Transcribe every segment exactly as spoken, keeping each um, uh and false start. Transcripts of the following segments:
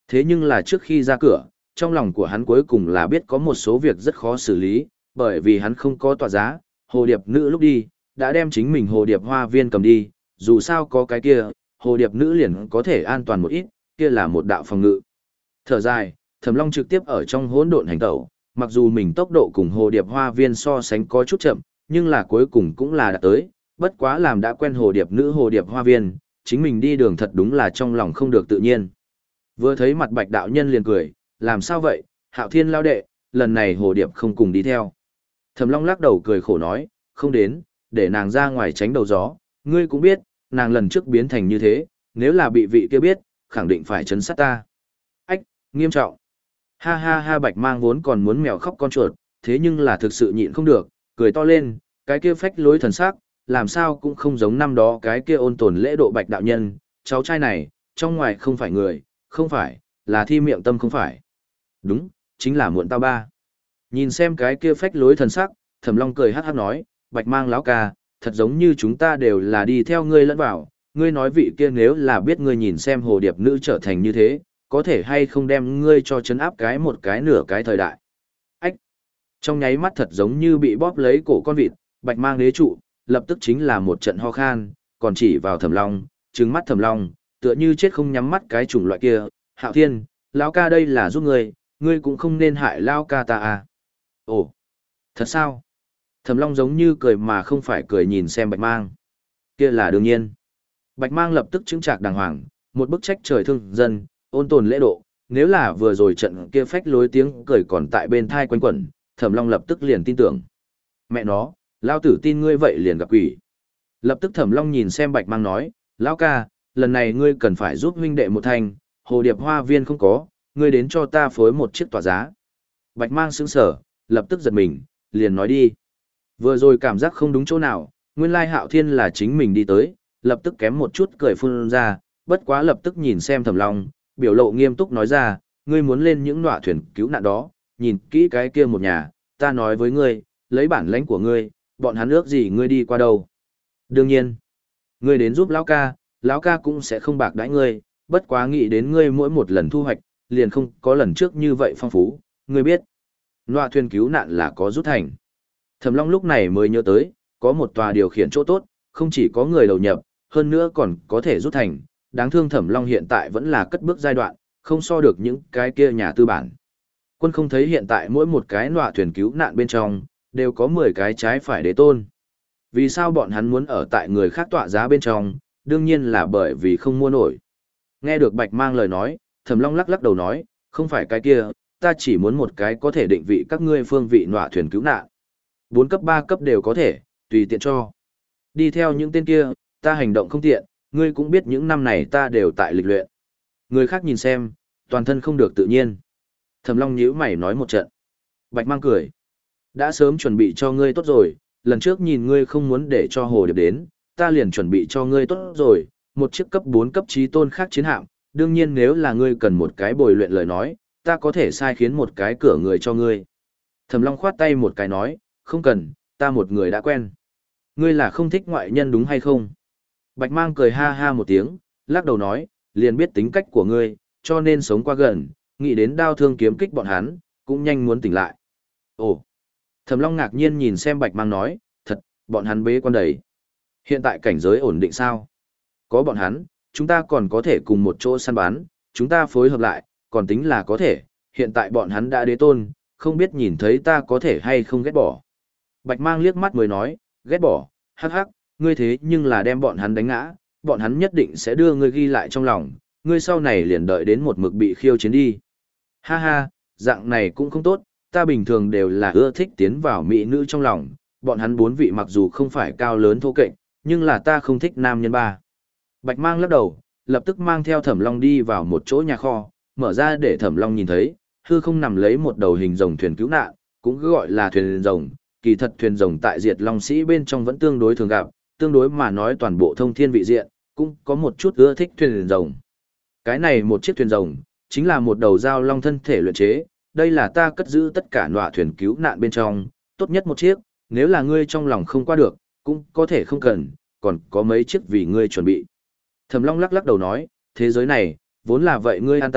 Thế nhưng là trước khi ra cửa, trong lòng của hắn cuối cùng là biết có một số việc rất khó xử lý, bởi vì hắn không có tọa giá, hồ điệp nữ lúc đi, đã đem chính mình hồ điệp hoa viên cầm đi, dù sao có cái kia, hồ điệp nữ liền có thể an toàn một ít, kia là một đạo phòng ngự. Thở dài, Thẩm Long trực tiếp ở trong hỗn độn hành tẩu, mặc dù mình tốc độ cùng hồ điệp hoa viên so sánh có chút chậm, nhưng là cuối cùng cũng là đã tới, bất quá làm đã quen hồ điệp nữ hồ điệp hoa viên, chính mình đi đường thật đúng là trong lòng không được tự nhiên. Vừa thấy mặt Bạch đạo nhân liền cười, làm sao vậy, Hạo Thiên lao đệ, lần này hồ điệp không cùng đi theo. Thẩm Long lắc đầu cười khổ nói, không đến, để nàng ra ngoài tránh đầu gió, ngươi cũng biết, nàng lần trước biến thành như thế, nếu là bị vị kia biết, khẳng định phải chấn sát ta. Ách, nghiêm trọng. Ha ha ha Bạch mang vốn còn muốn mèo khóc con chuột, thế nhưng là thực sự nhịn không được, cười to lên, cái kia phách lối thần sắc, làm sao cũng không giống năm đó cái kia ôn tồn lễ độ Bạch đạo nhân, cháu trai này, trong ngoài không phải người, không phải, là thi miệng tâm không phải. Đúng, chính là muộn tao ba. Nhìn xem cái kia phách lối thần sắc, Thẩm Long cười hát hát nói, Bạch mang lão ca, thật giống như chúng ta đều là đi theo ngươi lẫn vào, ngươi nói vị kia nếu là biết ngươi nhìn xem hồ điệp nữ trở thành như thế, có thể hay không đem ngươi cho chấn áp cái một cái nửa cái thời đại. Ách! Trong nháy mắt thật giống như bị bóp lấy cổ con vịt, Bạch mang đế trụ, lập tức chính là một trận ho khan, còn chỉ vào Thẩm Long, trừng mắt Thẩm Long, tựa như chết không nhắm mắt cái chủng loại kia, Hạo Thiên, lão ca đây là giúp ngươi, ngươi cũng không nên hại lão ca ta à. Ồ! Thật sao? Thẩm Long giống như cười mà không phải cười nhìn xem Bạch mang. Kia là đương nhiên. Bạch mang lập tức chứng trạc đàng hoàng, một bức trách trời thương dân, ôn tồn lễ độ, nếu là vừa rồi trận kia phách lối tiếng cười còn tại bên thai quanh quẩn, Thẩm Long lập tức liền tin tưởng. Mẹ nó, lao tử tin ngươi vậy liền gặp quỷ. Lập tức Thẩm Long nhìn xem Bạch mang nói, lão ca, lần này ngươi cần phải giúp huynh đệ một thành, hồ điệp hoa viên không có, ngươi đến cho ta phối một chiếc tỏa giá. Bạch mang sững sở, lập tức giật mình, liền nói đi. Vừa rồi cảm giác không đúng chỗ nào, nguyên lai Hạo Thiên là chính mình đi tới, lập tức kém một chút cười phun ra, bất quá lập tức nhìn xem Thẩm Long, biểu lộ nghiêm túc nói ra, ngươi muốn lên những nọa thuyền cứu nạn đó, nhìn kỹ cái kia một nhà, ta nói với ngươi, lấy bản lãnh của ngươi, bọn hắn ước gì ngươi đi qua đâu. Đương nhiên, ngươi đến giúp lão ca, lão ca cũng sẽ không bạc đãi ngươi, bất quá nghĩ đến ngươi mỗi một lần thu hoạch, liền không có lần trước như vậy phong phú, ngươi biết. Nọa thuyền cứu nạn là có rút thành. Thẩm Long lúc này mới nhớ tới, có một tòa điều khiển chỗ tốt, không chỉ có người đầu nhập, hơn nữa còn có thể rút thành, đáng thương Thẩm Long hiện tại vẫn là cất bước giai đoạn, không so được những cái kia nhà tư bản. Quân không thấy hiện tại mỗi một cái nọa thuyền cứu nạn bên trong, đều có mười cái trái phải đế tôn. Vì sao bọn hắn muốn ở tại người khác tọa giá bên trong, đương nhiên là bởi vì không mua nổi. Nghe được Bạch mang lời nói, Thẩm Long lắc lắc đầu nói, không phải cái kia, ta chỉ muốn một cái có thể định vị các ngươi phương vị nọa thuyền cứu nạn. Bốn cấp ba cấp đều có thể, tùy tiện cho. Đi theo những tên kia, ta hành động không tiện, ngươi cũng biết những năm này ta đều tại lịch luyện. Người khác nhìn xem, toàn thân không được tự nhiên. Thẩm Long nhíu mày nói một trận. Bạch mang cười. Đã sớm chuẩn bị cho ngươi tốt rồi, lần trước nhìn ngươi không muốn để cho hồ điệp đến, ta liền chuẩn bị cho ngươi tốt rồi, một chiếc cấp bốn cấp trí tôn khác chiến hạm, đương nhiên nếu là ngươi cần một cái bồi luyện lời nói, ta có thể sai khiến một cái cửa người cho ngươi. Thẩm Long khoát tay một cái nói, không cần, ta một người đã quen. Ngươi là không thích ngoại nhân đúng hay không? Bạch mang cười ha ha một tiếng, lắc đầu nói, liền biết tính cách của ngươi, cho nên sống qua gần, nghĩ đến đao thương kiếm kích bọn hắn, cũng nhanh muốn tỉnh lại. Ồ! Thẩm Long ngạc nhiên nhìn xem Bạch mang nói, thật, bọn hắn bế quan đầy. Hiện tại cảnh giới ổn định sao? Có bọn hắn, chúng ta còn có thể cùng một chỗ săn bắn, chúng ta phối hợp lại, còn tính là có thể, hiện tại bọn hắn đã đế tôn, không biết nhìn thấy ta có thể hay không ghét bỏ. Bạch mang liếc mắt mới nói, ghét bỏ, hắc hắc, ngươi thế nhưng là đem bọn hắn đánh ngã, bọn hắn nhất định sẽ đưa ngươi ghi lại trong lòng, ngươi sau này liền đợi đến một mực bị khiêu chiến đi. Ha ha, dạng này cũng không tốt, ta bình thường đều là ưa thích tiến vào mỹ nữ trong lòng, bọn hắn bốn vị mặc dù không phải cao lớn thô kệch, nhưng là ta không thích nam nhân ba. Bạch mang lắc đầu, lập tức mang theo Thẩm Long đi vào một chỗ nhà kho, mở ra để Thẩm Long nhìn thấy, hư không nằm lấy một đầu hình rồng thuyền cứu nạn, cũng cứ gọi là thuyền rồng, kỳ thật thuyền rồng tại Diệt Long Sĩ bên trong vẫn tương đối thường gặp, tương đối mà nói toàn bộ thông thiên vị diện, cũng có một chút ưa thích thuyền rồng. Cái này một chiếc thuyền rồng, chính là một đầu giao long thân thể luyện chế, đây là ta cất giữ tất cả nọa thuyền cứu nạn bên trong, tốt nhất một chiếc, nếu là ngươi trong lòng không qua được, cũng có thể không cần, còn có mấy chiếc vì ngươi chuẩn bị. Thẩm Long lắc lắc đầu nói, thế giới này, vốn là vậy ngươi ăn ta,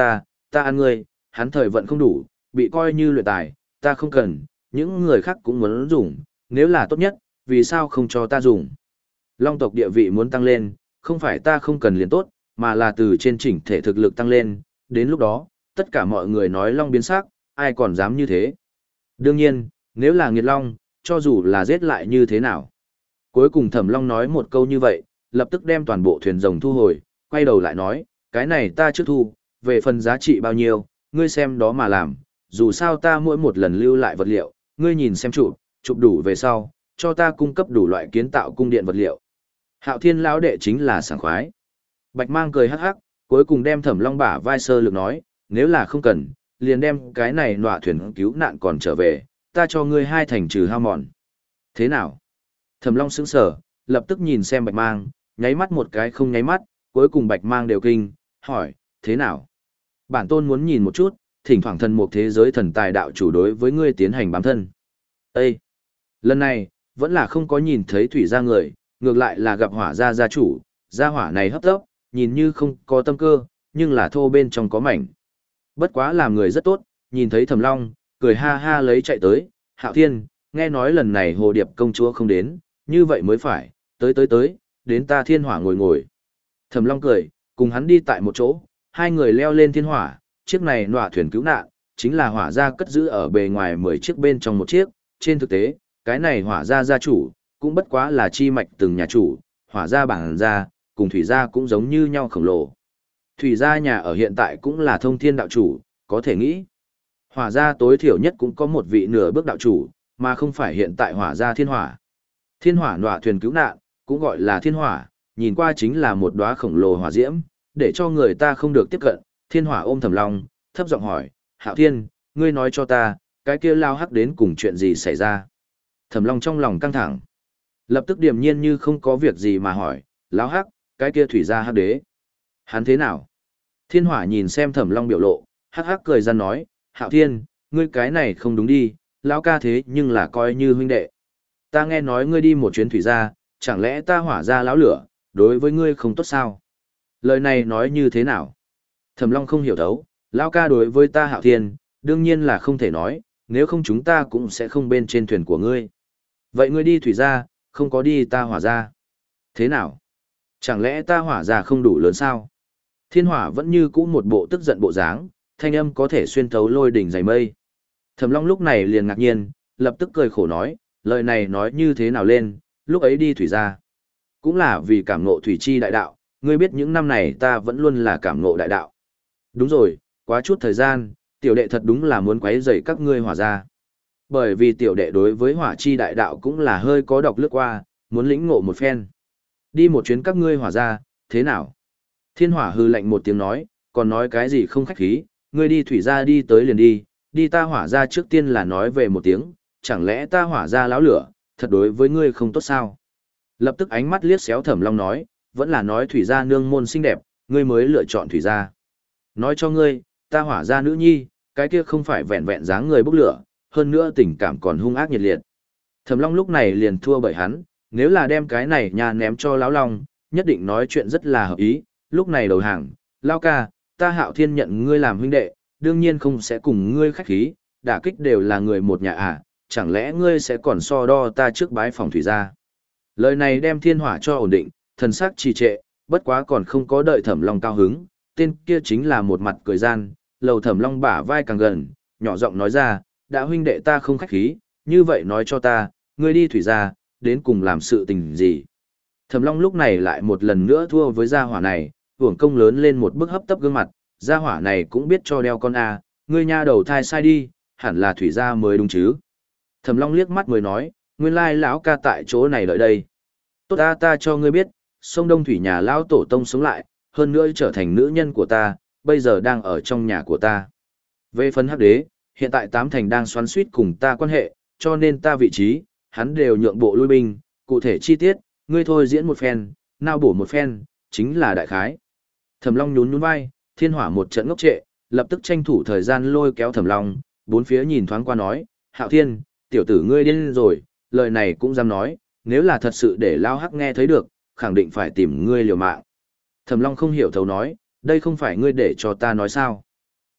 ta ăn ngươi, hắn thời vận không đủ, bị coi như luyện tài, ta không cần, những người khác cũng muốn dùng, nếu là tốt nhất, vì sao không cho ta dùng. Long tộc địa vị muốn tăng lên, không phải ta không cần liền tốt, mà là từ trên chỉnh thể thực lực tăng lên, đến lúc đó, tất cả mọi người nói Long biến sắc, ai còn dám như thế. Đương nhiên, nếu là nghiệt Long, cho dù là giết lại như thế nào. Cuối cùng Thẩm Long nói một câu như vậy, lập tức đem toàn bộ thuyền rồng thu hồi, quay đầu lại nói, cái này ta trước thu, về phần giá trị bao nhiêu, ngươi xem đó mà làm, dù sao ta mỗi một lần lưu lại vật liệu, ngươi nhìn xem chụp, chụp đủ về sau, cho ta cung cấp đủ loại kiến tạo cung điện vật liệu. Hạo Thiên lão đệ chính là sảng khoái. Bạch Mang cười hắc hắc, cuối cùng đem Thẩm Long bả vai sơ lược nói, nếu là không cần, liền đem cái này nọa thuyền cứu nạn còn trở về, ta cho ngươi hai thành trừ hao mòn. Thế nào? Thẩm Long sững sờ, lập tức nhìn xem Bạch Mang, nháy mắt một cái không nháy mắt, cuối cùng Bạch Mang đều kinh, hỏi, thế nào? Bản tôn muốn nhìn một chút, thỉnh thoảng thần một thế giới thần tài đạo chủ đối với ngươi tiến hành bám thân. Ê! Lần này, vẫn là không có nhìn thấy thủy gia người, ngược lại là gặp hỏa gia gia chủ, gia hỏa này hấp tấp, nhìn như không có tâm cơ, nhưng là thô bên trong có mảnh. Bất quá làm người rất tốt, nhìn thấy Thẩm Long, cười ha ha lấy chạy tới, Hạo Thiên, nghe nói lần này Hồ Điệp công chúa không đến, như vậy mới phải, tới tới tới, đến ta thiên hỏa ngồi ngồi. Thẩm Long cười, cùng hắn đi tại một chỗ, hai người leo lên thiên hỏa, chiếc này nọa thuyền cứu nạn, chính là hỏa gia cất giữ ở bề ngoài mười chiếc bên trong một chiếc, trên thực tế, cái này hỏa gia gia chủ, cũng bất quá là chi mạch từng nhà chủ, hỏa gia bản gia, cùng thủy gia cũng giống như nhau khổng lồ. Thủy gia nhà ở hiện tại cũng là thông thiên đạo chủ, có thể nghĩ. Hỏa gia tối thiểu nhất cũng có một vị nửa bước đạo chủ, mà không phải hiện tại hỏa gia thiên hỏa. Thiên hỏa nọa thuyền cứu nạn, cũng gọi là thiên hỏa, nhìn qua chính là một đóa khổng lồ hỏa diễm, để cho người ta không được tiếp cận. Thiên hỏa ôm Thẩm Long, thấp giọng hỏi, Hạo Thiên, ngươi nói cho ta, cái kia lao hắc đến cùng chuyện gì xảy ra? Thẩm Long trong lòng căng thẳng, lập tức điềm nhiên như không có việc gì mà hỏi, lao hắc, cái kia thủy gia hắc đế. Hắn thế nào? Thiên hỏa nhìn xem Thẩm Long biểu lộ, hắc hắc cười ra nói, Hạo Thiên, ngươi cái này không đúng đi, lão ca thế nhưng là coi như huynh đệ. Ta nghe nói ngươi đi một chuyến thủy gia, chẳng lẽ ta hỏa gia lão lửa, đối với ngươi không tốt sao? Lời này nói như thế nào? Thẩm Long không hiểu thấu, lão ca đối với ta Hạo Thiên, đương nhiên là không thể nói, nếu không chúng ta cũng sẽ không bên trên thuyền của ngươi. Vậy ngươi đi thủy gia, không có đi ta hỏa gia. Thế nào? Chẳng lẽ ta hỏa gia không đủ lớn sao? Thiên hỏa vẫn như cũ một bộ tức giận bộ dáng, thanh âm có thể xuyên thấu lôi đỉnh dày mây. Thẩm Long lúc này liền ngạc nhiên, lập tức cười khổ nói, lời này nói như thế nào lên, lúc ấy đi thủy gia. Cũng là vì cảm ngộ thủy chi đại đạo, ngươi biết những năm này ta vẫn luôn là cảm ngộ đại đạo. Đúng rồi, quá chút thời gian, tiểu đệ thật đúng là muốn quấy rầy các ngươi hỏa gia. Bởi vì tiểu đệ đối với hỏa chi đại đạo cũng là hơi có độc lướt qua, muốn lĩnh ngộ một phen. Đi một chuyến các ngươi hỏa gia, thế nào? Thiên hỏa hư lạnh một tiếng nói, còn nói cái gì không khách khí, ngươi đi thủy gia đi tới liền đi, đi ta hỏa gia trước tiên là nói về một tiếng, chẳng lẽ ta hỏa gia láo lửa, thật đối với ngươi không tốt sao? Lập tức ánh mắt liếc xéo Thẩm Long nói, vẫn là nói thủy gia nương môn xinh đẹp, ngươi mới lựa chọn thủy gia. Nói cho ngươi, ta hỏa gia nữ nhi, cái kia không phải vẹn vẹn dáng người bốc lửa, hơn nữa tình cảm còn hung ác nhiệt liệt. Thẩm Long lúc này liền thua bởi hắn, nếu là đem cái này nhà ném cho lão Long, nhất định nói chuyện rất là hợp ý, lúc này đầu hàng, lao ca, ta Hạo Thiên nhận ngươi làm huynh đệ, đương nhiên không sẽ cùng ngươi khách khí, đả kích đều là người một nhà à, chẳng lẽ ngươi sẽ còn so đo ta trước bái phòng thủy gia. Lời này đem thiên hỏa cho ổn định, thần sắc trì trệ, bất quá còn không có đợi Thẩm Long cao hứng, tên kia chính là một mặt cười gian, lầu Thẩm Long bả vai càng gần, nhỏ giọng nói ra, đã huynh đệ ta không khách khí, như vậy nói cho ta, ngươi đi thủy gia, đến cùng làm sự tình gì. Thẩm Long lúc này lại một lần nữa thua với gia hỏa này, hưởng công lớn lên một bức hấp tấp gương mặt, gia hỏa này cũng biết cho đeo con a, ngươi nha đầu thai sai đi, hẳn là thủy gia mới đúng chứ. Thẩm Long liếc mắt mới nói, nguyên lai lão ca tại chỗ này đợi đây. Tốt ta ta cho ngươi biết, sông Đông Thủy nhà lão tổ tông sống lại, hơn nữa trở thành nữ nhân của ta, bây giờ đang ở trong nhà của ta. Về phần hắc đế, hiện tại tám thành đang xoắn suýt cùng ta quan hệ, cho nên ta vị trí, hắn đều nhượng bộ lui binh, cụ thể chi tiết, ngươi thôi diễn một phen, nào bổ một phen, chính là đại khái. Thẩm Long nhún nhún vai, thiên hỏa một trận ngốc trệ, lập tức tranh thủ thời gian lôi kéo Thẩm Long, bốn phía nhìn thoáng qua nói, Hạo Thiên, tiểu tử ngươi điên rồi, lời này cũng dám nói, nếu là thật sự để Lao Hắc nghe thấy được, khẳng định phải tìm ngươi liều mạng. Thẩm Long không hiểu thấu nói, đây không phải ngươi để cho ta nói sao.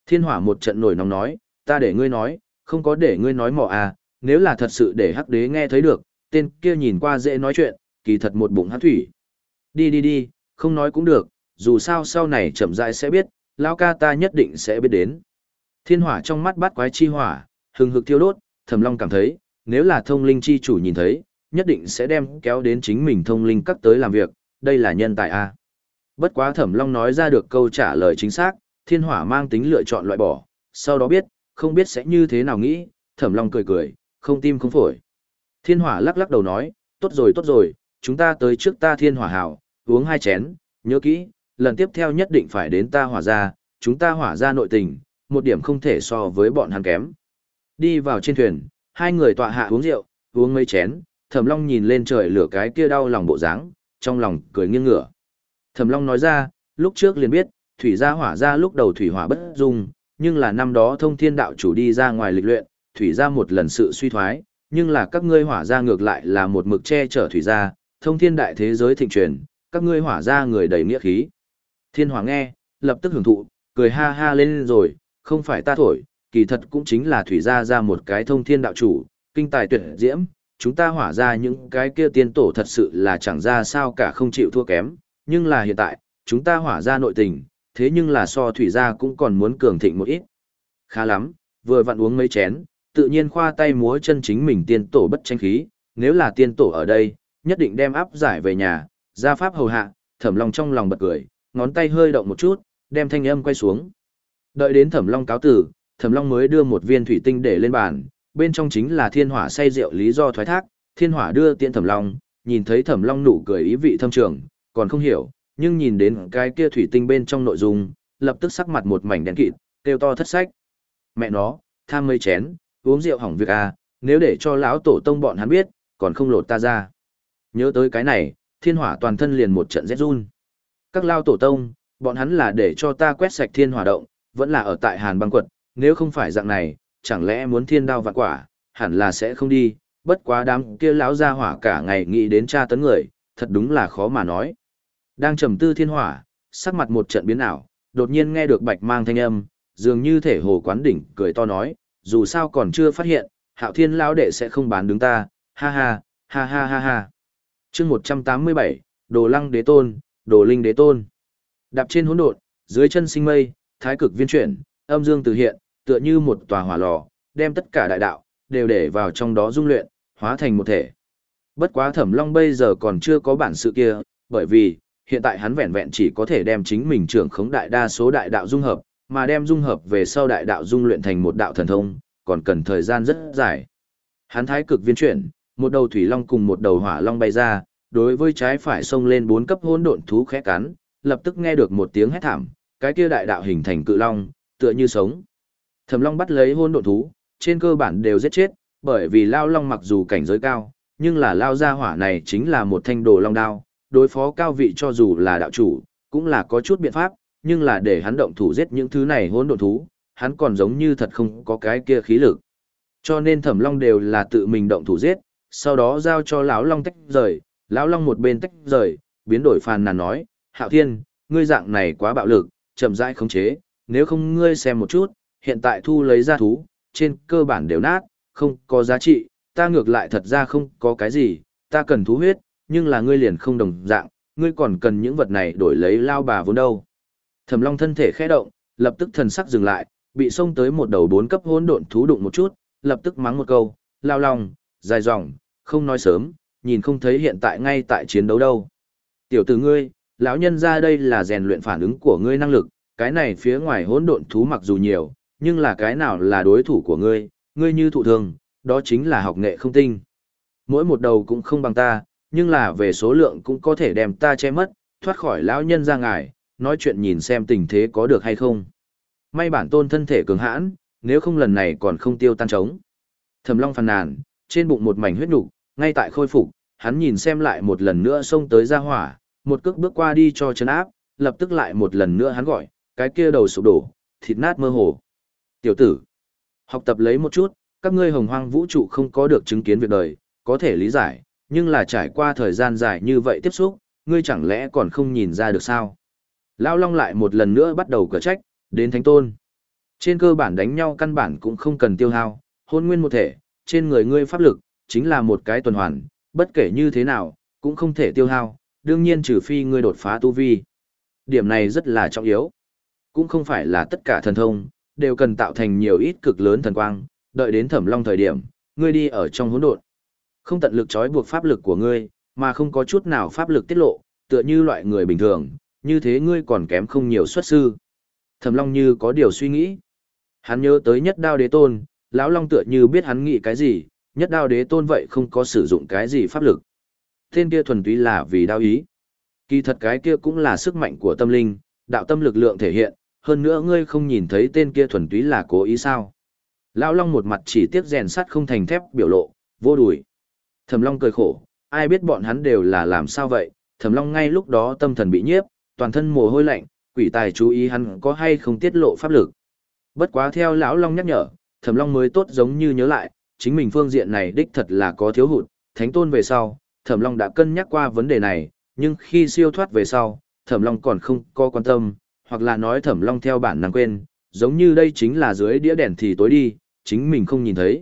Thiên hỏa một trận nổi nóng nói, ta để ngươi nói, không có để ngươi nói mỏ à, nếu là thật sự để hắc đế nghe thấy được, tên kia nhìn qua dễ nói chuyện, kỳ thật một bụng hắc thủy. Đi đi đi, không nói cũng được, dù sao sau này chậm rãi sẽ biết, lão ca ta nhất định sẽ biết đến. Thiên hỏa trong mắt bắt quái chi hỏa, hừng hực thiêu đốt, Thẩm Long cảm thấy, nếu là thông linh chi chủ nhìn thấy, nhất định sẽ đem kéo đến chính mình thông linh các tới làm việc, đây là nhân tài a. Bất quá Thẩm Long nói ra được câu trả lời chính xác, thiên hỏa mang tính lựa chọn loại bỏ, sau đó biết, không biết sẽ như thế nào nghĩ, Thẩm Long cười cười, không tim không phổi. Thiên hỏa lắc lắc đầu nói, tốt rồi tốt rồi, chúng ta tới trước ta thiên hỏa hảo, uống hai chén, nhớ kỹ, lần tiếp theo nhất định phải đến ta hỏa ra, chúng ta hỏa ra nội tình, một điểm không thể so với bọn hắn kém. Đi vào trên thuyền, hai người tọa hạ uống rượu, uống mấy chén, Thẩm Long nhìn lên trời lửa cái kia đau lòng bộ dáng, trong lòng cười nghiêng ngửa. Thẩm Long nói ra, lúc trước liền biết, thủy gia hỏa gia lúc đầu thủy hỏa bất dung, nhưng là năm đó thông thiên đạo chủ đi ra ngoài lịch luyện, thủy gia một lần sự suy thoái, nhưng là các ngươi hỏa gia ngược lại là một mực che chở thủy gia, thông thiên đại thế giới thịnh truyền, các ngươi hỏa gia người đầy nghĩa khí. Thiên hỏa nghe, lập tức hưởng thụ, cười ha ha lên rồi, không phải ta thổi, kỳ thật cũng chính là thủy gia ra một cái thông thiên đạo chủ, kinh tài tuyệt diễm, chúng ta hỏa ra những cái kia tiên tổ thật sự là chẳng ra sao cả không chịu thua kém, nhưng là hiện tại, chúng ta hỏa ra nội tình, thế nhưng là so thủy gia cũng còn muốn cường thịnh một ít. Khá lắm, vừa vặn uống mấy chén, tự nhiên khoa tay múa chân chính mình tiên tổ bất tranh khí, nếu là tiên tổ ở đây, nhất định đem áp giải về nhà, gia pháp hầu hạ, Thẩm Long trong lòng bật cười, ngón tay hơi động một chút, đem thanh âm quay xuống. Đợi đến Thẩm Long cáo tử, Thẩm Long mới đưa một viên thủy tinh để lên bàn, bên trong chính là thiên hỏa say rượu lý do thoái thác, thiên hỏa đưa tiễn Thẩm Long, nhìn thấy Thẩm Long nụ cười ý vị thâm trường, còn không hiểu, nhưng nhìn đến cái kia thủy tinh bên trong nội dung, lập tức sắc mặt một mảnh đen kịt, kêu to thất sách. Mẹ nó, tham mây chén, uống rượu hỏng việc à, nếu để cho lão tổ tông bọn hắn biết, còn không lột ta ra. Nhớ tới cái này, thiên hỏa toàn thân liền một trận rét run. Các lao tổ tông, bọn hắn là để cho ta quét sạch thiên hỏa động, vẫn là ở tại Hàn băng quật, nếu không phải dạng này, chẳng lẽ muốn thiên đao vạn quả, hẳn là sẽ không đi, bất quá đám kia lão gia hỏa cả ngày nghĩ đến tra tấn người, thật đúng là khó mà nói. Đang trầm tư thiên hỏa, sắc mặt một trận biến ảo, đột nhiên nghe được bạch mang thanh âm, dường như thể hồ quán đỉnh, cười to nói, dù sao còn chưa phát hiện, hạo thiên lão đệ sẽ không bán đứng ta, ha ha, ha ha ha ha. Chương một trăm tám mươi bảy, Đồ Lăng Đế Tôn, Đồ Linh Đế Tôn. Đạp trên hỗn độn, dưới chân sinh mây, thái cực viên chuyển, âm dương từ hiện, tựa như một tòa hỏa lò, đem tất cả đại đạo đều để vào trong đó dung luyện, hóa thành một thể. Bất quá Thẩm Long bây giờ còn chưa có bản sự kia, bởi vì hiện tại hắn vẹn vẹn chỉ có thể đem chính mình trưởng khống đại đa số đại đạo dung hợp, mà đem dung hợp về sau đại đạo dung luyện thành một đạo thần thông, còn cần thời gian rất dài. Hắn thái cực viên chuyển, một đầu thủy long cùng một đầu hỏa long bay ra, đối với trái phải xông lên bốn cấp hỗn độn thú khẽ cắn, lập tức nghe được một tiếng hét thảm, cái kia đại đạo hình thành cự long, tựa như sống. Thẩm Long bắt lấy hỗn độn thú, trên cơ bản đều giết chết, bởi vì Lao Long mặc dù cảnh giới cao, nhưng là Lao gia hỏa này chính là một thanh đồ long đao, đối phó cao vị cho dù là đạo chủ, cũng là có chút biện pháp, nhưng là để hắn động thủ giết những thứ này hỗn độn thú, hắn còn giống như thật không có cái kia khí lực. Cho nên Thẩm Long đều là tự mình động thủ giết, sau đó giao cho lão Long tách rời, lão Long một bên tách rời, biến đổi phàn nàn nói, Hạo Thiên, ngươi dạng này quá bạo lực, chậm rãi khống chế, nếu không ngươi xem một chút, hiện tại thu lấy ra thú, trên cơ bản đều nát, không có giá trị, ta ngược lại thật ra không có cái gì, ta cần thú huyết, nhưng là ngươi liền không đồng dạng, ngươi còn cần những vật này đổi lấy lao bà vốn đâu. Thẩm Long thân thể khẽ động, lập tức thần sắc dừng lại, bị xông tới một đầu bốn cấp hỗn độn thú đụng một chút, lập tức mắng một câu, lao lòng, dài dòng, không nói sớm, nhìn không thấy hiện tại ngay tại chiến đấu đâu. Tiểu tử ngươi, lão nhân ra đây là rèn luyện phản ứng của ngươi năng lực, cái này phía ngoài hỗn độn thú mặc dù nhiều, nhưng là cái nào là đối thủ của ngươi, ngươi như thụ thường, đó chính là học nghệ không tinh. Mỗi một đầu cũng không bằng ta, nhưng là về số lượng cũng có thể đem ta che mất, thoát khỏi lão nhân ra ngài, nói chuyện nhìn xem tình thế có được hay không. May bản tôn thân thể cường hãn, nếu không lần này còn không tiêu tan trống. Thẩm Long phàn nàn, trên bụng một mảnh huyết nục, ngay tại khôi phục, hắn nhìn xem lại một lần nữa xông tới ra hỏa, một cước bước qua đi cho chấn áp, lập tức lại một lần nữa hắn gọi, cái kia đầu sụp đổ, thịt nát mơ hồ. Tiểu tử, học tập lấy một chút, các ngươi hồng hoang vũ trụ không có được chứng kiến việc đời, có thể lý giải, nhưng là trải qua thời gian dài như vậy tiếp xúc, ngươi chẳng lẽ còn không nhìn ra được sao? Lão Long lại một lần nữa bắt đầu cở trách, đến Thánh Tôn. Trên cơ bản đánh nhau căn bản cũng không cần tiêu hao, hôn nguyên một thể, trên người ngươi pháp lực, chính là một cái tuần hoàn, bất kể như thế nào, cũng không thể tiêu hao, đương nhiên trừ phi ngươi đột phá tu vi. Điểm này rất là trọng yếu. Cũng không phải là tất cả thần thông, đều cần tạo thành nhiều ít cực lớn thần quang, đợi đến thẩm long thời điểm, ngươi đi ở trong hỗn độn. Không tận lực trói buộc pháp lực của ngươi, mà không có chút nào pháp lực tiết lộ, tựa như loại người bình thường, như thế ngươi còn kém không nhiều xuất sư. Thẩm long như có điều suy nghĩ. Hắn nhớ tới nhất đao đế tôn, lão long tựa như biết hắn nghĩ cái gì, nhất đao đế tôn vậy không có sử dụng cái gì pháp lực. Tên kia thuần túy là vì đao ý. Kỳ thật cái kia cũng là sức mạnh của tâm linh, đạo tâm lực lượng thể hiện, hơn nữa ngươi không nhìn thấy tên kia thuần túy là cố ý sao. Lão long một mặt chỉ tiếc rèn sắt không thành thép biểu lộ, vô đùi. Thẩm long cười khổ, ai biết bọn hắn đều là làm sao vậy, thẩm long ngay lúc đó tâm thần bị nhiếp, toàn thân mồ hôi lạnh, quỷ tài chú ý hắn có hay không tiết lộ pháp lực. Bất quá theo lão long nhắc nhở, thẩm long mới tốt giống như nhớ lại, chính mình phương diện này đích thật là có thiếu hụt, thánh tôn về sau, thẩm long đã cân nhắc qua vấn đề này, nhưng khi siêu thoát về sau, thẩm long còn không có quan tâm, hoặc là nói thẩm long theo bản năng quên, giống như đây chính là dưới đĩa đèn thì tối đi, chính mình không nhìn thấy.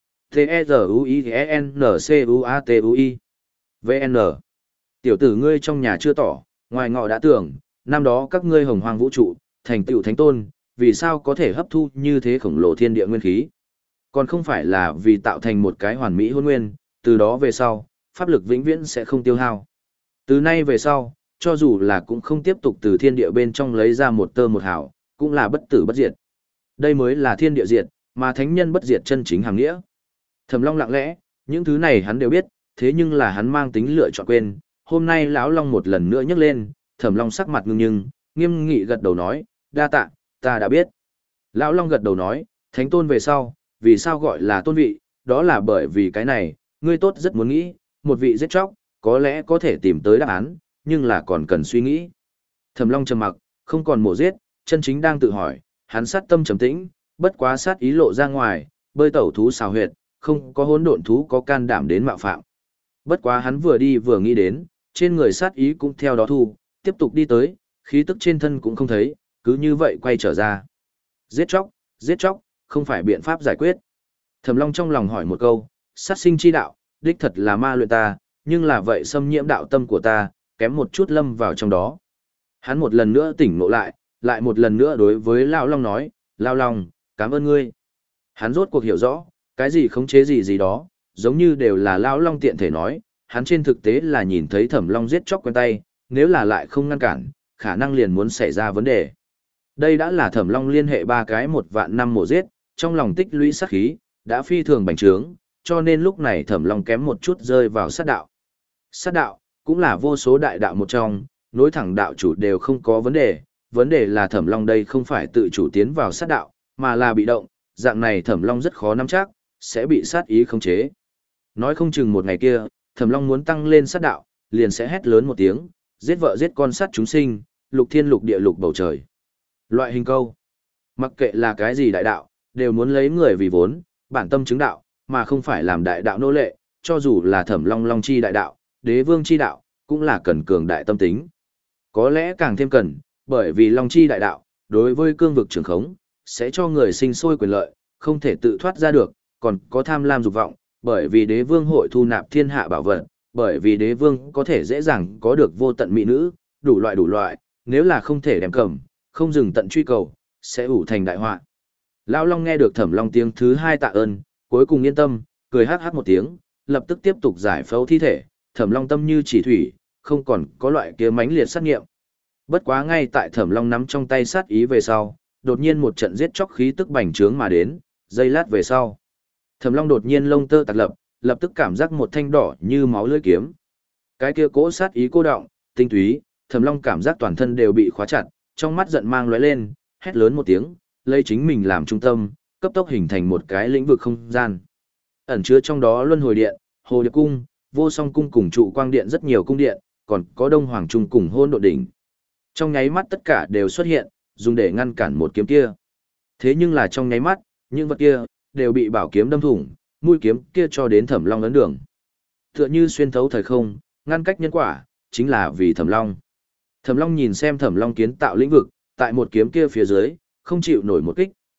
T-E-Z-U-I-N-C-U-A-T-U-I vê en Tiểu tử ngươi trong nhà chưa tỏ, ngoài ngọ đã tưởng, năm đó các ngươi hồng hoang vũ trụ, thành tựu thánh tôn, vì sao có thể hấp thu như thế khổng lồ thiên địa nguyên khí? Còn không phải là vì tạo thành một cái hoàn mỹ hôn nguyên, từ đó về sau, pháp lực vĩnh viễn sẽ không tiêu hao. Từ nay về sau, cho dù là cũng không tiếp tục từ thiên địa bên trong lấy ra một tơ một hào, cũng là bất tử bất diệt. Đây mới là thiên địa diệt, mà thánh nhân bất diệt chân chính hàng nghĩa. Thẩm Long lặng lẽ, những thứ này hắn đều biết, thế nhưng là hắn mang tính lựa chọn quên. Hôm nay lão Long một lần nữa nhắc lên, Thẩm Long sắc mặt ngưng nhưng, nghiêm nghị gật đầu nói, đa tạ, ta đã biết. Lão Long gật đầu nói, thánh tôn về sau, vì sao gọi là tôn vị, đó là bởi vì cái này, ngươi tốt rất muốn nghĩ, một vị giết chóc, có lẽ có thể tìm tới đáp án, nhưng là còn cần suy nghĩ. Thẩm Long trầm mặc, không còn mổ giết, chân chính đang tự hỏi, hắn sát tâm trầm tĩnh, bất quá sát ý lộ ra ngoài, bơi tẩu thú xào huyệt, không có hỗn độn thú có can đảm đến mạo phạm. Bất quá hắn vừa đi vừa nghĩ đến, trên người sát ý cũng theo đó thu, tiếp tục đi tới, khí tức trên thân cũng không thấy, cứ như vậy quay trở ra. Giết chóc, giết chóc, không phải biện pháp giải quyết. Thẩm Long trong lòng hỏi một câu, sát sinh chi đạo, đích thật là ma luyện ta, nhưng là vậy xâm nhiễm đạo tâm của ta, kém một chút lâm vào trong đó. Hắn một lần nữa tỉnh ngộ lại, lại một lần nữa đối với Lão Long nói, Lão Long, cảm ơn ngươi. Hắn rốt cuộc hiểu rõ, cái gì khống chế gì gì đó, giống như đều là Lão Long tiện thể nói, hắn trên thực tế là nhìn thấy Thẩm Long giết chóc quen tay, nếu là lại không ngăn cản, khả năng liền muốn xảy ra vấn đề. Đây đã là Thẩm Long liên hệ ba cái một vạn năm mổ giết, trong lòng tích lũy sát khí, đã phi thường bành trướng, cho nên lúc này Thẩm Long kém một chút rơi vào sát đạo. Sát đạo, cũng là vô số đại đạo một trong, nối thẳng đạo chủ đều không có vấn đề, vấn đề là Thẩm Long đây không phải tự chủ tiến vào sát đạo, mà là bị động, dạng này Thẩm Long rất khó nắm chắc, sẽ bị sát ý khống chế. Nói không chừng một ngày kia, Thẩm Long muốn tăng lên sát đạo, liền sẽ hét lớn một tiếng, giết vợ giết con sát chúng sinh, lục thiên lục địa lục bầu trời. Loại hình câu, mặc kệ là cái gì đại đạo, đều muốn lấy người vì vốn, bản tâm chứng đạo, mà không phải làm đại đạo nô lệ, cho dù là Thẩm Long Long chi đại đạo, đế vương chi đạo, cũng là cần cường đại tâm tính. Có lẽ càng thêm cần, bởi vì Long chi đại đạo, đối với cương vực trường khống, sẽ cho người sinh sôi quyền lợi, không thể tự thoát ra được, còn có tham lam dục vọng, bởi vì đế vương hội thu nạp thiên hạ bảo vật, bởi vì đế vương có thể dễ dàng có được vô tận mỹ nữ, đủ loại đủ loại, nếu là không thể đem cầm, không dừng tận truy cầu, sẽ ủ thành đại họa. Lão Long nghe được Thẩm Long tiếng thứ hai tạ ơn, cuối cùng yên tâm, cười hát hát một tiếng, lập tức tiếp tục giải phẫu thi thể, Thẩm Long tâm như chỉ thủy, không còn có loại kia mãnh liệt sát nghiệm. Bất quá ngay tại Thẩm Long nắm trong tay sát ý về sau, đột nhiên một trận giết chóc khí tức bành trướng mà đến, giây lát về sau. Thẩm Long đột nhiên lông tơ tạc lập, lập tức cảm giác một thanh đỏ như máu lưỡi kiếm. Cái kia cố sát ý cô động, tinh túy, Thẩm Long cảm giác toàn thân đều bị khóa chặt, trong mắt giận mang lóe lên, hét lớn một tiếng, lấy chính mình làm trung tâm, cấp tốc hình thành một cái lĩnh vực không gian. Ẩn chứa trong đó Luân Hồi Điện, Hồ Điệp Cung, Vô Song Cung cùng trụ quang điện rất nhiều cung điện, còn có Đông Hoàng Trung cùng Hôn Độn đỉnh. Trong nháy mắt tất cả đều xuất hiện, dùng để ngăn cản một kiếm kia. Thế nhưng là trong nháy mắt, những vật kia đều bị bảo kiếm đâm thủng, mũi kiếm kia cho đến Thẩm Long ấn đường. Tựa như xuyên thấu thời không, ngăn cách nhân quả, chính là vì Thẩm Long. Thẩm Long nhìn xem Thẩm Long kiến tạo lĩnh vực, tại một kiếm kia phía dưới, không chịu nổi một kích,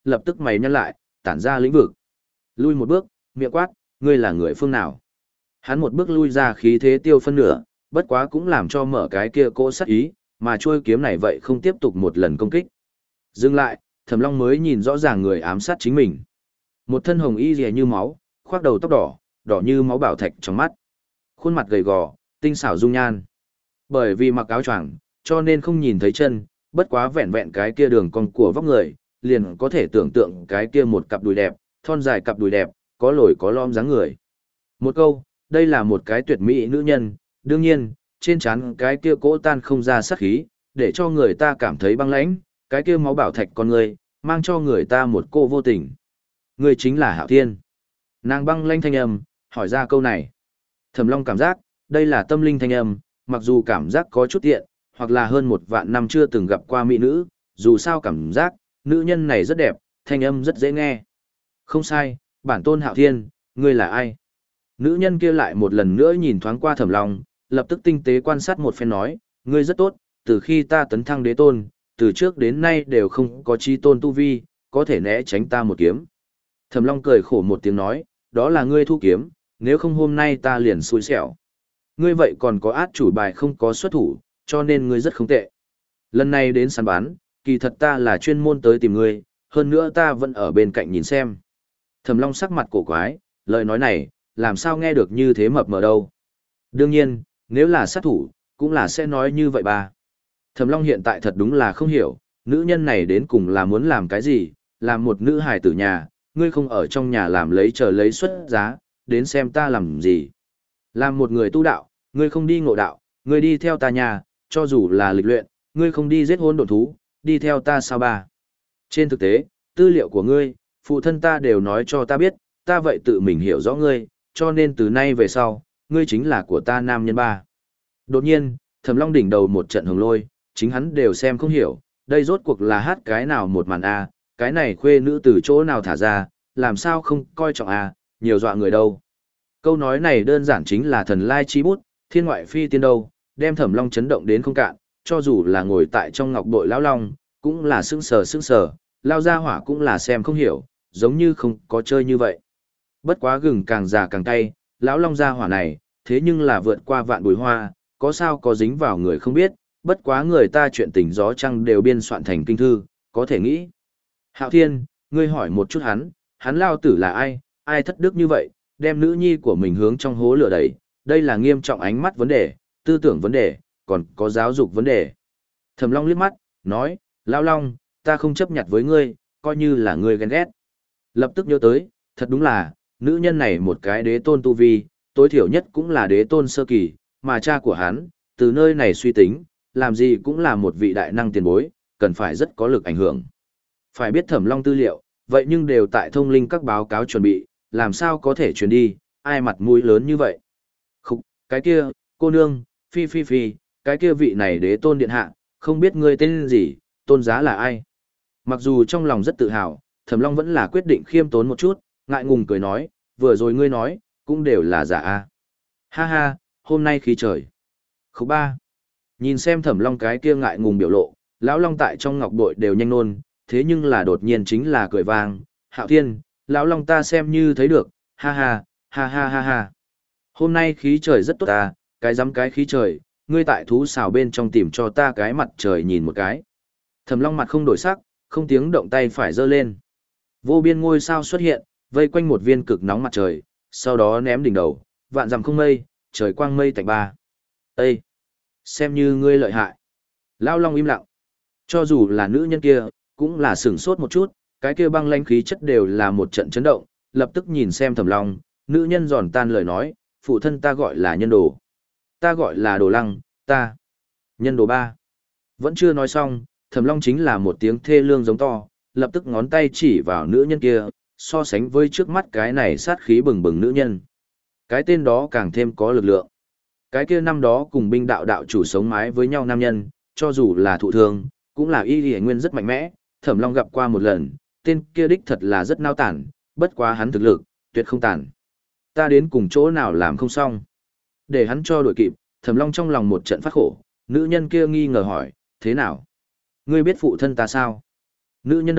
lập tức mày nhăn lại, tản ra lĩnh vực. Lui một bước, miệng quát, ngươi là người phương nào? Hắn một bước lui ra khí thế tiêu phân nửa, bất quá cũng làm cho mở cái kia cỗ sát ý, mà trôi kiếm này vậy không tiếp tục một lần công kích. Dừng lại, Thẩm Long mới nhìn rõ ràng người ám sát chính mình. Một thân hồng y rìa như máu, khoác đầu tóc đỏ, đỏ như máu bảo thạch trong mắt. Khuôn mặt gầy gò, tinh xảo dung nhan. Bởi vì mặc áo choàng, cho nên không nhìn thấy chân, bất quá vẹn vẹn cái kia đường cong của vóc người, liền có thể tưởng tượng cái kia một cặp đùi đẹp, thon dài cặp đùi đẹp, có lồi có lõm dáng người. Một câu, đây là một cái tuyệt mỹ nữ nhân, đương nhiên, trên trán cái kia cỗ tan không ra sát khí, để cho người ta cảm thấy băng lãnh, cái kia máu bảo thạch con người, mang cho người ta một cô vô tình. Người chính là Hạo Thiên. Nàng băng lãnh thanh âm, hỏi ra câu này. Thẩm Long cảm giác, đây là tâm linh thanh âm, mặc dù cảm giác có chút tiện, hoặc là hơn một vạn năm chưa từng gặp qua mỹ nữ, dù sao cảm giác, nữ nhân này rất đẹp, thanh âm rất dễ nghe. Không sai, bản tôn Hạo Thiên, ngươi là ai? Nữ nhân kia lại một lần nữa nhìn thoáng qua Thẩm Long, lập tức tinh tế quan sát một phen nói, ngươi rất tốt, từ khi ta tấn thăng đế tôn, từ trước đến nay đều không có chi tôn tu vi, có thể né tránh ta một kiếm. Thẩm Long cười khổ một tiếng nói, đó là ngươi thu kiếm, nếu không hôm nay ta liền xui xẻo. Ngươi vậy còn có át chủ bài không có xuất thủ, cho nên ngươi rất không tệ. Lần này đến săn bán, kỳ thật ta là chuyên môn tới tìm ngươi, hơn nữa ta vẫn ở bên cạnh nhìn xem. Thẩm Long sắc mặt cổ quái, lời nói này, làm sao nghe được như thế mập mờ đâu. Đương nhiên, nếu là sát thủ, cũng là sẽ nói như vậy ba. Thẩm Long hiện tại thật đúng là không hiểu, nữ nhân này đến cùng là muốn làm cái gì, làm một nữ hài tử nhà, ngươi không ở trong nhà làm lấy chờ lấy xuất giá, đến xem ta làm gì. Làm một người tu đạo, ngươi không đi ngộ đạo, ngươi đi theo ta nhà, cho dù là lịch luyện, ngươi không đi giết hôn độn thú, đi theo ta sao ba. Trên thực tế, tư liệu của ngươi, phụ thân ta đều nói cho ta biết, ta vậy tự mình hiểu rõ ngươi, cho nên từ nay về sau, ngươi chính là của ta nam nhân ba. Đột nhiên, Thẩm Long đỉnh đầu một trận hồng lôi, chính hắn đều xem không hiểu, đây rốt cuộc là hát cái nào một màn A, cái này khuê nữ từ chỗ nào thả ra, làm sao không coi trọng A, nhiều dọa người đâu. Câu nói này đơn giản chính là thần lai chi bút, thiên ngoại phi tiên đâu, đem Thẩm Long chấn động đến không cạn, cho dù là ngồi tại trong ngọc bội lão long, cũng là sững sờ sững sờ, lao ra hỏa cũng là xem không hiểu, giống như không có chơi như vậy. Bất quá gừng càng già càng cay, lão long gia hỏa này, thế nhưng là vượt qua vạn bùi hoa, có sao có dính vào người không biết, bất quá người ta chuyện tình gió trăng đều biên soạn thành kinh thư, có thể nghĩ. Hạo Thiên, ngươi hỏi một chút hắn, hắn lao tử là ai, ai thất đức như vậy, đem nữ nhi của mình hướng trong hố lửa đẩy, đây là nghiêm trọng ánh mắt vấn đề, tư tưởng vấn đề, còn có giáo dục vấn đề. Thẩm Long liếc mắt, nói, lão long, ta không chấp nhặt với ngươi, coi như là ngươi ghen ghét. Lập tức nhớ tới, thật đúng là, nữ nhân này một cái đế tôn tu vi, tối thiểu nhất cũng là đế tôn sơ kỳ, mà cha của hắn, từ nơi này suy tính, làm gì cũng là một vị đại năng tiền bối, cần phải rất có lực ảnh hưởng. Phải biết Thẩm Long tư liệu, vậy nhưng đều tại thông linh các báo cáo chuẩn bị, làm sao có thể truyền đi, ai mặt mũi lớn như vậy. Khúc, cái kia, cô nương, phi phi phi, cái kia vị này đế tôn điện hạ, không biết ngươi tên gì, tôn giá là ai. Mặc dù trong lòng rất tự hào, Thẩm Long vẫn là quyết định khiêm tốn một chút, ngại ngùng cười nói, vừa rồi ngươi nói, cũng đều là giả a. Ha ha, hôm nay khí trời. Khúc ba. Nhìn xem Thẩm Long cái kia ngại ngùng biểu lộ, lão long tại trong ngọc bội đều nhanh nôn, thế nhưng là đột nhiên chính là cười vang, Hạo Thiên, lão long ta xem như thấy được, ha ha, ha ha ha ha. Hôm nay khí trời rất tốt ta, cái dám cái khí trời, ngươi tại thú xào bên trong tìm cho ta cái mặt trời nhìn một cái. Thẩm Long mặt không đổi sắc, không tiếng động tay phải giơ lên. Vô biên ngôi sao xuất hiện, vây quanh một viên cực nóng mặt trời, sau đó ném đỉnh đầu, vạn dặm không mây, trời quang mây tạnh ba. Ê! Xem như ngươi lợi hại. Lão long im lặng. Cho dù là nữ nhân kia, cũng là sửng sốt một chút, cái kia băng lãnh khí chất đều là một trận chấn động, lập tức nhìn xem Thẩm Long, nữ nhân giòn tan lời nói, phụ thân ta gọi là nhân đồ. Ta gọi là đồ lăng, ta. Nhân đồ ba. Vẫn chưa nói xong, Thẩm Long chính là một tiếng thê lương giống to, lập tức ngón tay chỉ vào nữ nhân kia, so sánh với trước mắt cái này sát khí bừng bừng nữ nhân. Cái tên đó càng thêm có lực lượng. Cái kia năm đó cùng binh đạo đạo chủ sống mái với nhau nam nhân, cho dù là thụ thương, cũng là y y nguyên rất mạnh mẽ, Thẩm Long gặp qua một lần, tên kia đích thật là rất nao tản, bất quá hắn thực lực, tuyệt không tản. Ta đến cùng chỗ nào làm không xong. Để hắn cho đuổi kịp, Thẩm Long trong lòng một trận phát khổ, nữ nhân kia nghi ngờ hỏi, thế nào? Ngươi biết phụ thân ta sao? Nữ nhân đâu,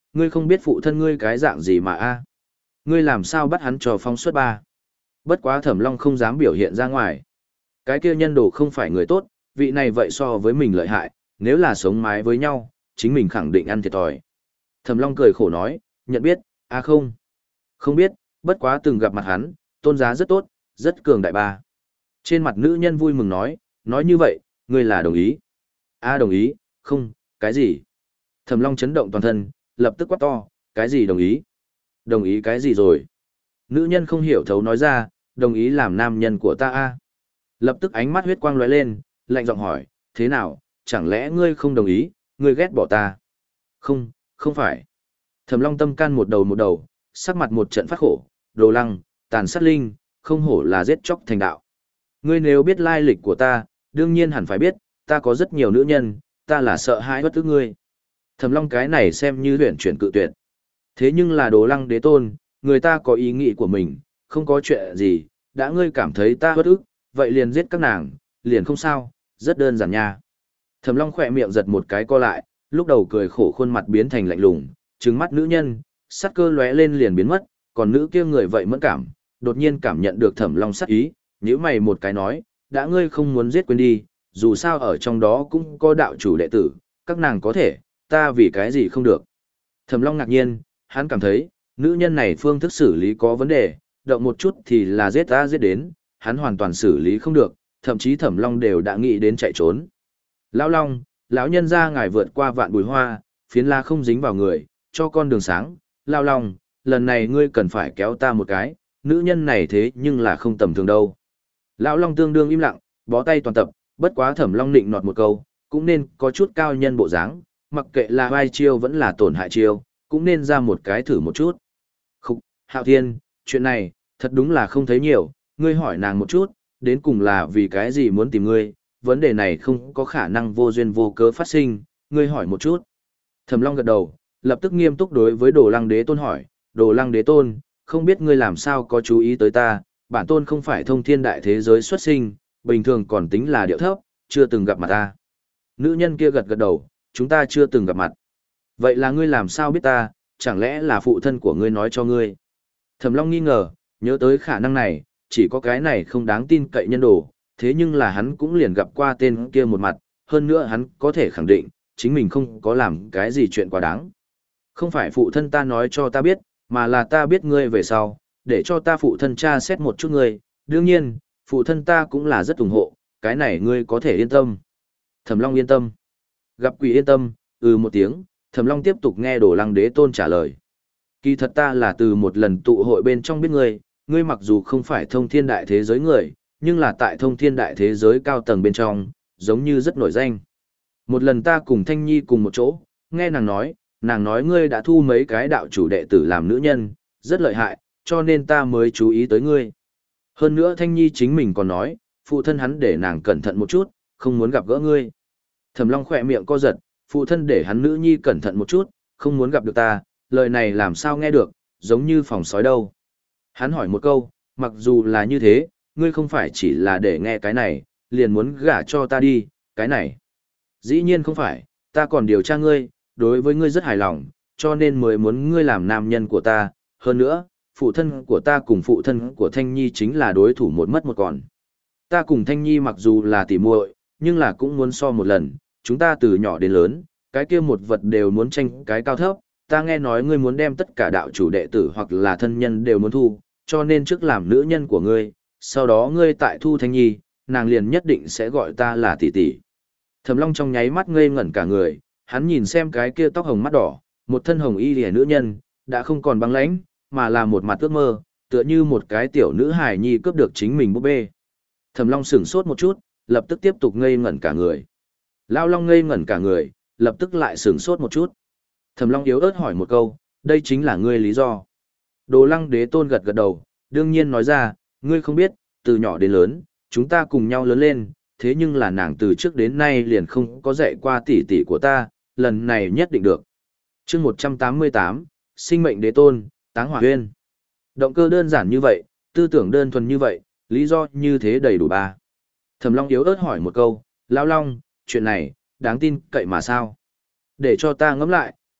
ngươi không biết phụ thân ngươi cái dạng gì mà a? Ngươi làm sao bắt hắn cho phóng xuất ba? Bất quá Thẩm Long không dám biểu hiện ra ngoài. Cái kia nhân đồ không phải người tốt, vị này vậy so với mình lợi hại, nếu là sống mái với nhau, chính mình khẳng định ăn thiệt thòi. Thẩm Long cười khổ nói, nhận biết, a không. Không biết, bất quá từng gặp mặt hắn, tôn giá rất tốt, rất cường đại ba. Trên mặt nữ nhân vui mừng nói, nói như vậy, ngươi là đồng ý. A đồng ý, không, cái gì? Thẩm Long chấn động toàn thân, lập tức quát to, cái gì đồng ý? Đồng ý cái gì rồi? Nữ nhân không hiểu thấu nói ra, đồng ý làm nam nhân của ta a. Lập tức ánh mắt huyết quang lóe lên, lạnh giọng hỏi, thế nào, chẳng lẽ ngươi không đồng ý, ngươi ghét bỏ ta? Không, không phải. Thẩm Long tâm can một đầu một đầu, sắc mặt một trận phát khổ, đồ lăng, tàn sát linh, không hổ là giết chóc thành đạo. Ngươi nếu biết lai lịch của ta, đương nhiên hẳn phải biết, ta có rất nhiều nữ nhân, ta là sợ hãi bất tức ngươi. Thẩm Long cái này xem như luyện chuyển cự tuyệt. Thế nhưng là đồ lăng đế tôn, người ta có ý nghĩ của mình, không có chuyện gì, đã ngươi cảm thấy ta bất ức, vậy liền giết các nàng, liền không sao, rất đơn giản nha. Thẩm Long khỏe miệng giật một cái co lại, lúc đầu cười khổ khuôn mặt biến thành lạnh lùng, trừng mắt nữ nhân, sát cơ lóe lên liền biến mất, còn nữ kia người vậy mẫn cảm, đột nhiên cảm nhận được Thẩm Long sát ý, nhíu mày một cái nói, đã ngươi không muốn giết quên đi, dù sao ở trong đó cũng có đạo chủ đệ tử, các nàng có thể, ta vì cái gì không được. Thẩm Long ngạc nhiên, hắn cảm thấy, nữ nhân này phương thức xử lý có vấn đề, động một chút thì là giết ta giết đến, hắn hoàn toàn xử lý không được, thậm chí Thẩm Long đều đã nghĩ đến chạy trốn. Lão Long, lão nhân gia ngài vượt qua vạn bùi hoa, phiến la không dính vào người, cho con đường sáng, Lão Long, lần này ngươi cần phải kéo ta một cái, nữ nhân này thế nhưng là không tầm thường đâu. Lão Long tương đương im lặng, bó tay toàn tập, bất quá Thẩm Long định nọt một câu, cũng nên có chút cao nhân bộ dáng, mặc kệ là vai chiêu vẫn là tổn hại chiêu, cũng nên ra một cái thử một chút. Khúc, Hạo Thiên, chuyện này, thật đúng là không thấy nhiều, ngươi hỏi nàng một chút, đến cùng là vì cái gì muốn tìm ngươi, vấn đề này không có khả năng vô duyên vô cớ phát sinh, ngươi hỏi một chút. Thẩm Long gật đầu, lập tức nghiêm túc đối với Đồ Lăng Đế Tôn hỏi, Đồ Lăng Đế Tôn, không biết ngươi làm sao có chú ý tới ta, bản tôn không phải thông thiên đại thế giới xuất sinh, bình thường còn tính là điệu thấp, chưa từng gặp mặt ta. Nữ nhân kia gật gật đầu, chúng ta chưa từng gặp mặt. Vậy là ngươi làm sao biết ta, chẳng lẽ là phụ thân của ngươi nói cho ngươi? Thẩm Long nghi ngờ, nhớ tới khả năng này, chỉ có cái này không đáng tin cậy nhân đồ, thế nhưng là hắn cũng liền gặp qua tên kia một mặt, hơn nữa hắn có thể khẳng định, chính mình không có làm cái gì chuyện quá đáng. Không phải phụ thân ta nói cho ta biết, mà là ta biết ngươi về sau, để cho ta phụ thân tra xét một chút ngươi, đương nhiên, phụ thân ta cũng là rất ủng hộ, cái này ngươi có thể yên tâm. Thẩm Long yên tâm. Gặp quỷ yên tâm, ừ một tiếng, Thẩm Long tiếp tục nghe Đồ Lăng Đế Tôn trả lời. Kỳ thật ta là từ một lần tụ hội bên trong biết ngươi, ngươi mặc dù không phải thông thiên đại thế giới người, nhưng là tại thông thiên đại thế giới cao tầng bên trong, giống như rất nổi danh. Một lần ta cùng Thanh Nhi cùng một chỗ, nghe nàng nói, nàng nói ngươi đã thu mấy cái đạo chủ đệ tử làm nữ nhân, rất lợi hại, cho nên ta mới chú ý tới ngươi. Hơn nữa Thanh Nhi chính mình còn nói, phụ thân hắn để nàng cẩn thận một chút, không muốn gặp gỡ ngươi. Thẩm Long khỏe miệng co giật, phụ thân để hắn nữ nhi cẩn thận một chút, không muốn gặp được ta, lời này làm sao nghe được, giống như phòng sói đâu. Hắn hỏi một câu, mặc dù là như thế, ngươi không phải chỉ là để nghe cái này, liền muốn gả cho ta đi, cái này. Dĩ nhiên không phải, ta còn điều tra ngươi, đối với ngươi rất hài lòng, cho nên mới muốn ngươi làm nam nhân của ta, hơn nữa, phụ thân của ta cùng phụ thân của Thanh Nhi chính là đối thủ một mất một còn. Ta cùng Thanh Nhi mặc dù là tỉ muội, nhưng là cũng muốn so một lần, chúng ta từ nhỏ đến lớn, cái kia một vật đều muốn tranh cái cao thấp, ta nghe nói ngươi muốn đem tất cả đạo chủ đệ tử hoặc là thân nhân đều muốn thu, cho nên trước làm nữ nhân của ngươi, sau đó ngươi tại thu Thanh Nhi, nàng liền nhất định sẽ gọi ta là tỷ tỷ. Thẩm Long trong nháy mắt ngây ngẩn cả người, hắn nhìn xem cái kia tóc hồng mắt đỏ, một thân hồng y liễu nữ nhân, đã không còn băng lãnh, mà là một mặt ước mơ, tựa như một cái tiểu nữ hài nhi cướp được chính mình búp bê. Thẩm Long sững sốt một chút, lập tức tiếp tục ngây ngẩn cả người. Lão Long ngây ngẩn cả người, lập tức lại sững sốt một chút. Thẩm Long yếu ớt hỏi một câu, đây chính là ngươi lý do. Đồ Lăng Đế Tôn gật gật đầu, đương nhiên nói ra, ngươi không biết, từ nhỏ đến lớn, chúng ta cùng nhau lớn lên, thế nhưng là nàng từ trước đến nay liền không có dạy qua tỷ tỷ của ta, lần này nhất định được. Chương một trăm tám mươi tám, Sinh mệnh Đế Tôn, Táng Hỏa Huyên. Động cơ đơn giản như vậy, tư tưởng đơn thuần như vậy, lý do như thế đầy đủ ba. Thẩm Long yếu ớt hỏi một câu, Lão Long, chuyện này, đáng tin cậy mà sao? Để cho ta ngẫm lại, ai,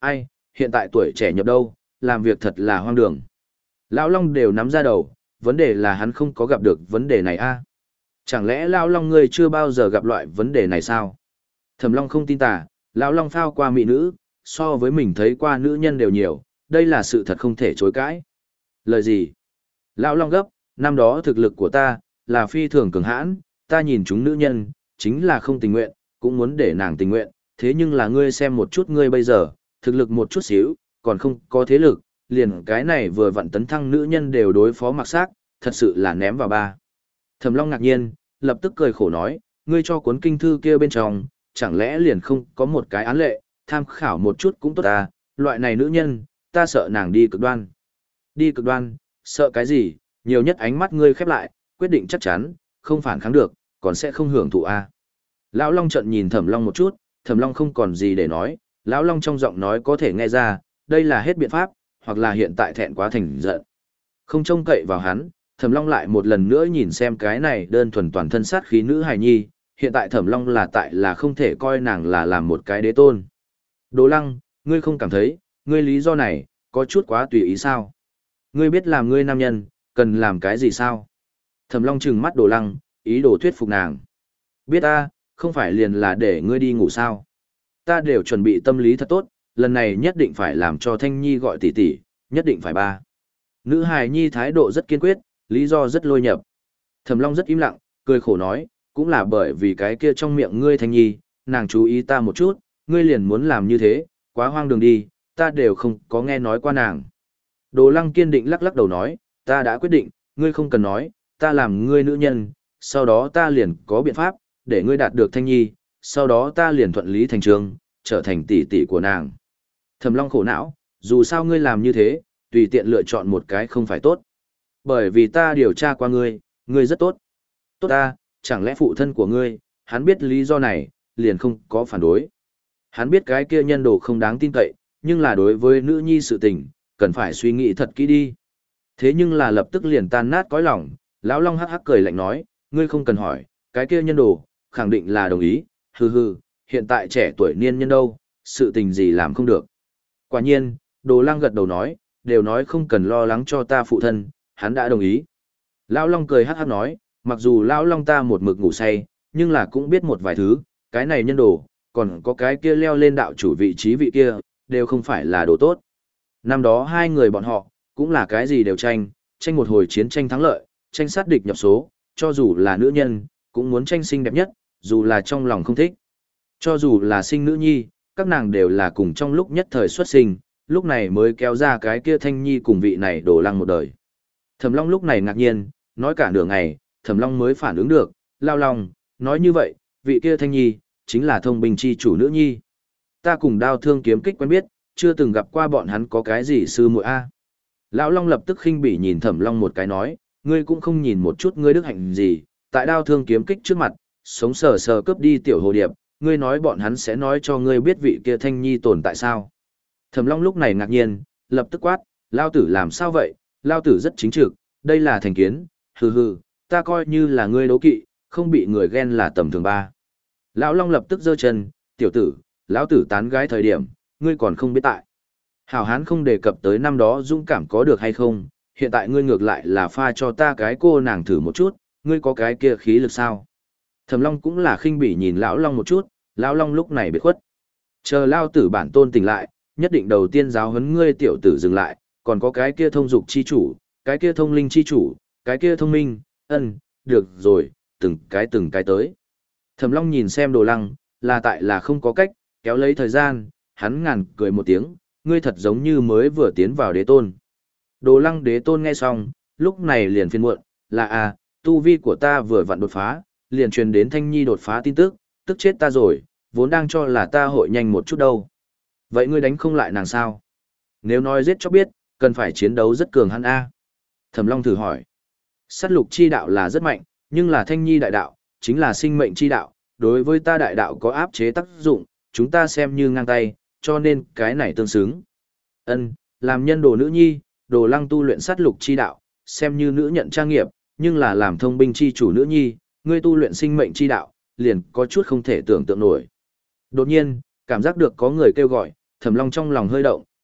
hiện tại tuổi trẻ nhập đâu, làm việc thật là hoang đường. Lão Long đều nắm ra đầu, vấn đề là hắn không có gặp được vấn đề này a. Chẳng lẽ Lão Long ngươi chưa bao giờ gặp loại vấn đề này sao? Thẩm Long không tin tà, Lão Long phao qua mỹ nữ, so với mình thấy qua nữ nhân đều nhiều, đây là sự thật không thể chối cãi. Lời gì? Lão Long gấp, năm đó thực lực của ta, là phi thường cường hãn, ta nhìn chúng nữ nhân, chính là không tình nguyện, cũng muốn để nàng tình nguyện, thế nhưng là ngươi xem một chút ngươi bây giờ, thực lực một chút xíu, còn không có thế lực, liền cái này vừa vặn tấn thăng nữ nhân đều đối phó mặc xác, thật sự là ném vào ba. Thẩm Long ngạc nhiên, lập tức cười khổ nói, ngươi cho cuốn kinh thư kia bên trong, chẳng lẽ liền không có một cái án lệ, tham khảo một chút cũng tốt ta, loại này nữ nhân, ta sợ nàng đi cực đoan. Đi cực đoan, sợ cái gì, nhiều nhất ánh mắt ngươi khép lại, quyết định chắc chắn, không phản kháng được, còn sẽ không hưởng thụ a. Lão Long trợn nhìn Thẩm Long một chút, Thẩm Long không còn gì để nói, Lão Long trong giọng nói có thể nghe ra, đây là hết biện pháp, hoặc là hiện tại thẹn quá thành giận. Không trông cậy vào hắn, Thẩm Long lại một lần nữa nhìn xem cái này đơn thuần toàn thân sát khí nữ hài nhi, hiện tại Thẩm Long là tại là không thể coi nàng là làm một cái đế tôn. Đồ Lăng, ngươi không cảm thấy, ngươi lý do này, có chút quá tùy ý sao? Ngươi biết làm ngươi nam nhân, cần làm cái gì sao? Thẩm Long trừng mắt Đồ Lăng, ý đồ thuyết phục nàng. Biết ta, không phải liền là để ngươi đi ngủ sao? Ta đều chuẩn bị tâm lý thật tốt, lần này nhất định phải làm cho Thanh Nhi gọi tỷ tỷ, nhất định phải ba. Nữ hài nhi thái độ rất kiên quyết, lý do rất lôi nhập. Thẩm Long rất im lặng, cười khổ nói, cũng là bởi vì cái kia trong miệng ngươi Thanh Nhi, nàng chú ý ta một chút, ngươi liền muốn làm như thế, quá hoang đường đi, ta đều không có nghe nói qua nàng. Đồ Lăng kiên định lắc lắc đầu nói, ta đã quyết định, ngươi không cần nói, ta làm ngươi nữ nhân, sau đó ta liền có biện pháp, để ngươi đạt được Thanh Nhi, sau đó ta liền thuận lý thành trường, trở thành tỷ tỷ của nàng. Thẩm Long khổ não, dù sao ngươi làm như thế, tùy tiện lựa chọn một cái không phải tốt. Bởi vì ta điều tra qua ngươi, ngươi rất tốt. Tốt ta, chẳng lẽ phụ thân của ngươi, hắn biết lý do này, liền không có phản đối. Hắn biết cái kia nhân đồ không đáng tin cậy, nhưng là đối với nữ nhi sự tình, cần phải suy nghĩ thật kỹ đi. Thế nhưng là lập tức liền tan nát cõi lòng, Lão Long hắc hắc cười lạnh nói, ngươi không cần hỏi, cái kia nhân đồ, khẳng định là đồng ý, hừ hừ, hiện tại trẻ tuổi niên nhân đâu, sự tình gì làm không được. Quả nhiên, Đồ Lăng gật đầu nói, đều nói không cần lo lắng cho ta phụ thân, hắn đã đồng ý. Lão Long cười hắc hắc nói, mặc dù Lão Long ta một mực ngủ say, nhưng là cũng biết một vài thứ, cái này nhân đồ, còn có cái kia leo lên đạo chủ vị trí vị kia, đều không phải là đồ tốt. Năm đó hai người bọn họ, cũng là cái gì đều tranh, tranh một hồi chiến tranh thắng lợi, tranh sát địch nhập số, cho dù là nữ nhân, cũng muốn tranh xinh đẹp nhất, dù là trong lòng không thích. Cho dù là sinh nữ nhi, các nàng đều là cùng trong lúc nhất thời xuất sinh, lúc này mới kéo ra cái kia Thanh Nhi cùng vị này Đồ Lăng một đời. Thẩm Long lúc này ngạc nhiên, nói cả nửa ngày, Thẩm Long mới phản ứng được, Lao Long, nói như vậy, vị kia Thanh Nhi, chính là thông binh chi chủ nữ nhi. Ta cùng Đao Thương kiếm kích quen biết, chưa từng gặp qua bọn hắn có cái gì sư muội a. Lão Long lập tức khinh bỉ nhìn Thẩm Long một cái nói, ngươi cũng không nhìn một chút ngươi đức hạnh gì, tại Đao Thương kiếm kích trước mặt, sống sờ sờ cướp đi tiểu hồ điệp, ngươi nói bọn hắn sẽ nói cho ngươi biết vị kia Thanh Nhi tồn tại sao. Thẩm Long lúc này ngạc nhiên, lập tức quát, Lao tử làm sao vậy, Lao tử rất chính trực, đây là thành kiến, hừ hừ, ta coi như là ngươi đố kỵ, không bị người ghen là tầm thường ba. Lão Long lập tức giơ chân, tiểu tử, lão tử tán gái thời điểm, ngươi còn không biết tại. Hảo hán không đề cập tới năm đó dũng cảm có được hay không, hiện tại ngươi ngược lại là pha cho ta cái cô nàng thử một chút, ngươi có cái kia khí lực sao? Thẩm Long cũng là khinh bỉ nhìn lão Long một chút, lão Long lúc này biệt khuất. Chờ Lao tử bản tôn tỉnh lại, nhất định đầu tiên giáo huấn ngươi tiểu tử dừng lại, còn có cái kia thông dục chi chủ, cái kia thông linh chi chủ, cái kia thông minh, ân, được rồi, từng cái từng cái tới. Thẩm Long nhìn xem Đồ Lăng, là tại là không có cách, kéo lấy thời gian, hắn ngàn cười một tiếng, ngươi thật giống như mới vừa tiến vào đế tôn. Đồ Lăng đế tôn nghe xong, lúc này liền phiền muộn, là à, tu vi của ta vừa vặn đột phá, liền truyền đến Thanh Nhi đột phá tin tức, tức chết ta rồi, vốn đang cho là ta hội nhanh một chút đâu. Vậy ngươi đánh không lại nàng sao? Nếu nói giết cho biết, cần phải chiến đấu rất cường hắn a. Thẩm Long thử hỏi. Sát lục chi đạo là rất mạnh, nhưng là Thanh Nhi đại đạo, chính là sinh mệnh chi đạo, đối với ta đại đạo có áp chế tác dụng, chúng ta xem như ngang tay, cho nên cái này tương xứng. Ân, làm nhân đồ nữ nhi, Đồ Lăng tu luyện sát lục chi đạo, xem như nữ nhận trang nghiệp, nhưng là làm thông binh chi chủ nữ nhi, ngươi tu luyện sinh mệnh chi đạo, liền có chút không thể tưởng tượng nổi. Đột nhiên, cảm giác được có người kêu gọi, Thẩm Long trong lòng hơi động,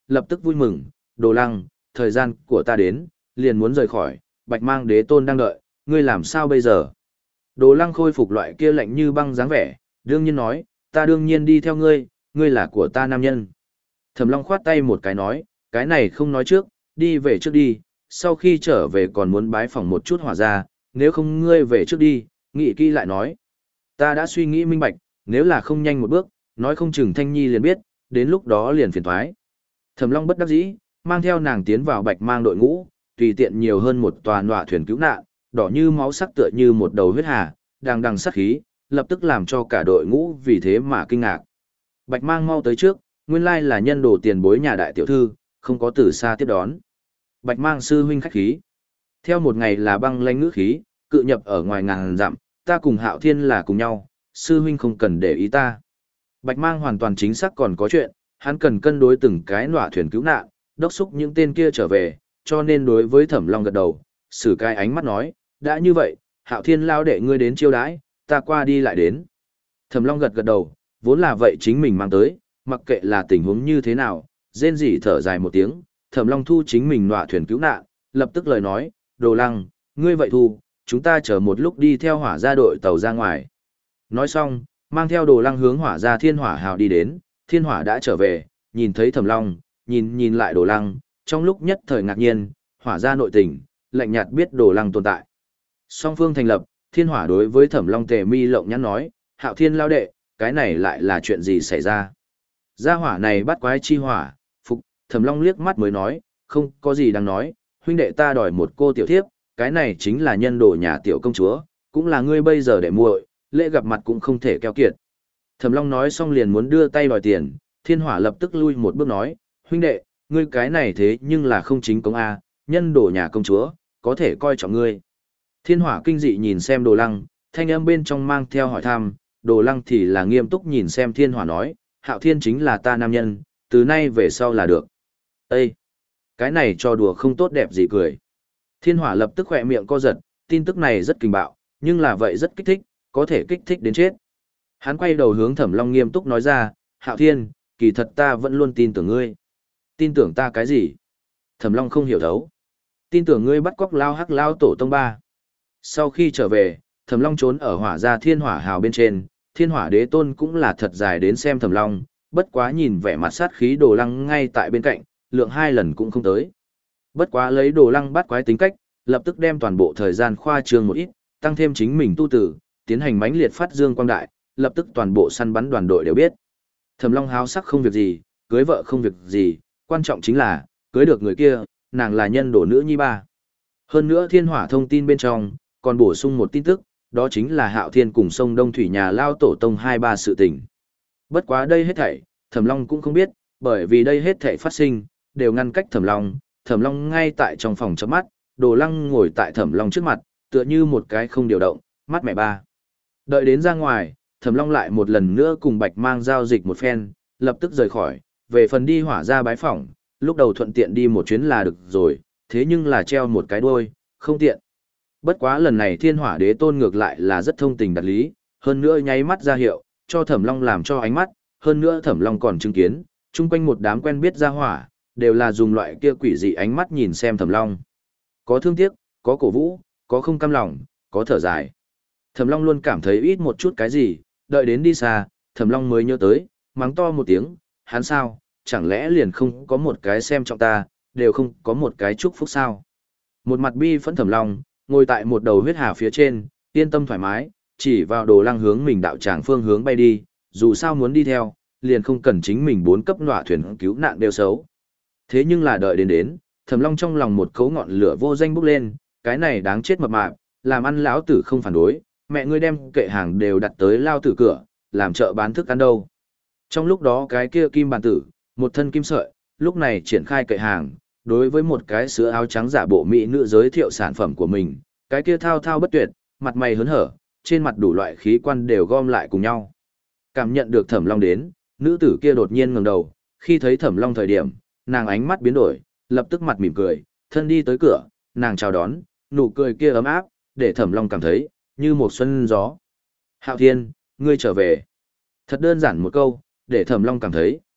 lập tức vui mừng, Đồ Lăng, thời gian của ta đến, liền muốn rời khỏi, Bạch Mang Đế Tôn đang đợi, ngươi làm sao bây giờ? Đồ Lăng khôi phục loại kia lạnh như băng dáng vẻ, đương nhiên nói, ta đương nhiên đi theo ngươi, ngươi là của ta nam nhân. Thẩm Long khoát tay một cái nói, cái này không nói trước, đi về trước đi, sau khi trở về còn muốn bái phỏng một chút hỏa ra, nếu không ngươi về trước đi, nghĩ kỹ lại nói. Ta đã suy nghĩ minh bạch, nếu là không nhanh một bước, nói không chừng Thanh Nhi liền biết, đến lúc đó liền phiền thoái. Thẩm Long bất đắc dĩ, mang theo nàng tiến vào Bạch Mang đội ngũ, tùy tiện nhiều hơn một tòa nọa thuyền cứu nạn, đỏ như máu sắc tựa như một đầu huyết hà, đang đằng sát khí, lập tức làm cho cả đội ngũ vì thế mà kinh ngạc. Bạch Mang mau tới trước, nguyên lai là nhân đồ tiền bối nhà đại tiểu thư, không có từ xa tiếp đón. Bạch Mang sư huynh khách khí. Theo một ngày là băng lãnh ngữ khí, cự nhập ở ngoài ngàn dặm, ta cùng Hạo Thiên là cùng nhau, sư huynh không cần để ý ta. Bạch Mang hoàn toàn chính xác còn có chuyện, hắn cần cân đối từng cái nọa thuyền cứu nạn, đốc xúc những tên kia trở về, cho nên đối với Thẩm Long gật đầu, sử cái ánh mắt nói, đã như vậy, Hạo Thiên lao đệ ngươi đến chiêu đãi, ta qua đi lại đến. Thẩm Long gật gật đầu, vốn là vậy chính mình mang tới, mặc kệ là tình huống như thế nào, rên rỉ thở dài một tiếng, Thẩm Long thu chính mình nọa thuyền cứu nạn, lập tức lời nói, Đồ Lăng, ngươi vậy thu, chúng ta chờ một lúc đi theo hỏa gia đội tàu ra ngoài. Nói xong, mang theo Đồ Lăng hướng hỏa gia thiên hỏa hào đi đến, thiên hỏa đã trở về, nhìn thấy Thẩm Long, nhìn nhìn lại Đồ Lăng, trong lúc nhất thời ngạc nhiên, hỏa gia nội tình, lạnh nhạt biết Đồ Lăng tồn tại. Song phương thành lập, thiên hỏa đối với Thẩm Long tề mi lộng nhắn nói, Hạo Thiên lao đệ, cái này lại là chuyện gì xảy ra? Gia hỏa này bắt quái chi hỏa, phục, Thẩm Long liếc mắt mới nói, không có gì đáng nói, huynh đệ ta đòi một cô tiểu thiếp, cái này chính là nhân đồ nhà tiểu công chúa, cũng là ngươi bây giờ để muội, lễ gặp mặt cũng không thể keo kiệt. Thẩm Long nói xong liền muốn đưa tay đòi tiền, thiên hỏa lập tức lui một bước nói, huynh đệ, ngươi cái này thế nhưng là không chính công A, nhân đồ nhà công chúa, có thể coi trọng ngươi. Thiên hỏa kinh dị nhìn xem Đồ Lăng, thanh âm bên trong mang theo hỏi thăm, Đồ Lăng thì là nghiêm túc nhìn xem thiên hỏa nói, Hạo Thiên chính là ta nam nhân, từ nay về sau là được. Ê! Cái này cho đùa không tốt đẹp gì cười. Thiên hỏa lập tức khỏe miệng co giật, tin tức này rất kinh bạo, nhưng là vậy rất kích thích, có thể kích thích đến chết. Hắn quay đầu hướng Thẩm Long nghiêm túc nói ra, Hạo Thiên, kỳ thật ta vẫn luôn tin tưởng ngươi. Tin tưởng ta cái gì? Thẩm Long không hiểu thấu. Tin tưởng ngươi bắt cóc lao hắc lao tổ tông ba. Sau khi trở về, Thẩm Long trốn ở hỏa gia thiên hỏa hào bên trên, thiên hỏa đế tôn cũng là thật dài đến xem Thẩm Long, bất quá nhìn vẻ mặt sát khí Đồ Lăng ngay tại bên cạnh, lượng hai lần cũng không tới. Bất quá lấy Đồ Lăng bắt quái tính cách, lập tức đem toàn bộ thời gian khoa trương một ít, tăng thêm chính mình tu tử, tiến hành mãnh liệt phát dương quang đại, lập tức toàn bộ săn bắn đoàn đội đều biết. Thẩm Long háo sắc không việc gì, cưới vợ không việc gì, quan trọng chính là, cưới được người kia, nàng là nhân đồ nữ nhi ba. Hơn nữa thiên hỏa thông tin bên trong, còn bổ sung một tin tức, đó chính là Hạo Thiên cùng sông Đông Thủy nhà lao tổ tông hai ba sự tình. Bất quá đây hết thảy, Thẩm Long cũng không biết, bởi vì đây hết thảy phát sinh, đều ngăn cách Thẩm Long, Thẩm Long ngay tại trong phòng chớp mắt, Đồ Lăng ngồi tại Thẩm Long trước mặt, tựa như một cái không điều động, mắt mẹ ba. Đợi đến ra ngoài, Thẩm Long lại một lần nữa cùng Bạch Mang giao dịch một phen, lập tức rời khỏi, về phần đi hỏa ra bái phỏng, lúc đầu thuận tiện đi một chuyến là được rồi, thế nhưng là treo một cái đuôi, không tiện. Bất quá lần này thiên hỏa đế tôn ngược lại là rất thông tình đạt lý, hơn nữa nháy mắt ra hiệu, cho Thẩm Long làm cho ánh mắt, hơn nữa Thẩm Long còn chứng kiến, chung quanh một đám quen biết ra hỏa, đều là dùng loại kia quỷ dị ánh mắt nhìn xem Thẩm Long. Có thương tiếc, có cổ vũ, có không cam lòng, có thở dài. Thẩm Long luôn cảm thấy ít một chút cái gì, đợi đến đi xa, Thẩm Long mới nhớ tới, mắng to một tiếng, hắn sao, chẳng lẽ liền không có một cái xem trọng ta, đều không có một cái chúc phúc sao. Một mặt bi phẫn Thẩm Long, ngồi tại một đầu huyết hà phía trên, yên tâm thoải mái, chỉ vào Đồ Lăng hướng mình đạo tràng phương hướng bay đi, dù sao muốn đi theo, liền không cần chính mình bốn cấp nọa thuyền cứu nạn đều xấu. Thế nhưng là đợi đến đến, Thẩm Long trong lòng một cấu ngọn lửa vô danh bốc lên, cái này đáng chết mập mạp, làm ăn lão tử không phản đối, mẹ ngươi đem kệ hàng đều đặt tới lao tử cửa, làm chợ bán thức ăn đâu. Trong lúc đó cái kia kim bàn tử, một thân kim sợi, lúc này triển khai kệ hàng, đối với một cái sữa áo trắng giả bộ mỹ nữ giới thiệu sản phẩm của mình, cái kia thao thao bất tuyệt, mặt mày hớn hở, trên mặt đủ loại khí quan đều gom lại cùng nhau. Cảm nhận được Thẩm Long đến, nữ tử kia đột nhiên ngẩng đầu, khi thấy Thẩm Long thời điểm, nàng ánh mắt biến đổi, lập tức mặt mỉm cười, thân đi tới cửa, nàng chào đón, nụ cười kia ấm áp, để Thẩm Long cảm thấy như một xuân gió. Hạo Thiên, ngươi trở về. Thật đơn giản một câu, để Thẩm Long cảm thấy,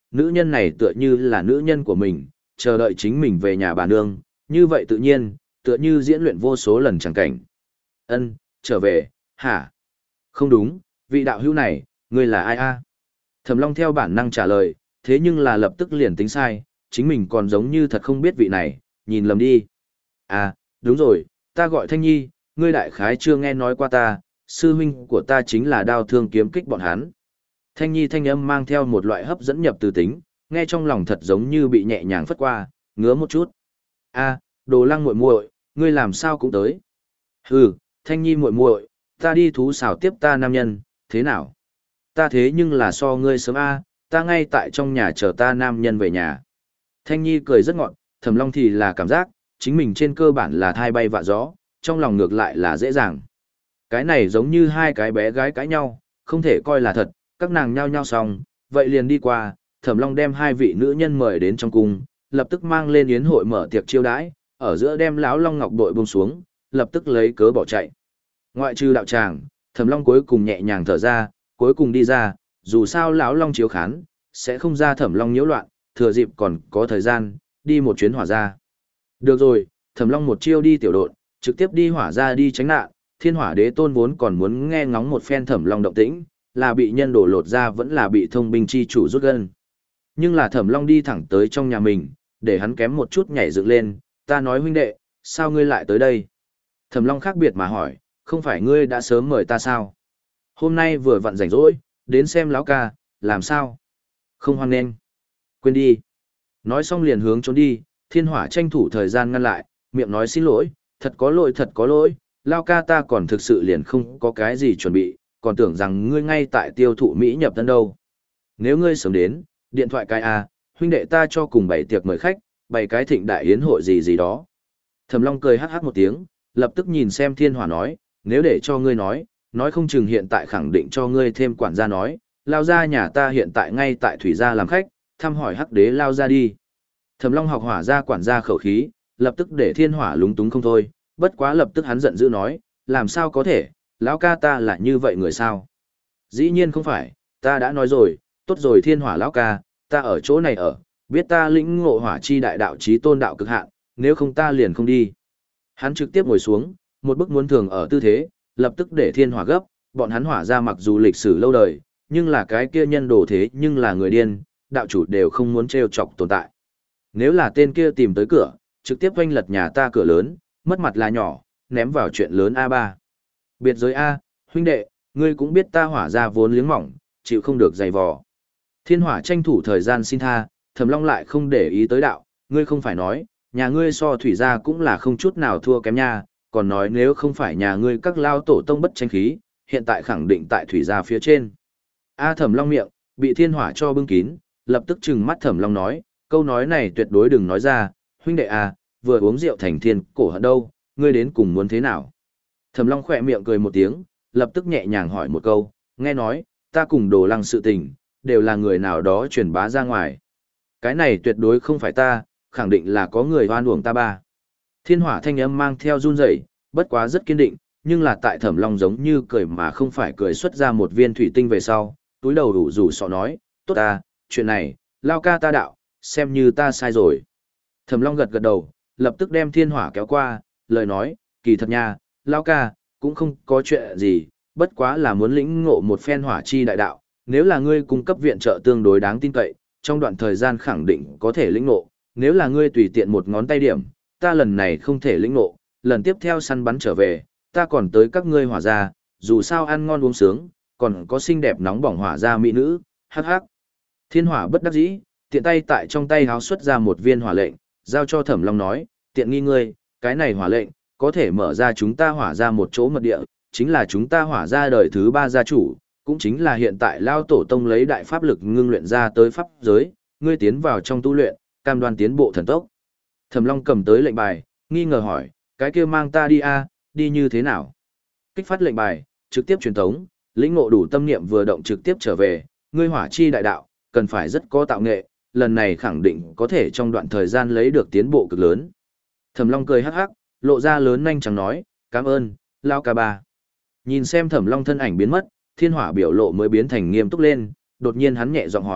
nữ nhân này tựa như là nữ nhân của mình, chờ đợi chính mình về nhà bà nương, như vậy tự nhiên, tựa như diễn luyện vô số lần chẳng cảnh. Ân, trở về, hả? Không đúng, vị đạo hữu này, ngươi là ai a? Thẩm Long theo bản năng trả lời, thế nhưng là lập tức liền tính sai, chính mình còn giống như thật không biết vị này, nhìn lầm đi. À, đúng rồi, ta gọi Thanh Nhi, ngươi đại khái chưa nghe nói qua ta, sư huynh của ta chính là đao thương kiếm kích bọn hắn. Thanh Nhi thanh âm mang theo một loại hấp dẫn nhập từ tính, nghe trong lòng thật giống như bị nhẹ nhàng phất qua, ngứa một chút. A, Đồ Lăng muội muội, ngươi làm sao cũng tới? Hừ, Thanh Nhi muội muội, ta đi thú xào tiếp ta nam nhân, thế nào? Ta thế nhưng là so ngươi sớm a, ta ngay tại trong nhà chờ ta nam nhân về nhà. Thanh Nhi cười rất ngọt, Thẩm Long thì là cảm giác, chính mình trên cơ bản là thai bay vạ gió, trong lòng ngược lại là dễ dàng. Cái này giống như hai cái bé gái cãi nhau, không thể coi là thật, các nàng nhao nhao xong, vậy liền đi qua, Thẩm Long đem hai vị nữ nhân mời đến trong cung, lập tức mang lên yến hội mở tiệc chiêu đãi, ở giữa đem lão Long Ngọc bội buông xuống, lập tức lấy cớ bỏ chạy. Ngoại trừ đạo tràng, Thẩm Long cuối cùng nhẹ nhàng thở ra, cuối cùng đi ra, dù sao lão Long chiếu khán, sẽ không ra Thẩm Long nhiễu loạn, thừa dịp còn có thời gian, đi một chuyến hỏa ra. Được rồi, Thẩm Long một chiêu đi tiểu độn, trực tiếp đi hỏa ra đi tránh nạn, Thiên Hỏa Đế Tôn vốn còn muốn nghe ngóng một phen Thẩm Long động tĩnh, là bị nhân đổ lột ra vẫn là bị thông binh chi chủ rút gân. Nhưng là Thẩm Long đi thẳng tới trong nhà mình, để hắn kém một chút nhảy dựng lên, ta nói huynh đệ, sao ngươi lại tới đây? Thẩm Long khác biệt mà hỏi, không phải ngươi đã sớm mời ta sao? Hôm nay vừa vặn rảnh rỗi, đến xem lão ca, làm sao? Không hoan nghênh. Quên đi. Nói xong liền hướng trốn đi, Thiên Hỏa tranh thủ thời gian ngăn lại, miệng nói xin lỗi, thật có lỗi thật có lỗi, lao ca ta còn thực sự liền không có cái gì chuẩn bị, còn tưởng rằng ngươi ngay tại tiêu thụ Mỹ nhập tân đâu. Nếu ngươi sớm đến, điện thoại cái A, huynh đệ ta cho cùng bày tiệc mời khách, bày cái thịnh đại yến hội gì gì đó. Thẩm Long cười hắc hắc một tiếng, lập tức nhìn xem Thiên Hỏa nói, nếu để cho ngươi nói, nói không chừng hiện tại khẳng định cho ngươi thêm quản gia nói, lao ra nhà ta hiện tại ngay tại thủy gia làm khách, thăm hỏi hắc đế lao ra đi. Thẩm Long học hỏa ra quản gia khẩu khí, lập tức để Thiên Hỏa lúng túng không thôi, bất quá lập tức hắn giận dữ nói, làm sao có thể, lão ca ta là như vậy người sao? Dĩ nhiên không phải, ta đã nói rồi, tốt rồi Thiên Hỏa lão ca, ta ở chỗ này ở, biết ta lĩnh ngộ hỏa chi đại đạo chí tôn đạo cực hạn, nếu không ta liền không đi. Hắn trực tiếp ngồi xuống, một bức muốn thường ở tư thế, lập tức để Thiên Hỏa gấp, bọn hắn hỏa ra mặc dù lịch sử lâu đời, nhưng là cái kia nhân đồ thế nhưng là người điên, đạo chủ đều không muốn trêu chọc tồn tại. Nếu là tên kia tìm tới cửa, trực tiếp oanh lật nhà ta cửa lớn, mất mặt là nhỏ, ném vào chuyện lớn a ba. Biệt giới A, huynh đệ, ngươi cũng biết ta hỏa ra vốn liếng mỏng, chịu không được dày vò. Thiên Hỏa tranh thủ thời gian xin tha, Thẩm Long lại không để ý tới đạo, ngươi không phải nói, nhà ngươi so thủy gia cũng là không chút nào thua kém nha, còn nói nếu không phải nhà ngươi các lao tổ tông bất tranh khí, hiện tại khẳng định tại thủy gia phía trên. A Thẩm Long miệng, bị Thiên Hỏa cho bưng kín, lập tức trừng mắt Thẩm Long nói, câu nói này tuyệt đối đừng nói ra, huynh đệ à, vừa uống rượu thành thiên cổ hận đâu, ngươi đến cùng muốn thế nào? Thẩm Long khỏe miệng cười một tiếng, lập tức nhẹ nhàng hỏi một câu, nghe nói, ta cùng Đồ Lăng sự tình, đều là người nào đó truyền bá ra ngoài. Cái này tuyệt đối không phải ta, khẳng định là có người oan uổng ta ba. Thiên Hỏa thanh âm mang theo run rẩy, bất quá rất kiên định, nhưng là tại Thẩm Long giống như cười mà không phải cười xuất ra một viên thủy tinh về sau, túi đầu đủ rủ sọ nói, tốt ta, chuyện này, lao ca ta đạo, xem như ta sai rồi. Thẩm Long gật gật đầu, lập tức đem Thiên Hỏa kéo qua, lời nói, kỳ thật nha, lao ca, cũng không có chuyện gì, bất quá là muốn lĩnh ngộ một phen hỏa chi đại đạo, nếu là ngươi cung cấp viện trợ tương đối đáng tin cậy, trong đoạn thời gian khẳng định có thể lĩnh ngộ, nếu là ngươi tùy tiện một ngón tay điểm, ta lần này không thể lĩnh ngộ, lần tiếp theo săn bắn trở về, ta còn tới các ngươi hỏa gia, dù sao ăn ngon uống sướng, còn có xinh đẹp nóng bỏng hỏa gia mỹ nữ, hắc hắc. Thiên Hỏa bất đắc dĩ, tiện tay tại trong tay háo xuất ra một viên hỏa lệnh, giao cho Thẩm Long nói, tiện nghi ngươi, cái này hỏa lệnh, có thể mở ra chúng ta hỏa ra một chỗ mật địa, chính là chúng ta hỏa ra đời thứ ba gia chủ, cũng chính là hiện tại Lao Tổ Tông lấy đại pháp lực ngưng luyện ra tới pháp giới, ngươi tiến vào trong tu luyện, cam đoan tiến bộ thần tốc. Thẩm Long cầm tới lệnh bài, nghi ngờ hỏi, cái kia mang ta đi a, đi như thế nào? Kích phát lệnh bài, trực tiếp truyền tống, lĩnh ngộ đủ tâm niệm vừa động trực tiếp trở về, ngươi hỏa chi đại đạo, cần phải rất có tạo nghệ, lần này khẳng định có thể trong đoạn thời gian lấy được tiến bộ cực lớn. Thẩm Long cười hắc hắc, lộ ra lớn nhanh chẳng nói, cảm ơn, Lao ca ba. Nhìn xem Thẩm Long thân ảnh biến mất, Thiên Hỏa biểu lộ mới biến thành nghiêm túc lên, đột nhiên hắn nhẹ giọng hỏi,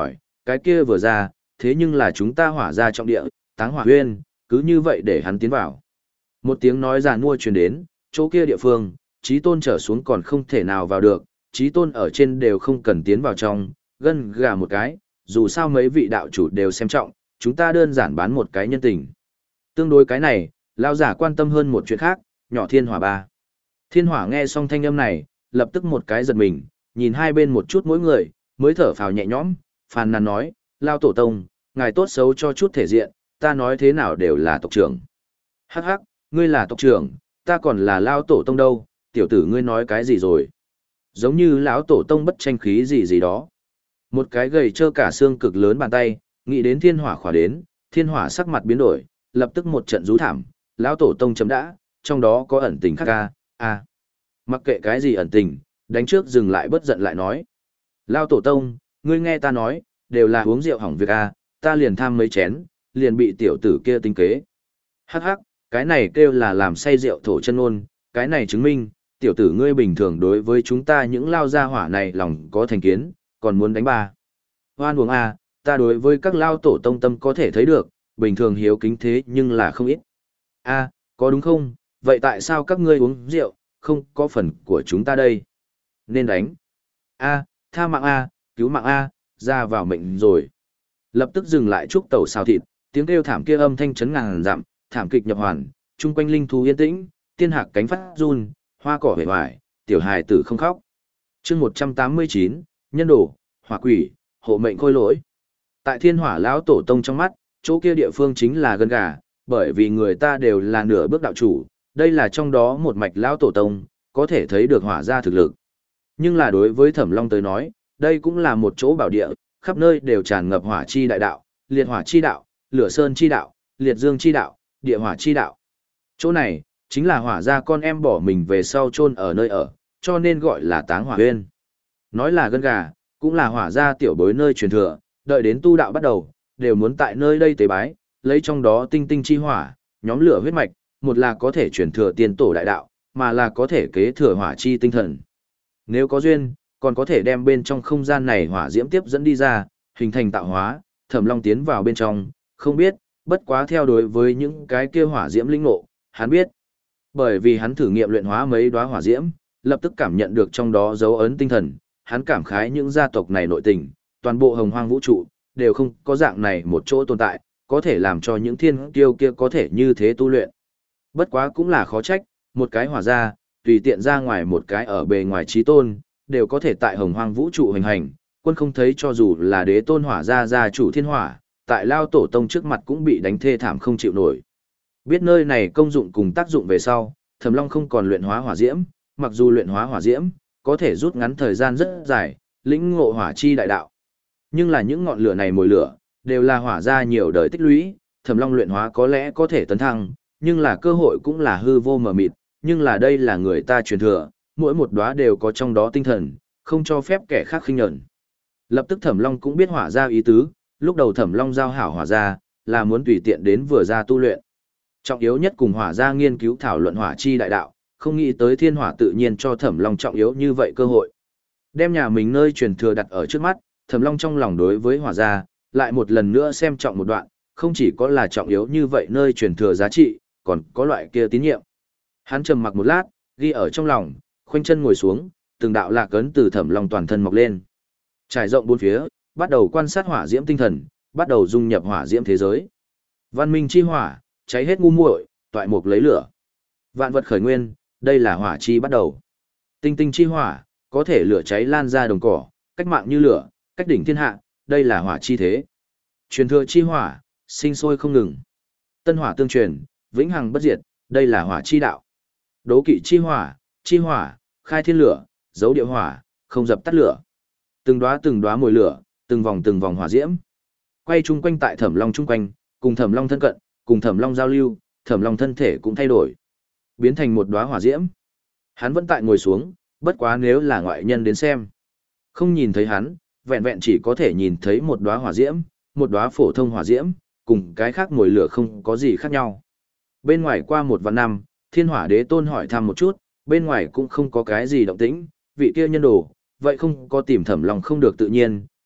cái kia vừa ra, thế nhưng là chúng ta hỏa ra trọng địa, táng hỏa huyên, cứ như vậy để hắn tiến vào. Một tiếng nói giàn mua truyền đến, chỗ kia địa phương, trí tôn trở xuống còn không thể nào vào được, trí tôn ở trên đều không cần tiến vào trong, gân gà một cái, dù sao mấy vị đạo chủ đều xem trọng, chúng ta đơn giản bán một cái nhân tình. Tương đối cái này, lao giả quan tâm hơn một chuyện khác, nhỏ thiên hỏa ba. Thiên hỏa nghe xong thanh âm này, lập tức một cái giật mình, nhìn hai bên một chút mỗi người, mới thở phào nhẹ nhõm, phàn nàn nói, lao tổ tông, ngài tốt xấu cho chút thể diện, ta nói thế nào đều là tộc trưởng. Hắc hắc, ngươi là tộc trưởng, ta còn là lao tổ tông đâu, tiểu tử ngươi nói cái gì rồi? Giống như lão tổ tông bất tranh khí gì gì đó. Một cái gầy trơ cả xương cực lớn bàn tay, nghĩ đến thiên hỏa khỏa đến, thiên hỏa sắc mặt biến đổi, lập tức một trận rú thảm, lão tổ tông chấm đã, trong đó có ẩn tình khác ca, a. Mặc kệ cái gì ẩn tình, đánh trước dừng lại bất giận lại nói. Lão tổ tông, ngươi nghe ta nói, đều là uống rượu hỏng việc a, ta liền tham mấy chén, liền bị tiểu tử kia tính kế. Hắc hắc, cái này kêu là làm say rượu thổ chân ôn, cái này chứng minh, tiểu tử ngươi bình thường đối với chúng ta những lao gia hỏa này lòng có thành kiến, còn muốn đánh ba. Hoan uống a, ta đối với các lao tổ tông tâm có thể thấy được, bình thường hiếu kính thế nhưng là không ít. A, có đúng không? Vậy tại sao các ngươi uống rượu, không có phần của chúng ta đây? Nên đánh. A, tha mạng A, cứu mạng A, ra vào mệnh rồi. Lập tức dừng lại chúc tàu xào thịt, tiếng kêu thảm kia âm thanh chấn ngàn dặm, thảm kịch nhập hoàn, chung quanh linh thú yên tĩnh, tiên hạc cánh phát run, hoa cỏ hề hoài, tiểu hài tử không khóc. chương một trăm tám mươi chín, nhân đồ, hỏa quỷ, hộ mệnh khôi lỗi. Tại thiên hỏa lão tổ tông trong mắt, chỗ kia địa phương chính là gân gà, bởi vì người ta đều là nửa bước đạo chủ, đây là trong đó một mạch lão tổ tông, có thể thấy được hỏa ra thực lực. Nhưng là đối với Thẩm Long tới nói, đây cũng là một chỗ bảo địa, khắp nơi đều tràn ngập hỏa chi đại đạo, liệt hỏa chi đạo, lửa sơn chi đạo, liệt dương chi đạo, địa hỏa chi đạo. Chỗ này, chính là hỏa ra con em bỏ mình về sau chôn ở nơi ở, cho nên gọi là táng hỏa huyên. Nói là gân gà, cũng là hỏa ra tiểu bối nơi truyền thừa, đợi đến tu đạo bắt đầu, đều muốn tại nơi đây tế bái, lấy trong đó tinh tinh chi hỏa, nhóm lửa huyết mạch, một là có thể truyền thừa tiền tổ đại đạo, mà là có thể kế thừa hỏa chi tinh thần. Nếu có duyên, còn có thể đem bên trong không gian này hỏa diễm tiếp dẫn đi ra, hình thành tạo hóa, Thẩm Long tiến vào bên trong, không biết, bất quá theo đối với những cái kia hỏa diễm linh ngộ, hắn biết. Bởi vì hắn thử nghiệm luyện hóa mấy đóa hỏa diễm, lập tức cảm nhận được trong đó dấu ấn tinh thần, hắn cảm khái những gia tộc này nội tình, toàn bộ hồng hoang vũ trụ, đều không có dạng này một chỗ tồn tại, có thể làm cho những thiên kiêu kia có thể như thế tu luyện. Bất quá cũng là khó trách, một cái hỏa ra, tùy tiện ra ngoài một cái ở bề ngoài trí tôn, đều có thể tại hồng hoang vũ trụ hành hành, quân không thấy cho dù là đế tôn hỏa ra gia chủ thiên hỏa, tại lao tổ tông trước mặt cũng bị đánh thê thảm không chịu nổi. Biết nơi này công dụng cùng tác dụng về sau, Thẩm Long không còn luyện hóa hỏa diễm, mặc dù luyện hóa hỏa diễm, có thể rút ngắn thời gian rất dài, lĩnh ngộ hỏa chi đại đạo. Nhưng là những ngọn lửa này mồi lửa, đều là hỏa ra nhiều đời tích lũy, Thẩm Long luyện hóa có lẽ có thể tấn thăng, nhưng là cơ hội cũng là hư vô mờ mịt, nhưng là đây là người ta truyền thừa, mỗi một đóa đều có trong đó tinh thần, không cho phép kẻ khác khinh nhẫn. Lập tức Thẩm Long cũng biết hỏa ra ý tứ, lúc đầu Thẩm Long giao hảo hỏa ra, là muốn tùy tiện đến vừa ra tu luyện. Trọng yếu nhất cùng hỏa ra nghiên cứu thảo luận hỏa chi đại đạo, không nghĩ tới thiên hỏa tự nhiên cho Thẩm Long trọng yếu như vậy cơ hội. Đem nhà mình nơi truyền thừa đặt ở trước mắt, Thẩm Long trong lòng đối với hỏa ra, lại một lần nữa xem trọng một đoạn, không chỉ có là trọng yếu như vậy nơi truyền thừa giá trị, còn có loại kia tín nhiệm. Hắn trầm mặc một lát, ghi ở trong lòng, khoanh chân ngồi xuống, từng đạo lạc ấn từ Thẩm Long toàn thân mọc lên. Trải rộng bốn phía, bắt đầu quan sát hỏa diễm tinh thần, bắt đầu dung nhập hỏa diễm thế giới. Văn minh chi hỏa, cháy hết ngu muội, toại mục lấy lửa. Vạn vật khởi nguyên, đây là hỏa chi bắt đầu. Tinh tinh chi hỏa, có thể lửa cháy lan ra đồng cỏ, cách mạng như lửa, cách đỉnh thiên hạ, đây là hỏa chi thế. Truyền thừa chi hỏa, sinh sôi không ngừng. Tân hỏa tương truyền, vĩnh hằng bất diệt, đây là hỏa chi đạo. Đố kỵ chi hỏa, chi hỏa, khai thiên lửa, dấu địa hỏa, không dập tắt lửa. Từng đóa từng đóa mồi lửa, từng vòng từng vòng hỏa diễm. Quay chung quanh tại Thẩm Long chung quanh, cùng Thẩm Long thân cận, cùng Thẩm Long giao lưu, Thẩm Long thân thể cũng thay đổi, biến thành một đóa hỏa diễm. Hắn vẫn tại ngồi xuống, bất quá nếu là ngoại nhân đến xem, không nhìn thấy hắn, vẹn vẹn chỉ có thể nhìn thấy một đóa hỏa diễm, một đóa phổ thông hỏa diễm, cùng cái khác mồi lửa không có gì khác nhau. Bên ngoài qua một vạn năm, Thiên Hỏa Đế Tôn hỏi thăm một chút, bên ngoài cũng không có cái gì động tĩnh, vị kia nhân đồ, vậy không có tìm Thẩm Long không được tự nhiên,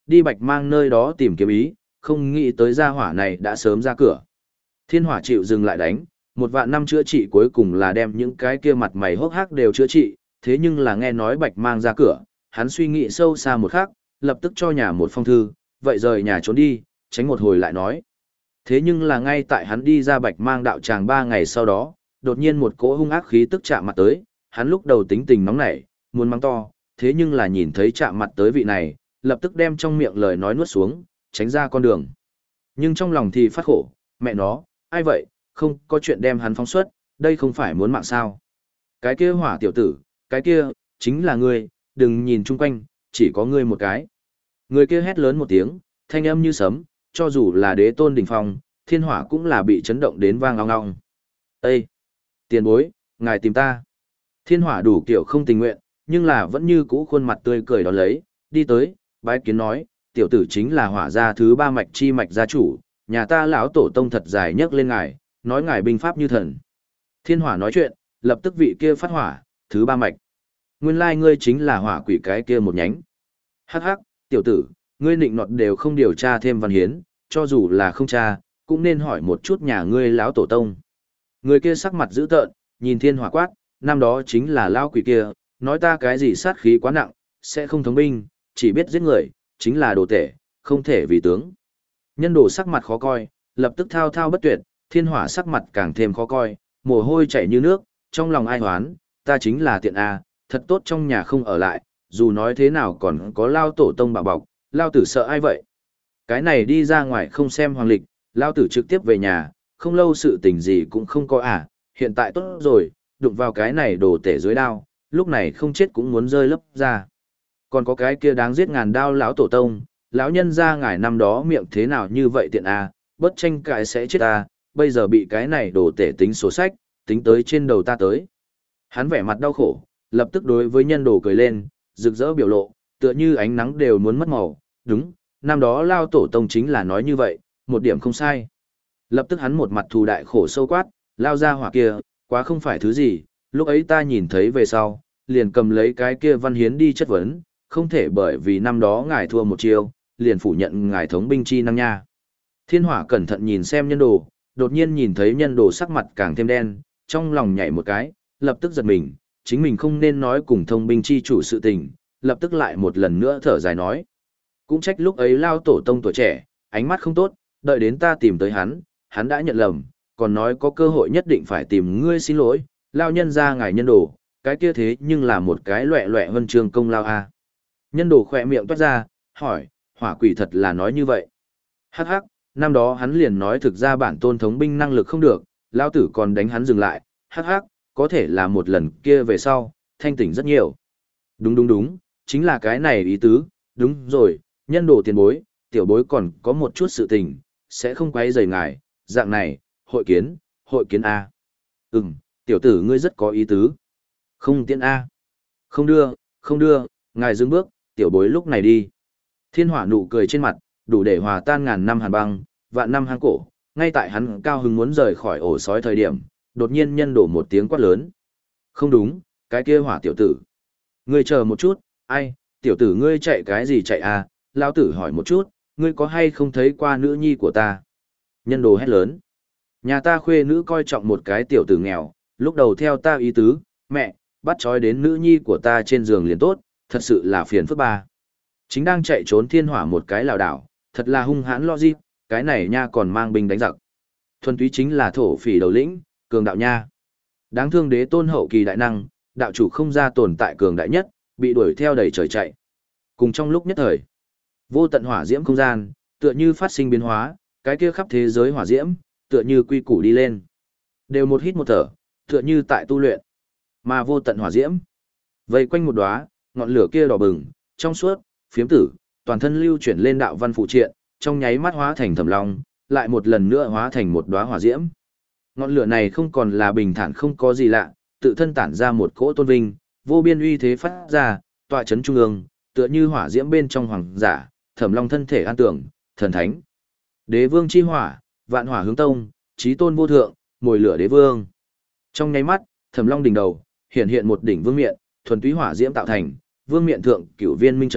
đi Bạch Mang nơi đó tìm kiếm ý, không nghĩ tới gia hỏa này đã sớm ra cửa. Thiên hỏa chịu dừng lại đánh, một vạn năm chữa trị cuối cùng là đem những cái kia mặt mày hốc hác đều chữa trị, thế nhưng là nghe nói Bạch Mang ra cửa, hắn suy nghĩ sâu xa một khắc, lập tức cho nhà một phong thư, vậy rời nhà trốn đi, tránh một hồi lại nói. Thế nhưng là ngay tại hắn đi ra Bạch Mang đạo tràng ba ngày sau đó, đột nhiên một cỗ hung ác khí tức chạm mặt tới, hắn lúc đầu tính tình nóng nảy, muốn mắng to, thế nhưng là nhìn thấy chạm mặt tới vị này, lập tức đem trong miệng lời nói nuốt xuống, tránh ra con đường. Nhưng trong lòng thì phát khổ, mẹ nó, ai vậy, không có chuyện đem hắn phóng xuất, đây không phải muốn mạng sao. Cái kia hỏa tiểu tử, cái kia, chính là ngươi, đừng nhìn chung quanh, chỉ có ngươi một cái. Người kia hét lớn một tiếng, thanh âm như sấm, cho dù là đế tôn đỉnh phong, thiên hỏa cũng là bị chấn động đến vang ong ong. Ê! Tiền bối, ngài tìm ta. Thiên hỏa đủ kiểu không tình nguyện, nhưng là vẫn như cũ khuôn mặt tươi cười đón lấy, đi tới, bái kiến nói, tiểu tử chính là hỏa gia thứ ba mạch chi mạch gia chủ, nhà ta lão tổ tông thật dài nhấc lên ngài, nói ngài binh pháp như thần. Thiên hỏa nói chuyện, lập tức vị kia phát hỏa, thứ ba mạch. Nguyên lai ngươi chính là hỏa quỷ cái kia một nhánh. Hắc hắc, tiểu tử, ngươi nịnh nọt đều không điều tra thêm văn hiến, cho dù là không tra, cũng nên hỏi một chút nhà ngươi lão tổ tông. Người kia sắc mặt dữ tợn, nhìn thiên hỏa quát, năm đó chính là lão quỷ kia, nói ta cái gì sát khí quá nặng, sẽ không thống binh, chỉ biết giết người, chính là đồ tể, không thể vì tướng. Nhân đồ sắc mặt khó coi, lập tức thao thao bất tuyệt, thiên hỏa sắc mặt càng thêm khó coi, mồ hôi chảy như nước, trong lòng ai hoán, ta chính là tiện A, thật tốt trong nhà không ở lại, dù nói thế nào còn có lao tổ tông bảo bọc, lao tử sợ ai vậy. Cái này đi ra ngoài không xem hoàng lịch, lao tử trực tiếp về nhà, không lâu sự tình gì cũng không có à, hiện tại tốt rồi, đụng vào cái này đồ tể dưới đao, lúc này không chết cũng muốn rơi lấp ra. Còn có cái kia đáng giết ngàn đao lão tổ tông, lão nhân ra ngài năm đó miệng thế nào như vậy tiện à, bất tranh cãi sẽ chết à, bây giờ bị cái này đồ tể tính sổ sách, tính tới trên đầu ta tới. Hắn vẻ mặt đau khổ, lập tức đối với nhân đồ cười lên, rực rỡ biểu lộ, tựa như ánh nắng đều muốn mất màu, đúng, năm đó lao tổ tông chính là nói như vậy, một điểm không sai. Lập tức hắn một mặt thù đại khổ sâu quát, lao ra hỏa kia, quá không phải thứ gì, lúc ấy ta nhìn thấy về sau, liền cầm lấy cái kia văn hiến đi chất vấn, không thể bởi vì năm đó ngài thua một chiêu, liền phủ nhận ngài thống binh chi năng nha. Thiên hỏa cẩn thận nhìn xem nhân đồ, đột nhiên nhìn thấy nhân đồ sắc mặt càng thêm đen, trong lòng nhảy một cái, lập tức giật mình, chính mình không nên nói cùng thông binh chi chủ sự tình, lập tức lại một lần nữa thở dài nói. Cũng trách lúc ấy lao tổ tông tuổi trẻ, ánh mắt không tốt, đợi đến ta tìm tới hắn, hắn đã nhận lầm, còn nói có cơ hội nhất định phải tìm ngươi xin lỗi, lao nhân ra ngài nhân đồ, cái kia thế nhưng là một cái loẹ loẹ vân trường công lao a. Nhân đồ khỏe miệng toát ra, hỏi, hỏa quỷ thật là nói như vậy. Hắc hắc, năm đó hắn liền nói thực ra bản tôn thống binh năng lực không được, lao tử còn đánh hắn dừng lại, hắc hắc, có thể là một lần kia về sau, thanh tỉnh rất nhiều. Đúng đúng đúng, chính là cái này ý tứ, đúng rồi, nhân đồ tiền bối, tiểu bối còn có một chút sự tình, sẽ không quấy rầy ngài, dạng này, hội kiến, hội kiến A. Ừm, tiểu tử ngươi rất có ý tứ. Không tiện A. Không đưa, không đưa, ngài dừng bước, tiểu bối lúc này đi. Thiên hỏa nụ cười trên mặt, đủ để hòa tan ngàn năm hàn băng, vạn năm hang cổ, ngay tại hắn cao hứng muốn rời khỏi ổ sói thời điểm, đột nhiên nhân đổ một tiếng quát lớn. Không đúng, cái kia hỏa tiểu tử. Ngươi chờ một chút, ai, tiểu tử ngươi chạy cái gì chạy à, lao tử hỏi một chút, ngươi có hay không thấy qua nữ nhi của ta? Nhân đồ hét lớn. Nhà ta khuê nữ coi trọng một cái tiểu tử nghèo, lúc đầu theo ta ý tứ, mẹ, bắt trói đến nữ nhi của ta trên giường liền tốt, thật sự là phiền phức ba. Chính đang chạy trốn thiên hỏa một cái lảo đảo, thật là hung hãn logic, cái này nha còn mang binh đánh giặc. Thuần túy chính là thổ phỉ đầu lĩnh, cường đạo nha. Đáng thương đế tôn hậu kỳ đại năng, đạo chủ không ra tồn tại cường đại nhất, bị đuổi theo đầy trời chạy. Cùng trong lúc nhất thời, vô tận hỏa diễm không gian, tựa như phát sinh biến hóa, cái kia khắp thế giới hỏa diễm, tựa như quy củ đi lên. Đều một hít một thở, tựa như tại tu luyện. Mà vô tận hỏa diễm, vây quanh một đóa, ngọn lửa kia đỏ bừng, trong suốt, phiếm tử, toàn thân lưu chuyển lên đạo văn phụ triện, trong nháy mắt hóa thành thẩm long, lại một lần nữa hóa thành một đóa hỏa diễm. Ngọn lửa này không còn là bình thản không có gì lạ, tự thân tản ra một cỗ tôn vinh, vô biên uy thế phát ra, tọa chấn trung ương, tựa như hỏa diễm bên trong hoàng giả, thẩm long thân thể an tưởng, thần thánh. Đế vương chi hỏa, vạn hỏa hướng tông, chí tôn vô thượng, mồi lửa đế vương. Trong nháy mắt, thẩm long đỉnh đầu, hiện hiện một đỉnh vương miện, thuần túy hỏa diễm tạo thành, vương miện thượng cửu viên minh châu,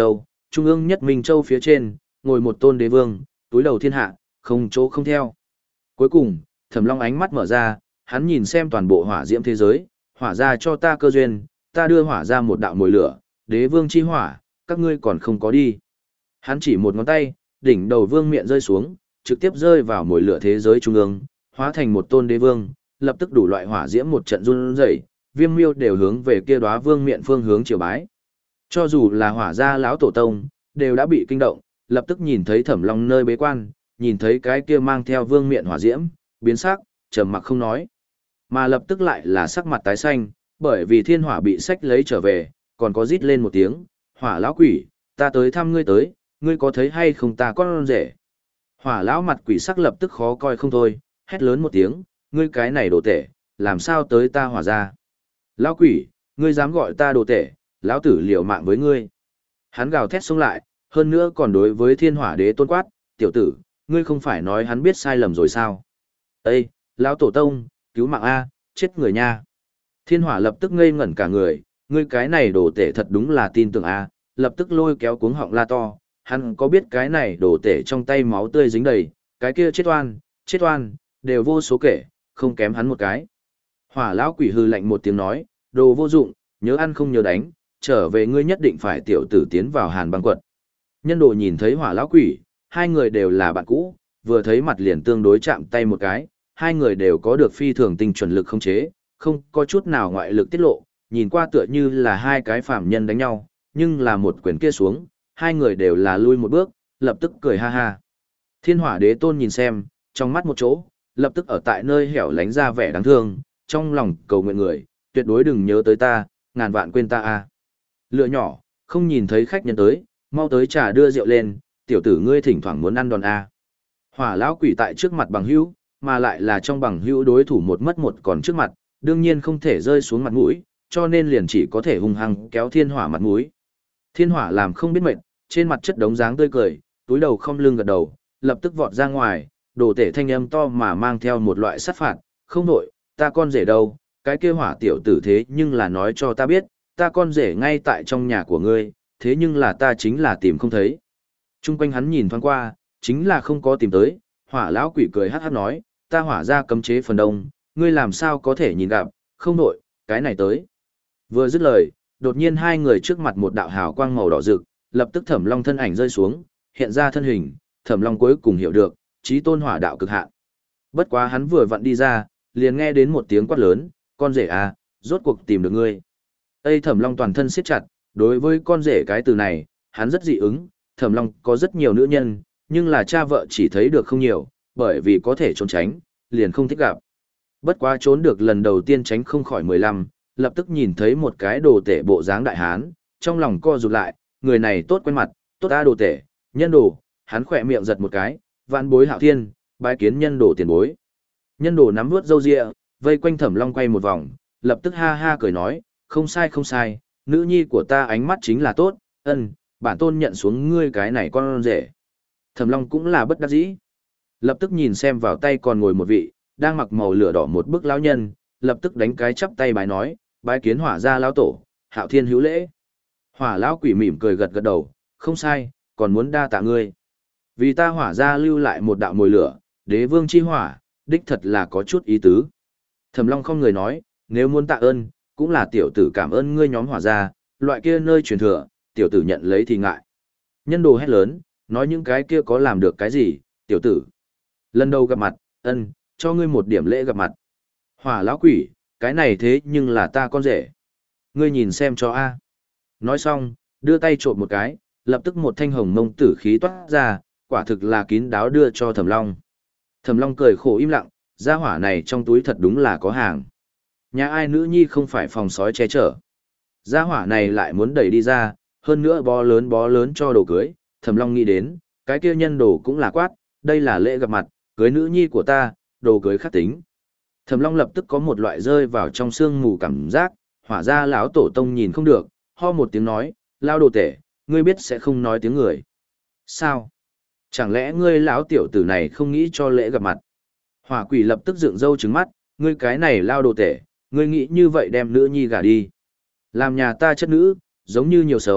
trung ương nhất Minh Châu phía trên, ngồi một tôn đế vương, túi đầu thiên hạ, không chỗ không theo. Cuối cùng, Thẩm Long ánh mắt mở ra, hắn nhìn xem toàn bộ hỏa diễm thế giới, hỏa ra cho ta cơ duyên, ta đưa hỏa ra một đạo mồi lửa, đế vương chi hỏa, các ngươi còn không có đi. Hắn chỉ một ngón tay, đỉnh đầu vương miện rơi xuống, trực tiếp rơi vào mồi lửa thế giới trung ương, hóa thành một tôn đế vương, lập tức đủ loại hỏa diễm một trận run rẩy, viêm miêu đều hướng về kia đóa vương miện phương hướng chiều bái. Cho dù là hỏa gia lão tổ tông, đều đã bị kinh động, lập tức nhìn thấy Thẩm Long nơi bế quan, nhìn thấy cái kia mang theo vương miện hỏa diễm, biến sắc, trầm mặc không nói. Mà lập tức lại là sắc mặt tái xanh, bởi vì thiên hỏa bị sách lấy trở về, còn có rít lên một tiếng, hỏa lão quỷ, ta tới thăm ngươi tới, ngươi có thấy hay không ta con rể. Hỏa lão mặt quỷ sắc lập tức khó coi không thôi, hét lớn một tiếng, ngươi cái này đồ tể, làm sao tới ta hỏa ra. Lão quỷ, ngươi dám gọi ta đồ tể, lão tử liều mạng với ngươi. Hắn gào thét xông lại, hơn nữa còn đối với thiên hỏa đế tôn quát, tiểu tử, ngươi không phải nói hắn biết sai lầm rồi sao. Ê, lão tổ tông, cứu mạng A, chết người nha. Thiên hỏa lập tức ngây ngẩn cả người, ngươi cái này đồ tể thật đúng là tin tưởng A, lập tức lôi kéo cuống họng la to, hắn có biết cái này đồ tể trong tay máu tươi dính đầy, cái kia chết oan, chết oan, đều vô số kể, không kém hắn một cái. Hỏa lão quỷ hư lạnh một tiếng nói, đồ vô dụng, nhớ ăn không nhớ đánh, trở về ngươi nhất định phải tiểu tử tiến vào hàn băng quật. Nhân đồ nhìn thấy hỏa lão quỷ, hai người đều là bạn cũ, vừa thấy mặt liền tương đối chạm tay một cái, hai người đều có được phi thường tinh chuẩn lực không chế, không có chút nào ngoại lực tiết lộ, nhìn qua tựa như là hai cái phàm nhân đánh nhau, nhưng là một quyền kia xuống, hai người đều là lui một bước, lập tức cười ha ha. Thiên hỏa đế tôn nhìn xem, trong mắt một chỗ, lập tức ở tại nơi hẻo lánh ra vẻ đáng thương, trong lòng cầu nguyện người, tuyệt đối đừng nhớ tới ta, ngàn vạn quên ta a. Lựa nhỏ, không nhìn thấy khách nhân tới, mau tới trà đưa rượu lên, tiểu tử ngươi thỉnh thoảng muốn ăn đòn a. Hỏa lão quỷ tại trước mặt bằng hữu, mà lại là trong bằng hữu đối thủ một mất một còn trước mặt, đương nhiên không thể rơi xuống mặt mũi, cho nên liền chỉ có thể hung hăng kéo thiên hỏa mặt mũi. Thiên hỏa làm không biết mệt, trên mặt chất đống dáng tươi cười, túi đầu không lưng gật đầu, lập tức vọt ra ngoài, đồ tể thanh âm to mà mang theo một loại sát phạt, không nổi, ta con rể đâu, cái kia hỏa tiểu tử thế nhưng là nói cho ta biết, ta con rể ngay tại trong nhà của ngươi, thế nhưng là ta chính là tìm không thấy. Trung quanh hắn nhìn thoáng qua, chính là không có tìm tới, hỏa lão quỷ cười hát hát nói, ta hỏa ra cấm chế phần đông, ngươi làm sao có thể nhìn gặp, không nổi, cái này tới. Vừa dứt lời, đột nhiên hai người trước mặt một đạo hào quang màu đỏ rực, lập tức Thẩm Long thân ảnh rơi xuống, hiện ra thân hình, Thẩm Long cuối cùng hiểu được, chí tôn hỏa đạo cực hạn. Bất quá hắn vừa vặn đi ra, liền nghe đến một tiếng quát lớn, con rể à, rốt cuộc tìm được ngươi. Tây Thẩm Long toàn thân siết chặt, đối với con rể cái từ này, hắn rất dị ứng, Thẩm Long có rất nhiều nữ nhân, nhưng là cha vợ chỉ thấy được không nhiều, bởi vì có thể trốn tránh, liền không thích gặp. Bất quá trốn được lần đầu tiên tránh không khỏi mười lăm, lập tức nhìn thấy một cái đồ tể bộ dáng đại hán, trong lòng co rụt lại, người này tốt quen mặt, tốt ta đồ tể, nhân đồ, hắn khỏe miệng giật một cái, vạn bối hạo thiên, bái kiến nhân đồ tiền bối. Nhân đồ nắm vuốt râu ria, vây quanh Thẩm Long quay một vòng, lập tức ha ha cười nói, không sai không sai, nữ nhi của ta ánh mắt chính là tốt, ân, bản tôn nhận xuống ngươi cái này con rể. Thẩm Long cũng là bất đắc dĩ. Lập tức nhìn xem vào tay còn ngồi một vị, đang mặc màu lửa đỏ một bức lão nhân, lập tức đánh cái chắp tay bái nói, bái kiến hỏa gia lão tổ, hạo thiên hữu lễ. Hỏa lão quỷ mỉm cười gật gật đầu, không sai, còn muốn đa tạ ngươi. Vì ta hỏa gia lưu lại một đạo mồi lửa, đế vương chi hỏa, đích thật là có chút ý tứ. Thẩm Long không người nói, nếu muốn tạ ơn, cũng là tiểu tử cảm ơn ngươi nhóm hỏa gia, loại kia nơi truyền thừa, tiểu tử nhận lấy thì ngại. Nhân đồ hét lớn, nói những cái kia có làm được cái gì, tiểu tử. Lần đầu gặp mặt, ân, cho ngươi một điểm lễ gặp mặt. Hỏa lão quỷ, cái này thế nhưng là ta con rể. Ngươi nhìn xem cho a. Nói xong, đưa tay trộm một cái, lập tức một thanh hồng mông tử khí toát ra, quả thực là kín đáo đưa cho Thẩm Long. Thẩm Long cười khổ im lặng, gia hỏa này trong túi thật đúng là có hàng. Nhà ai nữ nhi không phải phòng sói che chở. Gia hỏa này lại muốn đẩy đi ra, hơn nữa bó lớn bó lớn cho đồ cưới, Thẩm Long nghĩ đến, cái kia nhân đồ cũng là quát, đây là lễ gặp mặt, cưới nữ nhi của ta, đồ cưới khắc tính. Thẩm Long lập tức có một loại rơi vào trong sương mù cảm giác, hỏa ra lão tổ tông nhìn không được, ho một tiếng nói, lao đồ tể, ngươi biết sẽ không nói tiếng người. Sao? Chẳng lẽ ngươi lão tiểu tử này không nghĩ cho lễ gặp mặt? Hỏa quỷ lập tức dựng râu trứng mắt, ngươi cái này lao đồ tể, ngươi nghĩ như vậy đem nữ nhi gả đi. Làm nhà ta chất nữ, giống như nhiều xấu,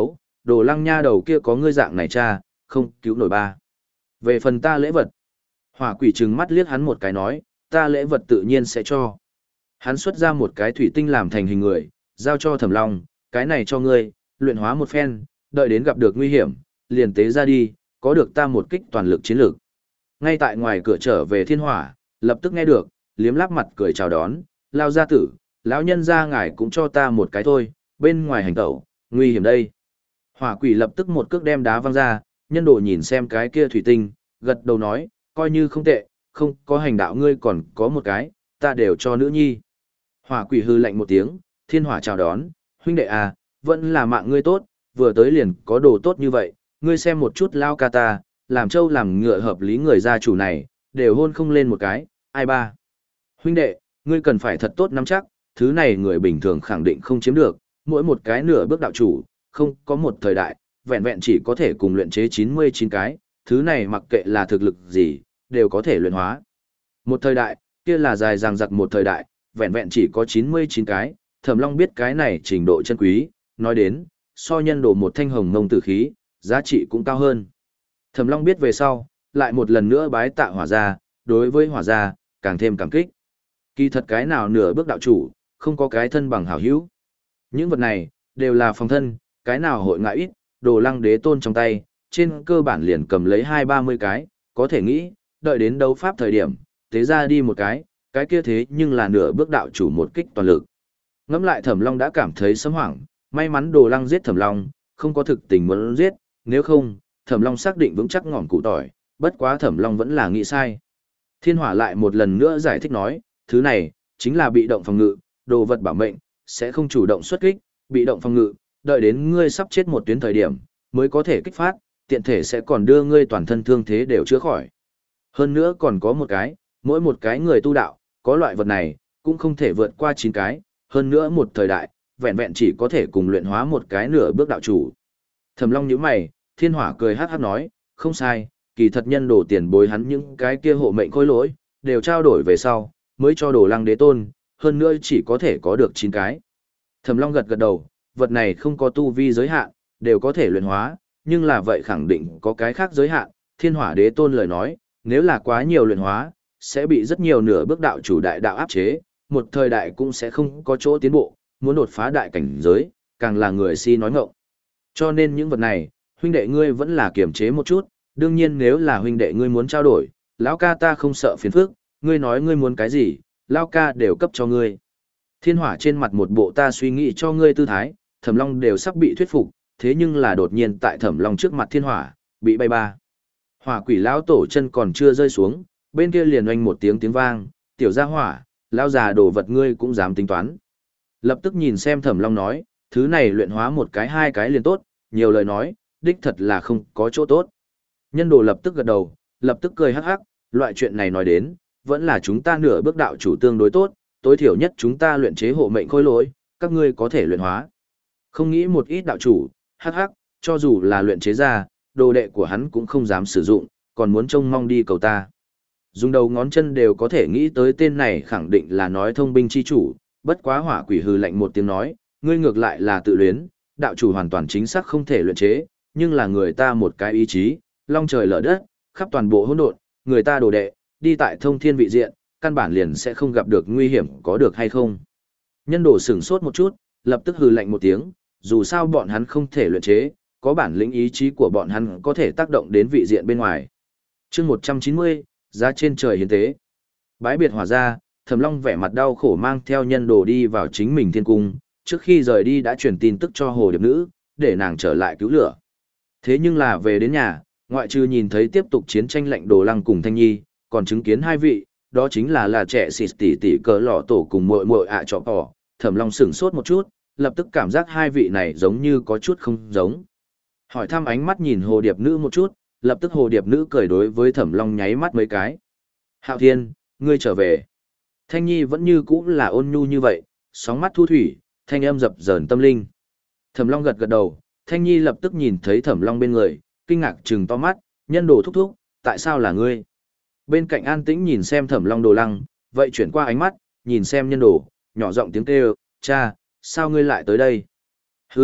đồ lăng nha đầu kia có ngươi dạng này cha, không cứu nổi ba. Về phần ta lễ vật, hỏa quỷ trừng mắt liếc hắn một cái nói, ta lễ vật tự nhiên sẽ cho. Hắn xuất ra một cái thủy tinh làm thành hình người, giao cho Thẩm Long, cái này cho ngươi, luyện hóa một phen, đợi đến gặp được nguy hiểm, liền tế ra đi, có được ta một kích toàn lực chiến lược. Ngay tại ngoài cửa trở về thiên hỏa, lập tức nghe được, liếm láp mặt cười chào đón, lao gia tử, lão nhân gia ngài cũng cho ta một cái thôi, bên ngoài hành tẩu, nguy hiểm đây. Hỏa quỷ lập tức một cước đem đá văng ra, nhân đồ nhìn xem cái kia thủy tinh, gật đầu nói, coi như không tệ, không có hành đạo ngươi còn có một cái, ta đều cho nữ nhi. Hỏa quỷ hư lạnh một tiếng, thiên hỏa chào đón, huynh đệ à, vẫn là mạng ngươi tốt, vừa tới liền có đồ tốt như vậy, ngươi xem một chút lao ca ta, làm trâu làm ngựa hợp lý người gia chủ này, đều hôn không lên một cái, ai ba. Huynh đệ, ngươi cần phải thật tốt nắm chắc, thứ này người bình thường khẳng định không chiếm được, mỗi một cái nửa bước đạo chủ, không có một thời đại, vẹn vẹn chỉ có thể cùng luyện chế chín mươi chín cái, thứ này mặc kệ là thực lực gì, đều có thể luyện hóa. Một thời đại, kia là dài dằng dặc một thời đại, vẹn vẹn chỉ có chín mươi chín cái, Thẩm Long biết cái này trình độ chân quý, nói đến, so nhân đồ một thanh hồng ngông tử khí, giá trị cũng cao hơn. Thẩm Long biết về sau, lại một lần nữa bái tạ hỏa gia, đối với hỏa gia, càng thêm cảm kích. Kỳ thật cái nào nửa bước đạo chủ, không có cái thân bằng hảo hữu. Những vật này, đều là phòng thân, cái nào hội ngại ít, đồ lăng đế tôn trong tay, trên cơ bản liền cầm lấy hai ba mươi cái, có thể nghĩ, đợi đến đấu pháp thời điểm, tế ra đi một cái, cái kia thế nhưng là nửa bước đạo chủ một kích toàn lực. Ngẫm lại Thẩm Long đã cảm thấy sấm hoảng, may mắn đồ lăng giết Thẩm Long, không có thực tình muốn giết, nếu không, Thẩm Long xác định vững chắc ngọn cụ tỏi, bất quá Thẩm Long vẫn là nghĩ sai. Thiên hỏa lại một lần nữa giải thích nói, thứ này, chính là bị động phòng ngự, đồ vật bảo mệnh, sẽ không chủ động xuất kích, bị động phòng ngự, đợi đến ngươi sắp chết một tuyến thời điểm, mới có thể kích phát, tiện thể sẽ còn đưa ngươi toàn thân thương thế đều chữa khỏi. Hơn nữa còn có một cái, mỗi một cái người tu đạo, có loại vật này, cũng không thể vượt qua chín cái, hơn nữa một thời đại, vẹn vẹn chỉ có thể cùng luyện hóa một cái nửa bước đạo chủ. Thẩm Long nhíu mày, Thiên Hỏa cười hát hát nói, không sai, kỳ thật nhân đồ tiền bối hắn những cái kia hộ mệnh khôi lỗi, đều trao đổi về sau, mới cho đồ lăng đế tôn, hơn nữa chỉ có thể có được chín cái. Thẩm Long gật gật đầu, vật này không có tu vi giới hạn, đều có thể luyện hóa, nhưng là vậy khẳng định có cái khác giới hạn, Thiên Hỏa đế tôn lời nói, nếu là quá nhiều luyện hóa, sẽ bị rất nhiều nửa bước đạo chủ đại đạo áp chế, một thời đại cũng sẽ không có chỗ tiến bộ, muốn đột phá đại cảnh giới, càng là người si nói ngọng. Cho nên những vật này, huynh đệ ngươi vẫn là kiềm chế một chút, đương nhiên nếu là huynh đệ ngươi muốn trao đổi, lão ca ta không sợ phiền phức, ngươi nói ngươi muốn cái gì, lão ca đều cấp cho ngươi. Thiên Hỏa trên mặt một bộ ta suy nghĩ cho ngươi tư thái, Thẩm Long đều sắp bị thuyết phục, thế nhưng là đột nhiên tại Thẩm Long trước mặt Thiên Hỏa, bị bay ba. Hỏa quỷ lão tổ chân còn chưa rơi xuống, bên kia liền oanh một tiếng tiếng vang, tiểu gia hỏa, lão già đồ vật ngươi cũng dám tính toán. Lập tức nhìn xem Thẩm Long nói, thứ này luyện hóa một cái hai cái liền tốt, nhiều lời nói, đích thật là không có chỗ tốt. Nhân đồ lập tức gật đầu, lập tức cười hắc hắc, loại chuyện này nói đến, vẫn là chúng ta nửa bước đạo chủ tương đối tốt, tối thiểu nhất chúng ta luyện chế hộ mệnh khôi lỗi, các ngươi có thể luyện hóa. Không nghĩ một ít đạo chủ, hắc hắc, cho dù là luyện chế ra, đồ đệ của hắn cũng không dám sử dụng, còn muốn trông mong đi cầu ta. Dùng đầu ngón chân đều có thể nghĩ tới tên này khẳng định là nói thông binh chi chủ, bất quá hỏa quỷ hư lạnh một tiếng nói, ngươi ngược lại là tự luyến, đạo chủ hoàn toàn chính xác không thể luyện chế, nhưng là người ta một cái ý chí, long trời lở đất, khắp toàn bộ hỗn độn, người ta đồ đệ, đi tại thông thiên vị diện, căn bản liền sẽ không gặp được nguy hiểm có được hay không. Nhân đồ sửng sốt một chút, lập tức hừ lạnh một tiếng, dù sao bọn hắn không thể luyện chế, có bản lĩnh ý chí của bọn hắn có thể tác động đến vị diện bên ngoài. chương một trăm chín mươi, giá trên trời hiến tế. Bái biệt hỏa ra, Thẩm Long vẻ mặt đau khổ mang theo nhân đồ đi vào chính mình thiên cung, trước khi rời đi đã truyền tin tức cho hồ điệp nữ, để nàng trở lại cứu lửa. Thế nhưng là về đến nhà, ngoại trừ nhìn thấy tiếp tục chiến tranh lạnh đồ lăng cùng Thanh Nhi, còn chứng kiến hai vị, đó chính là là trẻ xịt tỷ tỷ cỡ lọ tổ cùng muội muội ạ trọ tỏ. Thẩm Long sửng sốt một chút, lập tức cảm giác hai vị này giống như có chút không giống. Hỏi thăm ánh mắt nhìn hồ điệp nữ một chút, lập tức hồ điệp nữ cười đối với Thẩm Long nháy mắt mấy cái. Hạo Thiên, ngươi trở về. Thanh Nhi vẫn như cũ là ôn nhu như vậy, sóng mắt thu thủy, thanh âm dập dờn tâm linh. Thẩm Long gật gật đầu, Thanh Nhi lập tức nhìn thấy Thẩm Long bên người, kinh ngạc trừng to mắt, nhân đồ thúc thúc, tại sao là ngươi? Bên cạnh an tĩnh nhìn xem Thẩm Long đồ lăng, vậy chuyển qua ánh mắt, nhìn xem nhân đồ, nhỏ giọng tiếng kêu, cha, sao ngươi lại tới đây? Hừ,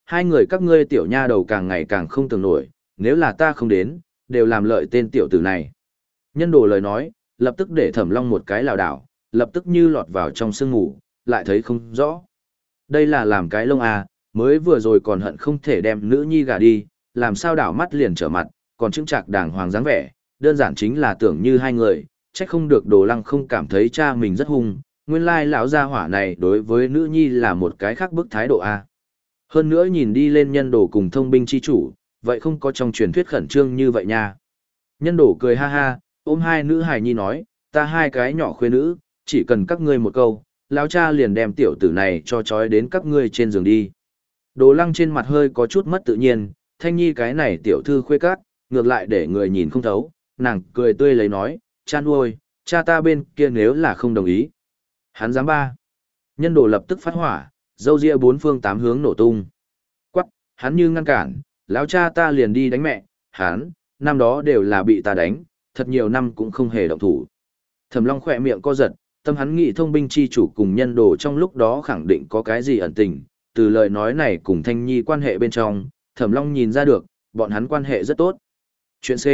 hai người các ngươi tiểu nha đầu càng ngày càng không tưởng nổi, nếu là ta không đến, đều làm lợi tên tiểu tử này. Nhân đồ lời nói, lập tức để Thẩm Long một cái lảo đảo, lập tức như lọt vào trong sương ngủ, lại thấy không rõ. Đây là làm cái lông à, mới vừa rồi còn hận không thể đem nữ nhi gả đi, làm sao đảo mắt liền trở mặt, còn chứng trạc đàng hoàng dáng vẻ, đơn giản chính là tưởng như hai người, trách không được Đồ Lăng không cảm thấy cha mình rất hung, nguyên lai lão gia hỏa này đối với nữ nhi là một cái khác bức thái độ a. Hơn nữa nhìn đi lên nhân đồ cùng thông binh chi chủ, vậy không có trong truyền thuyết khẩn trương như vậy nha. Nhân đồ cười ha ha, ôm hai nữ hài nhi nói, ta hai cái nhỏ khuê nữ, chỉ cần các ngươi một câu, lão cha liền đem tiểu tử này cho trói đến các ngươi trên giường đi. Đồ Lăng trên mặt hơi có chút mất tự nhiên, Thanh Nhi cái này tiểu thư khuê cát, ngược lại để người nhìn không thấu, nàng cười tươi lấy nói, cha nuôi, cha ta bên kia nếu là không đồng ý. Hắn dám ba. Nhân đồ lập tức phát hỏa, dâu ria bốn phương tám hướng nổ tung. Quắc, hắn như ngăn cản, lão cha ta liền đi đánh mẹ, hắn, năm đó đều là bị ta đánh, thật nhiều năm cũng không hề động thủ. Thẩm Long khỏe miệng co giật, tâm hắn nghĩ thông binh chi chủ cùng nhân đồ trong lúc đó khẳng định có cái gì ẩn tình, từ lời nói này cùng Thanh Nhi quan hệ bên trong, Thẩm Long nhìn ra được, bọn hắn quan hệ rất tốt. Chuyện C.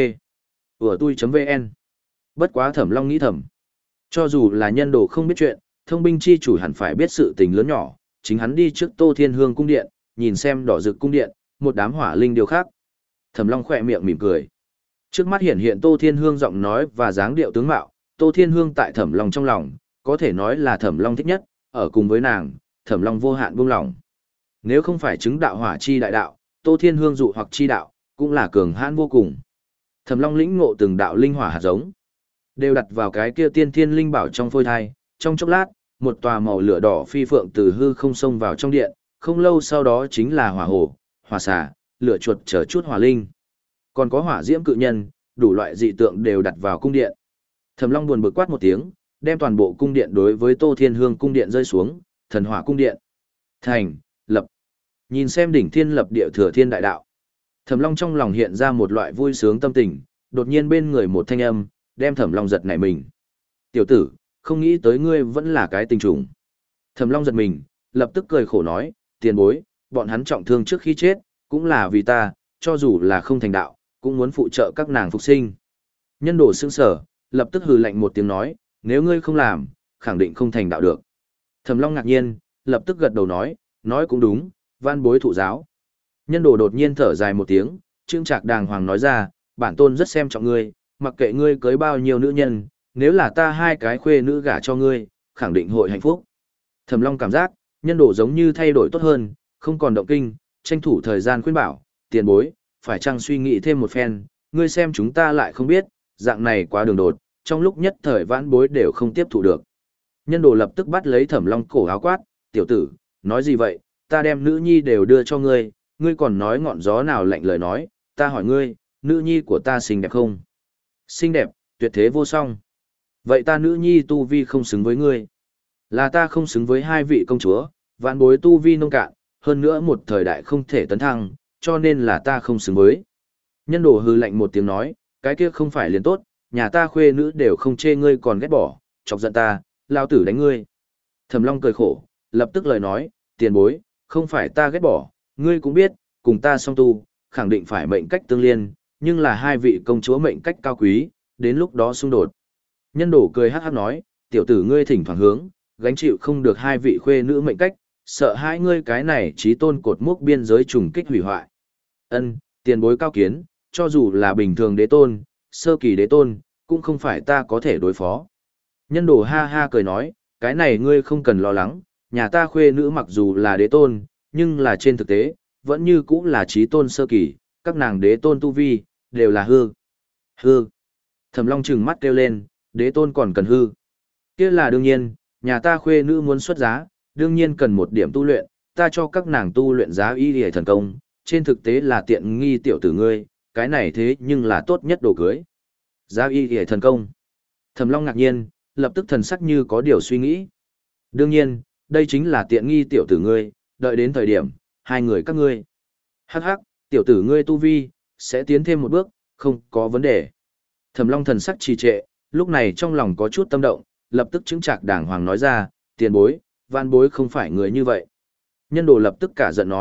Ủa tui.vn. Bất quá Thẩm Long nghĩ thầm. Cho dù là nhân đồ không biết chuyện, thông binh chi chủ hẳn phải biết sự tình lớn nhỏ, chính hắn đi trước Tô Thiên Hương cung điện, nhìn xem đỏ rực cung điện, một đám hỏa linh điều khác. Thẩm Long khỏe miệng mỉm cười. Trước mắt hiện hiện Tô Thiên Hương giọng nói và dáng điệu tướng mạo, Tô Thiên Hương tại Thẩm Long trong lòng, có thể nói là Thẩm Long thích nhất, ở cùng với nàng, Thẩm Long vô hạn buông lòng. Nếu không phải chứng đạo hỏa chi đại đạo, Tô Thiên Hương dụ hoặc chi đạo, cũng là cường hãn vô cùng. Thẩm Long lĩnh ngộ từng đạo linh hỏa hạt giống, đều đặt vào cái kia tiên thiên linh bảo trong phôi thai, trong chốc lát, một tòa màu lửa đỏ phi phượng từ hư không xông vào trong điện, không lâu sau đó chính là hỏa hổ, hỏa xà, lửa chuột chờ chút hỏa linh. Còn có hỏa diễm cự nhân, đủ loại dị tượng đều đặt vào cung điện. Thẩm Long buồn bực quát một tiếng, đem toàn bộ cung điện đối với Tô Thiên Hương cung điện rơi xuống, thần hỏa cung điện. Thành, lập. Nhìn xem đỉnh thiên lập địa thừa thiên đại đạo. Thẩm Long trong lòng hiện ra một loại vui sướng tâm tình, đột nhiên bên người một thanh âm, đem Thẩm Long giật nảy mình. Tiểu tử, không nghĩ tới ngươi vẫn là cái tình trùng. Thẩm Long giật mình, lập tức cười khổ nói, tiền bối, bọn hắn trọng thương trước khi chết, cũng là vì ta, cho dù là không thành đạo, cũng muốn phụ trợ các nàng phục sinh. Nhân đồ sững sở, lập tức hừ lạnh một tiếng nói, nếu ngươi không làm, khẳng định không thành đạo được. Thẩm Long ngạc nhiên, lập tức gật đầu nói, nói cũng đúng, van bối thụ giáo. Nhân đồ đột nhiên thở dài một tiếng, trương trạc đàng hoàng nói ra, bản tôn rất xem trọng ngươi, mặc kệ ngươi cưới bao nhiêu nữ nhân, nếu là ta hai cái khuê nữ gả cho ngươi, khẳng định hội hạnh phúc. Thẩm Long cảm giác, nhân đồ giống như thay đổi tốt hơn, không còn động kinh, tranh thủ thời gian khuyên bảo, tiền bối, phải chăng suy nghĩ thêm một phen, ngươi xem chúng ta lại không biết, dạng này quá đường đột, trong lúc nhất thời vãn bối đều không tiếp thụ được. Nhân đồ lập tức bắt lấy Thẩm Long cổ áo quát, tiểu tử, nói gì vậy, ta đem nữ nhi đều đưa cho ngươi, ngươi còn nói ngọn gió nào lạnh lời nói, ta hỏi ngươi, nữ nhi của ta xinh đẹp không? Xinh đẹp, tuyệt thế vô song. Vậy ta nữ nhi tu vi không xứng với ngươi. Là ta không xứng với hai vị công chúa, vạn bối tu vi nông cạn, hơn nữa một thời đại không thể tấn thăng, cho nên là ta không xứng với. Nhân đồ hư lạnh một tiếng nói, cái kia không phải liền tốt, nhà ta khuê nữ đều không chê ngươi còn ghét bỏ, chọc giận ta, lao tử đánh ngươi. Thẩm Long cười khổ, lập tức lời nói, tiền bối, không phải ta ghét bỏ, ngươi cũng biết, cùng ta song tu, khẳng định phải mệnh cách tương liên, nhưng là hai vị công chúa mệnh cách cao quý, đến lúc đó xung đột. Nhân đồ cười hát hát nói, tiểu tử ngươi thỉnh thoảng hướng, gánh chịu không được hai vị khuê nữ mệnh cách, sợ hai ngươi cái này trí tôn cột mốc biên giới trùng kích hủy hoại. Ân, tiền bối cao kiến, cho dù là bình thường đế tôn, sơ kỳ đế tôn, cũng không phải ta có thể đối phó. Nhân đồ ha ha cười nói, cái này ngươi không cần lo lắng, nhà ta khuê nữ mặc dù là đế tôn, nhưng là trên thực tế, vẫn như cũng là trí tôn sơ kỳ, các nàng đế tôn tu vi, đều là hư. Hư. Thẩm Long trừng mắt kêu lên, đế tôn còn cần hư. Kia là đương nhiên, nhà ta khuê nữ muốn xuất giá, đương nhiên cần một điểm tu luyện, ta cho các nàng tu luyện giá y hề thần công, trên thực tế là tiện nghi tiểu tử ngươi, cái này thế nhưng là tốt nhất đồ cưới. Giá y hề thần công. Thẩm Long ngạc nhiên, lập tức thần sắc như có điều suy nghĩ. Đương nhiên, đây chính là tiện nghi tiểu tử ngươi, đợi đến thời điểm, hai người các ngươi. Hắc hắc, tiểu tử ngươi tu vi, sẽ tiến thêm một bước, không có vấn đề. Thẩm Long thần sắc trì trệ, lúc này trong lòng có chút tâm động, lập tức chứng trạc đàng hoàng nói ra, tiền bối, van bối không phải người như vậy. Nhân đồ lập tức cả giận nói,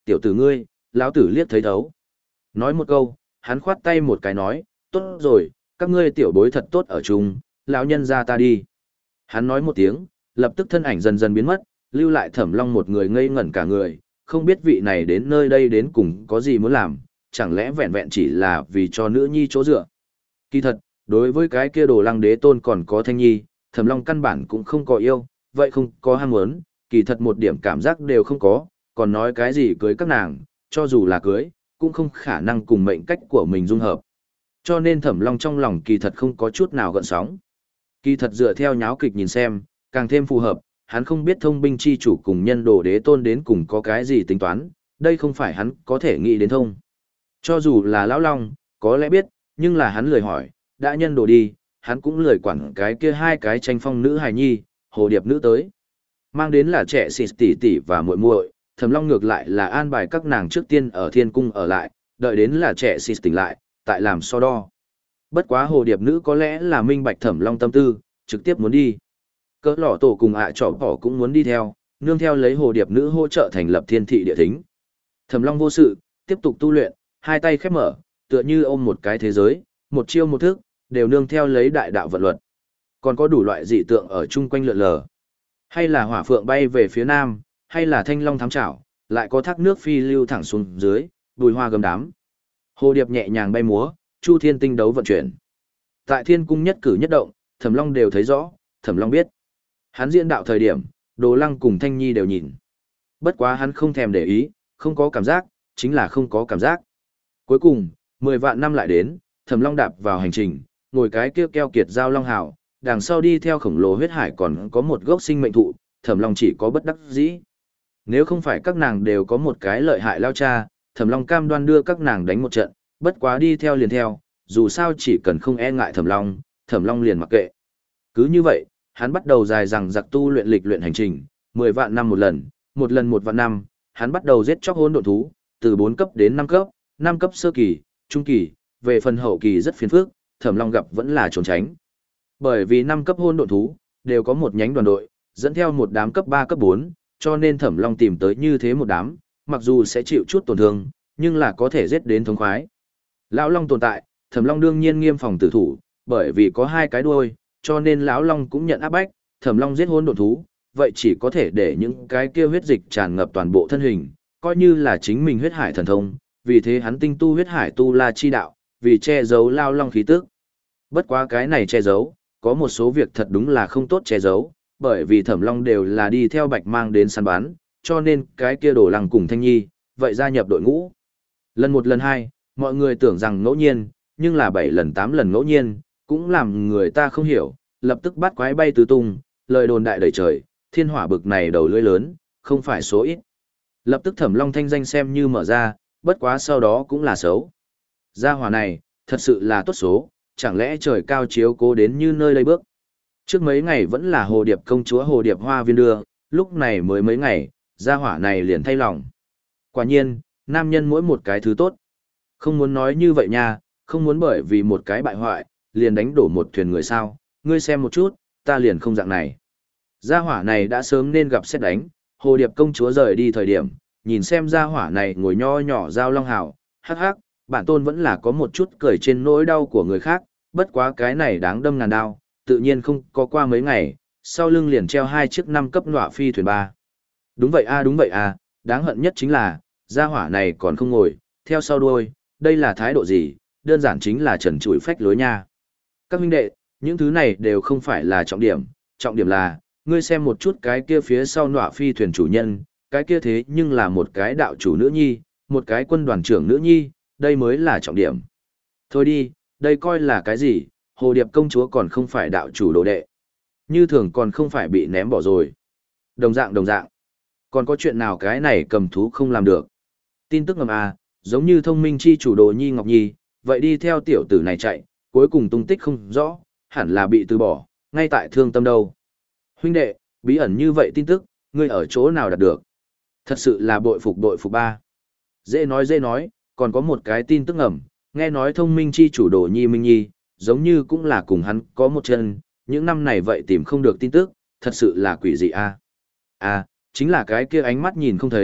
tiểu tử ngươi, lão tử liếc thấy thấu. Nói một câu, hắn khoát tay một cái nói, tốt rồi, các ngươi tiểu bối thật tốt ở chung, lão nhân ra ta đi. Hắn nói một tiếng, lập tức thân ảnh dần dần biến mất, lưu lại Thẩm Long một người ngây ngẩn cả người, không biết vị này đến nơi đây đến cùng có gì muốn làm, chẳng lẽ vẹn vẹn chỉ là vì cho nữ nhi chỗ dựa. Kỳ thật, đối với cái kia Đồ Lăng Đế Tôn còn có Thanh Nhi, Thẩm Long căn bản cũng không có yêu, vậy không có ham muốn, kỳ thật một điểm cảm giác đều không có, còn nói cái gì cưới các nàng, cho dù là cưới, cũng không khả năng cùng mệnh cách của mình dung hợp. Cho nên Thẩm Long trong lòng kỳ thật không có chút nào gợn sóng. Kỳ thật dựa theo nháo kịch nhìn xem, càng thêm phù hợp, hắn không biết thông binh chi chủ cùng nhân đồ đế tôn đến cùng có cái gì tính toán, đây không phải hắn có thể nghĩ đến thông. Cho dù là Lão Long, có lẽ biết, nhưng là hắn lười hỏi, đã nhân đồ đi, hắn cũng lười quản cái kia hai cái tranh phong nữ hài nhi, hồ điệp nữ tới. Mang đến là trẻ xịt tỷ tỷ và muội muội, Thẩm Long ngược lại là an bài các nàng trước tiên ở thiên cung ở lại, đợi đến là trẻ xịt tỉnh lại, tại làm so đo. Bất quá hồ điệp nữ có lẽ là minh bạch Thẩm Long tâm tư, trực tiếp muốn đi. Cỡ lọ tổ cùng ạ à trỏ bỏ cũng muốn đi theo, nương theo lấy hồ điệp nữ hỗ trợ thành lập thiên thị địa thính. Thẩm Long vô sự, tiếp tục tu luyện, hai tay khép mở, tựa như ôm một cái thế giới, một chiêu một thức, đều nương theo lấy đại đạo vận luật. Còn có đủ loại dị tượng ở chung quanh lượn lờ. Hay là hỏa phượng bay về phía nam, hay là thanh long thám chảo, lại có thác nước phi lưu thẳng xuống dưới, bùi hoa gầm đám. Hồ điệp nhẹ nhàng bay múa, chu thiên tinh đấu vận chuyển. Tại thiên cung nhất cử nhất động, Thẩm Long đều thấy rõ, Thẩm Long biết. Hắn diễn đạo thời điểm, Đồ Lăng cùng Thanh Nhi đều nhìn. Bất quá hắn không thèm để ý, không có cảm giác, chính là không có cảm giác. Cuối cùng, mười vạn năm lại đến, Thẩm Long đạp vào hành trình, ngồi cái kia keo kiệt giao long hào, đằng sau đi theo khổng lồ huyết hải còn có một gốc sinh mệnh thụ, Thẩm Long chỉ có bất đắc dĩ. Nếu không phải các nàng đều có một cái lợi hại lao cha, Thẩm Long cam đoan đưa các nàng đánh một trận, bất quá đi theo liền theo, dù sao chỉ cần không e ngại Thẩm Long, Thẩm Long liền mặc kệ. Cứ như vậy, hắn bắt đầu dài dằng dặc tu luyện lịch luyện hành trình, mười vạn năm một lần, một lần một vạn năm, hắn bắt đầu giết chóc hỗn độn thú, từ bốn cấp đến năm cấp, năm cấp sơ kỳ, trung kỳ, về phần hậu kỳ rất phiền phức, Thẩm Long gặp vẫn là trốn tránh. Bởi vì năm cấp hỗn độn thú đều có một nhánh đoàn đội, dẫn theo một đám cấp ba cấp bốn, cho nên Thẩm Long tìm tới như thế một đám, mặc dù sẽ chịu chút tổn thương, nhưng là có thể giết đến thống khoái. Lão Long tồn tại, Thẩm Long đương nhiên nghiêm phòng tử thủ, bởi vì có hai cái đuôi, cho nên lão Long cũng nhận áp bách, Thẩm Long giết hỗn độn thú, vậy chỉ có thể để những cái kia huyết dịch tràn ngập toàn bộ thân hình, coi như là chính mình huyết hải thần thông, vì thế hắn tinh tu huyết hải tu la chi đạo, vì che giấu lão Long khí tức. Bất quá cái này che giấu, có một số việc thật đúng là không tốt che giấu, bởi vì Thẩm Long đều là đi theo Bạch Mang đến săn bắn, cho nên cái kia Đồ Lăng cùng Thanh Nhi, vậy gia nhập đội ngũ. Lần một lần hai, mọi người tưởng rằng ngẫu nhiên, nhưng là bảy lần tám lần ngẫu nhiên, cũng làm người ta không hiểu, lập tức bắt quái bay tứ tung, lời đồn đại đầy trời, thiên hỏa bực này đầu lưỡi lớn, không phải số ít. Lập tức Thẩm Long thanh danh xem như mở ra, bất quá sau đó cũng là xấu. Gia hỏa này, thật sự là tốt số, chẳng lẽ trời cao chiếu cố đến như nơi đây bước. Trước mấy ngày vẫn là hồ điệp công chúa hồ điệp hoa viên đưa, lúc này mới mấy ngày, gia hỏa này liền thay lòng. Quả nhiên, nam nhân mỗi một cái thứ tốt. Không muốn nói như vậy nha, không muốn bởi vì một cái bại hoại, liền đánh đổ một thuyền người sao, ngươi xem một chút, ta liền không dạng này. Gia hỏa này đã sớm nên gặp xét đánh, hồ điệp công chúa rời đi thời điểm, nhìn xem gia hỏa này ngồi nho nhỏ giao long hào, hắc hắc, bản tôn vẫn là có một chút cười trên nỗi đau của người khác, bất quá cái này đáng đâm ngàn đao, tự nhiên không có qua mấy ngày, sau lưng liền treo hai chiếc năm cấp nọa phi thuyền ba. Đúng vậy a đúng vậy a, đáng hận nhất chính là, gia hỏa này còn không ngồi, theo sau đuôi, đây là thái độ gì, đơn giản chính là trần trụi phách lối nha. Các huynh đệ, những thứ này đều không phải là trọng điểm, trọng điểm là, ngươi xem một chút cái kia phía sau nọa phi thuyền chủ nhân, cái kia thế nhưng là một cái đạo chủ nữ nhi, một cái quân đoàn trưởng nữ nhi, đây mới là trọng điểm. Thôi đi, đây coi là cái gì, hồ điệp công chúa còn không phải đạo chủ đồ đệ. Như thường còn không phải bị ném bỏ rồi. Đồng dạng đồng dạng. Còn có chuyện nào cái này cầm thú không làm được. Tin tức ngầm à, giống như thông minh chi chủ đồ nhi Ngọc Nhi, vậy đi theo tiểu tử này chạy, cuối cùng tung tích không rõ, hẳn là bị từ bỏ, ngay tại thương tâm đâu. Huynh đệ, bí ẩn như vậy tin tức, ngươi ở chỗ nào đạt được? Thật sự là bội phục bội phục ba. Dễ nói dễ nói, còn có một cái tin tức ngầm, nghe nói thông minh chi chủ đồ nhi Minh Nhi, giống như cũng là cùng hắn có một chân, những năm này vậy tìm không được tin tức, thật sự là quỷ dị a. À? à, chính là cái kia ánh mắt nhìn không thấy,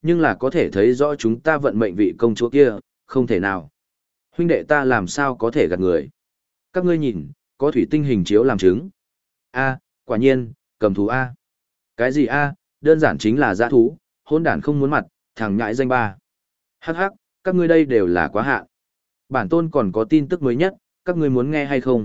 nhưng là có thể thấy rõ chúng ta vận mệnh vị công chúa kia, không thể nào. Huynh đệ ta làm sao có thể gạt người. Các ngươi nhìn, có thủy tinh hình chiếu làm chứng. A, quả nhiên, cầm thú A. Cái gì A, đơn giản chính là dã thú, hỗn đản không muốn mặt, thằng nhãi danh ba. Hắc hắc, các ngươi đây đều là quá hạn. Bản tôn còn có tin tức mới nhất, các ngươi muốn nghe hay không?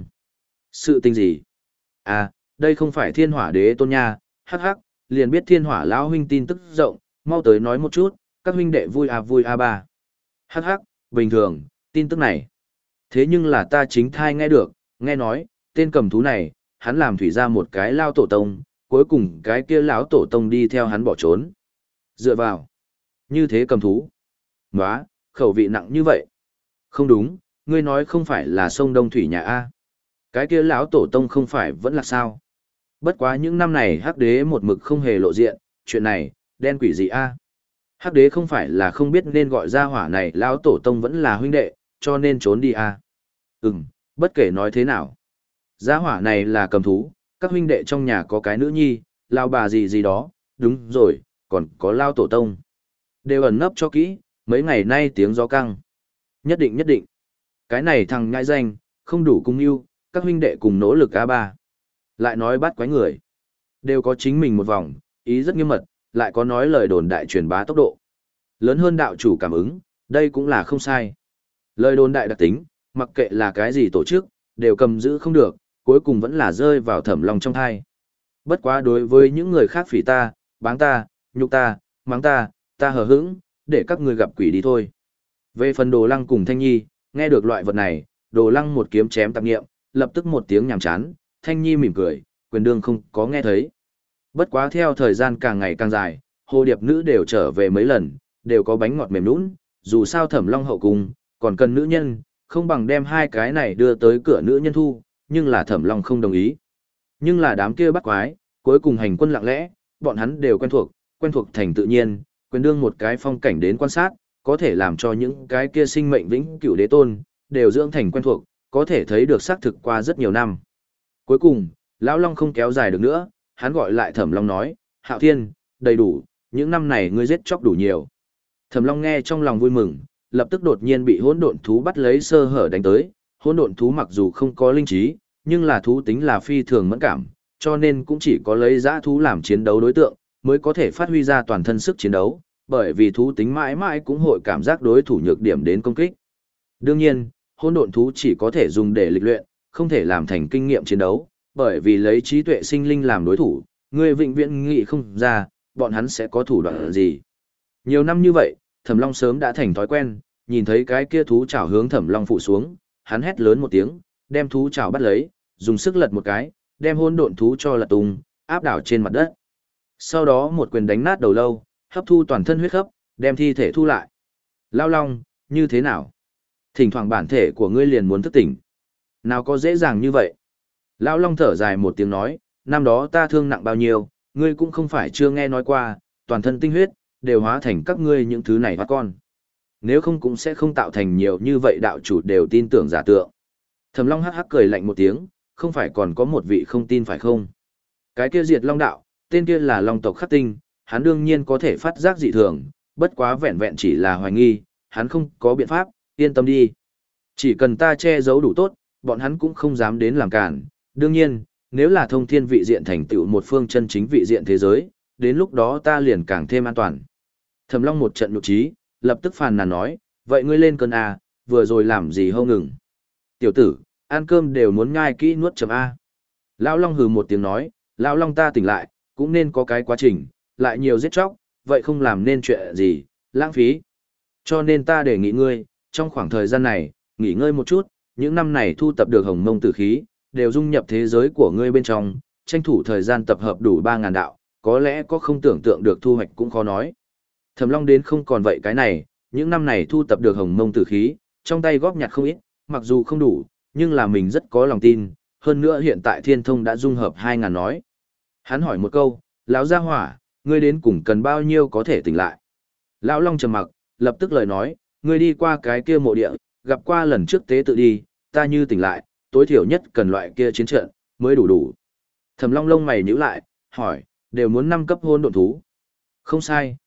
Sự tình gì? À, đây không phải thiên hỏa đế tôn nha, hắc hắc, liền biết thiên hỏa lão huynh tin tức rộng, mau tới nói một chút, các huynh đệ vui à vui a ba. Hắc hắc, bình thường, tin tức này. Thế nhưng là ta chính thai nghe được, nghe nói, tên cầm thú này, hắn làm thủy ra một cái lao tổ tông, cuối cùng cái kia lão tổ tông đi theo hắn bỏ trốn. Dựa vào. Như thế cầm thú. Nóa, khẩu vị nặng như vậy. Không đúng, ngươi nói không phải là sông Đông Thủy nhà A. Cái kia lão tổ tông không phải vẫn là sao. Bất quá những năm này hắc đế một mực không hề lộ diện, chuyện này, đen quỷ gì A. Hắc đế không phải là không biết nên gọi ra hỏa này lão tổ tông vẫn là huynh đệ, cho nên trốn đi A. Ừm, bất kể nói thế nào. Gia hỏa này là cầm thú, các huynh đệ trong nhà có cái nữ nhi, lao bà gì gì đó, đúng rồi, còn có lao tổ tông. Đều ẩn nấp cho kỹ, mấy ngày nay tiếng gió căng. Nhất định nhất định. Cái này thằng ngại danh, không đủ cung yêu, các huynh đệ cùng nỗ lực a ba. Lại nói bắt quái người. Đều có chính mình một vòng, ý rất nghiêm mật, lại có nói lời đồn đại truyền bá tốc độ. Lớn hơn đạo chủ cảm ứng, đây cũng là không sai. Lời đồn đại đặc tính, mặc kệ là cái gì tổ chức, đều cầm giữ không được, cuối cùng vẫn là rơi vào Thẩm Long trong thai. Bất quá đối với những người khác phỉ ta, báng ta, nhục ta, mắng ta, ta hờ hững, để các người gặp quỷ đi thôi. Về phần Đồ Lăng cùng Thanh Nhi, nghe được loại vật này, Đồ Lăng một kiếm chém tạp nghiệm, lập tức một tiếng nhàm chán, Thanh Nhi mỉm cười, quyền đương không có nghe thấy. Bất quá theo thời gian càng ngày càng dài, hồ điệp nữ đều trở về mấy lần, đều có bánh ngọt mềm nũng, dù sao Thẩm Long hậu cung, còn cần nữ nhân, không bằng đem hai cái này đưa tới cửa nữ nhân thu, nhưng là Thẩm Long không đồng ý. Nhưng là đám kia bắt quái, cuối cùng hành quân lặng lẽ, bọn hắn đều quen thuộc, quen thuộc thành tự nhiên, quyền đương một cái phong cảnh đến quan sát, có thể làm cho những cái kia sinh mệnh vĩnh cửu đế tôn, đều dưỡng thành quen thuộc, có thể thấy được xác thực qua rất nhiều năm. Cuối cùng, Lão Long không kéo dài được nữa, hắn gọi lại Thẩm Long nói, Hạo Thiên, đầy đủ, những năm này ngươi giết chóc đủ nhiều. Thẩm Long nghe trong lòng vui mừng, lập tức đột nhiên bị hỗn độn thú bắt lấy sơ hở đánh tới. Hỗn độn thú mặc dù không có linh trí, nhưng là thú tính là phi thường mẫn cảm, cho nên cũng chỉ có lấy dã thú làm chiến đấu đối tượng, mới có thể phát huy ra toàn thân sức chiến đấu, bởi vì thú tính mãi mãi cũng hội cảm giác đối thủ nhược điểm đến công kích. Đương nhiên, hỗn độn thú chỉ có thể dùng để lịch luyện, không thể làm thành kinh nghiệm chiến đấu, bởi vì lấy trí tuệ sinh linh làm đối thủ, người vĩnh viễn nghĩ không ra, bọn hắn sẽ có thủ đoạn gì. Nhiều năm như vậy, Thẩm Long sớm đã thành thói quen, nhìn thấy cái kia thú chảo hướng Thẩm Long phụ xuống, hắn hét lớn một tiếng, đem thú chảo bắt lấy, dùng sức lật một cái, đem hỗn độn thú cho lật tung, áp đảo trên mặt đất. Sau đó một quyền đánh nát đầu lâu, hấp thu toàn thân huyết khắp, đem thi thể thu lại. Lao Long, như thế nào? Thỉnh thoảng bản thể của ngươi liền muốn thức tỉnh. Nào có dễ dàng như vậy? Lao Long thở dài một tiếng nói, năm đó ta thương nặng bao nhiêu, ngươi cũng không phải chưa nghe nói qua, toàn thân tinh huyết, đều hóa thành các ngươi những thứ này hóa con. Nếu không cũng sẽ không tạo thành nhiều như vậy đạo chủ đều tin tưởng giả tượng. Thẩm Long hắc hắc cười lạnh một tiếng, không phải còn có một vị không tin phải không? Cái kia Diệt Long đạo, tên kia là Long tộc Khắc Tinh, hắn đương nhiên có thể phát giác dị thường, bất quá vẹn vẹn chỉ là hoài nghi, hắn không có biện pháp, yên tâm đi. Chỉ cần ta che giấu đủ tốt, bọn hắn cũng không dám đến làm cản. Đương nhiên, nếu là thông thiên vị diện thành tựu một phương chân chính vị diện thế giới, đến lúc đó ta liền càng thêm an toàn. Thẩm Long một trận nhục trí, lập tức phàn nàn nói, vậy ngươi lên cơn A, vừa rồi làm gì hâu ngừng. Tiểu tử, ăn cơm đều muốn nhai kỹ nuốt chấm A. Lão Long hừ một tiếng nói, Lão Long ta tỉnh lại, cũng nên có cái quá trình, lại nhiều giết chóc, vậy không làm nên chuyện gì, lãng phí. Cho nên ta đề nghị ngươi, trong khoảng thời gian này, nghỉ ngơi một chút, những năm này thu tập được hồng mông tử khí, đều dung nhập thế giới của ngươi bên trong, tranh thủ thời gian tập hợp đủ ba ngàn đạo, có lẽ có không tưởng tượng được thu hoạch cũng khó nói. Thẩm Long đến không còn vậy cái này, những năm này thu tập được hồng mông tử khí, trong tay góp nhặt không ít, mặc dù không đủ, nhưng là mình rất có lòng tin, hơn nữa hiện tại thiên thông đã dung hợp hai ngàn nói. Hắn hỏi một câu, lão gia hỏa, ngươi đến cùng cần bao nhiêu có thể tỉnh lại. Lão Long trầm mặc, lập tức lời nói, ngươi đi qua cái kia mộ địa, gặp qua lần trước tế tự đi, ta như tỉnh lại, tối thiểu nhất cần loại kia chiến trận, mới đủ đủ. Thẩm Long lông mày nhíu lại, hỏi, đều muốn năm cấp hôn độn thú. Không sai,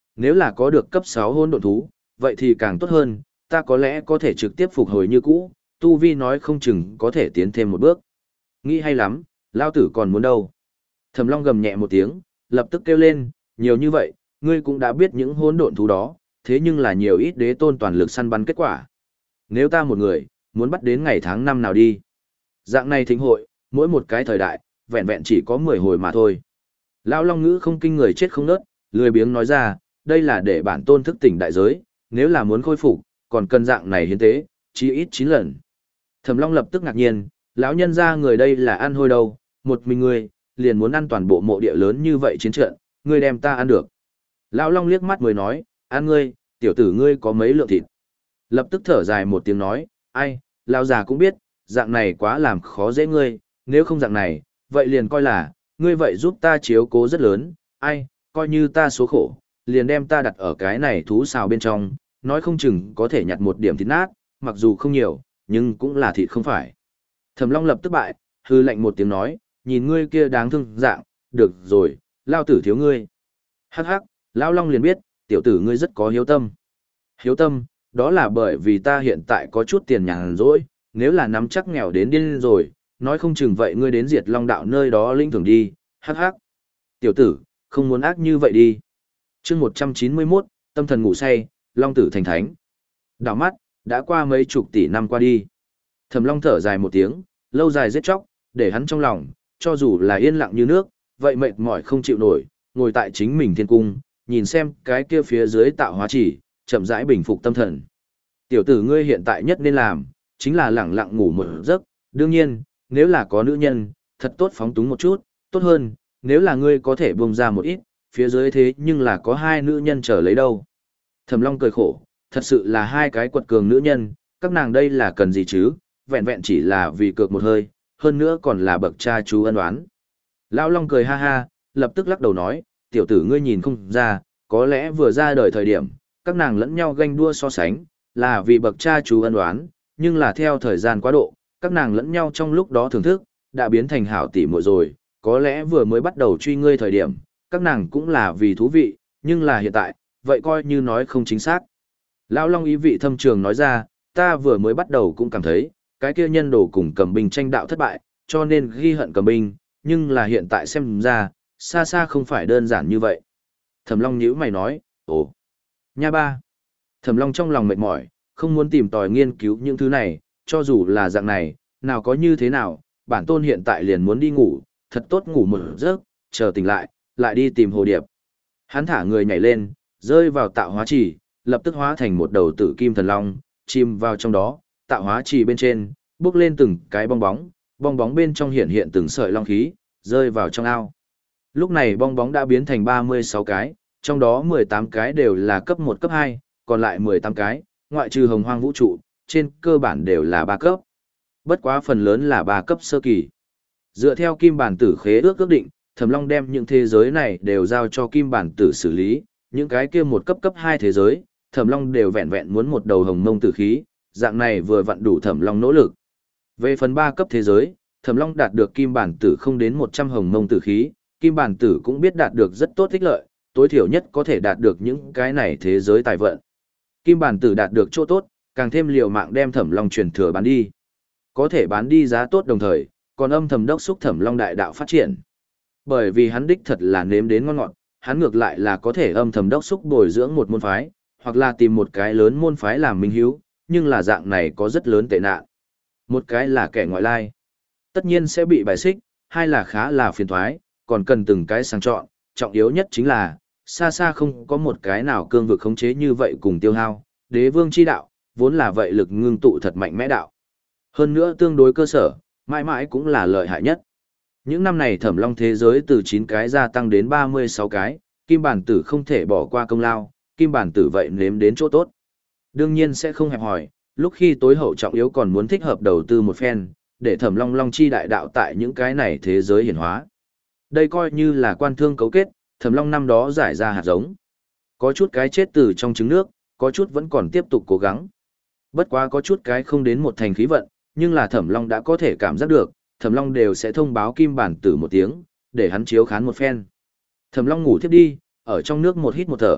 nếu là có được cấp sáu hỗn độn thú, vậy thì càng tốt hơn, ta có lẽ có thể trực tiếp phục hồi như cũ, tu vi nói không chừng có thể tiến thêm một bước. Nghĩ hay lắm, lao tử còn muốn đâu. Thẩm Long gầm nhẹ một tiếng, lập tức kêu lên, nhiều như vậy, ngươi cũng đã biết những hỗn độn thú đó, thế nhưng là nhiều ít đế tôn toàn lực săn bắn kết quả. Nếu ta một người, muốn bắt đến ngày tháng năm nào đi. Dạng này thính hội, mỗi một cái thời đại, vẹn vẹn chỉ có mười hồi mà thôi. Lão Long Ngữ không kinh người chết không nớt, lười biếng nói ra, đây là để bản tôn thức tỉnh đại giới, nếu là muốn khôi phục, còn cần dạng này hiến tế, chí ít chín lần. Thẩm Long lập tức ngạc nhiên, lão nhân gia người đây là ăn hôi đâu, một mình ngươi, liền muốn ăn toàn bộ mộ địa lớn như vậy chiến trận, ngươi đem ta ăn được. Lão Long liếc mắt mới nói, ăn ngươi, tiểu tử ngươi có mấy lượng thịt. Lập tức thở dài một tiếng nói, ai, lão già cũng biết, dạng này quá làm khó dễ ngươi, nếu không dạng này, vậy liền coi là, ngươi vậy giúp ta chiếu cố rất lớn, ai, coi như ta số khổ, liền đem ta đặt ở cái này thú xào bên trong, nói không chừng có thể nhặt một điểm thịt nát, mặc dù không nhiều, nhưng cũng là thịt không phải. Thẩm Long lập tức bại, hư lạnh một tiếng nói, nhìn ngươi kia đáng thương dạng, được rồi, lao tử thiếu ngươi. Hắc hắc, lão Long liền biết, tiểu tử ngươi rất có hiếu tâm. Hiếu tâm, đó là bởi vì ta hiện tại có chút tiền nhàn rỗi, nếu là nắm chắc nghèo đến điên rồi, nói không chừng vậy ngươi đến diệt Long đạo nơi đó linh thường đi, hắc hắc. Tiểu tử, không muốn ác như vậy đi. Chương một trăm chín mươi mốt, tâm thần ngủ say, Long tử thành thánh. Đảo mắt, đã qua mấy chục tỷ năm qua đi. Thẩm Long thở dài một tiếng, lâu dài giết chóc, để hắn trong lòng, cho dù là yên lặng như nước, vậy mệt mỏi không chịu nổi, ngồi tại chính mình thiên cung, nhìn xem cái kia phía dưới tạo hóa chỉ, chậm rãi bình phục tâm thần. Tiểu tử ngươi hiện tại nhất nên làm, chính là lẳng lặng ngủ một giấc, đương nhiên, nếu là có nữ nhân, thật tốt phóng túng một chút, tốt hơn, nếu là ngươi có thể buông ra một ít, phía dưới thế nhưng là có hai nữ nhân chờ lấy đâu. Thẩm Long cười khổ, thật sự là hai cái quật cường nữ nhân, các nàng đây là cần gì chứ, vẹn vẹn chỉ là vì cược một hơi, hơn nữa còn là bậc cha chú ân oán. Lão Long cười ha ha, lập tức lắc đầu nói, tiểu tử ngươi nhìn không ra, có lẽ vừa ra đời thời điểm, các nàng lẫn nhau ganh đua so sánh, là vì bậc cha chú ân oán, nhưng là theo thời gian quá độ, các nàng lẫn nhau trong lúc đó thưởng thức, đã biến thành hảo tỷ muội rồi, có lẽ vừa mới bắt đầu truy ngươi thời điểm, các nàng cũng là vì thú vị, nhưng là hiện tại, vậy coi như nói không chính xác. Lão Long ý vị thâm trường nói ra, ta vừa mới bắt đầu cũng cảm thấy, cái kia nhân đồ cùng cầm binh tranh đạo thất bại, cho nên ghi hận cầm binh, nhưng là hiện tại xem ra, xa xa không phải đơn giản như vậy. Thẩm Long nhíu mày nói, ồ, nha ba. Thẩm Long trong lòng mệt mỏi, không muốn tìm tòi nghiên cứu những thứ này, cho dù là dạng này, nào có như thế nào, bản tôn hiện tại liền muốn đi ngủ, thật tốt ngủ một giấc, chờ tỉnh lại, lại đi tìm hồ điệp. Hắn thả người nhảy lên, rơi vào tạo hóa trì, lập tức hóa thành một đầu tử kim thần long, chìm vào trong đó, tạo hóa trì bên trên, bước lên từng cái bong bóng, bong bóng bên trong hiện hiện từng sợi long khí, rơi vào trong ao. Lúc này bong bóng đã biến thành ba mươi sáu cái, trong đó mười tám cái đều là cấp một cấp hai, còn lại mười tám cái, ngoại trừ hồng hoang vũ trụ, trên cơ bản đều là ba cấp. Bất quá phần lớn là ba cấp sơ kỳ. Dựa theo kim bản tử khế ước ước định, Thẩm Long đem những thế giới này đều giao cho kim bản tử xử lý, những cái kia một cấp cấp hai thế giới, Thẩm Long đều vẹn vẹn muốn một đầu hồng mông tử khí, dạng này vừa vặn đủ Thẩm Long nỗ lực. Về phần ba cấp thế giới, Thẩm Long đạt được kim bản tử không đến một trăm hồng mông tử khí, kim bản tử cũng biết đạt được rất tốt ích lợi, tối thiểu nhất có thể đạt được những cái này thế giới tài vận. Kim bản tử đạt được chỗ tốt, càng thêm liều mạng đem Thẩm Long truyền thừa bán đi. Có thể bán đi giá tốt đồng thời, còn âm thầm đốc xúc Thẩm Long đại đạo phát triển. Bởi vì hắn đích thật là nếm đến ngon ngọt, hắn ngược lại là có thể âm thầm đốc xúc bồi dưỡng một môn phái, hoặc là tìm một cái lớn môn phái làm minh hiếu, nhưng là dạng này có rất lớn tệ nạn. Một cái là kẻ ngoại lai, tất nhiên sẽ bị bài xích, hai là khá là phiền toái, còn cần từng cái sang chọn, trọng yếu nhất chính là, xa xa không có một cái nào cương vực khống chế như vậy cùng tiêu hao, đế vương chi đạo, vốn là vậy lực ngưng tụ thật mạnh mẽ đạo. Hơn nữa tương đối cơ sở, mãi mãi cũng là lợi hại nhất. Những năm này Thẩm Long thế giới từ chín cái gia tăng đến ba mươi sáu cái, kim bản tử không thể bỏ qua công lao, kim bản tử vậy nếm đến chỗ tốt. Đương nhiên sẽ không hẹp hỏi, lúc khi tối hậu trọng yếu còn muốn thích hợp đầu tư một phen, để Thẩm Long Long chi đại đạo tại những cái này thế giới hiển hóa. Đây coi như là quan thương cấu kết, Thẩm Long năm đó giải ra hạt giống. Có chút cái chết từ trong trứng nước, có chút vẫn còn tiếp tục cố gắng. Bất quá có chút cái không đến một thành khí vận, nhưng là Thẩm Long đã có thể cảm giác được, Thẩm Long đều sẽ thông báo kim bản tử một tiếng, để hắn chiếu khán một phen. Thẩm Long ngủ thiếp đi, ở trong nước một hít một thở,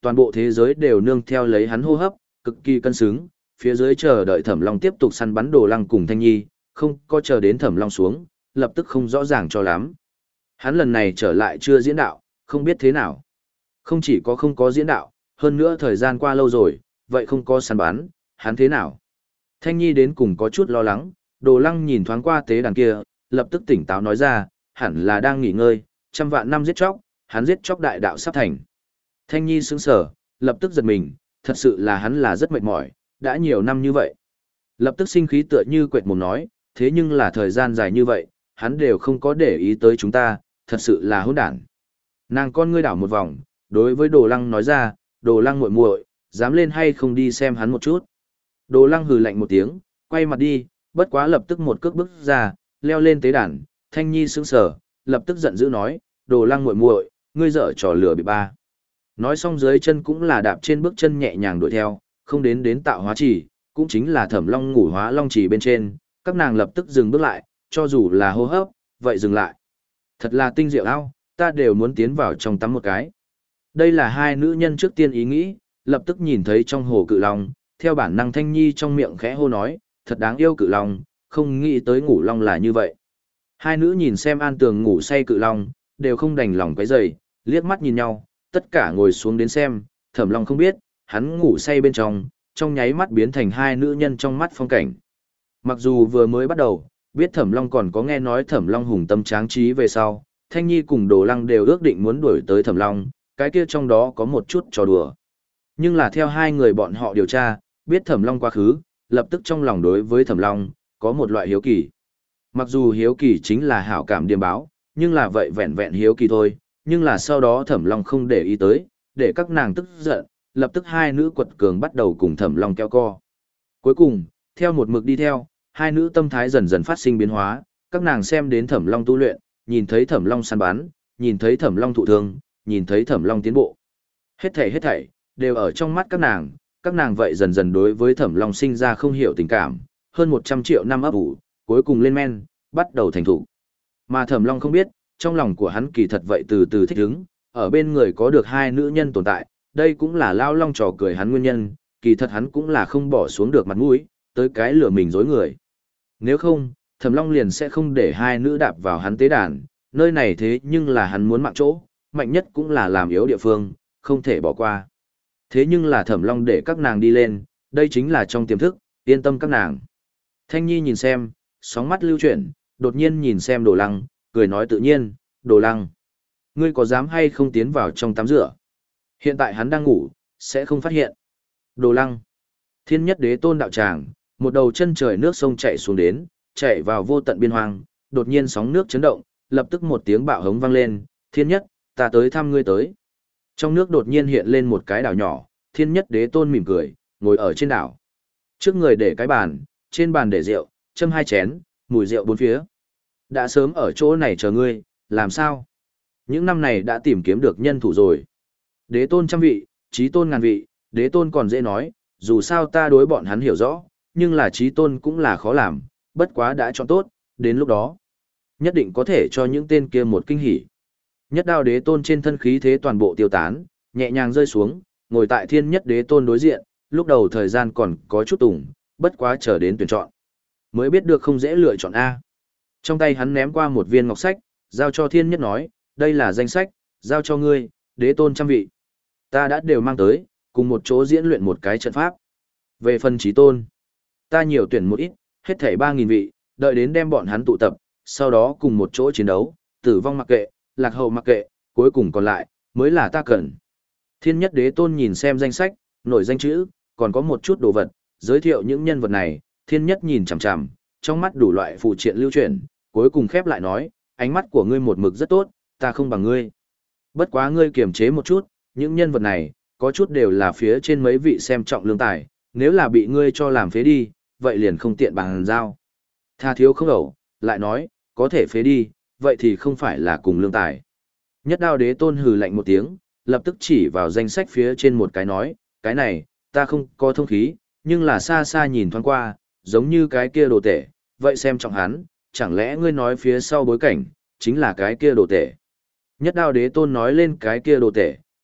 toàn bộ thế giới đều nương theo lấy hắn hô hấp, cực kỳ cân xứng, phía dưới chờ đợi Thẩm Long tiếp tục săn bắn Đồ Lăng cùng Thanh Nhi, không có chờ đến Thẩm Long xuống, lập tức không rõ ràng cho lắm. Hắn lần này trở lại chưa diễn đạo, không biết thế nào. Không chỉ có không có diễn đạo, hơn nữa thời gian qua lâu rồi, vậy không có săn bắn, hắn thế nào? Thanh Nhi đến cùng có chút lo lắng, Đồ Lăng nhìn thoáng qua tế đàn kia, lập tức tỉnh táo nói ra, hẳn là đang nghỉ ngơi, trăm vạn năm giết chóc, hắn giết chóc đại đạo sắp thành. Thanh Nhi sững sờ, lập tức giật mình, thật sự là hắn là rất mệt mỏi, đã nhiều năm như vậy. Lập tức sinh khí tựa như quệt mồm nói, thế nhưng là thời gian dài như vậy, hắn đều không có để ý tới chúng ta, thật sự là hỗn đản. Nàng con ngươi đảo một vòng, đối với Đồ Lăng nói ra, Đồ Lăng muội muội, dám lên hay không đi xem hắn một chút. Đồ Lăng hừ lạnh một tiếng, quay mặt đi, bất quá lập tức một cước bước ra, leo lên tế đàn, Thanh Nhi sững sờ, lập tức giận dữ nói, Đồ Lăng muội muội, ngươi dở trò lừa bị ba. Nói xong dưới chân cũng là đạp trên bước chân nhẹ nhàng đuổi theo, không đến đến tạo hóa chỉ, cũng chính là Thẩm Long ngủ hóa long chỉ bên trên, các nàng lập tức dừng bước lại, cho dù là hô hấp, vậy dừng lại. Thật là tinh diệu ao, ta đều muốn tiến vào trong tắm một cái. Đây là hai nữ nhân trước tiên ý nghĩ, lập tức nhìn thấy trong hồ cự long, theo bản năng Thanh Nhi trong miệng khẽ hô nói, thật đáng yêu cự long, không nghĩ tới ngủ long là như vậy. Hai nữ nhìn xem An Tường ngủ say cự long, đều không đành lòng quấy rầy, liếc mắt nhìn nhau, tất cả ngồi xuống đến xem, Thẩm Long không biết, hắn ngủ say bên trong, trong nháy mắt biến thành hai nữ nhân trong mắt phong cảnh. Mặc dù vừa mới bắt đầu, biết Thẩm Long còn có nghe nói Thẩm Long hùng tâm tráng trí về sau, Thanh Nhi cùng Đồ Lăng đều ước định muốn đuổi tới Thẩm Long, cái kia trong đó có một chút trò đùa. Nhưng là theo hai người bọn họ điều tra, biết Thẩm Long quá khứ, lập tức trong lòng đối với Thẩm Long, có một loại hiếu kỳ. Mặc dù hiếu kỳ chính là hảo cảm điềm báo, nhưng là vậy vẹn vẹn hiếu kỳ thôi, nhưng là sau đó Thẩm Long không để ý tới, để các nàng tức giận, lập tức hai nữ quật cường bắt đầu cùng Thẩm Long keo co. Cuối cùng, theo một mực đi theo, hai nữ tâm thái dần dần phát sinh biến hóa, các nàng xem đến Thẩm Long tu luyện, nhìn thấy Thẩm Long săn bắn, nhìn thấy Thẩm Long thụ thương, nhìn thấy Thẩm Long tiến bộ. Hết thảy hết thảy đều ở trong mắt các nàng, các nàng vậy dần dần đối với Thẩm Long sinh ra không hiểu tình cảm, hơn một trăm triệu năm ấp ủ, cuối cùng lên men, bắt đầu thành thủ. Mà Thẩm Long không biết, trong lòng của hắn kỳ thật vậy từ từ thích ứng, ở bên người có được hai nữ nhân tồn tại, đây cũng là lao long trò cười hắn nguyên nhân, kỳ thật hắn cũng là không bỏ xuống được mặt mũi, tới cái lửa mình dối người. Nếu không, Thẩm Long liền sẽ không để hai nữ đạp vào hắn tế đàn, nơi này thế nhưng là hắn muốn mạng chỗ, mạnh nhất cũng là làm yếu địa phương, không thể bỏ qua. Thế nhưng là Thẩm Long để các nàng đi lên, đây chính là trong tiềm thức, yên tâm các nàng. Thanh Nhi nhìn xem, sóng mắt lưu chuyển, đột nhiên nhìn xem Đồ Lăng, cười nói tự nhiên, Đồ Lăng, ngươi có dám hay không tiến vào trong tắm rửa? Hiện tại hắn đang ngủ, sẽ không phát hiện. Đồ Lăng, Thiên Nhất Đế Tôn đạo tràng, một đầu chân trời nước sông chạy xuống đến, chạy vào vô tận biên hoang, đột nhiên sóng nước chấn động, lập tức một tiếng bạo hống vang lên, Thiên Nhất, ta tới thăm ngươi tới. Trong nước đột nhiên hiện lên một cái đảo nhỏ, Thiên Nhất Đế Tôn mỉm cười, ngồi ở trên đảo. Trước người để cái bàn, trên bàn để rượu, châm hai chén, mùi rượu bốn phía. Đã sớm ở chỗ này chờ ngươi, làm sao? Những năm này đã tìm kiếm được nhân thủ rồi. Đế Tôn trăm vị, Chí Tôn ngàn vị, Đế Tôn còn dễ nói, dù sao ta đối bọn hắn hiểu rõ, nhưng là Chí Tôn cũng là khó làm, bất quá đã chọn tốt, đến lúc đó, nhất định có thể cho những tên kia một kinh hỉ. Nhất Đao Đế Tôn trên thân khí thế toàn bộ tiêu tán, nhẹ nhàng rơi xuống, ngồi tại Thiên Nhất Đế Tôn đối diện, lúc đầu thời gian còn có chút tùng, bất quá chờ đến tuyển chọn. Mới biết được không dễ lựa chọn A. Trong tay hắn ném qua một viên ngọc sách, giao cho Thiên Nhất nói, đây là danh sách, giao cho ngươi, Đế Tôn trăm vị. Ta đã đều mang tới, cùng một chỗ diễn luyện một cái trận pháp. Về phần Chí Tôn, ta nhiều tuyển một ít, hết thảy ba nghìn vị, đợi đến đem bọn hắn tụ tập, sau đó cùng một chỗ chiến đấu, tử vong mặc kệ, lạc hậu mặc kệ, cuối cùng còn lại, mới là ta cần. Thiên Nhất Đế Tôn nhìn xem danh sách, nổi danh chữ, còn có một chút đồ vật, giới thiệu những nhân vật này, Thiên Nhất nhìn chằm chằm, trong mắt đủ loại phụ triện lưu chuyển, cuối cùng khép lại nói, ánh mắt của ngươi một mực rất tốt, ta không bằng ngươi. Bất quá ngươi kiềm chế một chút, những nhân vật này, có chút đều là phía trên mấy vị xem trọng lương tài, nếu là bị ngươi cho làm phế đi, vậy liền không tiện bằng giao. Tha thiếu không ẩu, lại nói, có thể phế đi, vậy thì không phải là cùng lương tài. Nhất Đao Đế Tôn hừ lạnh một tiếng, lập tức chỉ vào danh sách phía trên một cái nói, cái này, ta không có thông khí, nhưng là xa xa nhìn thoáng qua, giống như cái kia đồ tể, vậy xem trọng hắn, chẳng lẽ ngươi nói phía sau bối cảnh, chính là cái kia đồ tể. Nhất Đao Đế Tôn nói lên cái kia đồ tể,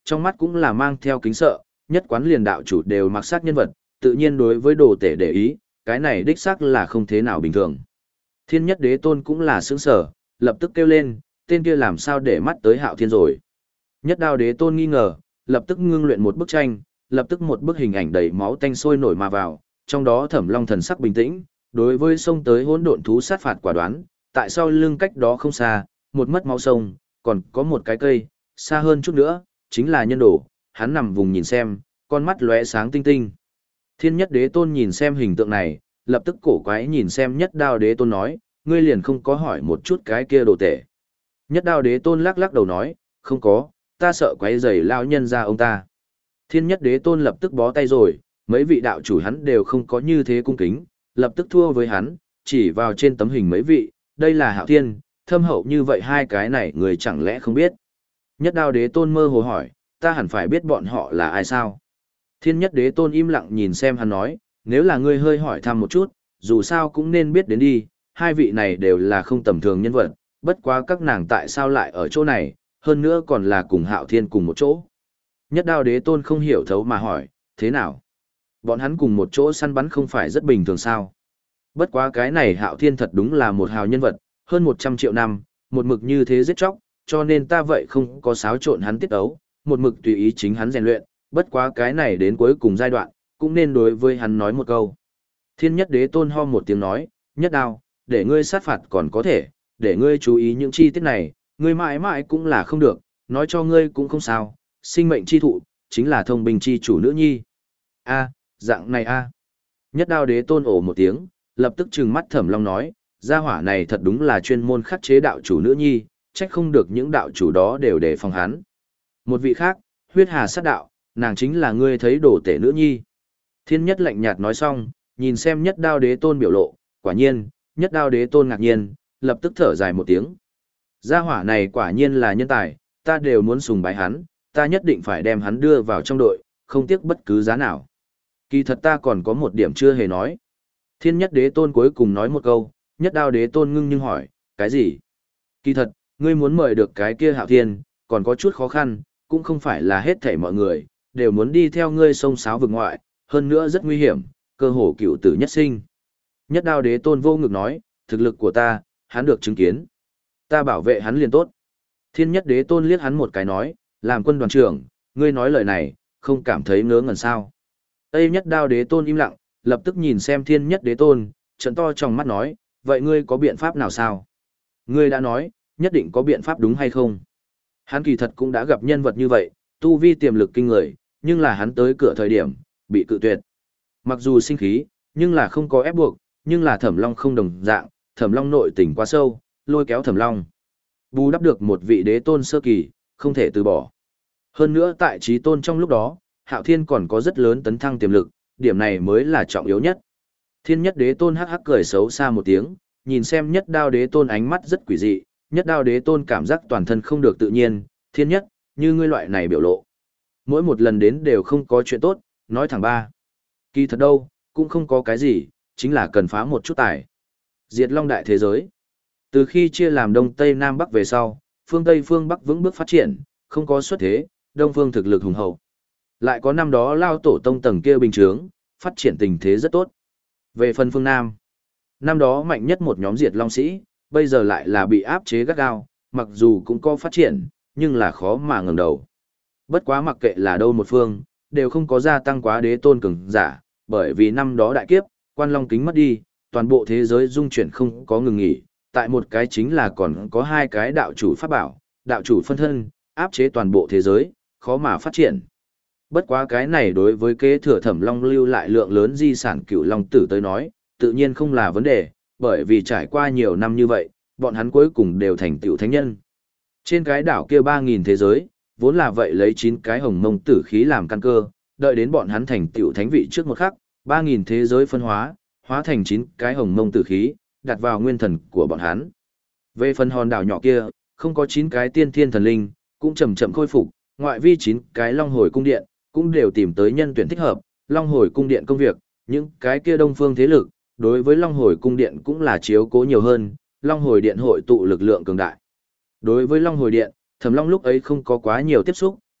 trong mắt cũng là mang theo kính sợ, nhất quán liền đạo chủ đều mặc sắc nhân vật, tự nhiên đối với đồ tể để ý, cái này đích xác là không thế nào bình thường. Thiên nhất đế tôn cũng là sướng sở, lập tức kêu lên, tên kia làm sao để mắt tới Hạo Thiên rồi. Nhất đao đế tôn nghi ngờ, lập tức ngưng luyện một bức tranh, lập tức một bức hình ảnh đầy máu tanh sôi nổi mà vào, trong đó Thẩm Long thần sắc bình tĩnh, đối với sông tới hỗn độn thú sát phạt quả đoán, tại sao lưng cách đó không xa, một mất máu sông, còn có một cái cây, xa hơn chút nữa, chính là nhân đồ, hắn nằm vùng nhìn xem, con mắt lóe sáng tinh tinh. Thiên nhất đế tôn nhìn xem hình tượng này, lập tức cổ quái nhìn xem nhất đao đế tôn nói, ngươi liền không có hỏi một chút cái kia đồ tể. Nhất đao đế tôn lắc lắc đầu nói, không có, ta sợ quấy rầy lao nhân ra ông ta. Thiên nhất đế tôn lập tức bó tay rồi, mấy vị đạo chủ hắn đều không có như thế cung kính, lập tức thua với hắn, chỉ vào trên tấm hình mấy vị, đây là Hạo Thiên, thâm hậu như vậy hai cái này người chẳng lẽ không biết. Nhất đao đế tôn mơ hồ hỏi, ta hẳn phải biết bọn họ là ai sao? Thiên nhất đế tôn im lặng nhìn xem hắn nói, nếu là ngươi hơi hỏi thăm một chút, dù sao cũng nên biết đến đi, hai vị này đều là không tầm thường nhân vật, bất quá các nàng tại sao lại ở chỗ này, hơn nữa còn là cùng Hạo Thiên cùng một chỗ. Nhất đao đế tôn không hiểu thấu mà hỏi, thế nào? Bọn hắn cùng một chỗ săn bắn không phải rất bình thường sao? Bất quá cái này Hạo Thiên thật đúng là một hào nhân vật, hơn một trăm triệu năm, một mực như thế giết chóc, cho nên ta vậy không có xáo trộn hắn tiết ấu, một mực tùy ý chính hắn rèn luyện, bất quá cái này đến cuối cùng giai đoạn, cũng nên đối với hắn nói một câu. Thiên nhất đế tôn ho một tiếng nói, nhất đao, để ngươi sát phạt còn có thể, để ngươi chú ý những chi tiết này, ngươi mãi mãi cũng là không được, nói cho ngươi cũng không sao, sinh mệnh chi thụ, chính là thông bình chi chủ nữ nhi. A, dạng này a. Nhất đao đế tôn ổ một tiếng, lập tức trừng mắt Thẩm Long nói, gia hỏa này thật đúng là chuyên môn khắc chế đạo chủ nữ nhi, trách không được những đạo chủ đó đều đề phòng hắn. Một vị khác, huyết hà sát đạo, nàng chính là ngươi thấy đồ tể nữ nhi. Thiên nhất lạnh nhạt nói xong, nhìn xem nhất đao đế tôn biểu lộ, quả nhiên, nhất đao đế tôn ngạc nhiên, lập tức thở dài một tiếng. Gia hỏa này quả nhiên là nhân tài, ta đều muốn sùng bái hắn, ta nhất định phải đem hắn đưa vào trong đội, không tiếc bất cứ giá nào. Kỳ thật ta còn có một điểm chưa hề nói. Thiên nhất đế tôn cuối cùng nói một câu, nhất đao đế tôn ngưng nhưng hỏi, cái gì? Kỳ thật, ngươi muốn mời được cái kia Hạo Thiên, còn có chút khó khăn, cũng không phải là hết thảy mọi người, đều muốn đi theo ngươi sông sáo vực ngoại, hơn nữa rất nguy hiểm, cơ hồ cựu tử nhất sinh. Nhất đao đế tôn vô ngực nói, thực lực của ta, hắn được chứng kiến. Ta bảo vệ hắn liền tốt. Thiên nhất đế tôn liếc hắn một cái nói, làm quân đoàn trưởng, ngươi nói lời này, không cảm thấy ngớ ngẩn sao. Tây nhất đao đế tôn im lặng, lập tức nhìn xem thiên nhất đế tôn, trận to trong mắt nói, vậy ngươi có biện pháp nào sao? Ngươi đã nói, nhất định có biện pháp đúng hay không? Hắn kỳ thật cũng đã gặp nhân vật như vậy, tu vi tiềm lực kinh người, nhưng là hắn tới cửa thời điểm, bị cự tuyệt. Mặc dù sinh khí, nhưng là không có ép buộc, nhưng là Thẩm Long không đồng dạng, Thẩm Long nội tình quá sâu, lôi kéo Thẩm Long. Bù đắp được một vị đế tôn sơ kỳ, không thể từ bỏ. Hơn nữa tại trí tôn trong lúc đó, Hạo Thiên còn có rất lớn tấn thăng tiềm lực, điểm này mới là trọng yếu nhất. Thiên nhất đế tôn hắc hắc cười xấu xa một tiếng, nhìn xem nhất đao đế tôn ánh mắt rất quỷ dị, nhất đao đế tôn cảm giác toàn thân không được tự nhiên, thiên nhất, như ngươi loại này biểu lộ. Mỗi một lần đến đều không có chuyện tốt, nói thẳng ba. Kỳ thật đâu, cũng không có cái gì, chính là cần phá một chút tài. Diệt Long đại thế giới. Từ khi chia làm Đông Tây Nam Bắc về sau, phương Tây phương Bắc vững bước phát triển, không có xuất thế, Đông phương thực lực hùng hậu. Lại có năm đó lao tổ tông tầng kia bình trướng, phát triển tình thế rất tốt. Về phần phương Nam, năm đó mạnh nhất một nhóm Diệt Long sĩ, bây giờ lại là bị áp chế gắt gao, mặc dù cũng có phát triển, nhưng là khó mà ngẩng đầu. Bất quá mặc kệ là đâu một phương, đều không có gia tăng quá đế tôn cường giả, bởi vì năm đó đại kiếp, Quan Long kính mất đi, toàn bộ thế giới dung chuyển không có ngừng nghỉ, tại một cái chính là còn có hai cái đạo chủ pháp bảo, đạo chủ phân thân, áp chế toàn bộ thế giới, khó mà phát triển. Bất quá cái này đối với kế thừa Thẩm Long lưu lại lượng lớn di sản Cửu Long tử tới nói, tự nhiên không là vấn đề, bởi vì trải qua nhiều năm như vậy, bọn hắn cuối cùng đều thành tựu thánh nhân. Trên cái đảo kia ba nghìn thế giới, vốn là vậy lấy chín cái hồng mông tử khí làm căn cơ, đợi đến bọn hắn thành tựu thánh vị trước một khắc, ba nghìn thế giới phân hóa, hóa thành chín cái hồng mông tử khí, đặt vào nguyên thần của bọn hắn. Về phần hòn đảo nhỏ kia, không có chín cái tiên thiên thần linh, cũng chậm chậm khôi phục, ngoại vi chín cái long hồi cung điện, cũng đều tìm tới nhân tuyển thích hợp, long hồi cung điện công việc, những cái kia đông phương thế lực, đối với long hồi cung điện cũng là chiếu cố nhiều hơn, long hồi điện hội tụ lực lượng cường đại. Đối với long hồi điện, Thẩm Long lúc ấy không có quá nhiều tiếp xúc,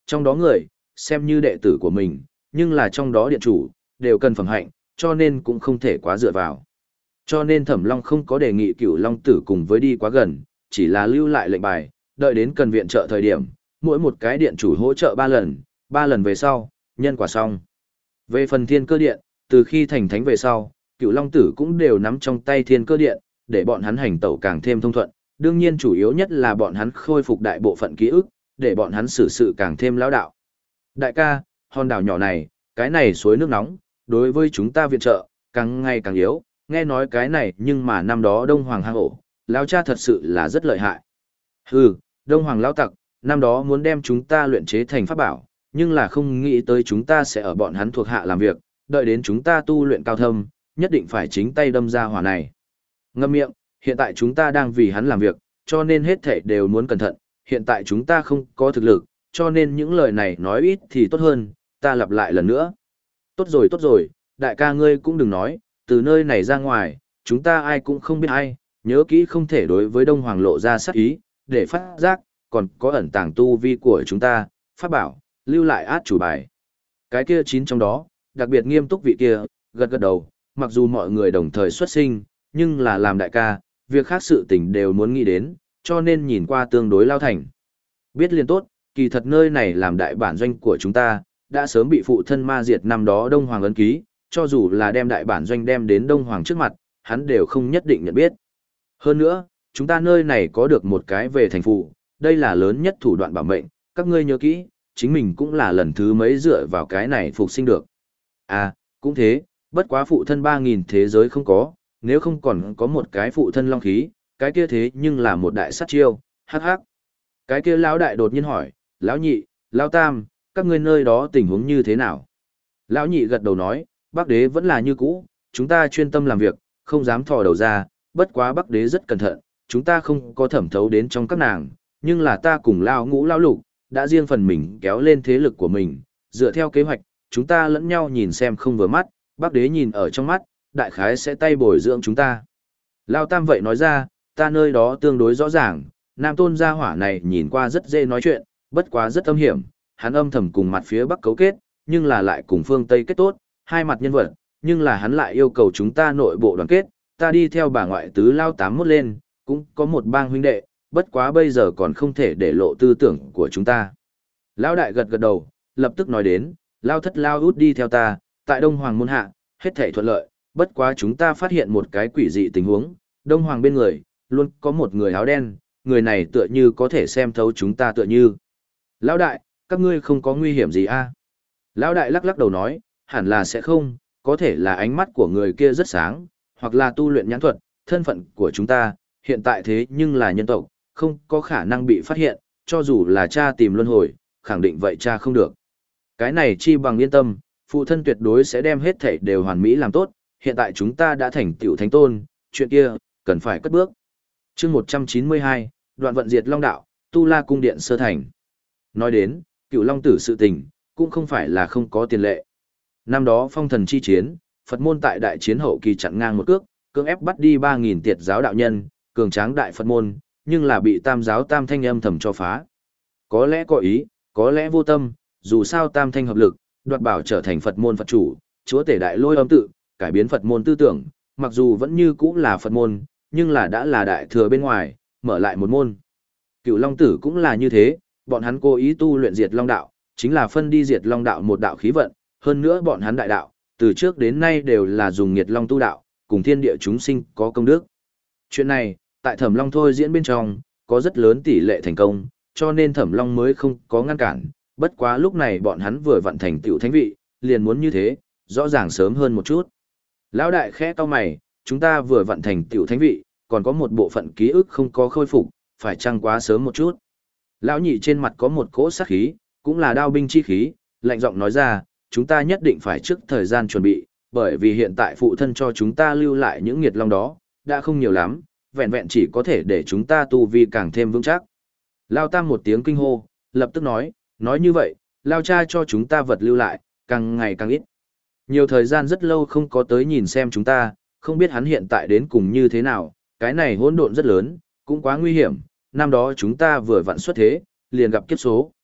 trong đó người, xem như đệ tử của mình, nhưng là trong đó điện chủ, đều cần phẩm hạnh, cho nên cũng không thể quá dựa vào. Cho nên Thẩm Long không có đề nghị Cửu Long Tử cùng với đi quá gần, chỉ là lưu lại lệnh bài, đợi đến cần viện trợ thời điểm, mỗi một cái điện chủ hỗ trợ ba lần, ba lần về sau, nhân quả xong. Về phần Thiên Cơ Điện, từ khi thành thánh về sau, Cửu Long Tử cũng đều nắm trong tay Thiên Cơ Điện, để bọn hắn hành tẩu càng thêm thông thuận, đương nhiên chủ yếu nhất là bọn hắn khôi phục đại bộ phận ký ức, để bọn hắn xử sự càng thêm lão đạo. Đại ca, hòn đảo nhỏ này, cái này suối nước nóng, đối với chúng ta viện trợ, càng ngày càng yếu, nghe nói cái này nhưng mà năm đó Đông Hoàng hang ổ, lão cha thật sự là rất lợi hại. Hừ, Đông Hoàng lão tặc, năm đó muốn đem chúng ta luyện chế thành pháp bảo, nhưng là không nghĩ tới chúng ta sẽ ở bọn hắn thuộc hạ làm việc, đợi đến chúng ta tu luyện cao thâm, nhất định phải chính tay đâm ra hỏa này. Ngậm miệng, hiện tại chúng ta đang vì hắn làm việc, cho nên hết thảy đều muốn cẩn thận, hiện tại chúng ta không có thực lực, cho nên những lời này nói ít thì tốt hơn, ta lặp lại lần nữa. Tốt rồi tốt rồi, đại ca ngươi cũng đừng nói, từ nơi này ra ngoài, chúng ta ai cũng không biết ai, nhớ kỹ không thể đối với Đông Hoàng lộ ra sát ý, để phát giác, còn có ẩn tàng tu vi của chúng ta, pháp bảo, lưu lại át chủ bài. Cái kia chín trong đó, đặc biệt nghiêm túc vị kia, gật gật đầu, mặc dù mọi người đồng thời xuất sinh, nhưng là làm đại ca, việc khác sự tình đều muốn nghĩ đến, cho nên nhìn qua tương đối lao thành. Biết liền tốt, kỳ thật nơi này làm đại bản doanh của chúng ta, đã sớm bị phụ thân ma diệt năm đó Đông Hoàng ấn ký, cho dù là đem đại bản doanh đem đến Đông Hoàng trước mặt, hắn đều không nhất định nhận biết. Hơn nữa, chúng ta nơi này có được một cái về thành phụ, đây là lớn nhất thủ đoạn bảo mệnh, các ngươi nhớ kỹ, chính mình cũng là lần thứ mấy dựa vào cái này phục sinh được. À, cũng thế, bất quá phụ thân ba nghìn thế giới không có, nếu không còn có một cái phụ thân long khí, cái kia thế nhưng là một đại sát chiêu, hắc hắc. Cái kia lão đại đột nhiên hỏi, lão nhị, lão tam, các ngươi nơi đó tình huống như thế nào? Lão nhị gật đầu nói, Bắc đế vẫn là như cũ, chúng ta chuyên tâm làm việc, không dám thò đầu ra, bất quá Bắc đế rất cẩn thận, chúng ta không có thẩm thấu đến trong các nàng, nhưng là ta cùng lão ngũ lão lục, đã riêng phần mình kéo lên thế lực của mình, dựa theo kế hoạch, chúng ta lẫn nhau nhìn xem không vừa mắt, Bắc đế nhìn ở trong mắt, đại khái sẽ tay bồi dưỡng chúng ta. Lão tam vậy nói ra, ta nơi đó tương đối rõ ràng, Nam Tôn gia hỏa này nhìn qua rất dễ nói chuyện, bất quá rất âm hiểm, hắn âm thầm cùng mặt phía Bắc cấu kết, nhưng là lại cùng phương Tây kết tốt, hai mặt nhân vật, nhưng là hắn lại yêu cầu chúng ta nội bộ đoàn kết, ta đi theo bà ngoại tứ lao tám mốt lên, cũng có một bang huynh đệ, bất quá bây giờ còn không thể để lộ tư tưởng của chúng ta. Lão đại gật gật đầu, lập tức nói đến, lao thất lao út đi theo ta, tại Đông Hoàng môn hạ, hết thảy thuận lợi, bất quá chúng ta phát hiện một cái quỷ dị tình huống, Đông Hoàng bên người, luôn có một người áo đen, người này tựa như có thể xem thấu chúng ta tựa như. Lão đại, các ngươi không có nguy hiểm gì a? À? Lão đại lắc lắc đầu nói, hẳn là sẽ không, có thể là ánh mắt của người kia rất sáng, hoặc là tu luyện nhãn thuật, thân phận của chúng ta, hiện tại thế nhưng là nhân tộc, không có khả năng bị phát hiện, cho dù là cha tìm luân hồi, khẳng định vậy cha không được. Cái này chi bằng yên tâm, phụ thân tuyệt đối sẽ đem hết thảy đều hoàn mỹ làm tốt, hiện tại chúng ta đã thành tiểu thánh tôn, chuyện kia, cần phải cất bước. chương một trăm chín mươi hai, đoạn vận diệt long đạo, tu la cung điện sơ thành. Nói đến, cựu long tử sự tình, cũng không phải là không có tiền lệ. Năm đó phong thần chi chiến, Phật môn tại đại chiến hậu kỳ chặn ngang một cước, cưỡng ép bắt đi ba nghìn tiệt giáo đạo nhân, cường tráng đại Phật môn, nhưng là bị tam giáo tam thanh âm thầm cho phá. Có lẽ có ý, có lẽ vô tâm, dù sao tam thanh hợp lực, đoạt bảo trở thành Phật môn Phật chủ, chúa tể đại lôi âm tự, cải biến Phật môn tư tưởng, mặc dù vẫn như cũ là Phật môn, nhưng là đã là đại thừa bên ngoài, mở lại một môn. Cựu Long Tử cũng là như thế, bọn hắn cố ý tu luyện diệt long đạo, chính là phân đi diệt long đạo một đạo khí vận, hơn nữa bọn hắn đại đạo, từ trước đến nay đều là dùng nghiệt long tu đạo, cùng thiên địa chúng sinh có công đức. Chuyện này, tại Thẩm Long thôi diễn bên trong, có rất lớn tỷ lệ thành công, cho nên Thẩm Long mới không có ngăn cản, bất quá lúc này bọn hắn vừa vận thành tiểu thánh vị, liền muốn như thế, rõ ràng sớm hơn một chút. Lão đại khẽ cau mày, chúng ta vừa vận thành tiểu thánh vị, còn có một bộ phận ký ức không có khôi phục, phải chăng quá sớm một chút. Lão nhị trên mặt có một cỗ sát khí, cũng là đao binh chi khí, lạnh giọng nói ra, chúng ta nhất định phải trước thời gian chuẩn bị, bởi vì hiện tại phụ thân cho chúng ta lưu lại những nghiệt long đó, đã không nhiều lắm, vẹn vẹn chỉ có thể để chúng ta tu vi càng thêm vững chắc. Lao Tam một tiếng kinh hô, lập tức nói, nói như vậy, Lao cha cho chúng ta vật lưu lại, càng ngày càng ít. Nhiều thời gian rất lâu không có tới nhìn xem chúng ta, không biết hắn hiện tại đến cùng như thế nào, cái này hỗn độn rất lớn, cũng quá nguy hiểm, năm đó chúng ta vừa vặn xuất thế, liền gặp kiếp số.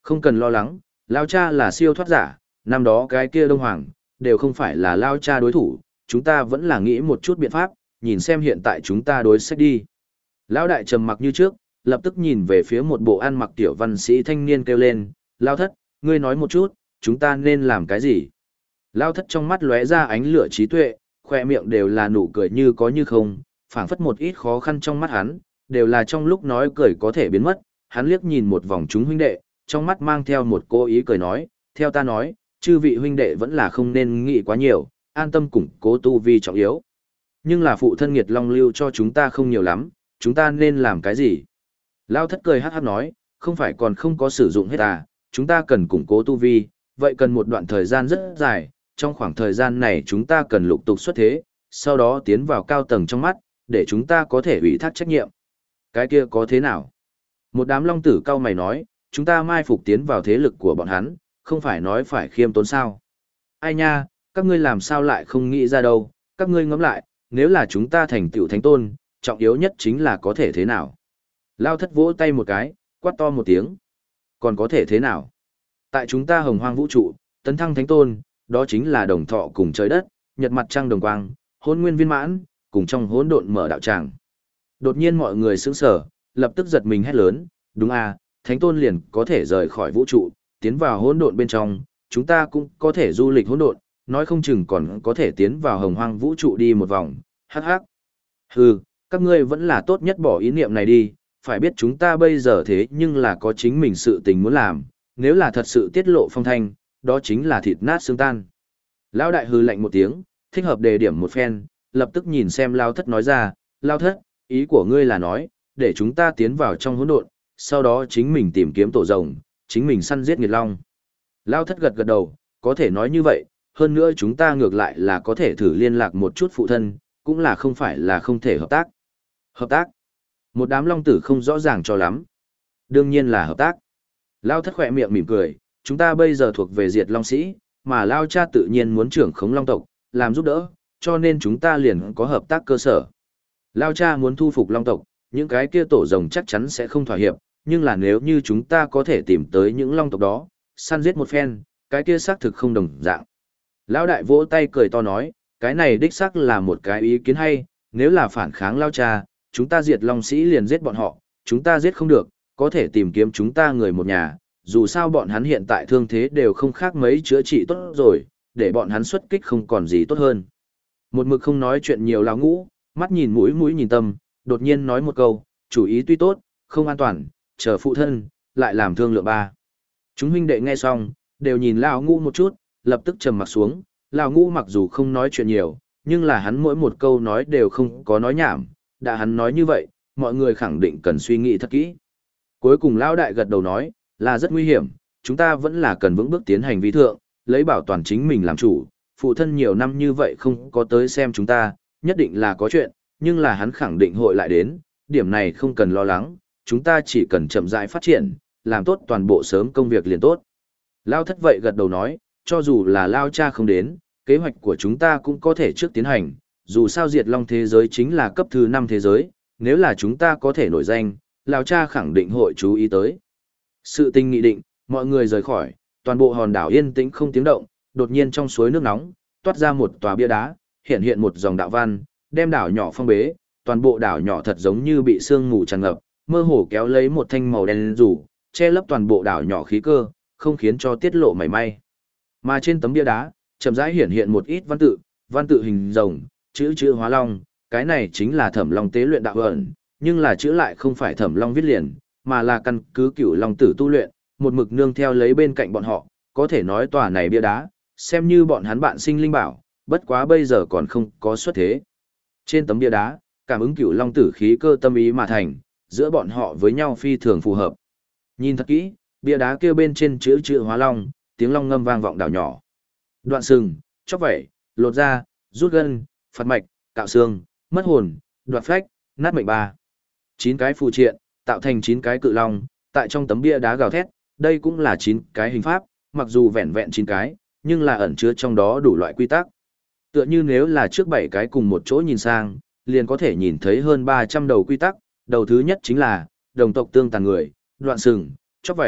Không cần lo lắng, Lao Cha là siêu thoát giả, năm đó cái kia Đông Hoàng, đều không phải là Lao Cha đối thủ, chúng ta vẫn là nghĩ một chút biện pháp, nhìn xem hiện tại chúng ta đối sách đi. Lão đại trầm mặc như trước, lập tức nhìn về phía một bộ ăn mặc tiểu văn sĩ thanh niên kêu lên, Lao thất, ngươi nói một chút, chúng ta nên làm cái gì? Lao thất trong mắt lóe ra ánh lửa trí tuệ, khoe miệng đều là nụ cười như có như không, phảng phất một ít khó khăn trong mắt hắn, đều là trong lúc nói cười có thể biến mất, hắn liếc nhìn một vòng chúng huynh đệ, trong mắt mang theo một cô ý cười nói, theo ta nói, chư vị huynh đệ vẫn là không nên nghĩ quá nhiều, an tâm củng cố tu vi trọng yếu. Nhưng là phụ thân nghiệt long lưu cho chúng ta không nhiều lắm, chúng ta nên làm cái gì? Lao thất cười hát hát nói, không phải còn không có sử dụng hết à, chúng ta cần củng cố tu vi, vậy cần một đoạn thời gian rất dài, trong khoảng thời gian này chúng ta cần lục tục xuất thế, sau đó tiến vào cao tầng trong mắt, để chúng ta có thể ủy thác trách nhiệm. Cái kia có thế nào? Một đám long tử cao mày nói, chúng ta mai phục tiến vào thế lực của bọn hắn, không phải nói phải khiêm tốn sao. Ai nha, các ngươi làm sao lại không nghĩ ra đâu, các ngươi ngẫm lại, nếu là chúng ta thành tựu thánh tôn, trọng yếu nhất chính là có thể thế nào. Lao thất vỗ tay một cái, quát to một tiếng. Còn có thể thế nào? Tại chúng ta hồng hoang vũ trụ, tấn thăng thánh tôn, đó chính là đồng thọ cùng trời đất, nhật mặt trăng đồng quang, hôn nguyên viên mãn, cùng trong hỗn độn mở đạo tràng. Đột nhiên mọi người sững sờ, lập tức giật mình hét lớn, đúng à, thánh tôn liền có thể rời khỏi vũ trụ, tiến vào hỗn độn bên trong, chúng ta cũng có thể du lịch hỗn độn, nói không chừng còn có thể tiến vào hồng hoang vũ trụ đi một vòng, hắc hắc. Hừ, các ngươi vẫn là tốt nhất bỏ ý niệm này đi, phải biết chúng ta bây giờ thế nhưng là có chính mình sự tình muốn làm, nếu là thật sự tiết lộ phong thanh, đó chính là thịt nát xương tan. Lão đại hừ lạnh một tiếng, thích hợp đề điểm một phen, lập tức nhìn xem Lao thất nói ra, Lao thất, ý của ngươi là nói, để chúng ta tiến vào trong hỗn độn, sau đó chính mình tìm kiếm tổ rồng, chính mình săn giết nghiệt long. Lao thất gật gật đầu, có thể nói như vậy, hơn nữa chúng ta ngược lại là có thể thử liên lạc một chút phụ thân, cũng là không phải là không thể hợp tác. Hợp tác? Một đám long tử không rõ ràng cho lắm. Đương nhiên là hợp tác. Lao thất khỏe miệng mỉm cười, chúng ta bây giờ thuộc về diệt long sĩ, mà Lao cha tự nhiên muốn trưởng khống long tộc, làm giúp đỡ, cho nên chúng ta liền có hợp tác cơ sở. Lao cha muốn thu phục long tộc, những cái kia tổ rồng chắc chắn sẽ không thỏa hiệp, nhưng là nếu như chúng ta có thể tìm tới những long tộc đó, săn giết một phen, cái kia xác thực không đồng dạng. Lão đại vỗ tay cười to nói, cái này đích xác là một cái ý kiến hay, nếu là phản kháng Lao cha, chúng ta diệt long sĩ liền giết bọn họ, chúng ta giết không được, có thể tìm kiếm chúng ta người một nhà, dù sao bọn hắn hiện tại thương thế đều không khác mấy chữa trị tốt rồi, để bọn hắn xuất kích không còn gì tốt hơn. Một mực không nói chuyện nhiều lão ngũ, mắt nhìn mũi mũi nhìn tâm, đột nhiên nói một câu, chủ ý tuy tốt, không an toàn, chờ phụ thân, lại làm thương lượng ba. Chúng huynh đệ nghe xong, đều nhìn lão ngũ một chút, lập tức trầm mặt xuống, lão ngũ mặc dù không nói chuyện nhiều, nhưng là hắn mỗi một câu nói đều không có nói nhảm, đã hắn nói như vậy, mọi người khẳng định cần suy nghĩ thật kỹ. Cuối cùng lão đại gật đầu nói, là rất nguy hiểm, chúng ta vẫn là cần vững bước tiến hành vi thượng, lấy bảo toàn chính mình làm chủ, phụ thân nhiều năm như vậy không có tới xem chúng ta, nhất định là có chuyện, nhưng là hắn khẳng định hội lại đến, điểm này không cần lo lắng, chúng ta chỉ cần chậm rãi phát triển, làm tốt toàn bộ sớm công việc liền tốt. Lao thất vậy gật đầu nói, cho dù là Lao cha không đến, kế hoạch của chúng ta cũng có thể trước tiến hành, dù sao diệt long thế giới chính là cấp thứ năm thế giới, nếu là chúng ta có thể nổi danh, Lao cha khẳng định hội chú ý tới. Sự tình nghị định, mọi người rời khỏi, toàn bộ hòn đảo yên tĩnh không tiếng động, đột nhiên trong suối nước nóng, toát ra một tòa bia đá, hiện hiện một dòng đạo văn, đem đảo nhỏ phong bế, toàn bộ đảo nhỏ thật giống như bị sương mù tràn ngập, mơ hồ kéo lấy một thanh màu đen rủ, che lấp toàn bộ đảo nhỏ khí cơ, không khiến cho tiết lộ mảy may. Mà trên tấm bia đá, chậm rãi hiện hiện một ít văn tự, văn tự hình rồng, chữ chữ hóa long, cái này chính là Thẩm Long tế luyện đạo ẩn, nhưng là chữ lại không phải Thẩm Long viết liền, mà là căn cứ Cửu Long tử tu luyện, một mực nương theo lấy bên cạnh bọn họ, có thể nói tòa này bia đá, xem như bọn hắn bạn sinh linh bảo, bất quá bây giờ còn không có xuất thế. Trên tấm bia đá, cảm ứng Cửu Long tử khí cơ tâm ý mà thành, giữa bọn họ với nhau phi thường phù hợp. Nhìn thật kỹ, bia đá kia bên trên chữ chữ hóa long, tiếng long ngâm vang vọng đảo nhỏ. Đoạn sừng, chóc vảy, lột da, rút gân, phạt mạch, cạo xương, mất hồn, đoạt phách, nát mệnh ba. Chín cái phù triện, tạo thành chín cái cự long, tại trong tấm bia đá gào thét, đây cũng là chín cái hình pháp, mặc dù vẹn vẹn chín cái, nhưng là ẩn chứa trong đó đủ loại quy tắc. Tựa như nếu là trước bảy cái cùng một chỗ nhìn sang, liền có thể nhìn thấy hơn ba trăm đầu quy tắc, đầu thứ nhất chính là đồng tộc tương tàn người, đoạn sừng, chóc vảy,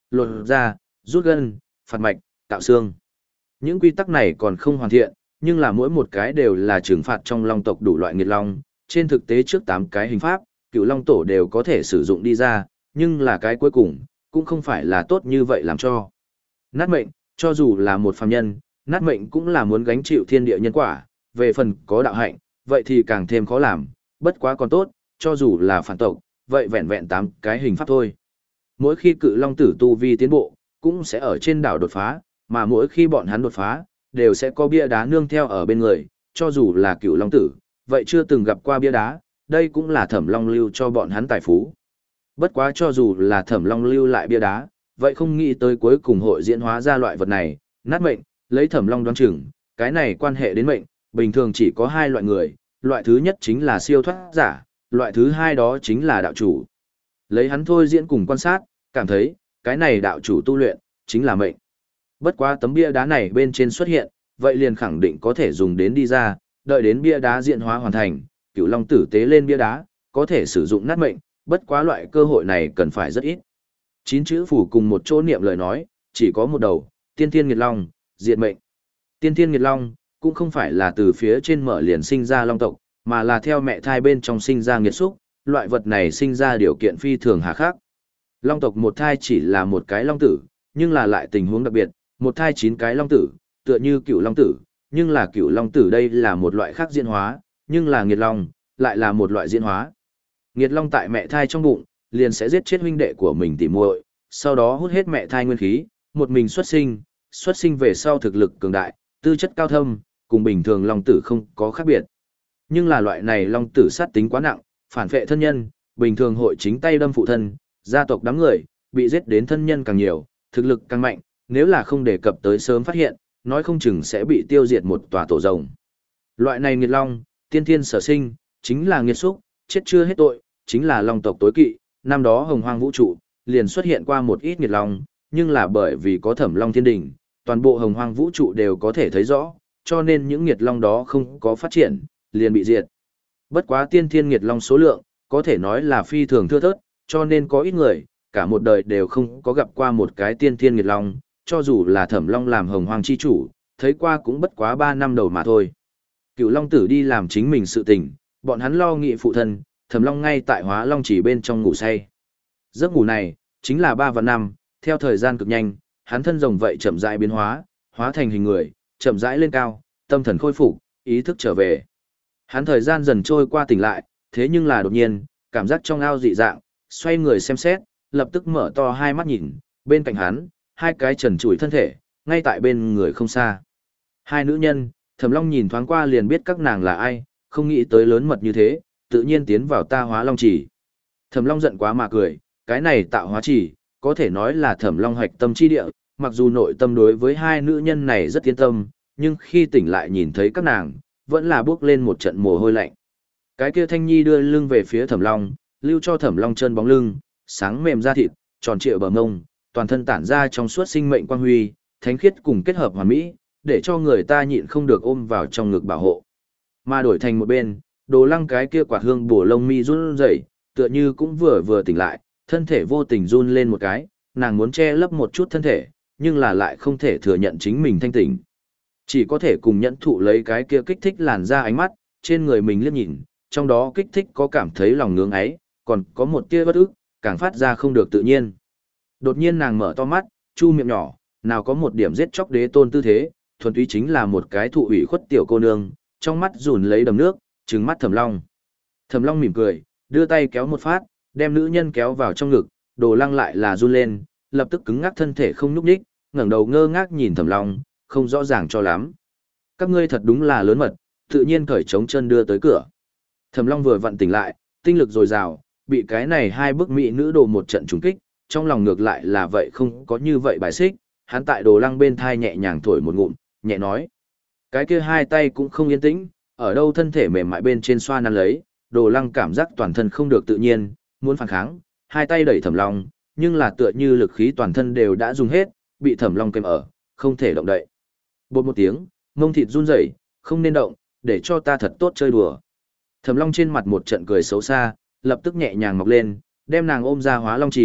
lột da, rút gân, phạt mạch, tạo xương. Những quy tắc này còn không hoàn thiện, nhưng là mỗi một cái đều là trừng phạt trong long tộc đủ loại nghiệt long. Trên thực tế trước tám cái hình pháp, cựu long tổ đều có thể sử dụng đi ra, nhưng là cái cuối cùng, cũng không phải là tốt như vậy làm cho. Nát mệnh, cho dù là một phàm nhân, nát mệnh cũng là muốn gánh chịu thiên địa nhân quả, về phần có đạo hạnh, vậy thì càng thêm khó làm, bất quá còn tốt, cho dù là phản tộc, vậy vẹn vẹn tám cái hình pháp thôi. Mỗi khi cự long tử tu vi tiến bộ, cũng sẽ ở trên đảo đột phá, mà mỗi khi bọn hắn đột phá, đều sẽ có bia đá nương theo ở bên người, cho dù là cựu long tử, vậy chưa từng gặp qua bia đá, đây cũng là thẩm long lưu cho bọn hắn tài phú. Bất quá cho dù là thẩm long lưu lại bia đá, vậy không nghĩ tới cuối cùng hội diễn hóa ra loại vật này, nát mệnh, lấy thẩm long đoán chừng, cái này quan hệ đến mệnh, bình thường chỉ có hai loại người, loại thứ nhất chính là siêu thoát giả, loại thứ hai đó chính là đạo chủ. Lấy hắn thôi diễn cùng quan sát, cảm thấy, cái này đạo chủ tu luyện, chính là mệnh. Bất quá tấm bia đá này bên trên xuất hiện, vậy liền khẳng định có thể dùng đến đi ra, đợi đến bia đá diễn hóa hoàn thành, cửu long tử tế lên bia đá, có thể sử dụng nát mệnh, bất quá loại cơ hội này cần phải rất ít. Chín chữ phủ cùng một chỗ niệm lời nói, chỉ có một đầu, tiên thiên nghiệt long, diệt mệnh. Tiên thiên nghiệt long, cũng không phải là từ phía trên mở liền sinh ra long tộc, mà là theo mẹ thai bên trong sinh ra nghiệt xúc, loại vật này sinh ra điều kiện phi thường hà khắc. Long tộc một thai chỉ là một cái long tử, nhưng là lại tình huống đặc biệt, một thai chín cái long tử, tựa như cựu long tử, nhưng là cựu long tử đây là một loại khác diễn hóa, nhưng là nghiệt long, lại là một loại diễn hóa. Nghiệt long tại mẹ thai trong bụng, liền sẽ giết chết huynh đệ của mình tỉ muội, sau đó hút hết mẹ thai nguyên khí, một mình xuất sinh, xuất sinh về sau thực lực cường đại, tư chất cao thâm, cùng bình thường long tử không có khác biệt. Nhưng là loại này long tử sát tính quá nặng, phản vệ thân nhân, bình thường hội chính tay đâm phụ thân, gia tộc đám người, bị giết đến thân nhân càng nhiều, thực lực càng mạnh, nếu là không đề cập tới sớm phát hiện, nói không chừng sẽ bị tiêu diệt một tòa tổ rồng. Loại này nghiệt long, tiên thiên sở sinh, chính là nghiệt xúc, chết chưa hết tội, chính là long tộc tối kỵ, năm đó hồng hoang vũ trụ, liền xuất hiện qua một ít nghiệt long, nhưng là bởi vì có thẩm long thiên đình, toàn bộ hồng hoang vũ trụ đều có thể thấy rõ, cho nên những nghiệt long đó không có phát triển, liền bị diệt. Bất quá tiên thiên nghiệt long số lượng, có thể nói là phi thường thưa thớt, cho nên có ít người, cả một đời đều không có gặp qua một cái tiên thiên nghiệt long, cho dù là thẩm long làm hồng hoang chi chủ, thấy qua cũng bất quá ba năm đầu mà thôi. Cựu long tử đi làm chính mình sự tình, bọn hắn lo nghị phụ thân, thẩm long ngay tại hóa long chỉ bên trong ngủ say. Giấc ngủ này, chính là ba và năm, theo thời gian cực nhanh, hắn thân rồng vậy chậm rãi biến hóa, hóa thành hình người, chậm rãi lên cao, tâm thần khôi phục, ý thức trở về. Hắn thời gian dần trôi qua tỉnh lại, thế nhưng là đột nhiên, cảm giác trong ao dị dạng, xoay người xem xét, lập tức mở to hai mắt nhìn, bên cạnh hắn, hai cái trần trụi thân thể, ngay tại bên người không xa. Hai nữ nhân, Thẩm Long nhìn thoáng qua liền biết các nàng là ai, không nghĩ tới lớn mật như thế, tự nhiên tiến vào ta hóa long chỉ. Thẩm Long giận quá mà cười, cái này tạo hóa chỉ, có thể nói là Thẩm Long hoạch tâm chi địa, mặc dù nội tâm đối với hai nữ nhân này rất yên tâm, nhưng khi tỉnh lại nhìn thấy các nàng, vẫn là bước lên một trận mồ hôi lạnh. Cái kia Thanh Nhi đưa lưng về phía Thẩm Long, lưu cho Thẩm Long chân bóng lưng, sáng mềm da thịt, tròn trịa bờ mông, toàn thân tản ra trong suốt sinh mệnh quang huy, thánh khiết cùng kết hợp hoàn mỹ, để cho người ta nhịn không được ôm vào trong ngực bảo hộ. Mà đổi thành một bên, Đồ Lăng cái kia quạt hương bổ lông mi run rẩy, tựa như cũng vừa vừa tỉnh lại, thân thể vô tình run lên một cái, nàng muốn che lấp một chút thân thể, nhưng là lại không thể thừa nhận chính mình thanh tỉnh. Chỉ có thể cùng nhẫn thụ lấy cái kia kích thích làn ra ánh mắt, trên người mình liếc nhìn, trong đó kích thích có cảm thấy lòng ngưỡng ấy, còn có một tia bất ức, càng phát ra không được tự nhiên. Đột nhiên nàng mở to mắt, chu miệng nhỏ, nào có một điểm giết chóc đế tôn tư thế, thuần túy chính là một cái thụ ủy khuất tiểu cô nương, trong mắt rùn lấy đầm nước, trừng mắt Thẩm Long. Thẩm Long mỉm cười, đưa tay kéo một phát, đem nữ nhân kéo vào trong ngực, Đồ Lăng lại là run lên, lập tức cứng ngắc thân thể không nhúc nhích, ngẩng đầu ngơ ngác nhìn Thẩm Long, không rõ ràng cho lắm. Các ngươi thật đúng là lớn mật, tự nhiên cởi trống chân đưa tới cửa. Thẩm Long vừa vặn tỉnh lại, tinh lực dồi dào, bị cái này hai bức mỹ nữ đồ một trận trúng kích, trong lòng ngược lại là vậy không có như vậy bài xích, hắn tại Đồ Lăng bên thai nhẹ nhàng thổi một ngụm, nhẹ nói. Cái kia hai tay cũng không yên tĩnh, ở đâu thân thể mềm mại bên trên xoa nắn lấy, Đồ Lăng cảm giác toàn thân không được tự nhiên, muốn phản kháng, hai tay đẩy Thẩm Long, nhưng là tựa như lực khí toàn thân đều đã dùng hết, bị Thẩm Long kềm ở, không thể động đậy. Bột một tiếng, mông thịt run rẩy, không nên động, để cho ta thật tốt chơi đùa. Thẩm Long trên mặt một trận cười xấu xa, lập tức nhẹ nhàng mọc lên, đem nàng ôm ra hóa long chỉ,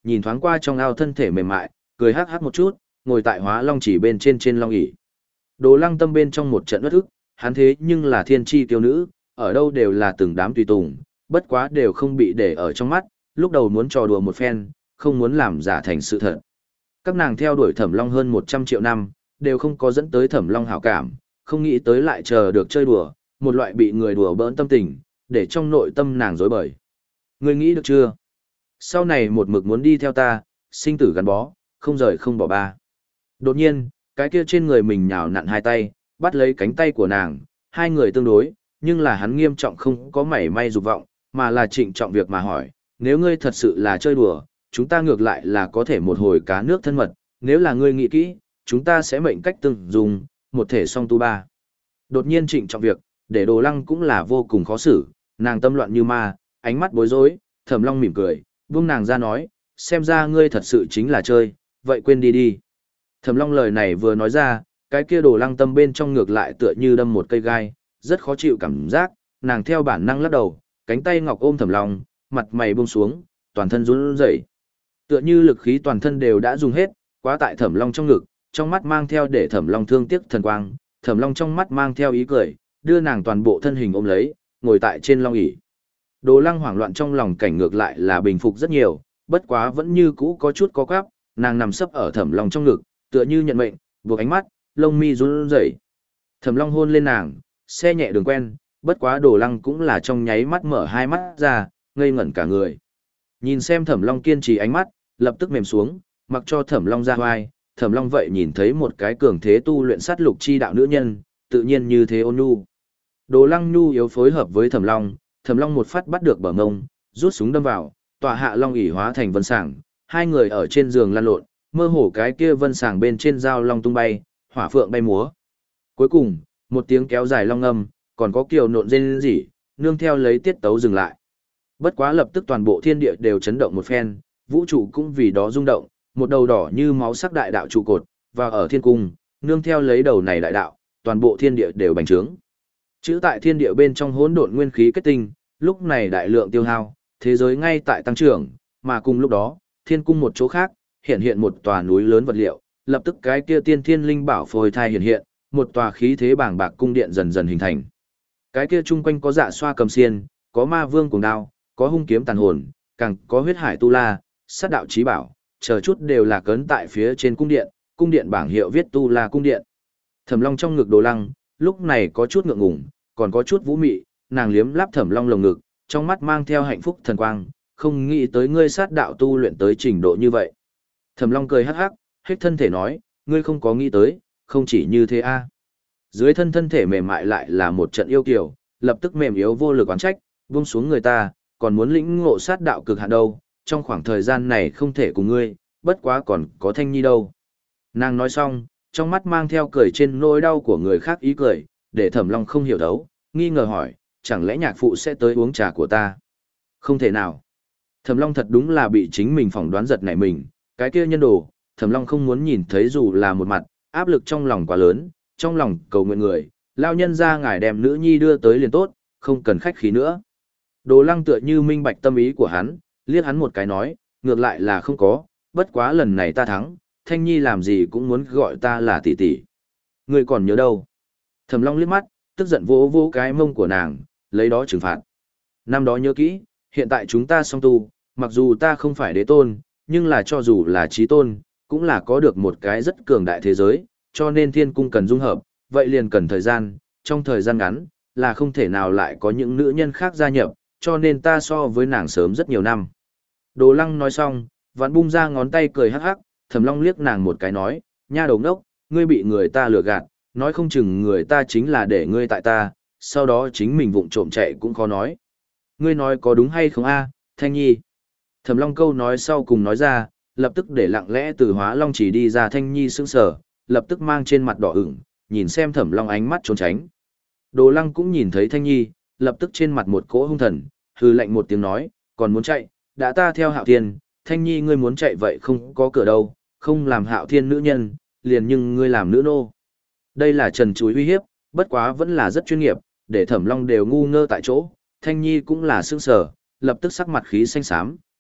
nhìn thoáng qua trong ao thân thể mềm mại, cười hắc hắc một chút, ngồi tại Hóa Long chỉ bên trên trên long ỷ. Đồ Lăng tâm bên trong một trận uất ức, hắn thế nhưng là thiên chi tiêu nữ, ở đâu đều là từng đám tùy tùng, bất quá đều không bị để ở trong mắt, lúc đầu muốn trò đùa một phen, không muốn làm giả thành sự thật. Các nàng theo đuổi Thẩm Long hơn một trăm triệu năm, đều không có dẫn tới Thẩm Long hảo cảm, không nghĩ tới lại chờ được chơi đùa, một loại bị người đùa bỡn tâm tình, để trong nội tâm nàng rối bời. Ngươi nghĩ được chưa? Sau này một mực muốn đi theo ta, sinh tử gắn bó, không rời không bỏ ba. Đột nhiên, cái kia trên người mình nhào nặn hai tay, bắt lấy cánh tay của nàng, hai người tương đối, nhưng là hắn nghiêm trọng không có mảy may dục vọng, mà là trịnh trọng việc mà hỏi, nếu ngươi thật sự là chơi đùa, chúng ta ngược lại là có thể một hồi cá nước thân mật, nếu là ngươi nghĩ kỹ, chúng ta sẽ mệnh cách từng dùng, một thể song tu ba. Đột nhiên trịnh trọng việc, để Đồ Lăng cũng là vô cùng khó xử, nàng tâm loạn như ma, ánh mắt bối rối, Thẩm Long mỉm cười, buông nàng ra nói, xem ra ngươi thật sự chính là chơi, vậy quên đi đi. Thẩm Long lời này vừa nói ra, cái kia Đồ Lăng tâm bên trong ngược lại tựa như đâm một cây gai, rất khó chịu cảm giác, nàng theo bản năng lắc đầu, cánh tay ngọc ôm Thẩm Long, mặt mày buông xuống, toàn thân run rẩy. Tựa như lực khí toàn thân đều đã dùng hết, quá tại Thẩm Long trong ngực, trong mắt mang theo để Thẩm Long thương tiếc thần quang, Thẩm Long trong mắt mang theo ý cười, đưa nàng toàn bộ thân hình ôm lấy, ngồi tại trên long ỷ. Đồ Lăng hoảng loạn trong lòng cảnh ngược lại là bình phục rất nhiều, bất quá vẫn như cũ có chút có quắp, nàng nằm sấp ở Thẩm Long trong ngực, tựa như nhận mệnh, buộc ánh mắt, lông mi run rẩy. Thẩm Long hôn lên nàng, xe nhẹ đường quen, bất quá Đồ Lăng cũng là trong nháy mắt mở hai mắt ra, ngây ngẩn cả người. Nhìn xem Thẩm Long kiên trì ánh mắt, lập tức mềm xuống, mặc cho Thẩm Long ra vai, Thẩm Long vậy nhìn thấy một cái cường thế tu luyện sát lục chi đạo nữ nhân, tự nhiên như thế ôn nhu. Đồ Lăng nhu yếu phối hợp với Thẩm Long, Thẩm Long một phát bắt được bờ mông, rút súng đâm vào, tọa hạ long ỷ hóa thành vân sảng, hai người ở trên giường lăn lộn, mơ hồ cái kia vân sảng bên trên dao long tung bay, hỏa phượng bay múa. Cuối cùng, một tiếng kéo dài long âm, còn có kiều nộn rên rỉ, nương theo lấy tiết tấu dừng lại. Bất quá lập tức toàn bộ thiên địa đều chấn động một phen, vũ trụ cũng vì đó rung động, một đầu đỏ như máu sắc đại đạo trụ cột, và ở thiên cung, nương theo lấy đầu này đại đạo, toàn bộ thiên địa đều bành trướng. Chữ tại thiên địa bên trong hỗn độn nguyên khí kết tinh, lúc này đại lượng tiêu hao, thế giới ngay tại tăng trưởng, mà cùng lúc đó, thiên cung một chỗ khác, hiện hiện một tòa núi lớn vật liệu, lập tức cái kia tiên thiên linh bảo phôi thai hiện hiện, một tòa khí thế bàng bạc cung điện dần dần hình thành. Cái kia chung quanh có dạ xoa cầm xiên, có ma vương cuồng đao, có hung kiếm tàn hồn, càng có huyết hải tu la, sát đạo chí bảo, chờ chút đều là cấn tại phía trên cung điện, cung điện bảng hiệu viết tu la cung điện. Thẩm Long trong ngực Đồ Lăng, lúc này có chút ngượng ngùng, còn có chút vũ mị, nàng liếm láp Thẩm Long lồng ngực, trong mắt mang theo hạnh phúc thần quang, không nghĩ tới ngươi sát đạo tu luyện tới trình độ như vậy. Thẩm Long cười hắc hắc, hết thân thể nói, ngươi không có nghĩ tới, không chỉ như thế a. Dưới thân thân thể mềm mại lại là một trận yêu kiều, lập tức mềm yếu vô lực oán trách, buông xuống người ta, còn muốn lĩnh ngộ sát đạo cực hạn đâu, trong khoảng thời gian này không thể cùng ngươi, bất quá còn có Thanh Nhi đâu. Nàng nói xong, trong mắt mang theo cười trên nỗi đau của người khác ý cười, để Thẩm Long không hiểu thấu, nghi ngờ hỏi, chẳng lẽ nhạc phụ sẽ tới uống trà của ta? Không thể nào. Thẩm Long thật đúng là bị chính mình phỏng đoán giật nảy mình, cái kia nhân đồ, Thẩm Long không muốn nhìn thấy dù là một mặt, áp lực trong lòng quá lớn, trong lòng cầu nguyện người, lao nhân ra ngài đem nữ nhi đưa tới liền tốt, không cần khách khí nữa. Đồ Lăng tựa như minh bạch tâm ý của hắn, liếc hắn một cái nói, ngược lại là không có, bất quá lần này ta thắng, Thanh Nhi làm gì cũng muốn gọi ta là tỷ tỷ. Ngươi còn nhớ đâu? Thẩm Long liếc mắt, tức giận vỗ vỗ cái mông của nàng, lấy đó trừng phạt. Năm đó nhớ kỹ, hiện tại chúng ta song tu, mặc dù ta không phải đế tôn, nhưng là cho dù là chí tôn, cũng là có được một cái rất cường đại thế giới, cho nên thiên cung cần dung hợp, vậy liền cần thời gian, trong thời gian ngắn, là không thể nào lại có những nữ nhân khác gia nhập, cho nên ta so với nàng sớm rất nhiều năm. Đồ Lăng nói xong, vặn bung ra ngón tay cười hắc hắc, Thẩm Long liếc nàng một cái nói, nha đầu ngốc, ngươi bị người ta lừa gạt, nói không chừng người ta chính là để ngươi tại ta, sau đó chính mình vụng trộm chạy cũng khó nói. Ngươi nói có đúng hay không a, Thanh Nhi? Thẩm Long câu nói sau cùng nói ra, lập tức để lặng lẽ từ Hóa Long chỉ đi ra Thanh Nhi sững sờ, lập tức mang trên mặt đỏ ửng, nhìn xem Thẩm Long ánh mắt trốn tránh. Đồ Lăng cũng nhìn thấy Thanh Nhi, lập tức trên mặt một cỗ hung thần, hừ lạnh một tiếng nói, còn muốn chạy, đã ta theo Hạo Thiên, Thanh Nhi ngươi muốn chạy vậy không có cửa đâu, không làm Hạo Thiên nữ nhân, liền nhưng ngươi làm nữ nô. Đây là trần chuối uy hiếp, bất quá vẫn là rất chuyên nghiệp, để Thẩm Long đều ngu ngơ tại chỗ, Thanh Nhi cũng là sững sờ, lập tức sắc mặt khí xanh xám,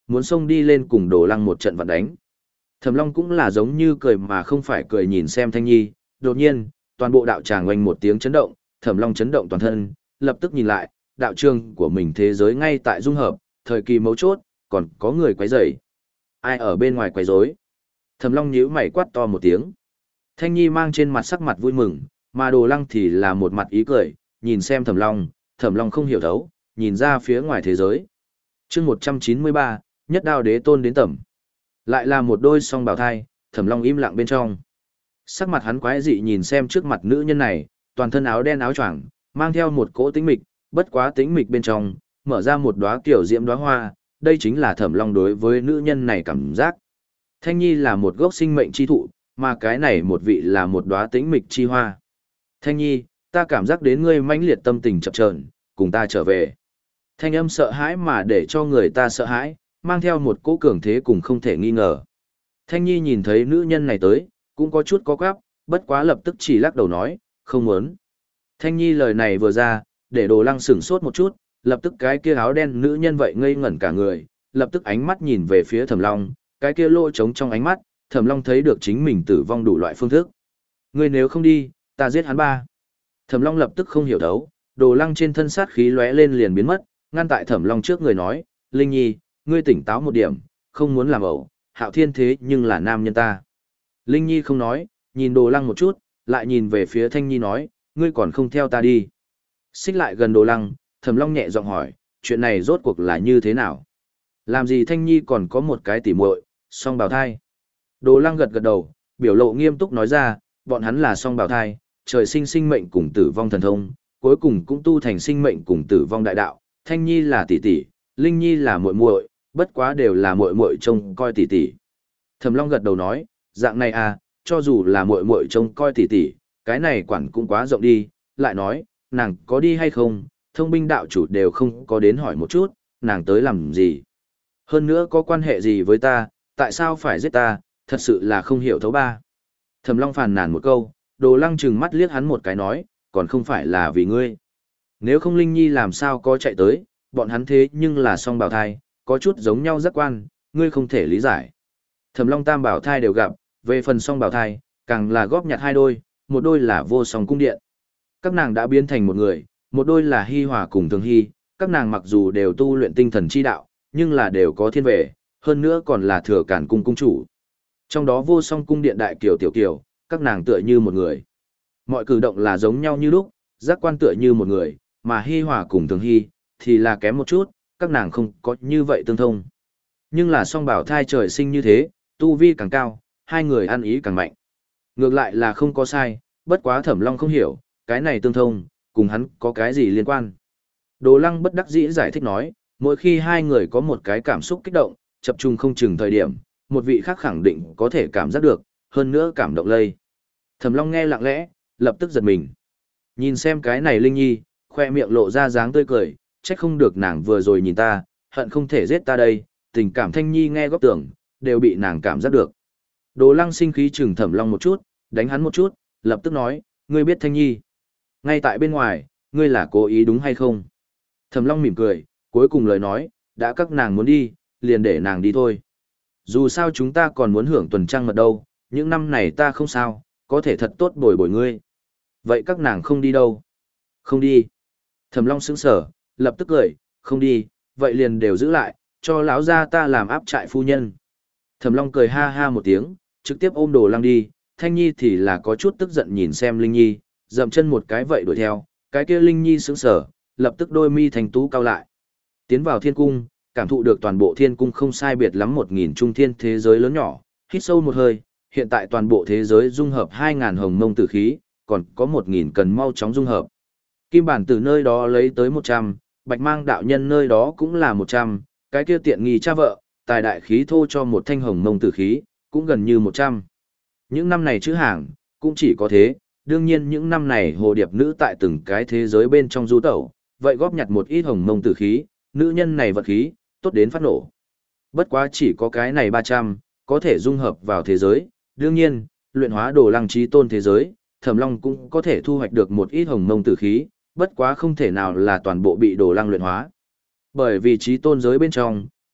muốn xông đi lên cùng Đồ Lăng một trận vặn đánh. Thẩm Long cũng là giống như cười mà không phải cười nhìn xem Thanh Nhi, đột nhiên, toàn bộ đạo tràng oanh một tiếng chấn động, Thẩm Long chấn động toàn thân, lập tức nhìn lại, đạo trường của mình thế giới ngay tại dung hợp, thời kỳ mấu chốt, còn có người quấy rầy. Ai ở bên ngoài quấy rối? Thẩm Long nhíu mày quát to một tiếng. Thanh Nhi mang trên mặt sắc mặt vui mừng, mà Đồ Lăng thì là một mặt ý cười, nhìn xem Thẩm Long, Thẩm Long không hiểu thấu, nhìn ra phía ngoài thế giới. Chương một trăm chín mươi ba, nhất đao đế tôn đến tầm. Lại là một đôi song bào thai, Thẩm Long im lặng bên trong. Sắc mặt hắn quái dị nhìn xem trước mặt nữ nhân này, toàn thân áo đen áo choàng, mang theo một cỗ tĩnh mịch, bất quá tĩnh mịch bên trong, mở ra một đóa kiểu diễm đóa hoa, đây chính là Thẩm Long đối với nữ nhân này cảm giác. Thanh Nhi là một gốc sinh mệnh chi thụ, mà cái này một vị là một đóa tĩnh mịch chi hoa. Thanh Nhi, ta cảm giác đến ngươi mãnh liệt tâm tình chập chờn, cùng ta trở về. Thanh âm sợ hãi mà để cho người ta sợ hãi, mang theo một cỗ cường thế cùng không thể nghi ngờ. Thanh Nhi nhìn thấy nữ nhân này tới, cũng có chút có quáp, bất quá lập tức chỉ lắc đầu nói, không muốn. Thanh Nhi lời này vừa ra, để Đồ Lăng sửng sốt một chút, lập tức cái kia áo đen nữ nhân vậy ngây ngẩn cả người, lập tức ánh mắt nhìn về phía Thẩm Long, cái kia lỗ trống trong ánh mắt, Thẩm Long thấy được chính mình tử vong đủ loại phương thức. Ngươi nếu không đi, ta giết hắn ba. Thẩm Long lập tức không hiểu thấu, Đồ Lăng trên thân sát khí lóe lên liền biến mất, ngăn tại Thẩm Long trước người nói, Linh Nhi, ngươi tỉnh táo một điểm, không muốn làm ẩu, Hạo Thiên thế nhưng là nam nhân ta. Linh Nhi không nói, nhìn Đồ Lăng một chút, lại nhìn về phía Thanh Nhi nói, ngươi còn không theo ta đi. Xích lại gần Đồ Lăng, Thẩm Long nhẹ giọng hỏi, chuyện này rốt cuộc là như thế nào? Làm gì Thanh Nhi còn có một cái tỉ muội, song bào thai? Đồ Lăng gật gật đầu, biểu lộ nghiêm túc nói ra, bọn hắn là song bào thai, trời sinh sinh mệnh cùng tử vong thần thông, cuối cùng cũng tu thành sinh mệnh cùng tử vong đại đạo. Thanh Nhi là tỷ tỷ, Linh Nhi là muội muội, bất quá đều là muội muội trông coi tỷ tỷ. Thẩm Long gật đầu nói, dạng này à, cho dù là muội muội trông coi tỷ tỷ, cái này quản cũng quá rộng đi, lại nói, nàng có đi hay không, thông binh đạo chủ đều không có đến hỏi một chút, nàng tới làm gì. Hơn nữa có quan hệ gì với ta, tại sao phải giết ta, thật sự là không hiểu thấu ba. Thẩm Long phàn nàn một câu, Đồ Lăng trừng mắt liếc hắn một cái nói, còn không phải là vì ngươi. Nếu không Linh Nhi làm sao có chạy tới, bọn hắn thế nhưng là song bào thai, có chút giống nhau giác quan, ngươi không thể lý giải. Thẩm Long tam bào thai đều gặp, về phần song bào thai, càng là góp nhặt hai đôi, một đôi là vô song cung điện. Các nàng đã biến thành một người, một đôi là Hi Hòa cùng Thường Hy, các nàng mặc dù đều tu luyện tinh thần chi đạo, nhưng là đều có thiên về, hơn nữa còn là thừa cản cung cung chủ. Trong đó vô song cung điện đại kiều tiểu kiều, các nàng tựa như một người. Mọi cử động là giống nhau như lúc, giác quan tựa như một người, mà Hi Hòa cùng Thường Hy, thì là kém một chút, các nàng không có như vậy tương thông. Nhưng là song bảo thai trời sinh như thế, tu vi càng cao, hai người ăn ý càng mạnh. Ngược lại là không có sai, bất quá Thẩm Long không hiểu, cái này tương thông, cùng hắn có cái gì liên quan. Đồ Lăng bất đắc dĩ giải thích nói, mỗi khi hai người có một cái cảm xúc kích động, chập trung không chừng thời điểm, một vị khác khẳng định có thể cảm giác được, hơn nữa cảm động lây. Thẩm Long nghe lặng lẽ, lập tức giật mình. Nhìn xem cái này Linh Nhi, khoe miệng lộ ra dáng tươi cười, trách không được nàng vừa rồi nhìn ta, hận không thể giết ta đây, tình cảm Thanh Nhi nghe góp tưởng, đều bị nàng cảm giác được. Đồ Lăng sinh khí chừng Thẩm Long một chút, đánh hắn một chút, lập tức nói, ngươi biết Thanh Nhi. Ngay tại bên ngoài, ngươi là cố ý đúng hay không? Thẩm Long mỉm cười, cuối cùng lời nói, đã các nàng muốn đi, liền để nàng đi thôi. Dù sao chúng ta còn muốn hưởng tuần trăng mật đâu, những năm này ta không sao, có thể thật tốt bồi bồi ngươi. Vậy các nàng không đi đâu? Không đi. Thẩm Long sững sờ, lập tức cười, không đi, vậy liền đều giữ lại, cho lão gia ta làm áp trại phu nhân. Thẩm Long cười ha ha một tiếng, trực tiếp ôm Đồ Lăng đi, Thanh Nhi thì là có chút tức giận nhìn xem Linh Nhi, dậm chân một cái vậy đuổi theo, cái kia Linh Nhi sững sờ, lập tức đôi mi thành tú cao lại. Tiến vào thiên cung, cảm thụ được toàn bộ thiên cung không sai biệt lắm một nghìn trung thiên thế giới lớn nhỏ, hít sâu một hơi, hiện tại toàn bộ thế giới dung hợp hai nghìn hồng mông tử khí, còn có một nghìn cần mau chóng dung hợp. Kim bản từ nơi đó lấy tới một trăm, bạch mang đạo nhân nơi đó cũng là một trăm, cái kia tiện nghi cha vợ, tài đại khí thô cho một thanh hồng mông tử khí, cũng gần như một trăm. Những năm này chữ hàng, cũng chỉ có thế, đương nhiên những năm này hồ điệp nữ tại từng cái thế giới bên trong du tẩu, vậy góp nhặt một ít hồng mông tử khí, nữ nhân này vật khí, tốt đến phát nổ. Bất quá chỉ có cái này ba trăm, có thể dung hợp vào thế giới, đương nhiên, luyện hóa đồ lăng trí tôn thế giới, Thẩm Long cũng có thể thu hoạch được một ít hồng mông tử khí, bất quá không thể nào là toàn bộ bị đồ lăng luyện hóa. Bởi vì trí tôn giới bên trong,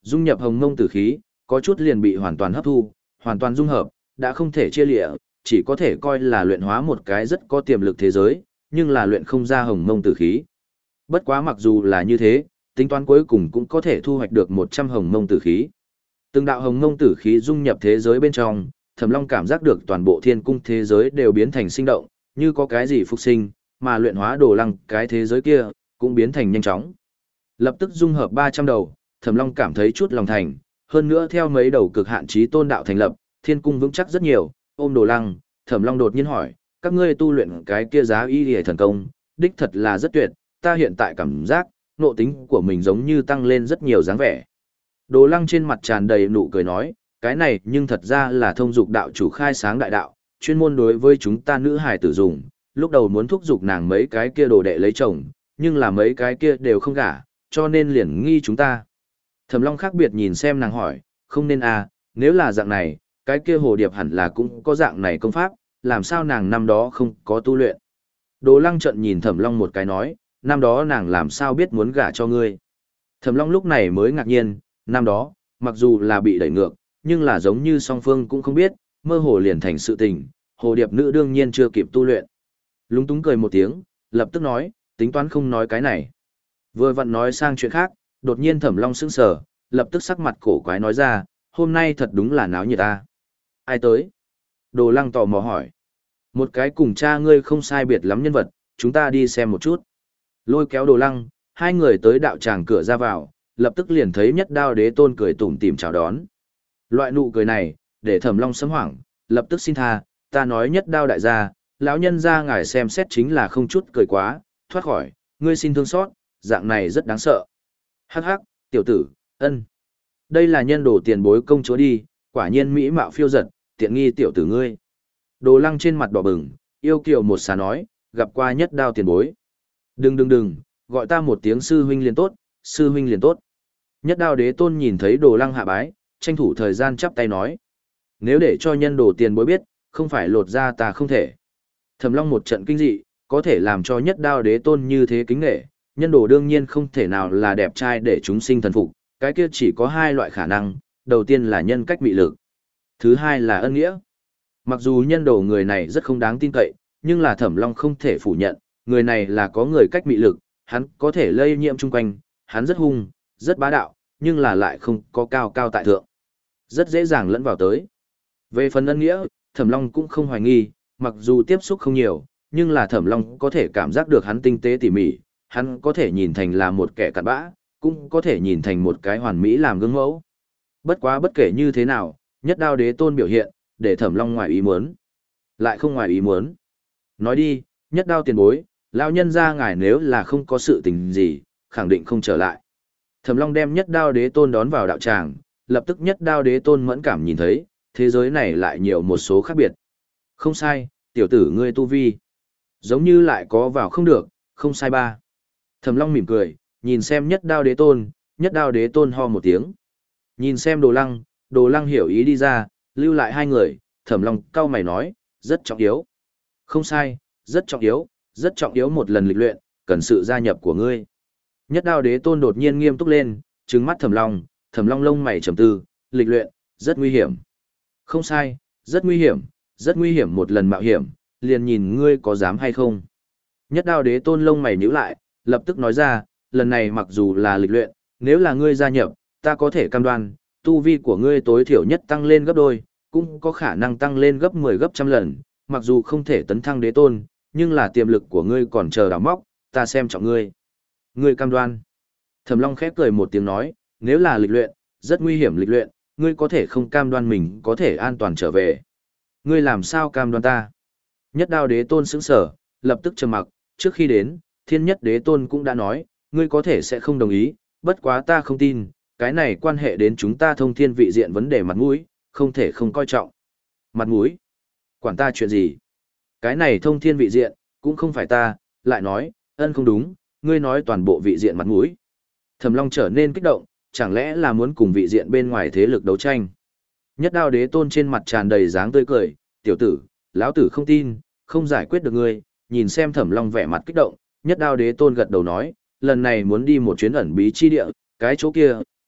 dung nhập hồng mông tử khí, có chút liền bị hoàn toàn hấp thu, hoàn toàn dung hợp, đã không thể chia lịa, chỉ có thể coi là luyện hóa một cái rất có tiềm lực thế giới, nhưng là luyện không ra hồng mông tử khí. Bất quá mặc dù là như thế, tính toán cuối cùng cũng có thể thu hoạch được một trăm hồng mông tử khí. Từng đạo hồng mông tử khí dung nhập thế giới bên trong, Thẩm Long cảm giác được toàn bộ thiên cung thế giới đều biến thành sinh động, như có cái gì phục sinh, mà luyện hóa đồ lăng cái thế giới kia cũng biến thành nhanh chóng. Lập tức dung hợp ba trăm đầu, Thẩm Long cảm thấy chút lòng thành, hơn nữa theo mấy đầu cực hạn chí tôn đạo thành lập, thiên cung vững chắc rất nhiều. Ôm đồ lăng, Thẩm Long đột nhiên hỏi, các ngươi tu luyện cái kia giá y liễu thần công, đích thật là rất tuyệt, ta hiện tại cảm giác, nộ tính của mình giống như tăng lên rất nhiều dáng vẻ. Đồ lăng trên mặt tràn đầy nụ cười nói, cái này nhưng thật ra là thông dục đạo chủ khai sáng đại đạo, chuyên môn đối với chúng ta nữ hài tử dùng, lúc đầu muốn thúc giục nàng mấy cái kia đồ đệ lấy chồng, nhưng là mấy cái kia đều không gả, cho nên liền nghi chúng ta. Thẩm Long khác biệt nhìn xem nàng hỏi, không nên à, nếu là dạng này, cái kia hồ điệp hẳn là cũng có dạng này công pháp, làm sao nàng năm đó không có tu luyện. Đồ lăng trận nhìn Thẩm Long một cái nói, năm đó nàng làm sao biết muốn gả cho ngươi. Thẩm Long lúc này mới ngạc nhiên, năm đó, mặc dù là bị đẩy ngược, nhưng là giống như song phương cũng không biết, mơ hồ liền thành sự tình, hồ điệp nữ đương nhiên chưa kịp tu luyện. Lúng túng cười một tiếng, lập tức nói, tính toán không nói cái này. Vừa vặn nói sang chuyện khác, đột nhiên Thẩm Long sững sờ, lập tức sắc mặt cổ quái nói ra, hôm nay thật đúng là náo nhiệt ta. Ai tới? Đồ lăng tò mò hỏi. Một cái cùng cha ngươi không sai biệt lắm nhân vật, chúng ta đi xem một chút. Lôi kéo đồ lăng, hai người tới đạo tràng cửa ra vào, lập tức liền thấy Nhất Đao Đế Tôn cười tủm tỉm chào đón. Loại nụ cười này, để Thẩm Long sấm hoảng, lập tức xin tha, ta nói Nhất Đao đại gia, lão nhân gia ngài xem xét chính là không chút cười quá, thoát khỏi, ngươi xin thương xót, dạng này rất đáng sợ. Hắc hắc, tiểu tử, ân. Đây là nhân đồ tiền bối công chúa đi, quả nhiên mỹ mạo phiêu giật, tiện nghi tiểu tử ngươi. Đồ lăng trên mặt đỏ bừng, yêu kiều một xà nói, gặp qua Nhất Đao tiền bối. Đừng đừng đừng, gọi ta một tiếng sư huynh liền tốt, sư huynh liền tốt. Nhất Đao Đế Tôn nhìn thấy đồ lăng hạ bái, tranh thủ thời gian chắp tay nói. Nếu để cho nhân đồ tiền bối biết, không phải lột ra ta không thể. Thẩm Long một trận kinh dị, có thể làm cho Nhất Đao Đế Tôn như thế kính nghệ, nhân đồ đương nhiên không thể nào là đẹp trai để chúng sinh thần phục, cái kia chỉ có hai loại khả năng, đầu tiên là nhân cách mị lực, thứ hai là ân nghĩa. Mặc dù nhân đồ người này rất không đáng tin cậy, nhưng là Thẩm Long không thể phủ nhận, người này là có người cách mị lực, hắn có thể lây nhiễm chung quanh, hắn rất hung, rất bá đạo, nhưng là lại không có cao cao tại thượng. Rất dễ dàng lẫn vào tới. Về phần ân nghĩa, Thẩm Long cũng không hoài nghi, mặc dù tiếp xúc không nhiều, nhưng là Thẩm Long có thể cảm giác được hắn tinh tế tỉ mỉ, hắn có thể nhìn thành là một kẻ cặn bã, cũng có thể nhìn thành một cái hoàn mỹ làm gương mẫu. Bất quá bất kể như thế nào, Nhất Đao Đế Tôn biểu hiện, để Thẩm Long ngoài ý muốn. Lại không ngoài ý muốn. Nói đi, Nhất Đao tiền bối, lão nhân gia ngài nếu là không có sự tình gì, khẳng định không trở lại. Thẩm Long đem Nhất Đao Đế Tôn đón vào đạo tràng, lập tức Nhất Đao Đế Tôn mẫn cảm nhìn thấy, thế giới này lại nhiều một số khác biệt. Không sai, tiểu tử ngươi tu vi. Giống như lại có vào không được, không sai ba. Thẩm Long mỉm cười, nhìn xem Nhất Đao Đế Tôn, Nhất Đao Đế Tôn ho một tiếng. Nhìn xem Đồ Lăng, Đồ Lăng hiểu ý đi ra, lưu lại hai người, Thẩm Long cau mày nói, rất trọng yếu. Không sai, rất trọng yếu, rất trọng yếu một lần lịch luyện, cần sự gia nhập của ngươi. Nhất Đao Đế Tôn đột nhiên nghiêm túc lên, trừng mắt Thẩm Long, Thẩm Long lông mày trầm tư, lịch luyện, rất nguy hiểm. Không sai, rất nguy hiểm, rất nguy hiểm một lần mạo hiểm, liền nhìn ngươi có dám hay không. Nhất Đao Đế Tôn lông mày nhíu lại, lập tức nói ra, lần này mặc dù là lịch luyện, nếu là ngươi gia nhập, ta có thể cam đoan, tu vi của ngươi tối thiểu nhất tăng lên gấp đôi, cũng có khả năng tăng lên gấp mười gấp trăm lần, mặc dù không thể tấn thăng đế tôn, nhưng là tiềm lực của ngươi còn chờ đào móc, ta xem trọng ngươi. Ngươi cam đoan. Thẩm Long khép cười một tiếng nói, nếu là lịch luyện, rất nguy hiểm lịch luyện, ngươi có thể không cam đoan mình có thể an toàn trở về. Ngươi làm sao cam đoan ta? Nhất Đao Đế Tôn sững sờ, lập tức trầm mặc, trước khi đến, Thiên Nhất Đế Tôn cũng đã nói, ngươi có thể sẽ không đồng ý, bất quá ta không tin, cái này quan hệ đến chúng ta thông thiên vị diện vấn đề mặt mũi, không thể không coi trọng. Mặt mũi? Quản ta chuyện gì? Cái này thông thiên vị diện, cũng không phải ta, lại nói, ân không đúng, ngươi nói toàn bộ vị diện mặt mũi. Thẩm Long trở nên kích động, chẳng lẽ là muốn cùng vị diện bên ngoài thế lực đấu tranh? Nhất Đao Đế Tôn trên mặt tràn đầy dáng tươi cười, tiểu tử, lão tử không tin, không giải quyết được ngươi, nhìn xem Thẩm Long vẻ mặt kích động, Nhất Đao Đế Tôn gật đầu nói, lần này muốn đi một chuyến ẩn bí chi địa, cái chỗ kia,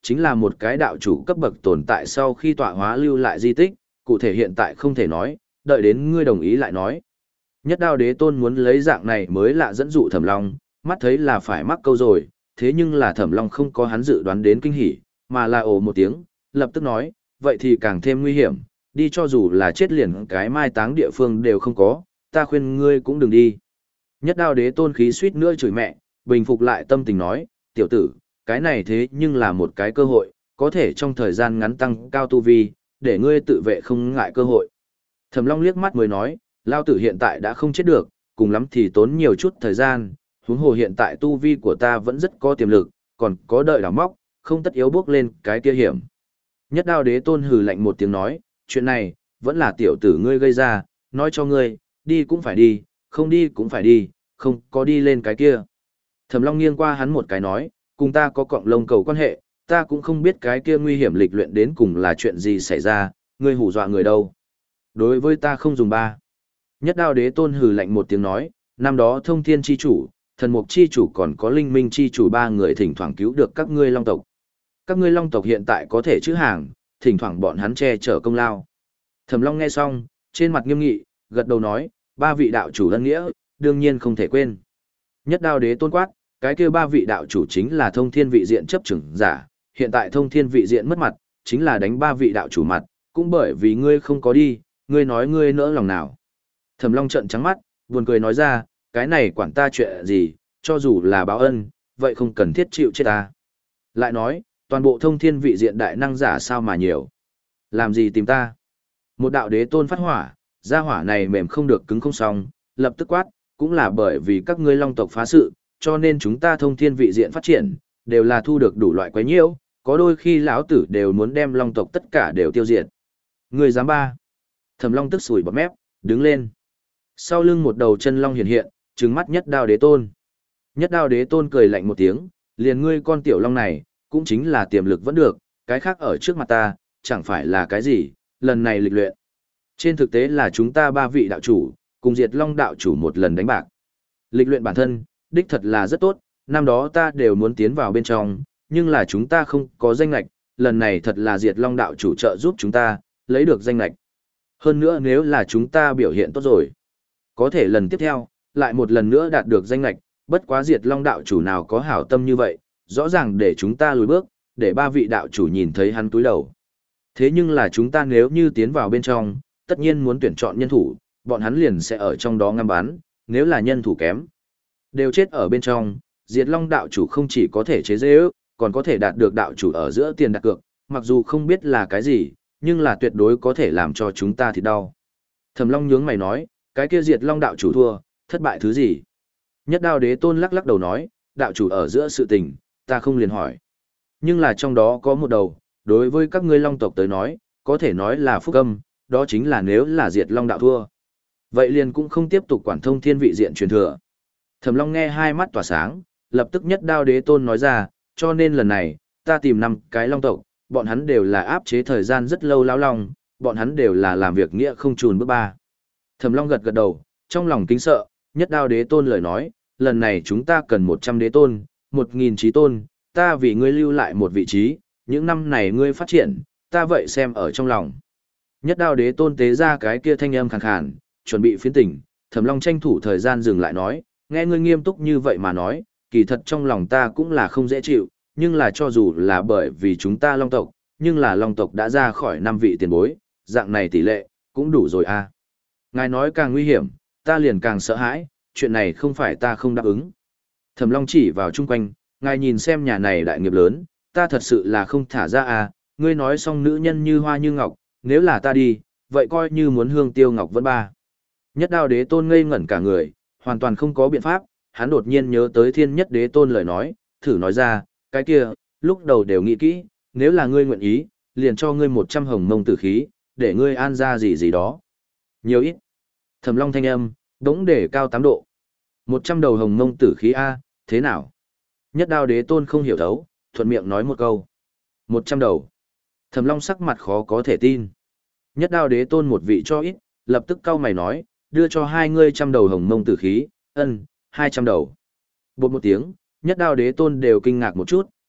chính là một cái đạo chủ cấp bậc tồn tại sau khi tọa hóa lưu lại di tích, cụ thể hiện tại không thể nói, đợi đến ngươi đồng ý lại nói. Nhất Đao Đế Tôn muốn lấy dạng này mới lạ dẫn dụ Thẩm Long, mắt thấy là phải mắc câu rồi, thế nhưng là Thẩm Long không có hắn dự đoán đến kinh hỉ, mà là ồ một tiếng, lập tức nói, vậy thì càng thêm nguy hiểm, đi cho dù là chết liền cái mai táng địa phương đều không có, ta khuyên ngươi cũng đừng đi. Nhất Đao Đế Tôn khí suýt nữa chửi mẹ, bình phục lại tâm tình nói, tiểu tử, cái này thế nhưng là một cái cơ hội, có thể trong thời gian ngắn tăng cao tu vi, để ngươi tự vệ không ngại cơ hội. Thẩm Long liếc mắt mới nói, lao tử hiện tại đã không chết được, cùng lắm thì tốn nhiều chút thời gian, huống hồ hiện tại tu vi của ta vẫn rất có tiềm lực, còn có đợi đào móc, không tất yếu bước lên cái kia hiểm. Nhất Đao Đế Tôn hừ lạnh một tiếng nói, chuyện này, vẫn là tiểu tử ngươi gây ra, nói cho ngươi, đi cũng phải đi, không đi cũng phải đi, không có đi lên cái kia. Thẩm Long nghiêng qua hắn một cái nói, cùng ta có cọng lông cầu quan hệ, ta cũng không biết cái kia nguy hiểm lịch luyện đến cùng là chuyện gì xảy ra, ngươi hù dọa người đâu. Đối với ta không dùng ba. Nhất Đao Đế Tôn hừ lạnh một tiếng nói, năm đó Thông Thiên chi chủ, Thần Mục chi chủ còn có Linh Minh chi chủ ba người thỉnh thoảng cứu được các ngươi Long tộc. Các ngươi Long tộc hiện tại có thể chữ hàng, thỉnh thoảng bọn hắn che chở công lao. Thẩm Long nghe xong, trên mặt nghiêm nghị, gật đầu nói, ba vị đạo chủ ân nghĩa, đương nhiên không thể quên. Nhất Đao Đế Tôn quát, cái kia ba vị đạo chủ chính là Thông Thiên vị diện chấp trưởng giả, hiện tại Thông Thiên vị diện mất mặt, chính là đánh ba vị đạo chủ mặt, cũng bởi vì ngươi không có đi, ngươi nói ngươi nỡ lòng nào. Thẩm Long trợn trắng mắt, buồn cười nói ra, cái này quản ta chuyện gì, cho dù là báo ân, vậy không cần thiết chịu chết ta. Lại nói, toàn bộ Thông Thiên vị diện đại năng giả sao mà nhiều. Làm gì tìm ta? Một đạo đế tôn phát hỏa, gia hỏa này mềm không được cứng không xong, lập tức quát, cũng là bởi vì các ngươi Long tộc phá sự, cho nên chúng ta Thông Thiên vị diện phát triển, đều là thu được đủ loại quấy nhiễu, có đôi khi lão tử đều muốn đem Long tộc tất cả đều tiêu diệt. Người dám ba? Thẩm Long tức sủi bọt mép, đứng lên. Sau lưng một đầu chân long hiện hiện, trừng mắt Nhất Đao Đế Tôn. Nhất Đao Đế Tôn cười lạnh một tiếng, liền ngươi con tiểu long này, cũng chính là tiềm lực vẫn được, cái khác ở trước mặt ta, chẳng phải là cái gì, lần này lịch luyện. Trên thực tế là chúng ta ba vị đạo chủ, cùng diệt long đạo chủ một lần đánh bạc. Lịch luyện bản thân, đích thật là rất tốt, năm đó ta đều muốn tiến vào bên trong, nhưng là chúng ta không có danh lạch, lần này thật là diệt long đạo chủ trợ giúp chúng ta, lấy được danh lạch. Hơn nữa nếu là chúng ta biểu hiện tốt rồi, có thể lần tiếp theo, lại một lần nữa đạt được danh lạch, bất quá diệt long đạo chủ nào có hảo tâm như vậy, rõ ràng để chúng ta lùi bước, để ba vị đạo chủ nhìn thấy hắn túi đầu. Thế nhưng là chúng ta nếu như tiến vào bên trong, tất nhiên muốn tuyển chọn nhân thủ, bọn hắn liền sẽ ở trong đó ngắm bán, nếu là nhân thủ kém, đều chết ở bên trong, diệt long đạo chủ không chỉ có thể chế dễ ước, còn có thể đạt được đạo chủ ở giữa tiền đặt cược, mặc dù không biết là cái gì, nhưng là tuyệt đối có thể làm cho chúng ta thì đau. Thẩm Long nhướng mày nói, cái kia diệt long đạo chủ thua, thất bại thứ gì? Nhất Đao Đế Tôn lắc lắc đầu nói, đạo chủ ở giữa sự tình, ta không liền hỏi. Nhưng là trong đó có một đầu, đối với các ngươi long tộc tới nói, có thể nói là phúc âm, đó chính là nếu là diệt long đạo thua. Vậy liền cũng không tiếp tục quản Thông Thiên vị diện truyền thừa. Thẩm Long nghe hai mắt tỏa sáng, lập tức Nhất Đao Đế Tôn nói ra, cho nên lần này, ta tìm năm cái long tộc, bọn hắn đều là áp chế thời gian rất lâu lão long, bọn hắn đều là làm việc nghĩa không chùn bước ba. Thẩm Long gật gật đầu, trong lòng kính sợ, Nhất Đao Đế Tôn lời nói, lần này chúng ta cần một trăm đế tôn, một nghìn trí tôn, ta vì ngươi lưu lại một vị trí, những năm này ngươi phát triển, ta vậy xem ở trong lòng. Nhất Đao Đế Tôn tế ra cái kia thanh âm khàn khàn, chuẩn bị phiến tỉnh, Thẩm Long tranh thủ thời gian dừng lại nói, nghe ngươi nghiêm túc như vậy mà nói, kỳ thật trong lòng ta cũng là không dễ chịu, nhưng là cho dù là bởi vì chúng ta long tộc, nhưng là long tộc đã ra khỏi năm vị tiền bối, dạng này tỷ lệ, cũng đủ rồi à. Ngài nói càng nguy hiểm, ta liền càng sợ hãi, chuyện này không phải ta không đáp ứng. Thẩm Long chỉ vào chung quanh, ngài nhìn xem nhà này đại nghiệp lớn, ta thật sự là không thả ra à, ngươi nói xong nữ nhân như hoa như ngọc, nếu là ta đi, vậy coi như muốn hương tiêu ngọc vân ba. Nhất Đao Đế Tôn ngây ngẩn cả người, hoàn toàn không có biện pháp, hắn đột nhiên nhớ tới Thiên Nhất Đế Tôn lời nói, thử nói ra, cái kia, lúc đầu đều nghĩ kỹ, nếu là ngươi nguyện ý, liền cho ngươi một trăm hồng mông tử khí, để ngươi an ra gì gì đó. Nhiều ít. Thẩm Long thanh âm, đống để cao tám độ. Một trăm đầu hồng mông tử khí A, thế nào? Nhất Đao Đế Tôn không hiểu thấu, thuận miệng nói một câu. Một trăm đầu. Thẩm Long sắc mặt khó có thể tin. Nhất Đao Đế Tôn một vị cho ít, lập tức cau mày nói, đưa cho hai ngươi trăm đầu hồng mông tử khí, ân, hai trăm đầu. Bột một tiếng, Nhất Đao Đế Tôn đều kinh ngạc một chút,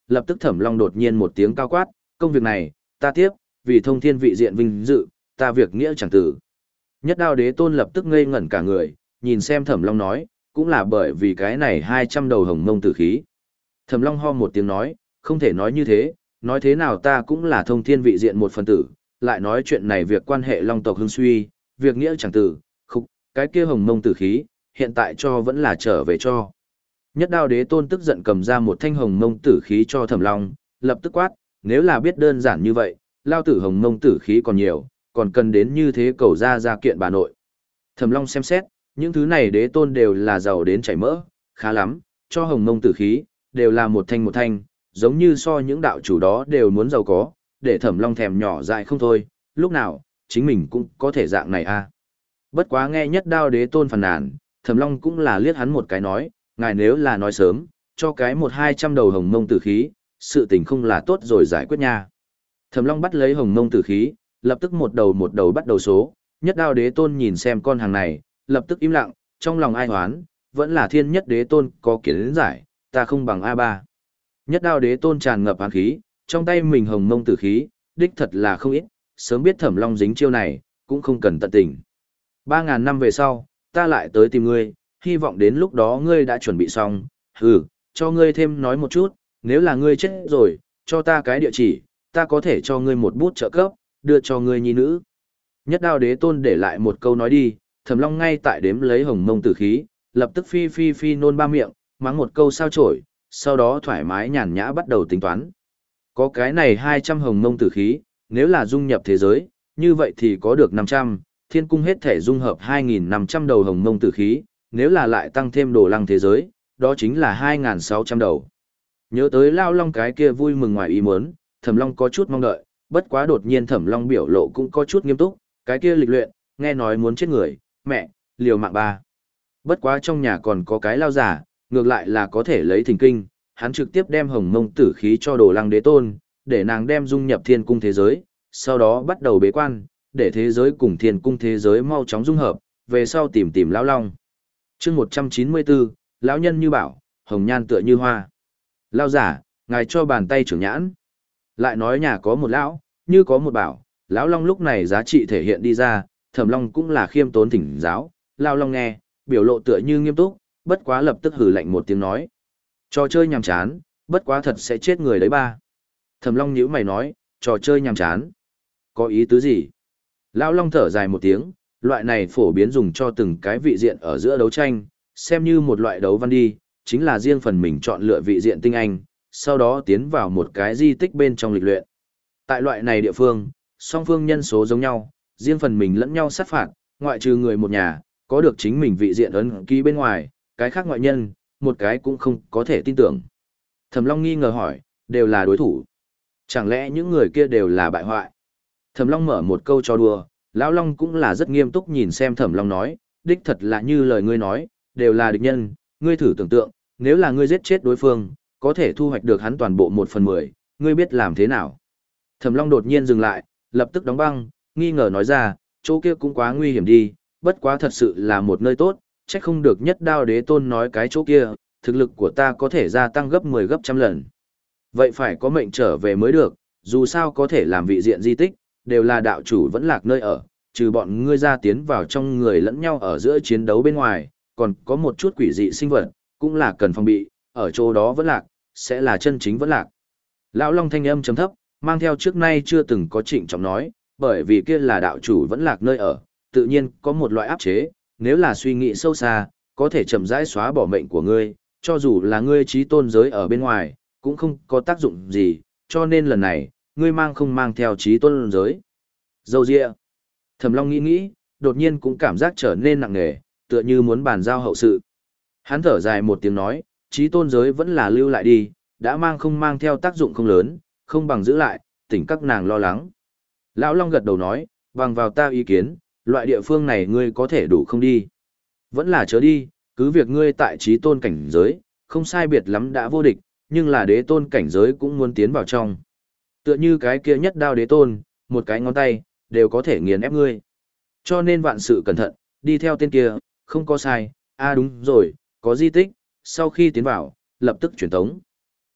lập tức Thẩm Long đột nhiên một tiếng cao quát, công việc này, ta tiếp, vì thông thiên vị diện vinh dự, ta việc nghĩa chẳng tử. Nhất Đao Đế Tôn lập tức ngây ngẩn cả người, nhìn xem Thẩm Long nói, cũng là bởi vì cái này hai trăm đầu hồng mông tử khí. Thẩm Long ho một tiếng nói, không thể nói như thế, nói thế nào ta cũng là thông thiên vị diện một phần tử, lại nói chuyện này việc quan hệ long tộc hưng suy, việc nghĩa chẳng tử, khục, cái kia hồng mông tử khí, hiện tại cho vẫn là trở về cho. Nhất Đao Đế Tôn tức giận cầm ra một thanh hồng mông tử khí cho Thẩm Long, lập tức quát, nếu là biết đơn giản như vậy, lao tử hồng mông tử khí còn nhiều, còn cần đến như thế cầu ra ra kiện bà nội. Thẩm Long xem xét, những thứ này đế tôn đều là giàu đến chảy mỡ, khá lắm, cho hồng mông tử khí, đều là một thanh một thanh, giống như so những đạo chủ đó đều muốn giàu có, để Thẩm Long thèm nhỏ dại không thôi, lúc nào, chính mình cũng có thể dạng này à. Bất quá nghe Nhất Đao Đế Tôn phàn nàn, Thẩm Long cũng là liếc hắn một cái nói, ngài nếu là nói sớm, cho cái một hai trăm đầu hồng mông tử khí, sự tình không là tốt rồi giải quyết nha. Thẩm Long bắt lấy hồng mông tử khí, lập tức một đầu một đầu bắt đầu số, Nhất Đao Đế Tôn nhìn xem con hàng này, lập tức im lặng, trong lòng ai hoán, vẫn là Thiên Nhất Đế Tôn có kiến giải, ta không bằng a ba. Nhất Đao Đế Tôn tràn ngập hàn khí, trong tay mình hồng mông tử khí, đích thật là không ít, sớm biết Thẩm Long dính chiêu này, cũng không cần tận tình. Ba ngàn năm về sau, ta lại tới tìm ngươi, hy vọng đến lúc đó ngươi đã chuẩn bị xong, hừ, cho ngươi thêm nói một chút, nếu là ngươi chết rồi, cho ta cái địa chỉ, ta có thể cho ngươi một bút trợ cấp, đưa cho ngươi nhi nữ. Nhất Đao Đế Tôn để lại một câu nói đi, Thẩm Long ngay tại đếm lấy hồng mông tử khí, lập tức phi phi phi nôn ba miệng, mắng một câu sao chổi, sau đó thoải mái nhàn nhã bắt đầu tính toán. Có cái này hai trăm hồng mông tử khí, nếu là dung nhập thế giới, như vậy thì có được năm trăm, thiên cung hết thể dung hợp hai nghìn năm trăm đầu hồng mông tử khí, nếu là lại tăng thêm đồ lăng thế giới, đó chính là hai nghìn sáu trăm đầu. Nhớ tới Lao Long cái kia vui mừng ngoài ý muốn, Thẩm Long có chút mong đợi, bất quá đột nhiên Thẩm Long biểu lộ cũng có chút nghiêm túc, cái kia lịch luyện, nghe nói muốn chết người, mẹ, liều mạng ba. Bất quá trong nhà còn có cái lao giả, ngược lại là có thể lấy thỉnh kinh, hắn trực tiếp đem hồng mông tử khí cho Đồ Lăng Đế Tôn, để nàng đem dung nhập thiên cung thế giới, sau đó bắt đầu bế quan, để thế giới cùng thiên cung thế giới mau chóng dung hợp, về sau tìm tìm Lão Long. chương một trăm chín mươi bốn, lão nhân như bảo, hồng nhan tựa như hoa. Lao giả, ngài cho bàn tay trưởng nhãn. Lại nói nhà có một lão, như có một bảo, lão Long lúc này giá trị thể hiện đi ra, Thẩm Long cũng là khiêm tốn thỉnh giáo, Lao Long nghe, biểu lộ tựa như nghiêm túc, bất quá lập tức hử lạnh một tiếng nói. Trò chơi nhàm chán, bất quá thật sẽ chết người đấy ba. Thẩm Long nhíu mày nói, trò chơi nhàm chán. Có ý tứ gì? Lão Long thở dài một tiếng, loại này phổ biến dùng cho từng cái vị diện ở giữa đấu tranh, xem như một loại đấu văn đi, chính là riêng phần mình chọn lựa vị diện tinh anh, sau đó tiến vào một cái di tích bên trong lịch luyện. Tại loại này địa phương, song phương nhân số giống nhau, riêng phần mình lẫn nhau sát phạt, ngoại trừ người một nhà, có được chính mình vị diện ấn ký bên ngoài, cái khác ngoại nhân, một cái cũng không có thể tin tưởng. Thẩm Long nghi ngờ hỏi, đều là đối thủ. Chẳng lẽ những người kia đều là bại hoại? Thẩm Long mở một câu cho đùa, Lão Long cũng là rất nghiêm túc nhìn xem Thẩm Long nói, đích thật là như lời ngươi nói, đều là địch nhân, ngươi thử tưởng tượng, nếu là ngươi giết chết đối phương, có thể thu hoạch được hắn toàn bộ một phần mười, ngươi biết làm thế nào? Thẩm Long đột nhiên dừng lại, lập tức đóng băng, nghi ngờ nói ra, chỗ kia cũng quá nguy hiểm đi, bất quá thật sự là một nơi tốt, chắc không được Nhất Đao Đế Tôn nói cái chỗ kia, thực lực của ta có thể gia tăng gấp mười gấp trăm lần. Vậy phải có mệnh trở về mới được, dù sao có thể làm vị diện di tích, đều là đạo chủ vẫn lạc nơi ở, trừ bọn ngươi ra tiến vào trong người lẫn nhau ở giữa chiến đấu bên ngoài, còn có một chút quỷ dị sinh vật, cũng là cần phòng bị, ở chỗ đó vẫn lạc, sẽ là chân chính vẫn lạc. Lão Long thanh âm trầm thấp, mang theo trước nay chưa từng có trịnh trọng nói, bởi vì kia là đạo chủ vẫn lạc nơi ở, tự nhiên có một loại áp chế, nếu là suy nghĩ sâu xa, có thể chậm rãi xóa bỏ mệnh của ngươi, cho dù là ngươi trí tôn giới ở bên ngoài, cũng không có tác dụng gì, cho nên lần này, ngươi mang không mang theo trí tôn giới. Dâu dịa. Thẩm Long nghĩ nghĩ, đột nhiên cũng cảm giác trở nên nặng nề, tựa như muốn bàn giao hậu sự. Hắn thở dài một tiếng nói, trí tôn giới vẫn là lưu lại đi, đã mang không mang theo tác dụng không lớn, không bằng giữ lại, tỉnh các nàng lo lắng. Lão Long gật đầu nói, bằng vào ta ý kiến, loại địa phương này ngươi có thể đủ không đi. Vẫn là chớ đi, cứ việc ngươi tại trí tôn cảnh giới, không sai biệt lắm đã vô địch, nhưng là đế tôn cảnh giới cũng muốn tiến vào trong. Tựa như cái kia Nhất Đao Đế Tôn, một cái ngón tay, đều có thể nghiền ép ngươi. Cho nên vạn sự cẩn thận, đi theo tên kia, không có sai, a à đúng rồi, có di tích, sau khi tiến vào, lập tức truyền tống.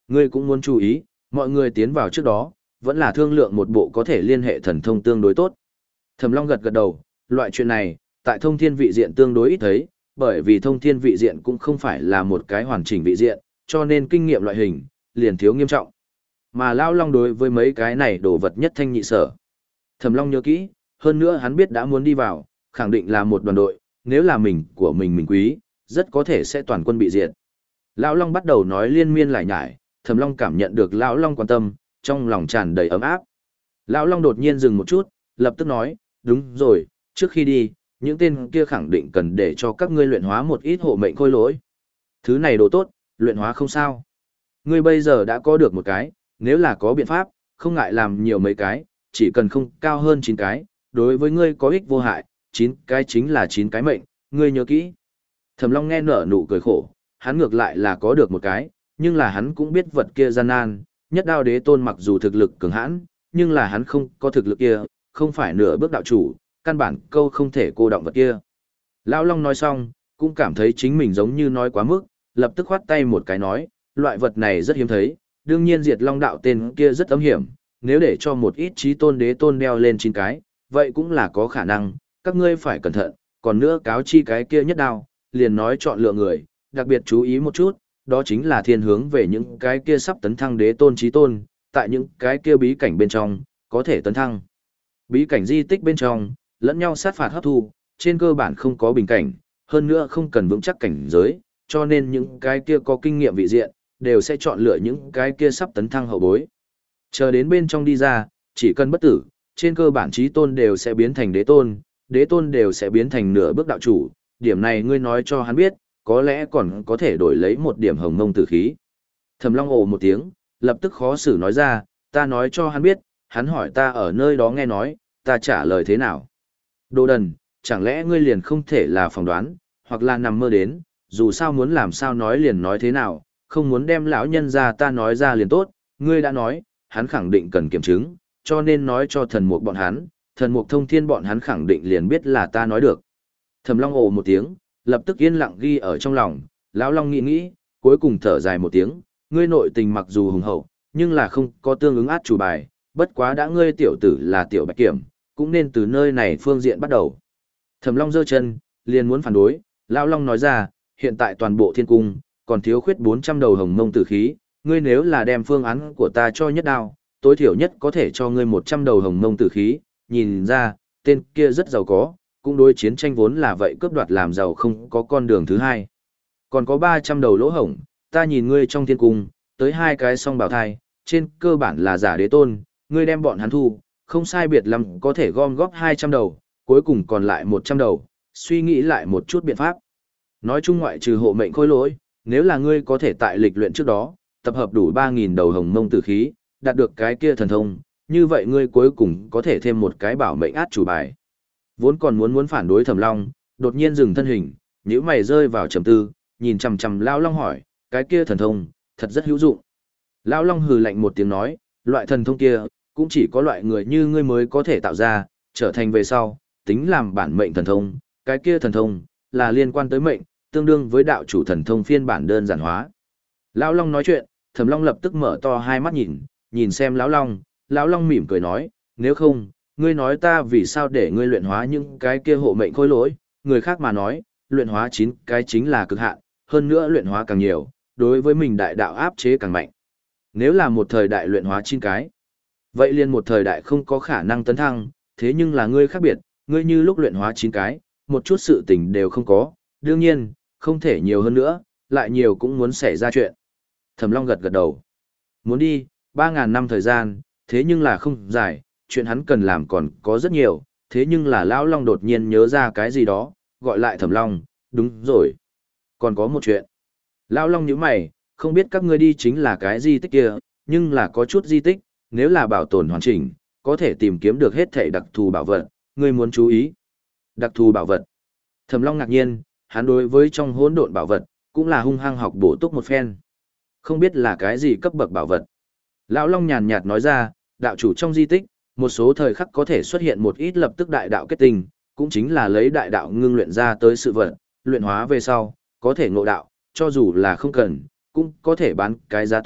Ngươi cũng muốn chú ý, mọi người tiến vào trước đó, vẫn là thương lượng một bộ có thể liên hệ thần thông tương đối tốt. Thẩm Long gật gật đầu, loại chuyện này, tại thông thiên vị diện tương đối ít thấy, bởi vì thông thiên vị diện cũng không phải là một cái hoàn chỉnh vị diện, cho nên kinh nghiệm loại hình, liền thiếu nghiêm trọng. Mà Lão Long đối với mấy cái này đồ vật nhất thanh nhị sở. Thẩm Long nhớ kỹ, hơn nữa hắn biết đã muốn đi vào, khẳng định là một đoàn đội, nếu là mình của mình mình quý, rất có thể sẽ toàn quân bị diệt. Lão Long bắt đầu nói liên miên lại nhải, Thẩm Long cảm nhận được Lão Long quan tâm, trong lòng tràn đầy ấm áp. Lão Long đột nhiên dừng một chút, lập tức nói, đúng rồi, trước khi đi, những tên kia khẳng định cần để cho các ngươi luyện hóa một ít hộ mệnh khôi lỗi. Thứ này đồ tốt, luyện hóa không sao. Ngươi bây giờ đã có được một cái, nếu là có biện pháp, không ngại làm nhiều mấy cái, chỉ cần không cao hơn chín cái, đối với ngươi có ích vô hại, chín cái chính là chín cái mệnh, ngươi nhớ kỹ. Thẩm Long nghe nở nụ cười khổ, hắn ngược lại là có được một cái, nhưng là hắn cũng biết vật kia gian nan, nhất đao đế tôn mặc dù thực lực cường hãn, nhưng là hắn không có thực lực kia, không phải nửa bước đạo chủ, căn bản câu không thể cô động vật kia. Lão Long nói xong, cũng cảm thấy chính mình giống như nói quá mức, lập tức khoát tay một cái nói, loại vật này rất hiếm thấy, đương nhiên diệt Long đạo tên kia rất âm hiểm, nếu để cho một ít chí tôn đế tôn đeo lên chín cái, vậy cũng là có khả năng, các ngươi phải cẩn thận, còn nữa cáo chi cái kia nhất đao, liền nói chọn lựa người, đặc biệt chú ý một chút, đó chính là thiên hướng về những cái kia sắp tấn thăng đế tôn chí tôn, tại những cái kia bí cảnh bên trong, có thể tấn thăng. Bí cảnh di tích bên trong, lẫn nhau sát phạt hấp thu, trên cơ bản không có bình cảnh, hơn nữa không cần vững chắc cảnh giới, cho nên những cái kia có kinh nghiệm vị diện, đều sẽ chọn lựa những cái kia sắp tấn thăng hậu bối. Chờ đến bên trong đi ra, chỉ cần bất tử, trên cơ bản chí tôn đều sẽ biến thành đế tôn, đế tôn đều sẽ biến thành nửa bước đạo chủ, điểm này ngươi nói cho hắn biết, có lẽ còn có thể đổi lấy một điểm hồng mông tử khí. Thẩm Long ồ một tiếng, lập tức khó xử nói ra, ta nói cho hắn biết, hắn hỏi ta ở nơi đó nghe nói, ta trả lời thế nào. Đồ đần, chẳng lẽ ngươi liền không thể là phỏng đoán, hoặc là nằm mơ đến, dù sao muốn làm sao nói liền nói thế nào, không muốn đem lão nhân ra ta nói ra liền tốt, ngươi đã nói, hắn khẳng định cần kiểm chứng, cho nên nói cho thần mục bọn hắn, thần mục thông thiên bọn hắn khẳng định liền biết là ta nói được. Thẩm Long ồ một tiếng, lập tức yên lặng ghi ở trong lòng, lão Long nghĩ nghĩ, cuối cùng thở dài một tiếng, ngươi nội tình mặc dù hùng hậu, nhưng là không có tương ứng át chủ bài, bất quá đã ngươi tiểu tử là tiểu bạch kiểm, cũng nên từ nơi này phương diện bắt đầu. Thẩm Long giơ chân, liền muốn phản đối, lão Long nói ra, hiện tại toàn bộ thiên cung, còn thiếu khuyết bốn trăm đầu hồng mông tử khí, ngươi nếu là đem phương án của ta cho nhất đao, tối thiểu nhất có thể cho ngươi một trăm đầu hồng mông tử khí, nhìn ra, tên kia rất giàu có, cũng đối chiến tranh vốn là vậy cướp đoạt làm giàu không có con đường thứ hai. Còn có ba trăm đầu lỗ hổng, ta nhìn ngươi trong thiên cung, tới hai cái song bảo thai, trên cơ bản là giả đế tôn, ngươi đem bọn hắn thu, không sai biệt lắm có thể gom góp hai trăm đầu, cuối cùng còn lại một trăm đầu, suy nghĩ lại một chút biện pháp. Nói chung ngoại trừ hộ mệnh khôi lỗi, nếu là ngươi có thể tại lịch luyện trước đó, tập hợp đủ ba nghìn đầu hồng mông tử khí, đạt được cái kia thần thông, như vậy ngươi cuối cùng có thể thêm một cái bảo mệnh át chủ bài. Vốn còn muốn muốn phản đối Thẩm Long, đột nhiên dừng thân hình, nhíu mày rơi vào trầm tư, nhìn chằm chằm Lão Long hỏi, cái kia thần thông, thật rất hữu dụng. Lão Long hừ lạnh một tiếng nói, loại thần thông kia, cũng chỉ có loại người như ngươi mới có thể tạo ra, trở thành về sau, tính làm bản mệnh thần thông, cái kia thần thông, là liên quan tới mệnh, tương đương với đạo chủ thần thông phiên bản đơn giản hóa. Lão Long nói chuyện, Thẩm Long lập tức mở to hai mắt nhìn, nhìn xem Lão Long, Lão Long mỉm cười nói, nếu không, ngươi nói ta vì sao để ngươi luyện hóa những cái kia hộ mệnh khôi lỗi, người khác mà nói, luyện hóa chín cái chính là cực hạn, hơn nữa luyện hóa càng nhiều, đối với mình đại đạo áp chế càng mạnh. Nếu là một thời đại luyện hóa chín cái, vậy liền một thời đại không có khả năng tấn thăng, thế nhưng là ngươi khác biệt, ngươi như lúc luyện hóa chín cái, một chút sự tình đều không có, đương nhiên, không thể nhiều hơn nữa, lại nhiều cũng muốn xảy ra chuyện. Thẩm Long gật gật đầu. Muốn đi, ba ngàn năm thời gian, thế nhưng là không dài, chuyện hắn cần làm còn có rất nhiều, thế nhưng là Lão Long đột nhiên nhớ ra cái gì đó, gọi lại Thẩm Long, đúng rồi. Còn có một chuyện. Lão Long nhíu mày, không biết các ngươi đi chính là cái di tích kia, nhưng là có chút di tích, nếu là bảo tồn hoàn chỉnh, có thể tìm kiếm được hết thảy đặc thù bảo vật, ngươi muốn chú ý. Đặc thù bảo vật. Thẩm Long ngạc nhiên, hắn đối với trong hỗn độn bảo vật, cũng là hung hăng học bổ túc một phen. Không biết là cái gì cấp bậc bảo vật. Lão Long nhàn nhạt nói ra, đạo chủ trong di tích, một số thời khắc có thể xuất hiện một ít lập tức đại đạo kết tinh, cũng chính là lấy đại đạo ngưng luyện ra tới sự vật, luyện hóa về sau, có thể ngộ đạo, cho dù là không cần, cũng có thể bán cái giá tốt,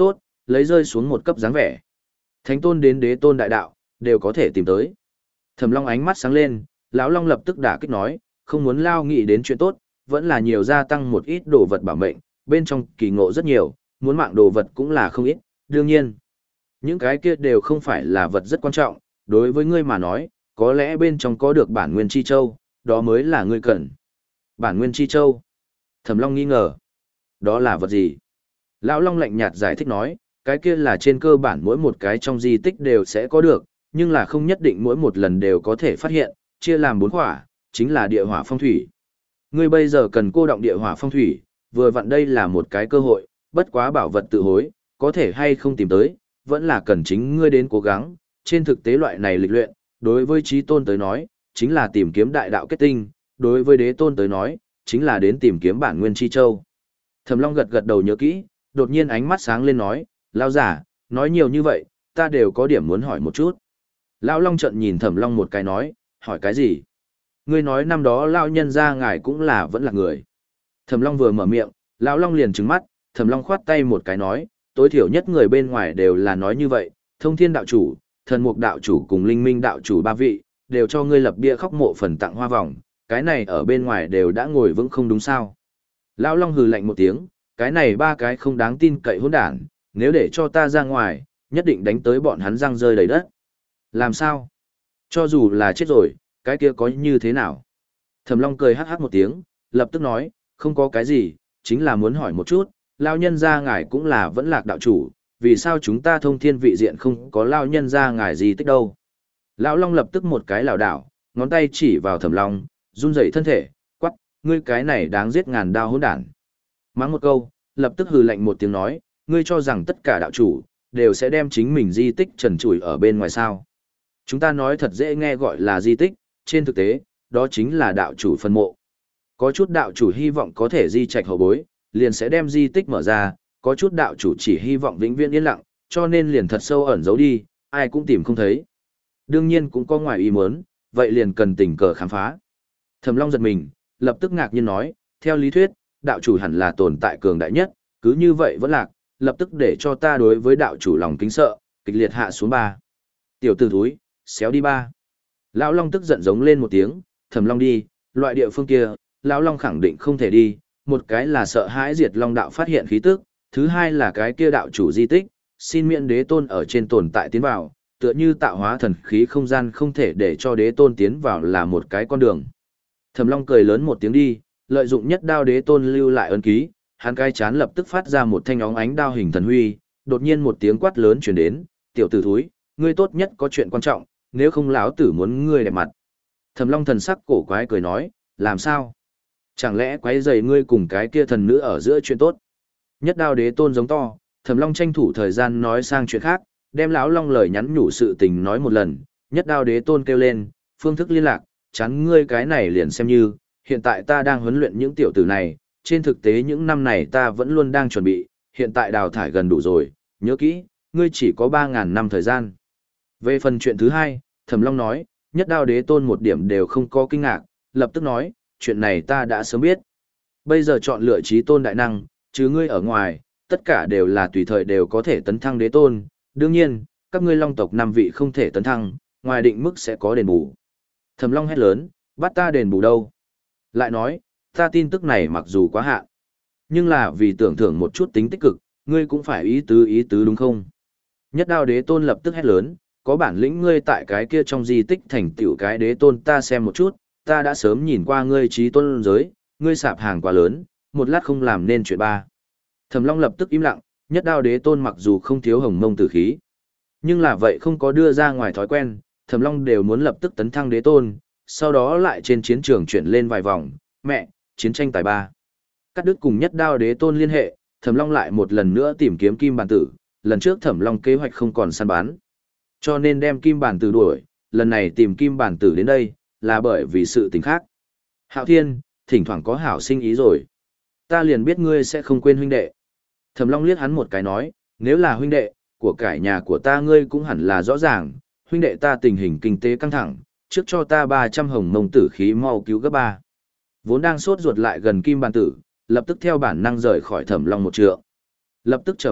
lấy rơi xuống một cấp dáng vẻ. Thánh tôn đến đế tôn đại đạo, đều có thể tìm tới. Thẩm Long ánh mắt sáng lên, lão Long lập tức đả kích nói, không muốn lao nghĩ đến chuyện tốt, vẫn là nhiều gia tăng một ít đồ vật bảo mệnh, bên trong kỳ ngộ rất nhiều, muốn mạng đồ vật cũng là không ít, đương nhiên. Những cái kia đều không phải là vật rất quan trọng, đối với ngươi mà nói, có lẽ bên trong có được bản nguyên chi châu, đó mới là ngươi cần. Bản nguyên chi châu. Thẩm Long nghi ngờ. Đó là vật gì? Lão Long lạnh nhạt giải thích nói, cái kia là trên cơ bản mỗi một cái trong di tích đều sẽ có được, nhưng là không nhất định mỗi một lần đều có thể phát hiện, chia làm bốn khỏa, chính là địa hỏa phong thủy. Ngươi bây giờ cần cô động địa hỏa phong thủy, vừa vặn đây là một cái cơ hội, bất quá bảo vật tự hối, có thể hay không tìm tới, vẫn là cần chính ngươi đến cố gắng, trên thực tế loại này lịch luyện, đối với trí tôn tới nói, chính là tìm kiếm đại đạo kết tinh, đối với đế tôn tới nói, chính là đến tìm kiếm bản nguyên chi châu. Thẩm Long gật gật đầu nhớ kỹ, đột nhiên ánh mắt sáng lên nói, lão giả, nói nhiều như vậy, ta đều có điểm muốn hỏi một chút. Lão Long trợn nhìn Thẩm Long một cái nói, hỏi cái gì? Ngươi nói năm đó lão nhân gia ngài cũng là vẫn là người. Thẩm Long vừa mở miệng, lão Long liền trừng mắt, Thẩm Long khoát tay một cái nói, tối thiểu nhất người bên ngoài đều là nói như vậy, Thông Thiên đạo chủ, Thần Mục đạo chủ cùng Linh Minh đạo chủ ba vị, đều cho ngươi lập bia khóc mộ phần tặng hoa vòng, cái này ở bên ngoài đều đã ngồi vững không đúng sao? Lão Long hừ lạnh một tiếng, cái này ba cái không đáng tin cậy hỗn đản, nếu để cho ta ra ngoài, nhất định đánh tới bọn hắn răng rơi đầy đất. Làm sao? Cho dù là chết rồi, cái kia có như thế nào? Thẩm Long cười hắc hắc một tiếng, lập tức nói, không có cái gì, chính là muốn hỏi một chút, lão nhân gia ngài cũng là vẫn lạc đạo chủ, vì sao chúng ta Thông Thiên vị diện không có lão nhân gia ngài gì tích đâu? Lão Long lập tức một cái lảo đảo, ngón tay chỉ vào Thẩm Long, run rẩy thân thể, quắc, ngươi cái này đáng giết ngàn đao hỗn đản. Mắng một câu, lập tức hừ lạnh một tiếng nói, ngươi cho rằng tất cả đạo chủ đều sẽ đem chính mình di tích trần trụi ở bên ngoài sao? Chúng ta nói thật dễ nghe gọi là di tích, trên thực tế, đó chính là đạo chủ phân mộ. Có chút đạo chủ hy vọng có thể di trạch hậu bối, liền sẽ đem di tích mở ra, có chút đạo chủ chỉ hy vọng vĩnh viễn yên lặng, cho nên liền thật sâu ẩn giấu đi, ai cũng tìm không thấy. Đương nhiên cũng có ngoài ý muốn, vậy liền cần tình cờ khám phá. Thẩm Long giật mình, lập tức ngạc nhiên nói, theo lý thuyết, đạo chủ hẳn là tồn tại cường đại nhất, cứ như vậy vẫn lạc, lập tức để cho ta đối với đạo chủ lòng kính sợ, kịch liệt hạ xuống ba. Tiểu tử thúi, xéo đi ba. Lão Long tức giận giống lên một tiếng, Thẩm Long đi, loại địa phương kia, Lão Long khẳng định không thể đi, một cái là sợ hãi diệt Long đạo phát hiện khí tức, thứ hai là cái kia đạo chủ di tích, xin miễn đế tôn ở trên tồn tại tiến vào, tựa như tạo hóa thần khí không gian không thể để cho đế tôn tiến vào là một cái con đường. Thẩm Long cười lớn một tiếng đi, lợi dụng nhất đao đế tôn lưu lại ấn ký, hắn cái chán lập tức phát ra một thanh óng ánh đao hình thần huy, đột nhiên một tiếng quát lớn truyền đến, tiểu tử thúi, ngươi tốt nhất có chuyện quan trọng, nếu không lão tử muốn ngươi đẹp mặt. Thẩm Long thần sắc cổ quái cười nói, làm sao? Chẳng lẽ quấy rầy ngươi cùng cái kia thần nữ ở giữa chuyện tốt? Nhất đao đế tôn giống to, Thẩm Long tranh thủ thời gian nói sang chuyện khác, đem lão Long lời nhắn nhủ sự tình nói một lần, nhất đao đế tôn kêu lên, phương thức liên lạc, chắn ngươi cái này liền xem như, hiện tại ta đang huấn luyện những tiểu tử này, trên thực tế những năm này ta vẫn luôn đang chuẩn bị, hiện tại đào thải gần đủ rồi, nhớ kỹ, ngươi chỉ có ba ngàn năm thời gian. Về phần chuyện thứ hai, Thẩm Long nói, nhất đao đế tôn một điểm đều không có kinh ngạc, lập tức nói, chuyện này ta đã sớm biết. Bây giờ chọn lựa trí tôn đại năng, chứ ngươi ở ngoài, tất cả đều là tùy thời đều có thể tấn thăng đế tôn, đương nhiên, các ngươi Long tộc năm vị không thể tấn thăng, ngoài định mức sẽ có đền bù. Thẩm Long hét lớn, bắt ta đền bù đâu? Lại nói, ta tin tức này mặc dù quá hạn, nhưng là vì tưởng thưởng một chút tính tích cực, ngươi cũng phải ý tứ ý tứ đúng không? Nhất đao đế tôn lập tức hét lớn, có bản lĩnh ngươi tại cái kia trong di tích thành tựu cái đế tôn ta xem một chút, ta đã sớm nhìn qua ngươi trí tôn giới, ngươi sạp hàng quá lớn, một lát không làm nên chuyện ba. Thẩm Long lập tức im lặng, nhất đao đế tôn mặc dù không thiếu hồng mông tử khí, nhưng là vậy không có đưa ra ngoài thói quen, Thẩm Long đều muốn lập tức tấn thăng đế tôn, sau đó lại trên chiến trường chuyển lên vài vòng, mẹ, chiến tranh tài ba. Cắt đứt cùng nhất đao đế tôn liên hệ, Thẩm Long lại một lần nữa tìm kiếm kim bản tử, lần trước Thẩm Long kế hoạch không còn săn bán, cho nên đem kim bản tử đuổi, lần này tìm kim bản tử đến đây, là bởi vì sự tình khác. Hạo Thiên, thỉnh thoảng có hảo sinh ý rồi. Ta liền biết ngươi sẽ không quên huynh đệ. Thẩm Long liếc hắn một cái nói, nếu là huynh đệ, của cải nhà của ta ngươi cũng hẳn là rõ ràng, huynh đệ ta tình hình kinh tế căng thẳng, trước cho ta ba trăm hồng mông tử khí mau cứu gấp ba. Vốn đang sốt ruột lại gần kim bản tử, lập tức theo bản năng rời khỏi Thẩm Long một trượng. Lập tức trở mặt,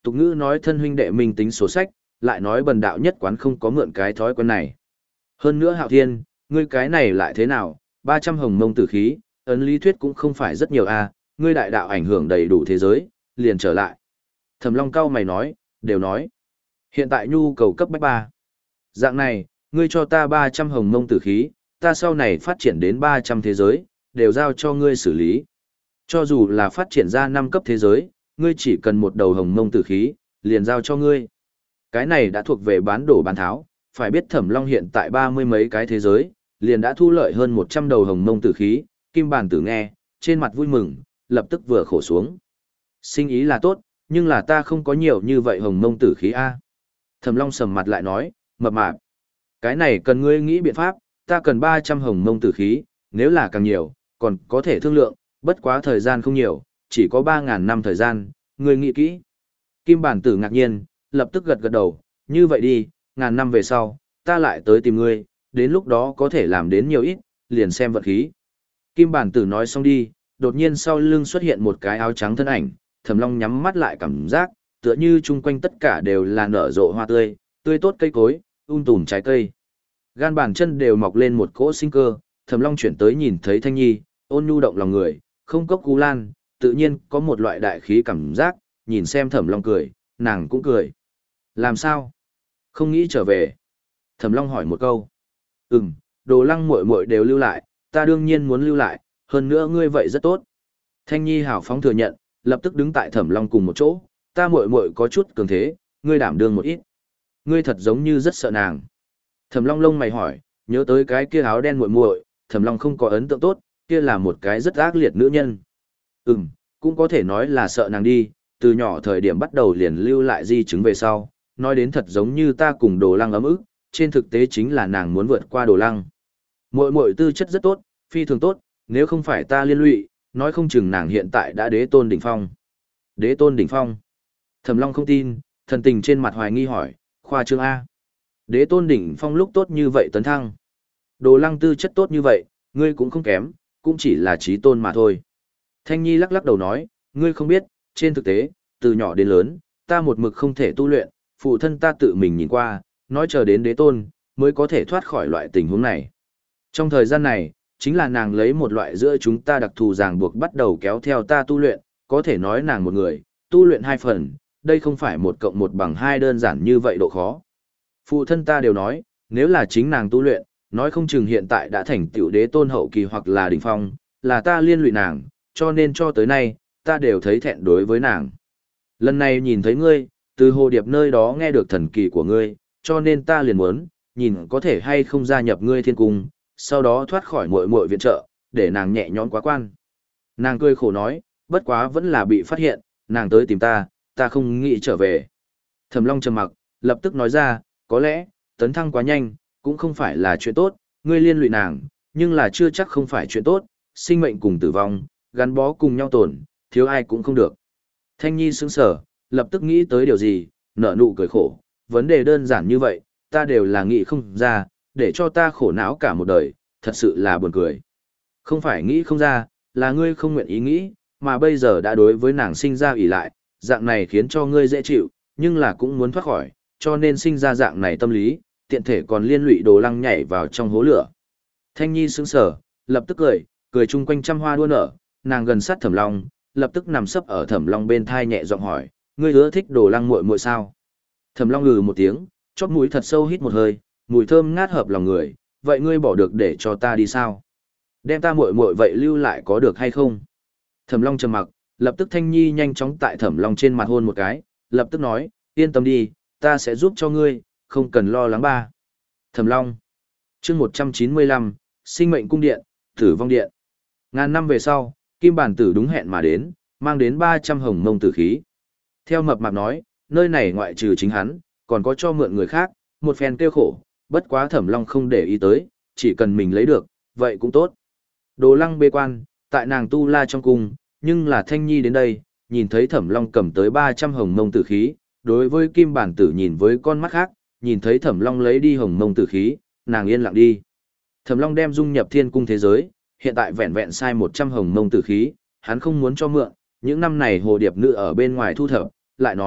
tục ngữ nói thân huynh đệ mình tính sổ sách, lại nói bần đạo nhất quán không có mượn cái thói quen này. Hơn nữa Hạo Thiên, ngươi cái này lại thế nào, ba trăm hồng mông tử khí, ấn lý thuyết cũng không phải rất nhiều a, ngươi đại đạo ảnh hưởng đầy đủ thế giới, liền trở lại. Thẩm Long cao mày nói, đều nói. Hiện tại nhu cầu cấp bách ba. Dạng này, ngươi cho ta ba trăm hồng mông tử khí, ta sau này phát triển đến ba trăm thế giới, đều giao cho ngươi xử lý. Cho dù là phát triển ra năm cấp thế giới, ngươi chỉ cần một đầu hồng mông tử khí, liền giao cho ngươi. Cái này đã thuộc về bán đổ bán tháo, phải biết Thẩm Long hiện tại ba mươi mấy cái thế giới, liền đã thu lợi hơn một trăm đầu hồng mông tử khí, Kim Bàn Tử nghe, trên mặt vui mừng, lập tức vừa khổ xuống. Sinh ý là tốt, nhưng là ta không có nhiều như vậy hồng mông tử khí a. Thẩm Long sầm mặt lại nói, mập mạp. Cái này cần ngươi nghĩ biện pháp, ta cần ba trăm hồng mông tử khí, nếu là càng nhiều, còn có thể thương lượng, bất quá thời gian không nhiều, chỉ có ba ngàn năm thời gian, ngươi nghĩ kỹ. Kim Bản Tử ngạc nhiên, lập tức gật gật đầu, như vậy đi, ngàn năm về sau, ta lại tới tìm ngươi, đến lúc đó có thể làm đến nhiều ít, liền xem vận khí. Kim Bản Tử nói xong đi, đột nhiên sau lưng xuất hiện một cái áo trắng thân ảnh, Thẩm Long nhắm mắt lại cảm giác, tựa như chung quanh tất cả đều là nở rộ hoa tươi, tươi tốt cây cối, um tùm trái cây. Gan bàn chân đều mọc lên một cỗ sinh cơ, Thẩm Long chuyển tới nhìn thấy Thanh Nhi, ôn nhu động lòng người, không cốc cú lan, tự nhiên có một loại đại khí cảm giác, nhìn xem Thẩm Long cười, nàng cũng cười. Làm sao? Không nghĩ trở về. Thẩm Long hỏi một câu. Ừm, Đồ Lăng muội muội đều lưu lại, ta đương nhiên muốn lưu lại, hơn nữa ngươi vậy rất tốt. Thanh Nhi hào phóng thừa nhận, lập tức đứng tại Thẩm Long cùng một chỗ, ta muội muội có chút cường thế, ngươi đảm đương một ít. Ngươi thật giống như rất sợ nàng. Thẩm Long lông mày hỏi, nhớ tới cái kia áo đen muội muội, Thẩm Long không có ấn tượng tốt, kia là một cái rất ác liệt nữ nhân. Ừm, cũng có thể nói là sợ nàng đi, từ nhỏ thời điểm bắt đầu liền lưu lại di chứng về sau, nói đến thật giống như ta cùng Đồ Lăng ấm ức, trên thực tế chính là nàng muốn vượt qua Đồ Lăng. Muội muội tư chất rất tốt, phi thường tốt, nếu không phải ta liên lụy, nói không chừng nàng hiện tại đã đế tôn đỉnh phong. Đế tôn đỉnh phong? Thẩm Long không tin, thần tình trên mặt hoài nghi hỏi, khoa trương A. Đế tôn đỉnh phong lúc tốt như vậy tấn thăng. Đồ Lăng tư chất tốt như vậy, ngươi cũng không kém, cũng chỉ là trí tôn mà thôi. Thanh Nhi lắc lắc đầu nói, ngươi không biết, trên thực tế, từ nhỏ đến lớn, ta một mực không thể tu luyện, phụ thân ta tự mình nhìn qua, nói chờ đến đế tôn, mới có thể thoát khỏi loại tình huống này. Trong thời gian này, chính là nàng lấy một loại giữa chúng ta đặc thù ràng buộc bắt đầu kéo theo ta tu luyện, có thể nói nàng một người, tu luyện hai phần, đây không phải một cộng một bằng hai đơn giản như vậy độ khó. Phụ thân ta đều nói, nếu là chính nàng tu luyện, nói không chừng hiện tại đã thành tiểu đế tôn hậu kỳ hoặc là đỉnh phong, là ta liên lụy nàng, cho nên cho tới nay, ta đều thấy thẹn đối với nàng. Lần này nhìn thấy ngươi, từ hồ điệp nơi đó nghe được thần kỳ của ngươi, cho nên ta liền muốn, nhìn có thể hay không gia nhập ngươi thiên cung, sau đó thoát khỏi muội muội viện trợ, để nàng nhẹ nhõm quá quan. Nàng cười khổ nói, bất quá vẫn là bị phát hiện, nàng tới tìm ta, ta không nghĩ trở về. Thẩm Long trầm mặc, lập tức nói ra, có lẽ, tấn thăng quá nhanh, cũng không phải là chuyện tốt, ngươi liên lụy nàng, nhưng là chưa chắc không phải chuyện tốt, sinh mệnh cùng tử vong, gắn bó cùng nhau tồn, thiếu ai cũng không được. Thanh Nhi sững sờ, lập tức nghĩ tới điều gì, nở nụ cười khổ, vấn đề đơn giản như vậy, ta đều là nghĩ không ra, để cho ta khổ não cả một đời, thật sự là buồn cười. Không phải nghĩ không ra, là ngươi không nguyện ý nghĩ, mà bây giờ đã đối với nàng sinh ra ỷ lại, dạng này khiến cho ngươi dễ chịu, nhưng là cũng muốn thoát khỏi, cho nên sinh ra dạng này tâm lý, tiện thể còn liên lụy Đồ Lăng nhảy vào trong hố lửa. Thanh Nhi sững sờ, lập tức cười, cười chung quanh trăm hoa đua nở, nàng gần sát Thẩm Long, lập tức nằm sấp ở Thẩm Long bên thai nhẹ giọng hỏi, ngươi ưa thích Đồ Lăng muội muội sao? Thẩm Long ngừ một tiếng, chóp mũi thật sâu hít một hơi, mùi thơm ngát hợp lòng người, vậy ngươi bỏ được để cho ta đi sao? Đem ta muội muội vậy lưu lại có được hay không? Thẩm Long trầm mặc, lập tức Thanh Nhi nhanh chóng tại Thẩm Long trên mặt hôn một cái, lập tức nói, yên tâm đi, ta sẽ giúp cho ngươi, không cần lo lắng ba. Thẩm Long. Chương một trăm chín mươi lăm, Sinh mệnh cung điện, Tử vong điện. Ngàn năm về sau, Kim Bản Tử đúng hẹn mà đến, mang đến ba trăm hồng mông tử khí. Theo mập mạp nói, nơi này ngoại trừ chính hắn, còn có cho mượn người khác, một phen kêu khổ, bất quá Thẩm Long không để ý tới, chỉ cần mình lấy được, vậy cũng tốt. Đồ Lăng bê quan, tại nàng tu la trong cung, nhưng là Thanh Nhi đến đây, nhìn thấy Thẩm Long cầm tới ba trăm hồng mông tử khí, đối với Kim Bản Tử nhìn với con mắt khác, nhìn thấy Thẩm Long lấy đi hồng mông tử khí, nàng yên lặng đi. Thẩm Long đem dung nhập thiên cung thế giới, hiện tại vẹn vẹn sai một trăm hồng mông tử khí, hắn không muốn cho mượn, những năm này hồ điệp nữ ở bên ngoài thu thập, lại nói,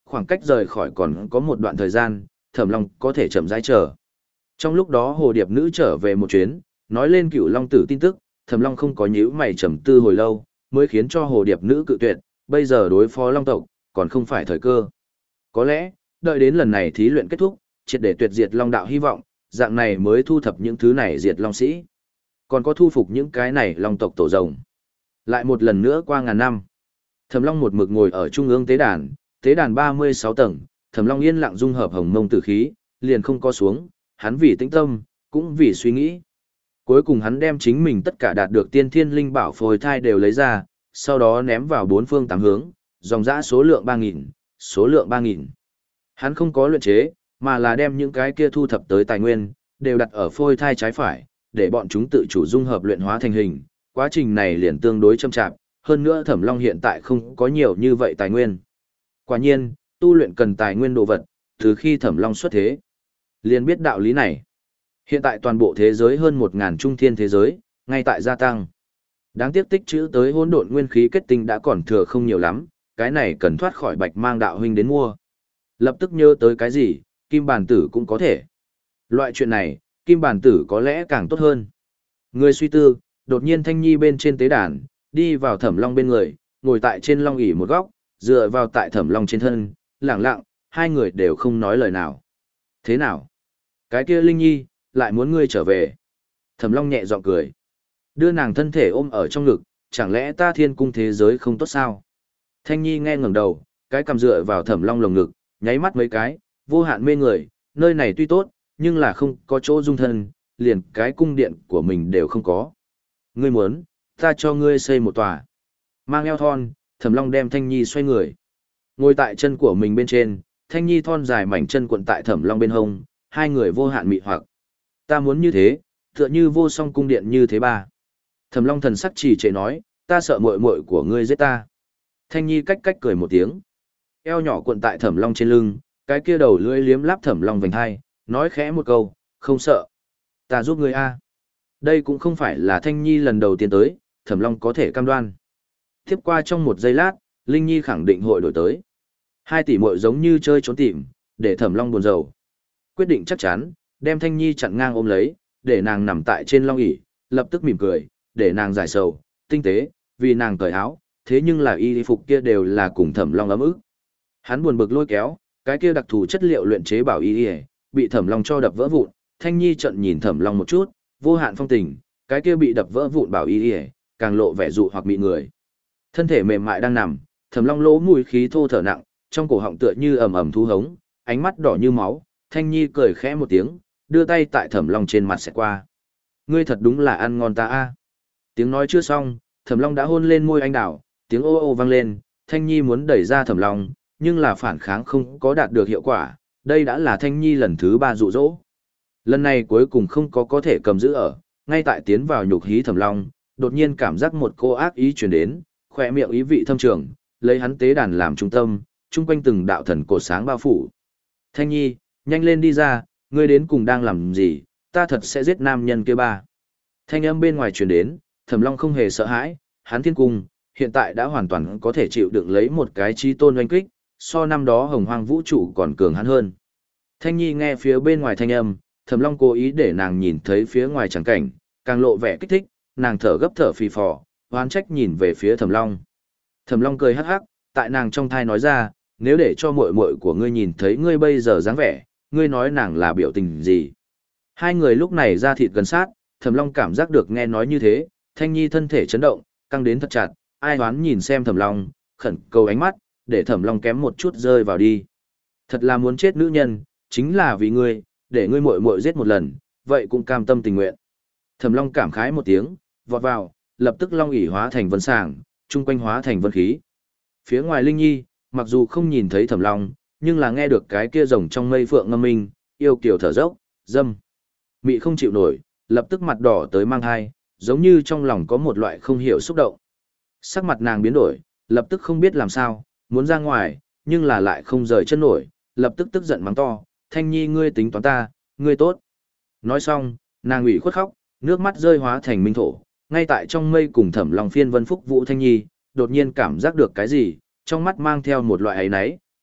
khoảng cách rời khỏi còn có một đoạn thời gian, Thẩm Long có thể chậm rãi chờ. Trong lúc đó hồ điệp nữ trở về một chuyến, nói lên Cửu Long tử tin tức, Thẩm Long không có nhíu mày trầm tư hồi lâu, mới khiến cho hồ điệp nữ cự tuyệt, bây giờ đối phó Long tộc, còn không phải thời cơ. Có lẽ, đợi đến lần này thí luyện kết thúc, triệt để tuyệt diệt Long đạo hy vọng, dạng này mới thu thập những thứ này diệt Long sĩ. Còn có thu phục những cái này Long tộc tổ rồng. Lại một lần nữa qua ngàn năm. Thẩm Long một mực ngồi ở trung ương tế đàn, tế đàn ba mươi sáu tầng, Thẩm Long yên lặng dung hợp hồng mông tử khí, liền không có xuống, hắn vì tĩnh tâm, cũng vì suy nghĩ. Cuối cùng hắn đem chính mình tất cả đạt được tiên thiên linh bảo phôi thai đều lấy ra, sau đó ném vào bốn phương tám hướng, dòng dã số lượng ba nghìn, số lượng ba nghìn. Hắn không có luyện chế, mà là đem những cái kia thu thập tới tài nguyên, đều đặt ở phôi thai trái phải, để bọn chúng tự chủ dung hợp luyện hóa thành hình. Quá trình này liền tương đối chậm chạp, hơn nữa Thẩm Long hiện tại không có nhiều như vậy tài nguyên. Quả nhiên, tu luyện cần tài nguyên đồ vật, từ khi Thẩm Long xuất thế, liền biết đạo lý này. Hiện tại toàn bộ thế giới hơn một nghìn trung thiên thế giới, ngay tại gia tăng. Đáng tiếc tích trữ tới hỗn độn nguyên khí kết tinh đã còn thừa không nhiều lắm, cái này cần thoát khỏi Bạch Mang đạo huynh đến mua. Lập tức nhớ tới cái gì, kim bàn tử cũng có thể. Loại chuyện này, kim bàn tử có lẽ càng tốt hơn. Người suy tư, đột nhiên Thanh Nhi bên trên tế đàn, đi vào Thẩm Long bên người, ngồi tại trên long ỷ một góc, dựa vào tại Thẩm Long trên thân, lẳng lặng, hai người đều không nói lời nào. Thế nào? Cái kia Linh Nhi, lại muốn ngươi trở về. Thẩm Long nhẹ giọng cười. Đưa nàng thân thể ôm ở trong ngực, chẳng lẽ ta thiên cung thế giới không tốt sao? Thanh Nhi nghe ngẩng đầu, cái cằm dựa vào Thẩm Long lồng ngực, nháy mắt mấy cái, vô hạn mê người, nơi này tuy tốt, nhưng là không có chỗ dung thân, liền cái cung điện của mình đều không có. Ngươi muốn, ta cho ngươi xây một tòa. Mang eo thon, Thẩm Long đem Thanh Nhi xoay người. Ngồi tại chân của mình bên trên, Thanh Nhi thon dài mảnh chân cuộn tại Thẩm Long bên hông, hai người vô hạn mị hoặc. Ta muốn như thế, tựa như vô song cung điện như thế ba. Thẩm Long thần sắc trì trệ nói, ta sợ muội muội của ngươi giết ta. Thanh Nhi cách cách cười một tiếng. Eo nhỏ cuộn tại Thẩm Long trên lưng, cái kia đầu lưỡi liếm láp Thẩm Long vành hai, nói khẽ một câu, không sợ. Ta giúp ngươi a. Đây cũng không phải là Thanh Nhi lần đầu tiên tới, Thẩm Long có thể cam đoan. Tiếp qua trong một giây lát, Linh Nhi khẳng định hội đổi tới. Hai tỷ muội giống như chơi trốn tìm, để Thẩm Long buồn rầu. Quyết định chắc chắn, đem Thanh Nhi chặn ngang ôm lấy, để nàng nằm tại trên long ỷ, lập tức mỉm cười, để nàng giải sầu, tinh tế, vì nàng cởi áo, thế nhưng là y phục kia đều là cùng Thẩm Long ấm ức. Hắn buồn bực lôi kéo, cái kia đặc thù chất liệu luyện chế bảo y, bị Thẩm Long cho đập vỡ vụn. Thanh Nhi trợn nhìn Thẩm Long một chút, vô hạn phong tình, cái kia bị đập vỡ vụn bảo y, càng lộ vẻ dụ hoặc mị người. Thân thể mềm mại đang nằm, Thẩm Long lỗ mũi khí thô thở nặng, trong cổ họng tựa như ầm ầm thú hống, ánh mắt đỏ như máu. Thanh Nhi cười khẽ một tiếng, đưa tay tại Thẩm Long trên mặt xẹt qua. Ngươi thật đúng là ăn ngon ta a. Tiếng nói chưa xong, Thẩm Long đã hôn lên môi anh đào, tiếng ô ô vang lên, Thanh Nhi muốn đẩy ra Thẩm Long, nhưng là phản kháng không có đạt được hiệu quả, đây đã là Thanh Nhi lần thứ ba dụ dỗ. Lần này cuối cùng không có có thể cầm giữ ở, ngay tại tiến vào nhục hí Thẩm Long, đột nhiên cảm giác một cô ác ý truyền đến, khỏe miệng ý vị thâm trường, lấy hắn tế đàn làm trung tâm, chung quanh từng đạo thần cột sáng bao phủ. Thanh Nhi, nhanh lên đi ra, ngươi đến cùng đang làm gì, ta thật sẽ giết nam nhân kia ba. Thanh âm bên ngoài truyền đến, Thẩm Long không hề sợ hãi, hắn thiên cung, hiện tại đã hoàn toàn có thể chịu đựng lấy một cái chí tôn oanh kích, so năm đó hồng hoang vũ trụ còn cường hắn hơn. Thanh Nhi nghe phía bên ngoài thanh âm, Thẩm Long cố ý để nàng nhìn thấy phía ngoài chẳng cảnh, càng lộ vẻ kích thích, nàng thở gấp thở phì phò, oán trách nhìn về phía Thẩm Long. Thẩm Long cười hắc hắc, tại nàng trong thai nói ra, nếu để cho muội muội của ngươi nhìn thấy ngươi bây giờ dáng vẻ, ngươi nói nàng là biểu tình gì? Hai người lúc này ra thịt gần sát, Thẩm Long cảm giác được nghe nói như thế, Thanh Nhi thân thể chấn động, căng đến thật chặt, ai đoán nhìn xem Thẩm Long, khẩn cầu ánh mắt, để Thẩm Long kém một chút rơi vào đi. Thật là muốn chết nữ nhân, chính là vì ngươi, để ngươi muội muội giết một lần, vậy cũng cam tâm tình nguyện. Thẩm Long cảm khái một tiếng, vọt vào, lập tức long ỷ hóa thành vân sàng, trung quanh hóa thành vân khí. Phía ngoài Linh Nhi, mặc dù không nhìn thấy Thẩm Long, nhưng là nghe được cái kia rồng trong mây phượng ngâm minh, yêu kiều thở dốc, dâm. Mị không chịu nổi, lập tức mặt đỏ tới mang hai, giống như trong lòng có một loại không hiểu xúc động. Sắc mặt nàng biến đổi, lập tức không biết làm sao, muốn ra ngoài, nhưng là lại không rời chân nổi, lập tức tức giận mắng to, Thanh Nhi ngươi tính toán ta, ngươi tốt. Nói xong, nàng ủy khuất khóc, nước mắt rơi hóa thành minh thổ, ngay tại trong mây cùng Thẩm Long phiên vân phúc vũ Thanh Nhi, đột nhiên cảm giác được cái gì, trong mắt mang theo một loại ấy náy,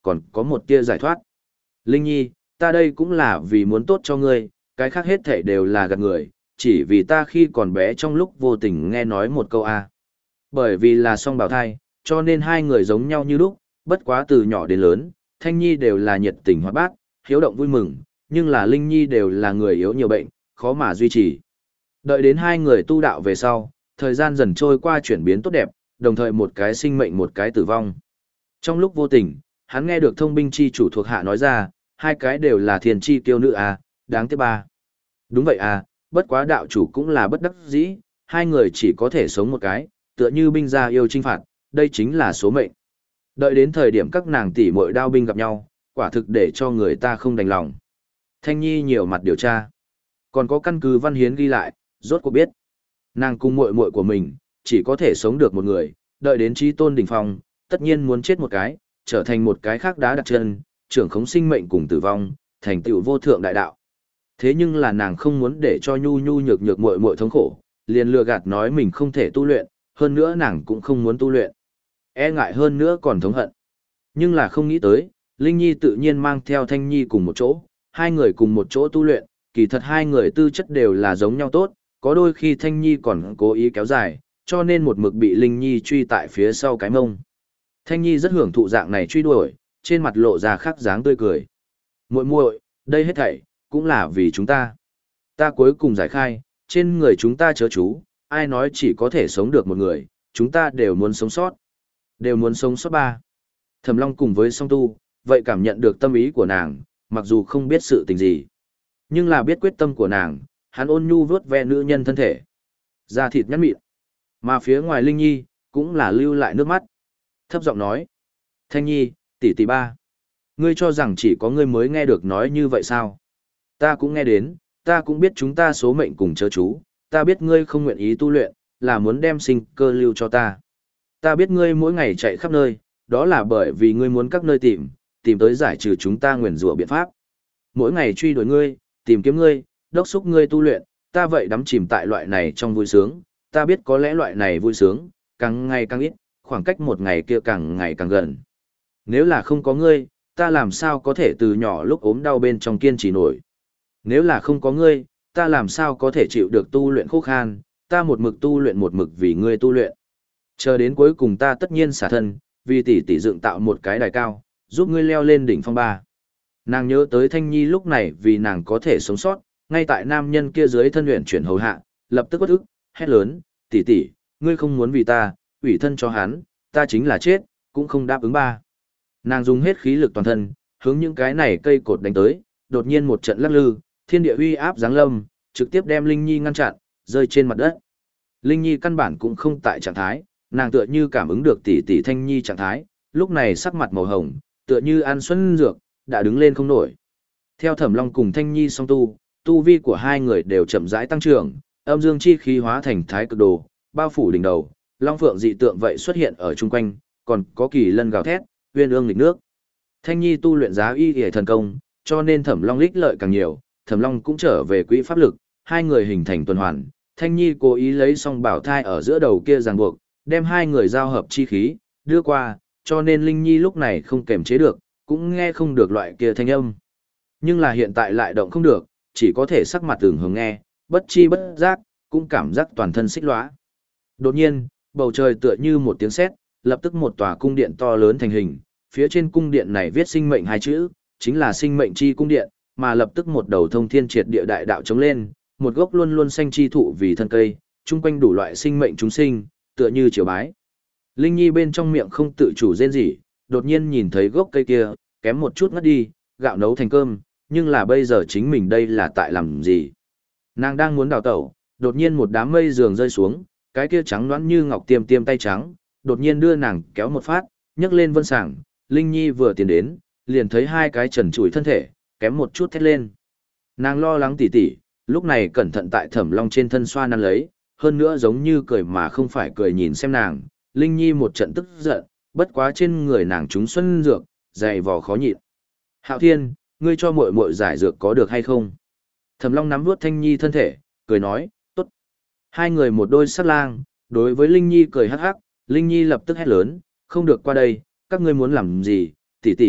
còn có một tia giải thoát. Linh Nhi, ta đây cũng là vì muốn tốt cho ngươi, cái khác hết thảy đều là gạt người, chỉ vì ta khi còn bé trong lúc vô tình nghe nói một câu A. Bởi vì là song bào thai, cho nên hai người giống nhau như lúc, bất quá từ nhỏ đến lớn, Thanh Nhi đều là nhiệt tình hoạt bát, hiếu động vui mừng, nhưng là Linh Nhi đều là người yếu nhiều bệnh, khó mà duy trì. Đợi đến hai người tu đạo về sau, thời gian dần trôi qua chuyển biến tốt đẹp, đồng thời một cái sinh mệnh một cái tử vong. Trong lúc vô tình, hắn nghe được thông binh chi chủ thuộc hạ nói ra, hai cái đều là thiên chi kiêu nữ à, đáng tiếc ba. Đúng vậy à, bất quá đạo chủ cũng là bất đắc dĩ, hai người chỉ có thể sống một cái, tựa như binh gia yêu chinh phạt, đây chính là số mệnh. Đợi đến thời điểm các nàng tỷ muội đao binh gặp nhau, quả thực để cho người ta không đành lòng. Thanh Nhi nhiều mặt điều tra, còn có căn cứ văn hiến ghi lại, rốt cuộc biết. Nàng cùng muội muội của mình, chỉ có thể sống được một người, đợi đến chí tôn đỉnh phong, tất nhiên muốn chết một cái, trở thành một cái khác đá đặt chân, trưởng khống sinh mệnh cùng tử vong, thành tựu vô thượng đại đạo. Thế nhưng là nàng không muốn để cho nhu nhu nhược nhược muội muội thống khổ, liền lừa gạt nói mình không thể tu luyện, hơn nữa nàng cũng không muốn tu luyện. E ngại hơn nữa còn thống hận. Nhưng là không nghĩ tới, Linh Nhi tự nhiên mang theo Thanh Nhi cùng một chỗ, hai người cùng một chỗ tu luyện, kỳ thật hai người tư chất đều là giống nhau tốt, có đôi khi Thanh Nhi còn cố ý kéo dài, cho nên một mực bị Linh Nhi truy tại phía sau cái mông. Thanh Nhi rất hưởng thụ dạng này truy đuổi, trên mặt lộ ra khắc dáng tươi cười. Muội muội, đây hết thảy cũng là vì chúng ta. Ta cuối cùng giải khai, trên người chúng ta chớ chú, ai nói chỉ có thể sống được một người, chúng ta đều muốn sống sót. Đều muốn sống sót ba. Thẩm Long cùng với Song Tu, vậy cảm nhận được tâm ý của nàng, mặc dù không biết sự tình gì. Nhưng là biết quyết tâm của nàng, hắn ôn nhu vuốt ve nữ nhân thân thể. Da thịt nhẵn mịn. Mà phía ngoài Linh Nhi, cũng là lưu lại nước mắt. Thấp giọng nói. Thanh Nhi, tỷ tỷ ba. Ngươi cho rằng chỉ có ngươi mới nghe được nói như vậy sao? Ta cũng nghe đến, ta cũng biết chúng ta số mệnh cùng chớ chú, ta biết ngươi không nguyện ý tu luyện, là muốn đem sinh cơ lưu cho ta. Ta biết ngươi mỗi ngày chạy khắp nơi, đó là bởi vì ngươi muốn các nơi tìm, tìm tới giải trừ chúng ta nguyền rủa biện pháp. Mỗi ngày truy đuổi ngươi, tìm kiếm ngươi, đốc xúc ngươi tu luyện, ta vậy đắm chìm tại loại này trong vui sướng, ta biết có lẽ loại này vui sướng, càng ngày càng ít, khoảng cách một ngày kia càng ngày càng gần. Nếu là không có ngươi, ta làm sao có thể từ nhỏ lúc ốm đau bên trong kiên trì nổi. Nếu là không có ngươi, ta làm sao có thể chịu được tu luyện khô khan, ta một mực tu luyện một mực vì ngươi tu luyện. Chờ đến cuối cùng ta tất nhiên xả thân, vì tỷ tỷ dựng tạo một cái đài cao, giúp ngươi leo lên đỉnh phong ba. Nàng nhớ tới Thanh Nhi lúc này vì nàng có thể sống sót, ngay tại nam nhân kia dưới thân luyện chuyển hầu hạ, lập tức bất ức, hét lớn, tỷ tỷ, ngươi không muốn vì ta, ủy thân cho hắn, ta chính là chết, cũng không đáp ứng ba. Nàng dùng hết khí lực toàn thân, hướng những cái này cây cột đánh tới, đột nhiên một trận lắc lư, thiên địa uy áp giáng lâm, trực tiếp đem Linh Nhi ngăn chặn, rơi trên mặt đất. Linh Nhi căn bản cũng không tại trạng thái, nàng tựa như cảm ứng được tỷ tỷ Thanh Nhi trạng thái, lúc này sắc mặt màu hồng, tựa như ăn xuân dược, đã đứng lên không nổi. Theo Thẩm Long cùng Thanh Nhi song tu, tu vi của hai người đều chậm rãi tăng trưởng, âm dương chi khí hóa thành thái cực đồ, bao phủ đỉnh đầu, long phượng dị tượng vậy xuất hiện ở chung quanh, còn có kỳ lân gào thét, uyên ương nghịch nước. Thanh Nhi tu luyện giá y y thần công, cho nên Thẩm Long lích lợi càng nhiều, Thẩm Long cũng trở về quỹ pháp lực, hai người hình thành tuần hoàn. Thanh Nhi cố ý lấy song bảo thai ở giữa đầu kia ràng buộc, đem hai người giao hợp chi khí, đưa qua, cho nên Linh Nhi lúc này không kềm chế được, cũng nghe không được loại kia thanh âm. Nhưng là hiện tại lại động không được, chỉ có thể sắc mặt tưởng hướng nghe, bất chi bất giác, cũng cảm giác toàn thân xích lóa. Đột nhiên, bầu trời tựa như một tiếng sét, lập tức một tòa cung điện to lớn thành hình, phía trên cung điện này viết sinh mệnh hai chữ, chính là sinh mệnh chi cung điện, mà lập tức một đầu thông thiên triệt địa đại đạo chống lên, một gốc luôn luôn xanh chi thụ vì thân cây, chung quanh đủ loại sinh mệnh chúng sinh, tựa như triều bái. Linh Nhi bên trong miệng không tự chủ rên rỉ, đột nhiên nhìn thấy gốc cây kia, kém một chút ngất đi, gạo nấu thành cơm, nhưng là bây giờ chính mình đây là tại làm gì? Nàng đang muốn đào tẩu, đột nhiên một đám mây giường rơi xuống, cái kia trắng nõn như ngọc tiêm tiêm tay trắng, đột nhiên đưa nàng kéo một phát, nhấc lên vân sảng, Linh Nhi vừa tiến đến, liền thấy hai cái trần trụi thân thể, kém một chút thét lên. Nàng lo lắng tỉ tỉ, lúc này cẩn thận tại Thẩm Long trên thân xoa nắn lấy, hơn nữa giống như cười mà không phải cười nhìn xem nàng, Linh Nhi một trận tức giận, bất quá trên người nàng trúng xuân dược, dày vò khó nhịn. Hạo Thiên, ngươi cho muội muội giải dược có được hay không? Thẩm Long nắm vuốt Thanh Nhi thân thể, cười nói, tốt. Hai người một đôi sắc lang, đối với Linh Nhi cười hắc hắc, Linh Nhi lập tức hét lớn, không được qua đây, các ngươi muốn làm gì, tỷ tỷ,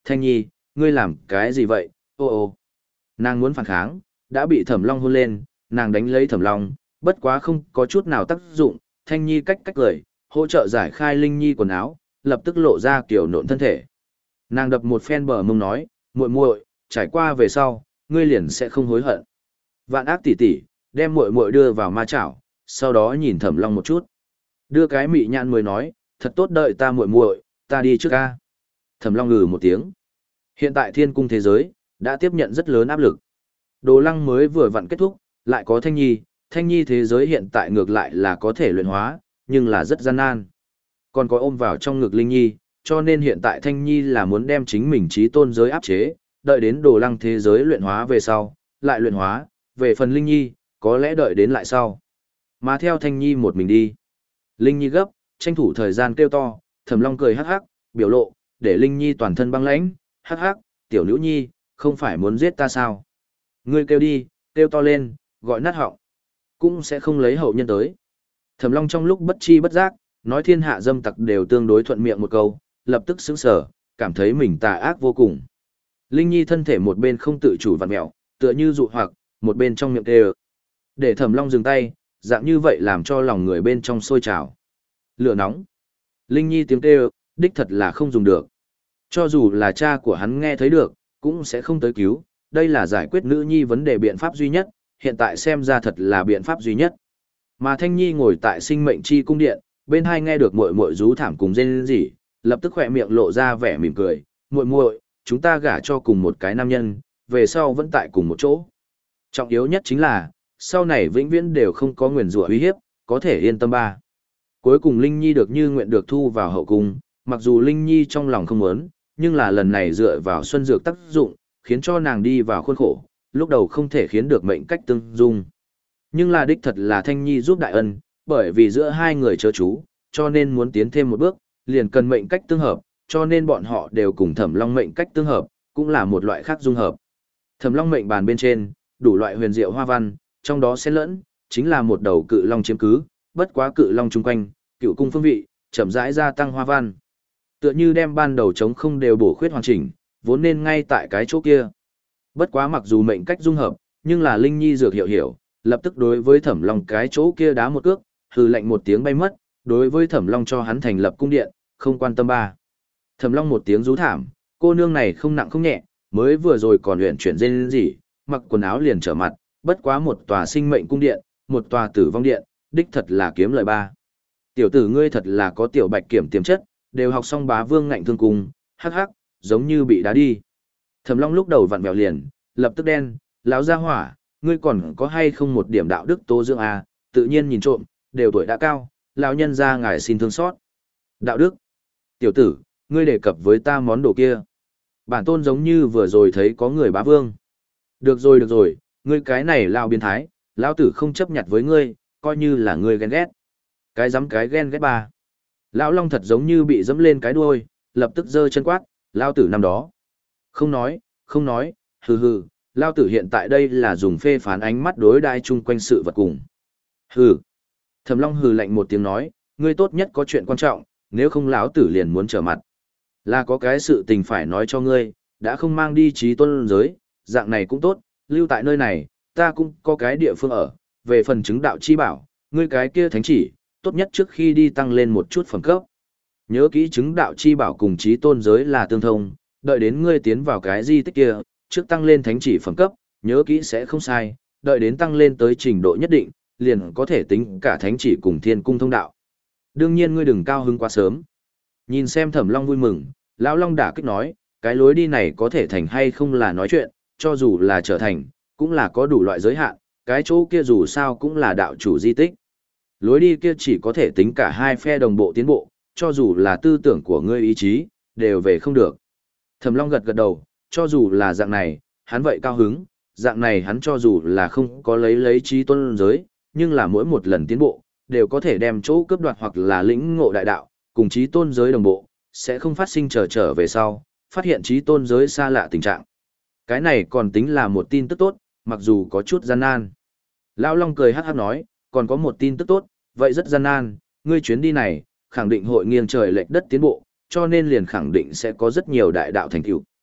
Thanh Nhi, ngươi làm cái gì vậy, ô ô. Nàng muốn phản kháng, đã bị Thẩm Long hôn lên, nàng đánh lấy Thẩm Long, bất quá không có chút nào tác dụng, Thanh Nhi cách cách cười, hỗ trợ giải khai Linh Nhi quần áo, lập tức lộ ra kiểu nộn thân thể. Nàng đập một phen bờ mông nói, muội muội, trải qua về sau, ngươi liền sẽ không hối hận. Vạn ác tỷ tỷ, đem muội muội đưa vào ma chảo, sau đó nhìn Thẩm Long một chút. Đưa cái mị nhãn mới nói, thật tốt đợi ta muội muội, ta đi trước ca. Thẩm Long ngừ một tiếng. Hiện tại thiên cung thế giới, đã tiếp nhận rất lớn áp lực. Đồ lăng mới vừa vặn kết thúc, lại có Thanh Nhi, Thanh Nhi thế giới hiện tại ngược lại là có thể luyện hóa, nhưng là rất gian nan. Còn có ôm vào trong ngực Linh Nhi, cho nên hiện tại Thanh Nhi là muốn đem chính mình trí tôn giới áp chế, đợi đến đồ lăng thế giới luyện hóa về sau, lại luyện hóa, về phần Linh Nhi, có lẽ đợi đến lại sau. Mà theo Thanh Nhi một mình đi. Linh Nhi gấp, tranh thủ thời gian kêu to, Thẩm Long cười hắc hắc, biểu lộ, để Linh Nhi toàn thân băng lãnh, hắc hắc, tiểu nữ nhi, không phải muốn giết ta sao? Ngươi kêu đi, kêu to lên, gọi nát họng. Cũng sẽ không lấy hậu nhân tới. Thẩm Long trong lúc bất chi bất giác, nói thiên hạ dâm tặc đều tương đối thuận miệng một câu, lập tức sững sờ, cảm thấy mình tà ác vô cùng. Linh Nhi thân thể một bên không tự chủ vặn mẹo, tựa như dụ hoặc, một bên trong miệng kêu. Để Thẩm Long dừng tay, dạng như vậy làm cho lòng người bên trong sôi trào. Lửa nóng. Linh Nhi tiếng kêu, đích thật là không dùng được. Cho dù là cha của hắn nghe thấy được, cũng sẽ không tới cứu, đây là giải quyết nữ nhi vấn đề biện pháp duy nhất, hiện tại xem ra thật là biện pháp duy nhất. Mà Thanh Nhi ngồi tại sinh mệnh chi cung điện, bên hai nghe được muội muội rú thảm cùng rên rỉ, lập tức khỏe miệng lộ ra vẻ mỉm cười, muội muội, chúng ta gả cho cùng một cái nam nhân, về sau vẫn tại cùng một chỗ. Trọng yếu nhất chính là, sau này vĩnh viễn đều không có nguyền rủa uy hiếp, có thể yên tâm ba. Cuối cùng Linh Nhi được như nguyện được thu vào hậu cung, mặc dù Linh Nhi trong lòng không muốn, nhưng là lần này dựa vào xuân dược tác dụng, khiến cho nàng đi vào khuôn khổ, lúc đầu không thể khiến được mệnh cách tương dung. Nhưng là đích thật là Thanh Nhi giúp đại ân, bởi vì giữa hai người chớ chú, cho nên muốn tiến thêm một bước, liền cần mệnh cách tương hợp, cho nên bọn họ đều cùng Thẩm Long mệnh cách tương hợp, cũng là một loại khác dung hợp. Thẩm Long mệnh bàn bên trên, đủ loại huyền diệu hoa văn, trong đó xen lẫn, chính là một đầu cự long chiếm cứ, bất quá cự long chung quanh, cựu cung phương vị, chậm rãi gia tăng hoa văn. Tựa như đem ban đầu trống không đều bổ khuyết hoàn chỉnh, vốn nên ngay tại cái chỗ kia. Bất quá mặc dù mệnh cách dung hợp, nhưng là Linh Nhi dược hiểu hiểu, lập tức đối với Thẩm Long cái chỗ kia đá một cước, hừ lạnh một tiếng bay mất, đối với Thẩm Long cho hắn thành lập cung điện, không quan tâm ba. Thẩm Long một tiếng rú thảm, cô nương này không nặng không nhẹ, mới vừa rồi còn luyện chuyển rên gì, mặc quần áo liền trở mặt, bất quá một tòa sinh mệnh cung điện, một tòa tử vong điện, đích thật là kiếm lời ba. Tiểu tử ngươi thật là có tiểu bạch kiểm tiềm chất, đều học xong bá vương ngạnh thương cung, hắc hắc, giống như bị đá đi. Thẩm Long lúc đầu vặn vẹo liền, lập tức đen, lão gia hỏa, ngươi còn có hay không một điểm đạo đức tố dưỡng à, tự nhiên nhìn trộm, đều tuổi đã cao, lão nhân gia ngài xin thương xót. Đạo đức? Tiểu tử, ngươi đề cập với ta món đồ kia. Bản tôn giống như vừa rồi thấy có người bá vương. Được rồi được rồi, ngươi cái này lão biến thái, lão tử không chấp nhặt với ngươi, coi như là ngươi ghen ghét. Cái dám cái ghen ghét ba. Lão Long thật giống như bị dẫm lên cái đuôi, lập tức giơ chân quát, lão tử năm đó. Không nói, không nói, hừ hừ, lão tử hiện tại đây là dùng phê phán ánh mắt đối đai chung quanh sự vật cùng. Hừ. Thẩm Long hừ lạnh một tiếng nói, ngươi tốt nhất có chuyện quan trọng, nếu không lão tử liền muốn trở mặt. Là có cái sự tình phải nói cho ngươi, đã không mang đi trí tôn giới, dạng này cũng tốt, lưu tại nơi này, ta cũng có cái địa phương ở, về phần chứng đạo chi bảo, ngươi cái kia thánh chỉ, tốt nhất trước khi đi tăng lên một chút phẩm cấp. Nhớ kỹ chứng đạo chi bảo cùng trí tôn giới là tương thông, đợi đến ngươi tiến vào cái di tích kia, trước tăng lên thánh chỉ phẩm cấp, nhớ kỹ sẽ không sai, đợi đến tăng lên tới trình độ nhất định, liền có thể tính cả thánh chỉ cùng thiên cung thông đạo. Đương nhiên ngươi đừng cao hứng quá sớm. Nhìn xem Thẩm Long vui mừng, lão Long đả kích nói, cái lối đi này có thể thành hay không là nói chuyện, cho dù là trở thành, cũng là có đủ loại giới hạn, cái chỗ kia dù sao cũng là đạo chủ di tích. Lối đi kia chỉ có thể tính cả hai phe đồng bộ tiến bộ, cho dù là tư tưởng của ngươi ý chí, đều về không được. Thẩm Long gật gật đầu, cho dù là dạng này, hắn vậy cao hứng, dạng này hắn cho dù là không có lấy lấy trí tôn giới, nhưng là mỗi một lần tiến bộ, đều có thể đem chỗ cướp đoạt hoặc là lĩnh ngộ đại đạo, cùng trí tôn giới đồng bộ, sẽ không phát sinh trở trở về sau, phát hiện trí tôn giới xa lạ tình trạng. Cái này còn tính là một tin tức tốt, mặc dù có chút gian nan. Lão Long cười hát hát nói, còn có một tin tức tốt, vậy rất gian nan, ngươi chuyến đi này, khẳng định hội nghiêng trời lệch đất tiến bộ, cho nên liền khẳng định sẽ có rất nhiều đại đạo thành tựu.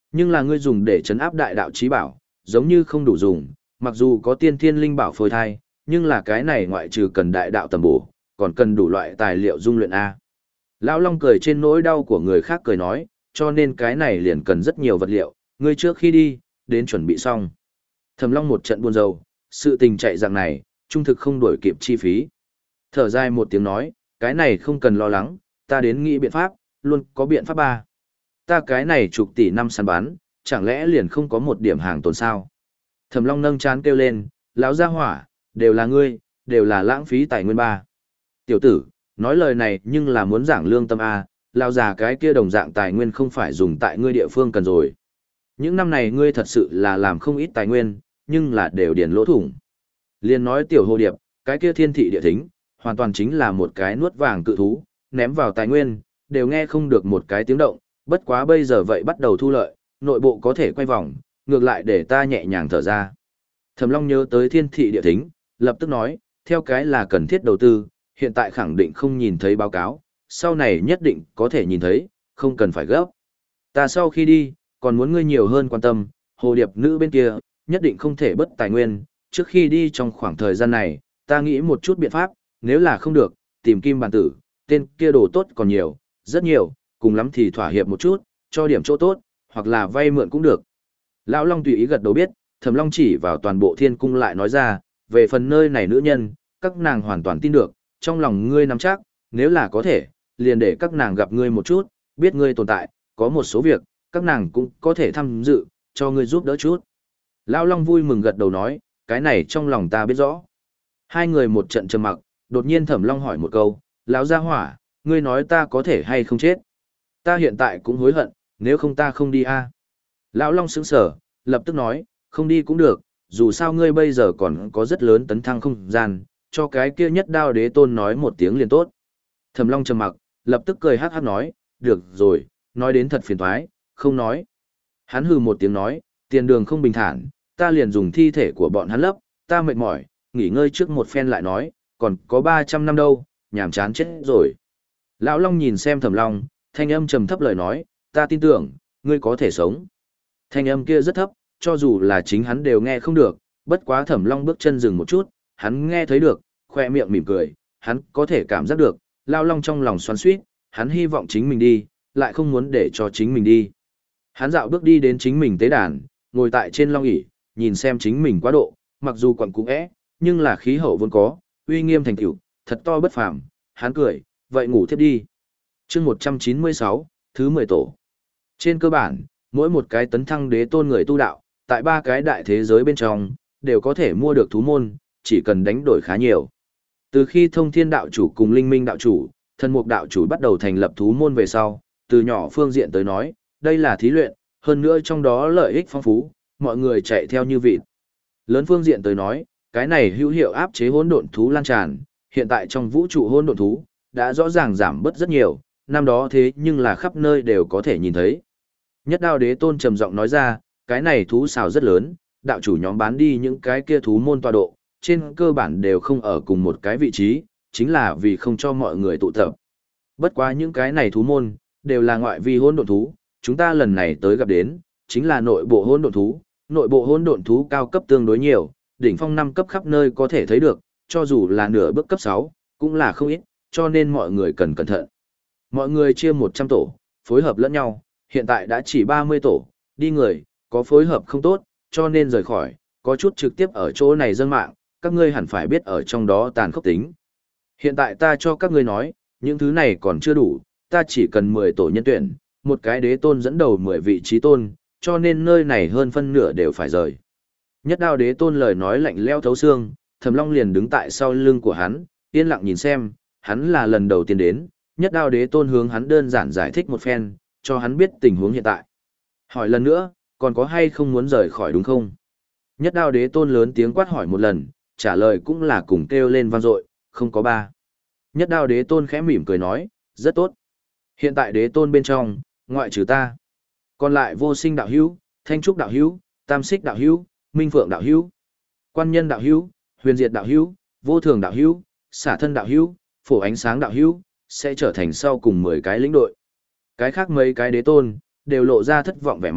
Nhưng là ngươi dùng để trấn áp đại đạo chí bảo, giống như không đủ dùng, mặc dù có tiên thiên linh bảo phôi thai, nhưng là cái này ngoại trừ cần đại đạo tầm bổ, còn cần đủ loại tài liệu dung luyện A. Lão Long cười trên nỗi đau của người khác cười nói, cho nên cái này liền cần rất nhiều vật liệu, ngươi trước khi đi, đến chuẩn bị xong. Thẩm Long một trận buồn rầu, sự tình chạy dạng này, trung thực không đổi kịp chi phí. Thở dài một tiếng nói, cái này không cần lo lắng, ta đến nghĩ biện pháp, luôn có biện pháp ba. Ta cái này chục tỷ năm săn bán, chẳng lẽ liền không có một điểm hàng tồn sao? Thẩm Long nâng chán kêu lên, lão gia hỏa, đều là ngươi, đều là lãng phí tài nguyên ba. Tiểu tử, nói lời này nhưng là muốn giảng lương tâm A, lão già cái kia đồng dạng tài nguyên không phải dùng tại ngươi địa phương cần rồi. Những năm này ngươi thật sự là làm không ít tài nguyên, nhưng là đều điền lỗ thủng. Liên nói tiểu hồ điệp, cái kia thiên thị địa thính, hoàn toàn chính là một cái nuốt vàng cự thú, ném vào tài nguyên, đều nghe không được một cái tiếng động, bất quá bây giờ vậy bắt đầu thu lợi, nội bộ có thể quay vòng, ngược lại để ta nhẹ nhàng thở ra. Thẩm Long nhớ tới thiên thị địa thính, lập tức nói, theo cái là cần thiết đầu tư, hiện tại khẳng định không nhìn thấy báo cáo, sau này nhất định có thể nhìn thấy, không cần phải gấp. Ta sau khi đi, còn muốn ngươi nhiều hơn quan tâm, hồ điệp nữ bên kia, nhất định không thể bất tài nguyên, trước khi đi trong khoảng thời gian này, ta nghĩ một chút biện pháp, nếu là không được, tìm kim bàn tử, tên kia đồ tốt còn nhiều, rất nhiều, cùng lắm thì thỏa hiệp một chút, cho điểm chỗ tốt, hoặc là vay mượn cũng được. Lão Long tùy ý gật đầu biết, Thẩm Long chỉ vào toàn bộ thiên cung lại nói ra, về phần nơi này nữ nhân, các nàng hoàn toàn tin được, trong lòng ngươi nắm chắc, nếu là có thể, liền để các nàng gặp ngươi một chút, biết ngươi tồn tại, có một số việc, các nàng cũng có thể tham dự, cho ngươi giúp đỡ chút. Lão Long vui mừng gật đầu nói, cái này trong lòng ta biết rõ. Hai người một trận trầm mặc, đột nhiên Thẩm Long hỏi một câu, lão gia hỏa, ngươi nói ta có thể hay không chết? Ta hiện tại cũng hối hận, nếu không ta không đi a. Lão Long sững sờ, lập tức nói, không đi cũng được, dù sao ngươi bây giờ còn có rất lớn tấn thăng không gian, cho cái kia nhất đao đế tôn nói một tiếng liền tốt. Thẩm Long trầm mặc, lập tức cười hát hát nói, được rồi, nói đến thật phiền toái, không nói. Hắn hừ một tiếng nói, tiền đường không bình thản, ta liền dùng thi thể của bọn hắn lấp, ta mệt mỏi, nghỉ ngơi trước một phen lại nói, còn có ba trăm năm đâu, nhàm chán chết rồi. Lão Long nhìn xem Thẩm Long, thanh âm trầm thấp lời nói, ta tin tưởng, ngươi có thể sống. Thanh âm kia rất thấp, cho dù là chính hắn đều nghe không được, bất quá Thẩm Long bước chân dừng một chút, hắn nghe thấy được, khoe miệng mỉm cười, hắn có thể cảm giác được, Lão Long trong lòng xoắn xuýt, hắn hy vọng chính mình đi, lại không muốn để cho chính mình đi. Hắn dạo bước đi đến chính mình tế đàn, ngồi tại trên long ỷ, nhìn xem chính mình quá độ, mặc dù quặn cũ é, nhưng là khí hậu vốn có, uy nghiêm thành tựu, thật to bất phàm, hắn cười, vậy ngủ tiếp đi. Chương một trăm chín mươi sáu, thứ mười tổ. Trên cơ bản, mỗi một cái tấn thăng đế tôn người tu đạo, tại ba cái đại thế giới bên trong, đều có thể mua được thú môn, chỉ cần đánh đổi khá nhiều. Từ khi Thông Thiên đạo chủ cùng Linh Minh đạo chủ, Thần Mục đạo chủ bắt đầu thành lập thú môn về sau, từ nhỏ phương diện tới nói, đây là thí luyện, hơn nữa trong đó lợi ích phong phú, mọi người chạy theo như vịt. Lớn phương diện tới nói, cái này hữu hiệu áp chế hỗn độn thú lan tràn, hiện tại trong vũ trụ hỗn độn thú đã rõ ràng giảm bớt rất nhiều, năm đó thế nhưng là khắp nơi đều có thể nhìn thấy. Nhất Đao Đế Tôn trầm giọng nói ra, cái này thú xào rất lớn, đạo chủ nhóm bán đi những cái kia thú môn tọa độ, trên cơ bản đều không ở cùng một cái vị trí, chính là vì không cho mọi người tụ tập. Bất quá những cái này thú môn, đều là ngoại vi hỗn độn thú, chúng ta lần này tới gặp đến, chính là nội bộ hỗn độn thú, nội bộ hỗn độn thú cao cấp tương đối nhiều, đỉnh phong năm cấp khắp nơi có thể thấy được, cho dù là nửa bước cấp sáu, cũng là không ít, cho nên mọi người cần cẩn thận. Mọi người chia một trăm tổ, phối hợp lẫn nhau, hiện tại đã chỉ ba mươi tổ, đi người, có phối hợp không tốt, cho nên rời khỏi, có chút trực tiếp ở chỗ này dân mạng, các ngươi hẳn phải biết ở trong đó tàn khốc tính. Hiện tại ta cho các ngươi nói, những thứ này còn chưa đủ, ta chỉ cần mười tổ nhân tuyển, một cái đế tôn dẫn đầu mười vị trí tôn, cho nên nơi này hơn phân nửa đều phải rời. Nhất Đao Đế Tôn lời nói lạnh lẽo thấu xương, Thẩm Long liền đứng tại sau lưng của hắn, yên lặng nhìn xem, hắn là lần đầu tiên đến, Nhất Đao Đế Tôn hướng hắn đơn giản giải thích một phen, cho hắn biết tình huống hiện tại. Hỏi lần nữa, còn có hay không muốn rời khỏi đúng không? Nhất Đao Đế Tôn lớn tiếng quát hỏi một lần, trả lời cũng là cùng kêu lên vang dội, không có ba. Nhất Đao Đế Tôn khẽ mỉm cười nói, rất tốt. Hiện tại Đế Tôn bên trong, ngoại trừ ta, còn lại Vô Sinh đạo hữu, Thanh Trúc đạo hữu, Tam Xích đạo hữu, Minh Phượng đạo hữu, Quan Nhân đạo hữu, Huyền Diệt đạo hữu, Vô Thường đạo hữu, Xả Thân đạo hữu, Phổ Ánh Sáng đạo hữu, sẽ trở thành sau cùng mười cái lĩnh đội. Cái khác mấy cái đế tôn đều lộ ra thất vọng vẻ mặt,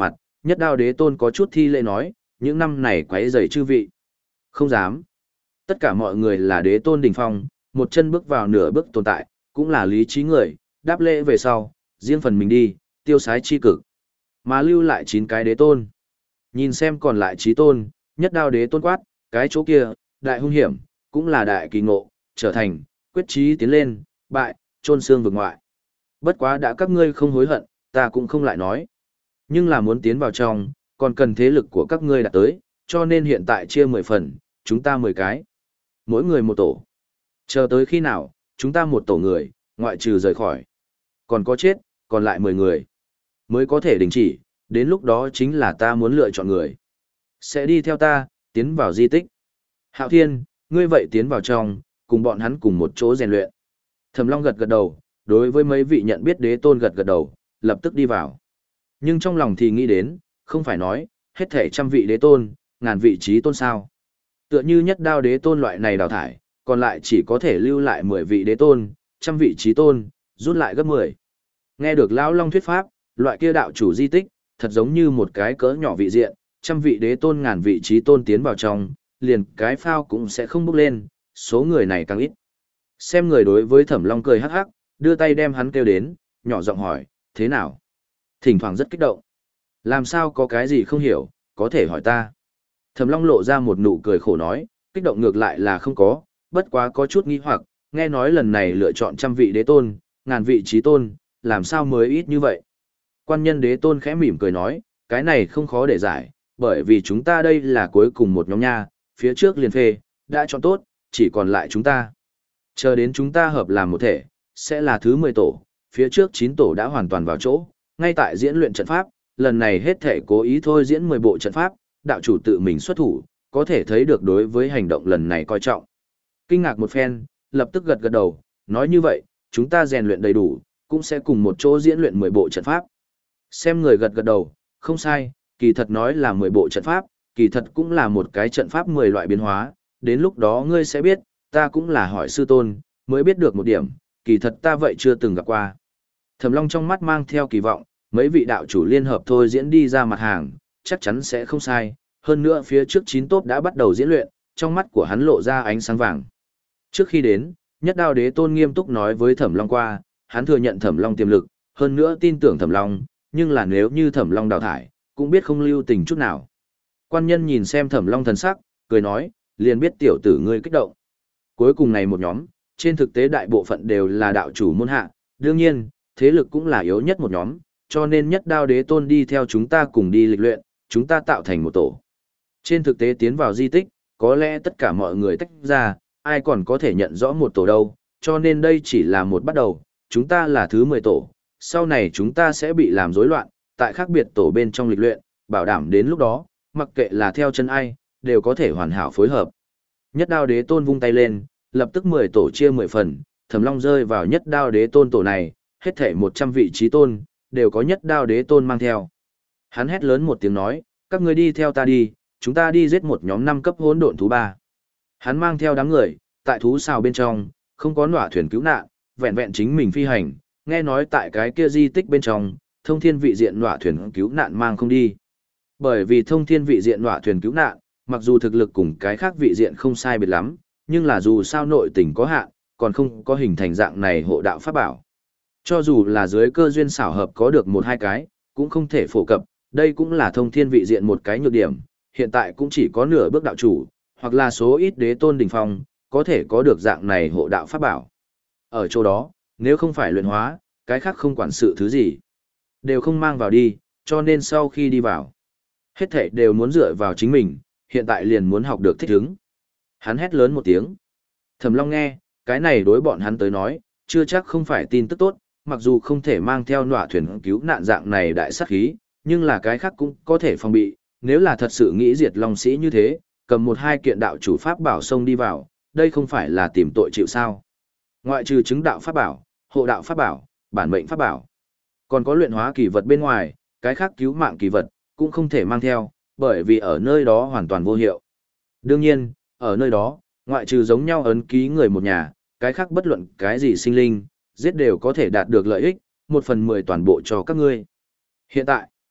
Nhất đao đế tôn có chút thi lễ nói, những năm này quấy rầy chư vị. Không dám. Tất cả mọi người là đế tôn đỉnh phong, một chân bước vào nửa bước tồn tại, cũng là lý trí người, đáp lễ về sau, riêng phần mình đi, tiêu sái chi cực. Mà lưu lại chín cái đế tôn. Nhìn xem còn lại trí tôn, nhất đao đế tôn quát, cái chỗ kia, đại hung hiểm, cũng là đại kỳ ngộ, trở thành, quyết chí tiến lên, bại, trôn xương vực ngoại. Bất quá đã các ngươi không hối hận, ta cũng không lại nói. Nhưng là muốn tiến vào trong, còn cần thế lực của các ngươi đạt tới, cho nên hiện tại chia mười phần, chúng ta mười cái. Mỗi người một tổ. Chờ tới khi nào, chúng ta một tổ người, ngoại trừ rời khỏi. Còn có chết, còn lại mười người. Mới có thể đình chỉ, đến lúc đó chính là ta muốn lựa chọn người. Sẽ đi theo ta, tiến vào di tích. Hạo Thiên, ngươi vậy tiến vào trong, cùng bọn hắn cùng một chỗ rèn luyện. Thẩm Long gật gật đầu, đối với mấy vị nhận biết đế tôn gật gật đầu, lập tức đi vào. Nhưng trong lòng thì nghĩ đến, không phải nói, hết thể trăm vị đế tôn, ngàn vị trí tôn sao. Tựa như nhất đao đế tôn loại này đào thải, còn lại chỉ có thể lưu lại mười vị đế tôn, trăm vị trí tôn, rút lại gấp mười. Nghe được Lão Long thuyết pháp, loại kia đạo chủ di tích, thật giống như một cái cỡ nhỏ vị diện, trăm vị đế tôn ngàn vị trí tôn tiến vào trong, liền cái phao cũng sẽ không bốc lên, số người này càng ít. Xem người đối với Thẩm Long cười hắc hắc, đưa tay đem hắn kêu đến, nhỏ giọng hỏi, thế nào? Thỉnh thoảng rất kích động. Làm sao có cái gì không hiểu, có thể hỏi ta. Thẩm Long lộ ra một nụ cười khổ nói, kích động ngược lại là không có, bất quá có chút nghi hoặc, nghe nói lần này lựa chọn trăm vị đế tôn, ngàn vị trí tôn, làm sao mới ít như vậy? Quan nhân đế tôn khẽ mỉm cười nói, cái này không khó để giải, bởi vì chúng ta đây là cuối cùng một nhóm nha, phía trước liền phê, đã chọn tốt, chỉ còn lại chúng ta. Chờ đến chúng ta hợp làm một thể, sẽ là thứ mười tổ, phía trước chín tổ đã hoàn toàn vào chỗ, ngay tại diễn luyện trận pháp, lần này hết thể cố ý thôi diễn mười bộ trận pháp, đạo chủ tự mình xuất thủ, có thể thấy được đối với hành động lần này coi trọng. Kinh ngạc một phen, lập tức gật gật đầu, nói như vậy, chúng ta rèn luyện đầy đủ, cũng sẽ cùng một chỗ diễn luyện mười bộ trận pháp. Xem người gật gật đầu, không sai, kỳ thật nói là mười bộ trận pháp, kỳ thật cũng là một cái trận pháp mười loại biến hóa, đến lúc đó ngươi sẽ biết, ta cũng là hỏi sư tôn, mới biết được một điểm, kỳ thật ta vậy chưa từng gặp qua. Thẩm Long trong mắt mang theo kỳ vọng, mấy vị đạo chủ liên hợp thôi diễn đi ra mặt hàng, chắc chắn sẽ không sai, hơn nữa phía trước chín tốt đã bắt đầu diễn luyện, trong mắt của hắn lộ ra ánh sáng vàng. Trước khi đến, Nhất Đao Đế Tôn nghiêm túc nói với Thẩm Long qua, hắn thừa nhận Thẩm Long tiềm lực, hơn nữa tin tưởng Thẩm Long, nhưng là nếu như Thẩm Long đào thải, cũng biết không lưu tình chút nào. Quan nhân nhìn xem Thẩm Long thần sắc, cười nói, liền biết tiểu tử ngươi kích động. Cuối cùng này một nhóm, trên thực tế đại bộ phận đều là đạo chủ môn hạ, đương nhiên, thế lực cũng là yếu nhất một nhóm, cho nên Nhất Đao Đế Tôn đi theo chúng ta cùng đi lịch luyện, chúng ta tạo thành một tổ. Trên thực tế tiến vào di tích, có lẽ tất cả mọi người tách ra, ai còn có thể nhận rõ một tổ đâu, cho nên đây chỉ là một bắt đầu, chúng ta là thứ mười tổ, sau này chúng ta sẽ bị làm rối loạn, tại khác biệt tổ bên trong lịch luyện, bảo đảm đến lúc đó, mặc kệ là theo chân ai, đều có thể hoàn hảo phối hợp. Nhất Đao Đế Tôn vung tay lên, lập tức mười tổ chia mười phần, Thẩm Long rơi vào Nhất Đao Đế Tôn tổ này, hết thảy một trăm vị trí tôn, đều có Nhất Đao Đế Tôn mang theo. Hắn hét lớn một tiếng nói, các ngươi đi theo ta đi, chúng ta đi giết một nhóm năm cấp hỗn độn thú ba. Hắn mang theo đám người, tại thú xào bên trong, không có nỏa thuyền cứu nạn, vẹn vẹn chính mình phi hành, nghe nói tại cái kia di tích bên trong, thông thiên vị diện nỏa thuyền cứu nạn mang không đi. Bởi vì thông thiên vị diện nỏa thuyền cứu nạn, mặc dù thực lực cùng cái khác vị diện không sai biệt lắm, nhưng là dù sao nội tình có hạn, còn không có hình thành dạng này hộ đạo pháp bảo. Cho dù là dưới cơ duyên xảo hợp có được một hai cái, cũng không thể phổ cập, đây cũng là thông thiên vị diện một cái nhược điểm, hiện tại cũng chỉ có nửa bước đạo chủ, hoặc là số ít đế tôn đỉnh phong, có thể có được dạng này hộ đạo pháp bảo. Ở chỗ đó, nếu không phải luyện hóa, cái khác không quản sự thứ gì, đều không mang vào đi, cho nên sau khi đi vào, hết thảy đều muốn dựa vào chính mình, hiện tại liền muốn học được thích ứng. Hắn hét lớn một tiếng. Thẩm Long nghe, cái này đối bọn hắn tới nói, chưa chắc không phải tin tức tốt, mặc dù không thể mang theo nọa thuyền cứu nạn dạng này đại sát khí, nhưng là cái khác cũng có thể phòng bị, nếu là thật sự nghĩ diệt Long Sĩ như thế, cầm một hai kiện đạo chủ pháp bảo xông đi vào, đây không phải là tìm tội chịu sao. Ngoại trừ chứng đạo pháp bảo, hộ đạo pháp bảo, bản mệnh pháp bảo, còn có luyện hóa kỳ vật bên ngoài, cái khác cứu mạng kỳ vật, cũng không thể mang theo, bởi vì ở nơi đó hoàn toàn vô hiệu. Đương nhiên, ở nơi đó, ngoại trừ giống nhau ấn ký người một nhà, cái khác bất luận cái gì sinh linh, giết đều có thể đạt được lợi ích, một phần mười toàn bộ cho các ngươi. Hiện tại,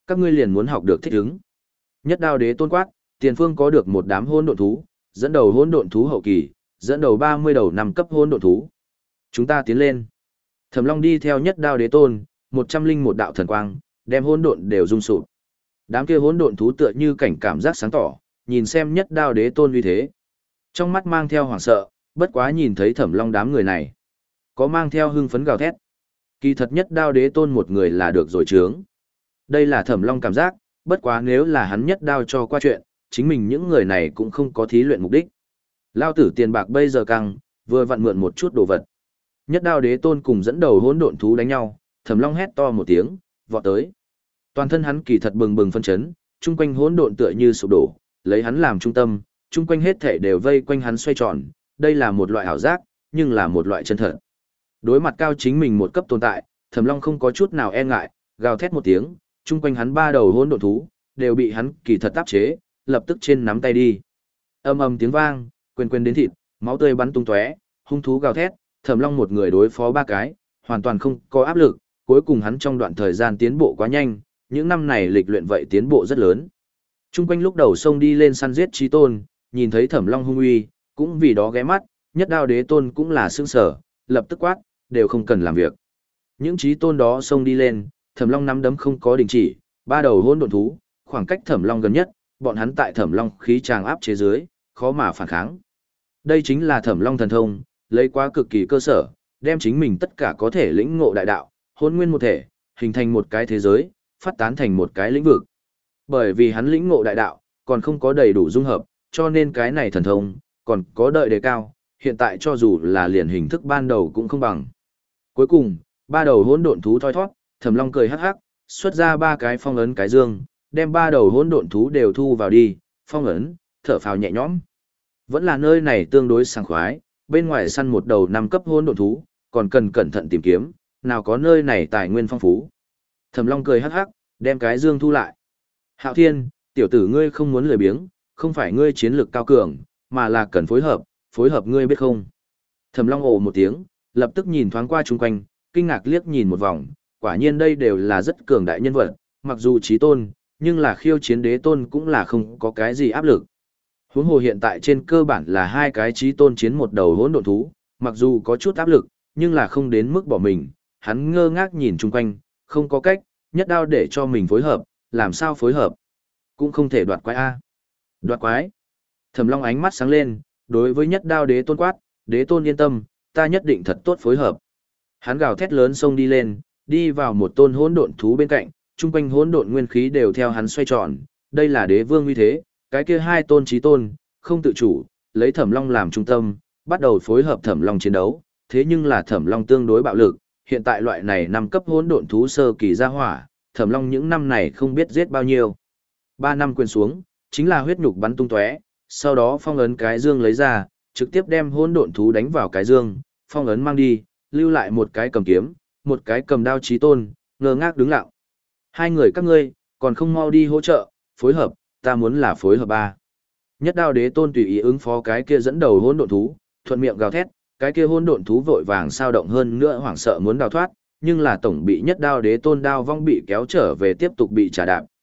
Các ngươi liền muốn học được thích ứng. Nhất đao đế tôn quát, tiền phương có được một đám hỗn độn thú, dẫn đầu hỗn độn thú hậu kỳ, dẫn đầu ba mươi đầu năm cấp hỗn độn thú. Chúng ta tiến lên. Thẩm Long đi theo nhất đao đế tôn, một trăm linh một đạo thần quang, đem hỗn độn đều rung sụp. Đám kia hỗn độn thú tựa như cảnh cảm giác sáng tỏ, nhìn xem nhất đao đế tôn uy thế. Trong mắt mang theo hoảng sợ, bất quá nhìn thấy Thẩm Long đám người này, có mang theo hưng phấn gào thét. Kỳ thật nhất đao đế tôn một người là được rồi chướng. Đây là Thẩm Long cảm giác, bất quá nếu là hắn nhất đao cho qua chuyện, chính mình những người này cũng không có thí luyện mục đích. Lao tử tiền bạc bây giờ căng, vừa vặn mượn một chút đồ vật. Nhất đao đế tôn cùng dẫn đầu hỗn độn thú đánh nhau, Thẩm Long hét to một tiếng, vọt tới. Toàn thân hắn kỳ thật bừng bừng phân chấn, chung quanh hỗn độn tựa như sụp đổ, lấy hắn làm trung tâm, chung quanh hết thể đều vây quanh hắn xoay tròn, đây là một loại ảo giác, nhưng là một loại chân thật. Đối mặt cao chính mình một cấp tồn tại, Thẩm Long không có chút nào e ngại, gào thét một tiếng, chung quanh hắn ba đầu hỗn độn thú đều bị hắn kỳ thật áp chế, lập tức trên nắm tay đi. Ầm ầm tiếng vang, quên quên đến thịt, máu tươi bắn tung tóe, hung thú gào thét, Thẩm Long một người đối phó ba cái, hoàn toàn không có áp lực, cuối cùng hắn trong đoạn thời gian tiến bộ quá nhanh, những năm này lịch luyện vậy tiến bộ rất lớn. Trung quanh lúc đầu xông đi lên săn giết chí tôn, nhìn thấy Thẩm Long hung uy, cũng vì đó ghé mắt, nhất đao đế tôn cũng là sững sở, lập tức quát, đều không cần làm việc. Những chí tôn đó xông đi lên, Thẩm Long nắm đấm không có đình chỉ, ba đầu hỗn độn thú, khoảng cách Thẩm Long gần nhất, bọn hắn tại Thẩm Long khí tràng áp chế dưới, khó mà phản kháng. Đây chính là Thẩm Long thần thông, lấy quá cực kỳ cơ sở, đem chính mình tất cả có thể lĩnh ngộ đại đạo, hỗn nguyên một thể, hình thành một cái thế giới, phát tán thành một cái lĩnh vực. Bởi vì hắn lĩnh ngộ đại đạo, còn không có đầy đủ dung hợp, cho nên cái này thần thông, còn có đợi đề cao, hiện tại cho dù là liền hình thức ban đầu cũng không bằng. Cuối cùng, ba đầu hỗn độn thú thoi thoát, Thẩm Long cười hắc hắc, xuất ra ba cái phong ấn cái dương, đem ba đầu hỗn độn thú đều thu vào đi, phong ấn, thở phào nhẹ nhõm. Vẫn là nơi này tương đối sảng khoái, bên ngoài săn một đầu năm cấp hỗn độn thú, còn cần cẩn thận tìm kiếm, nào có nơi này tài nguyên phong phú. Thẩm Long cười hắc hắc, đem cái dương thu lại. Hạo Thiên, tiểu tử ngươi không muốn lười biếng, không phải ngươi chiến lực cao cường, mà là cần phối hợp, phối hợp ngươi biết không? Thẩm Long ồ một tiếng, lập tức nhìn thoáng qua chung quanh, kinh ngạc liếc nhìn một vòng, quả nhiên đây đều là rất cường đại nhân vật, mặc dù chí tôn, nhưng là khiêu chiến đế tôn cũng là không có cái gì áp lực. Huống hồ hiện tại trên cơ bản là hai cái chí tôn chiến một đầu hỗn độn thú, mặc dù có chút áp lực, nhưng là không đến mức bỏ mình, hắn ngơ ngác nhìn chung quanh, không có cách, nhất đao để cho mình phối hợp, làm sao phối hợp? Cũng không thể đoạt quái a. Đoạt quái? Thẩm Long ánh mắt sáng lên, đối với nhất đao đế tôn quát, đế tôn yên tâm, ta nhất định thật tốt phối hợp. Hắn gào thét lớn xông đi lên, đi vào một tôn hỗn độn thú bên cạnh, chung quanh hỗn độn nguyên khí đều theo hắn xoay tròn, đây là đế vương uy thế, cái kia hai tôn chí tôn, không tự chủ, lấy Thẩm Long làm trung tâm, bắt đầu phối hợp Thẩm Long chiến đấu, thế nhưng là Thẩm Long tương đối bạo lực, hiện tại loại này năm cấp hỗn độn thú sơ kỳ ra hỏa, Thẩm Long những năm này không biết giết bao nhiêu. Ba năm quyền xuống, chính là huyết nhục bắn tung tóe, sau đó phong ấn cái dương lấy ra, trực tiếp đem hỗn độn thú đánh vào cái dương, phong ấn mang đi, lưu lại một cái cầm kiếm, một cái cầm đao chí tôn, ngơ ngác đứng lặng. Hai người các ngươi, còn không mau đi hỗ trợ, phối hợp, ta muốn là phối hợp ba. Nhất đao đế tôn tùy ý ứng phó cái kia dẫn đầu hỗn độn thú, thuận miệng gào thét, cái kia hỗn độn thú vội vàng sao động hơn nữa hoảng sợ muốn đào thoát, nhưng là tổng bị nhất đao đế tôn đao vong bị kéo trở về tiếp tục bị trả đạp,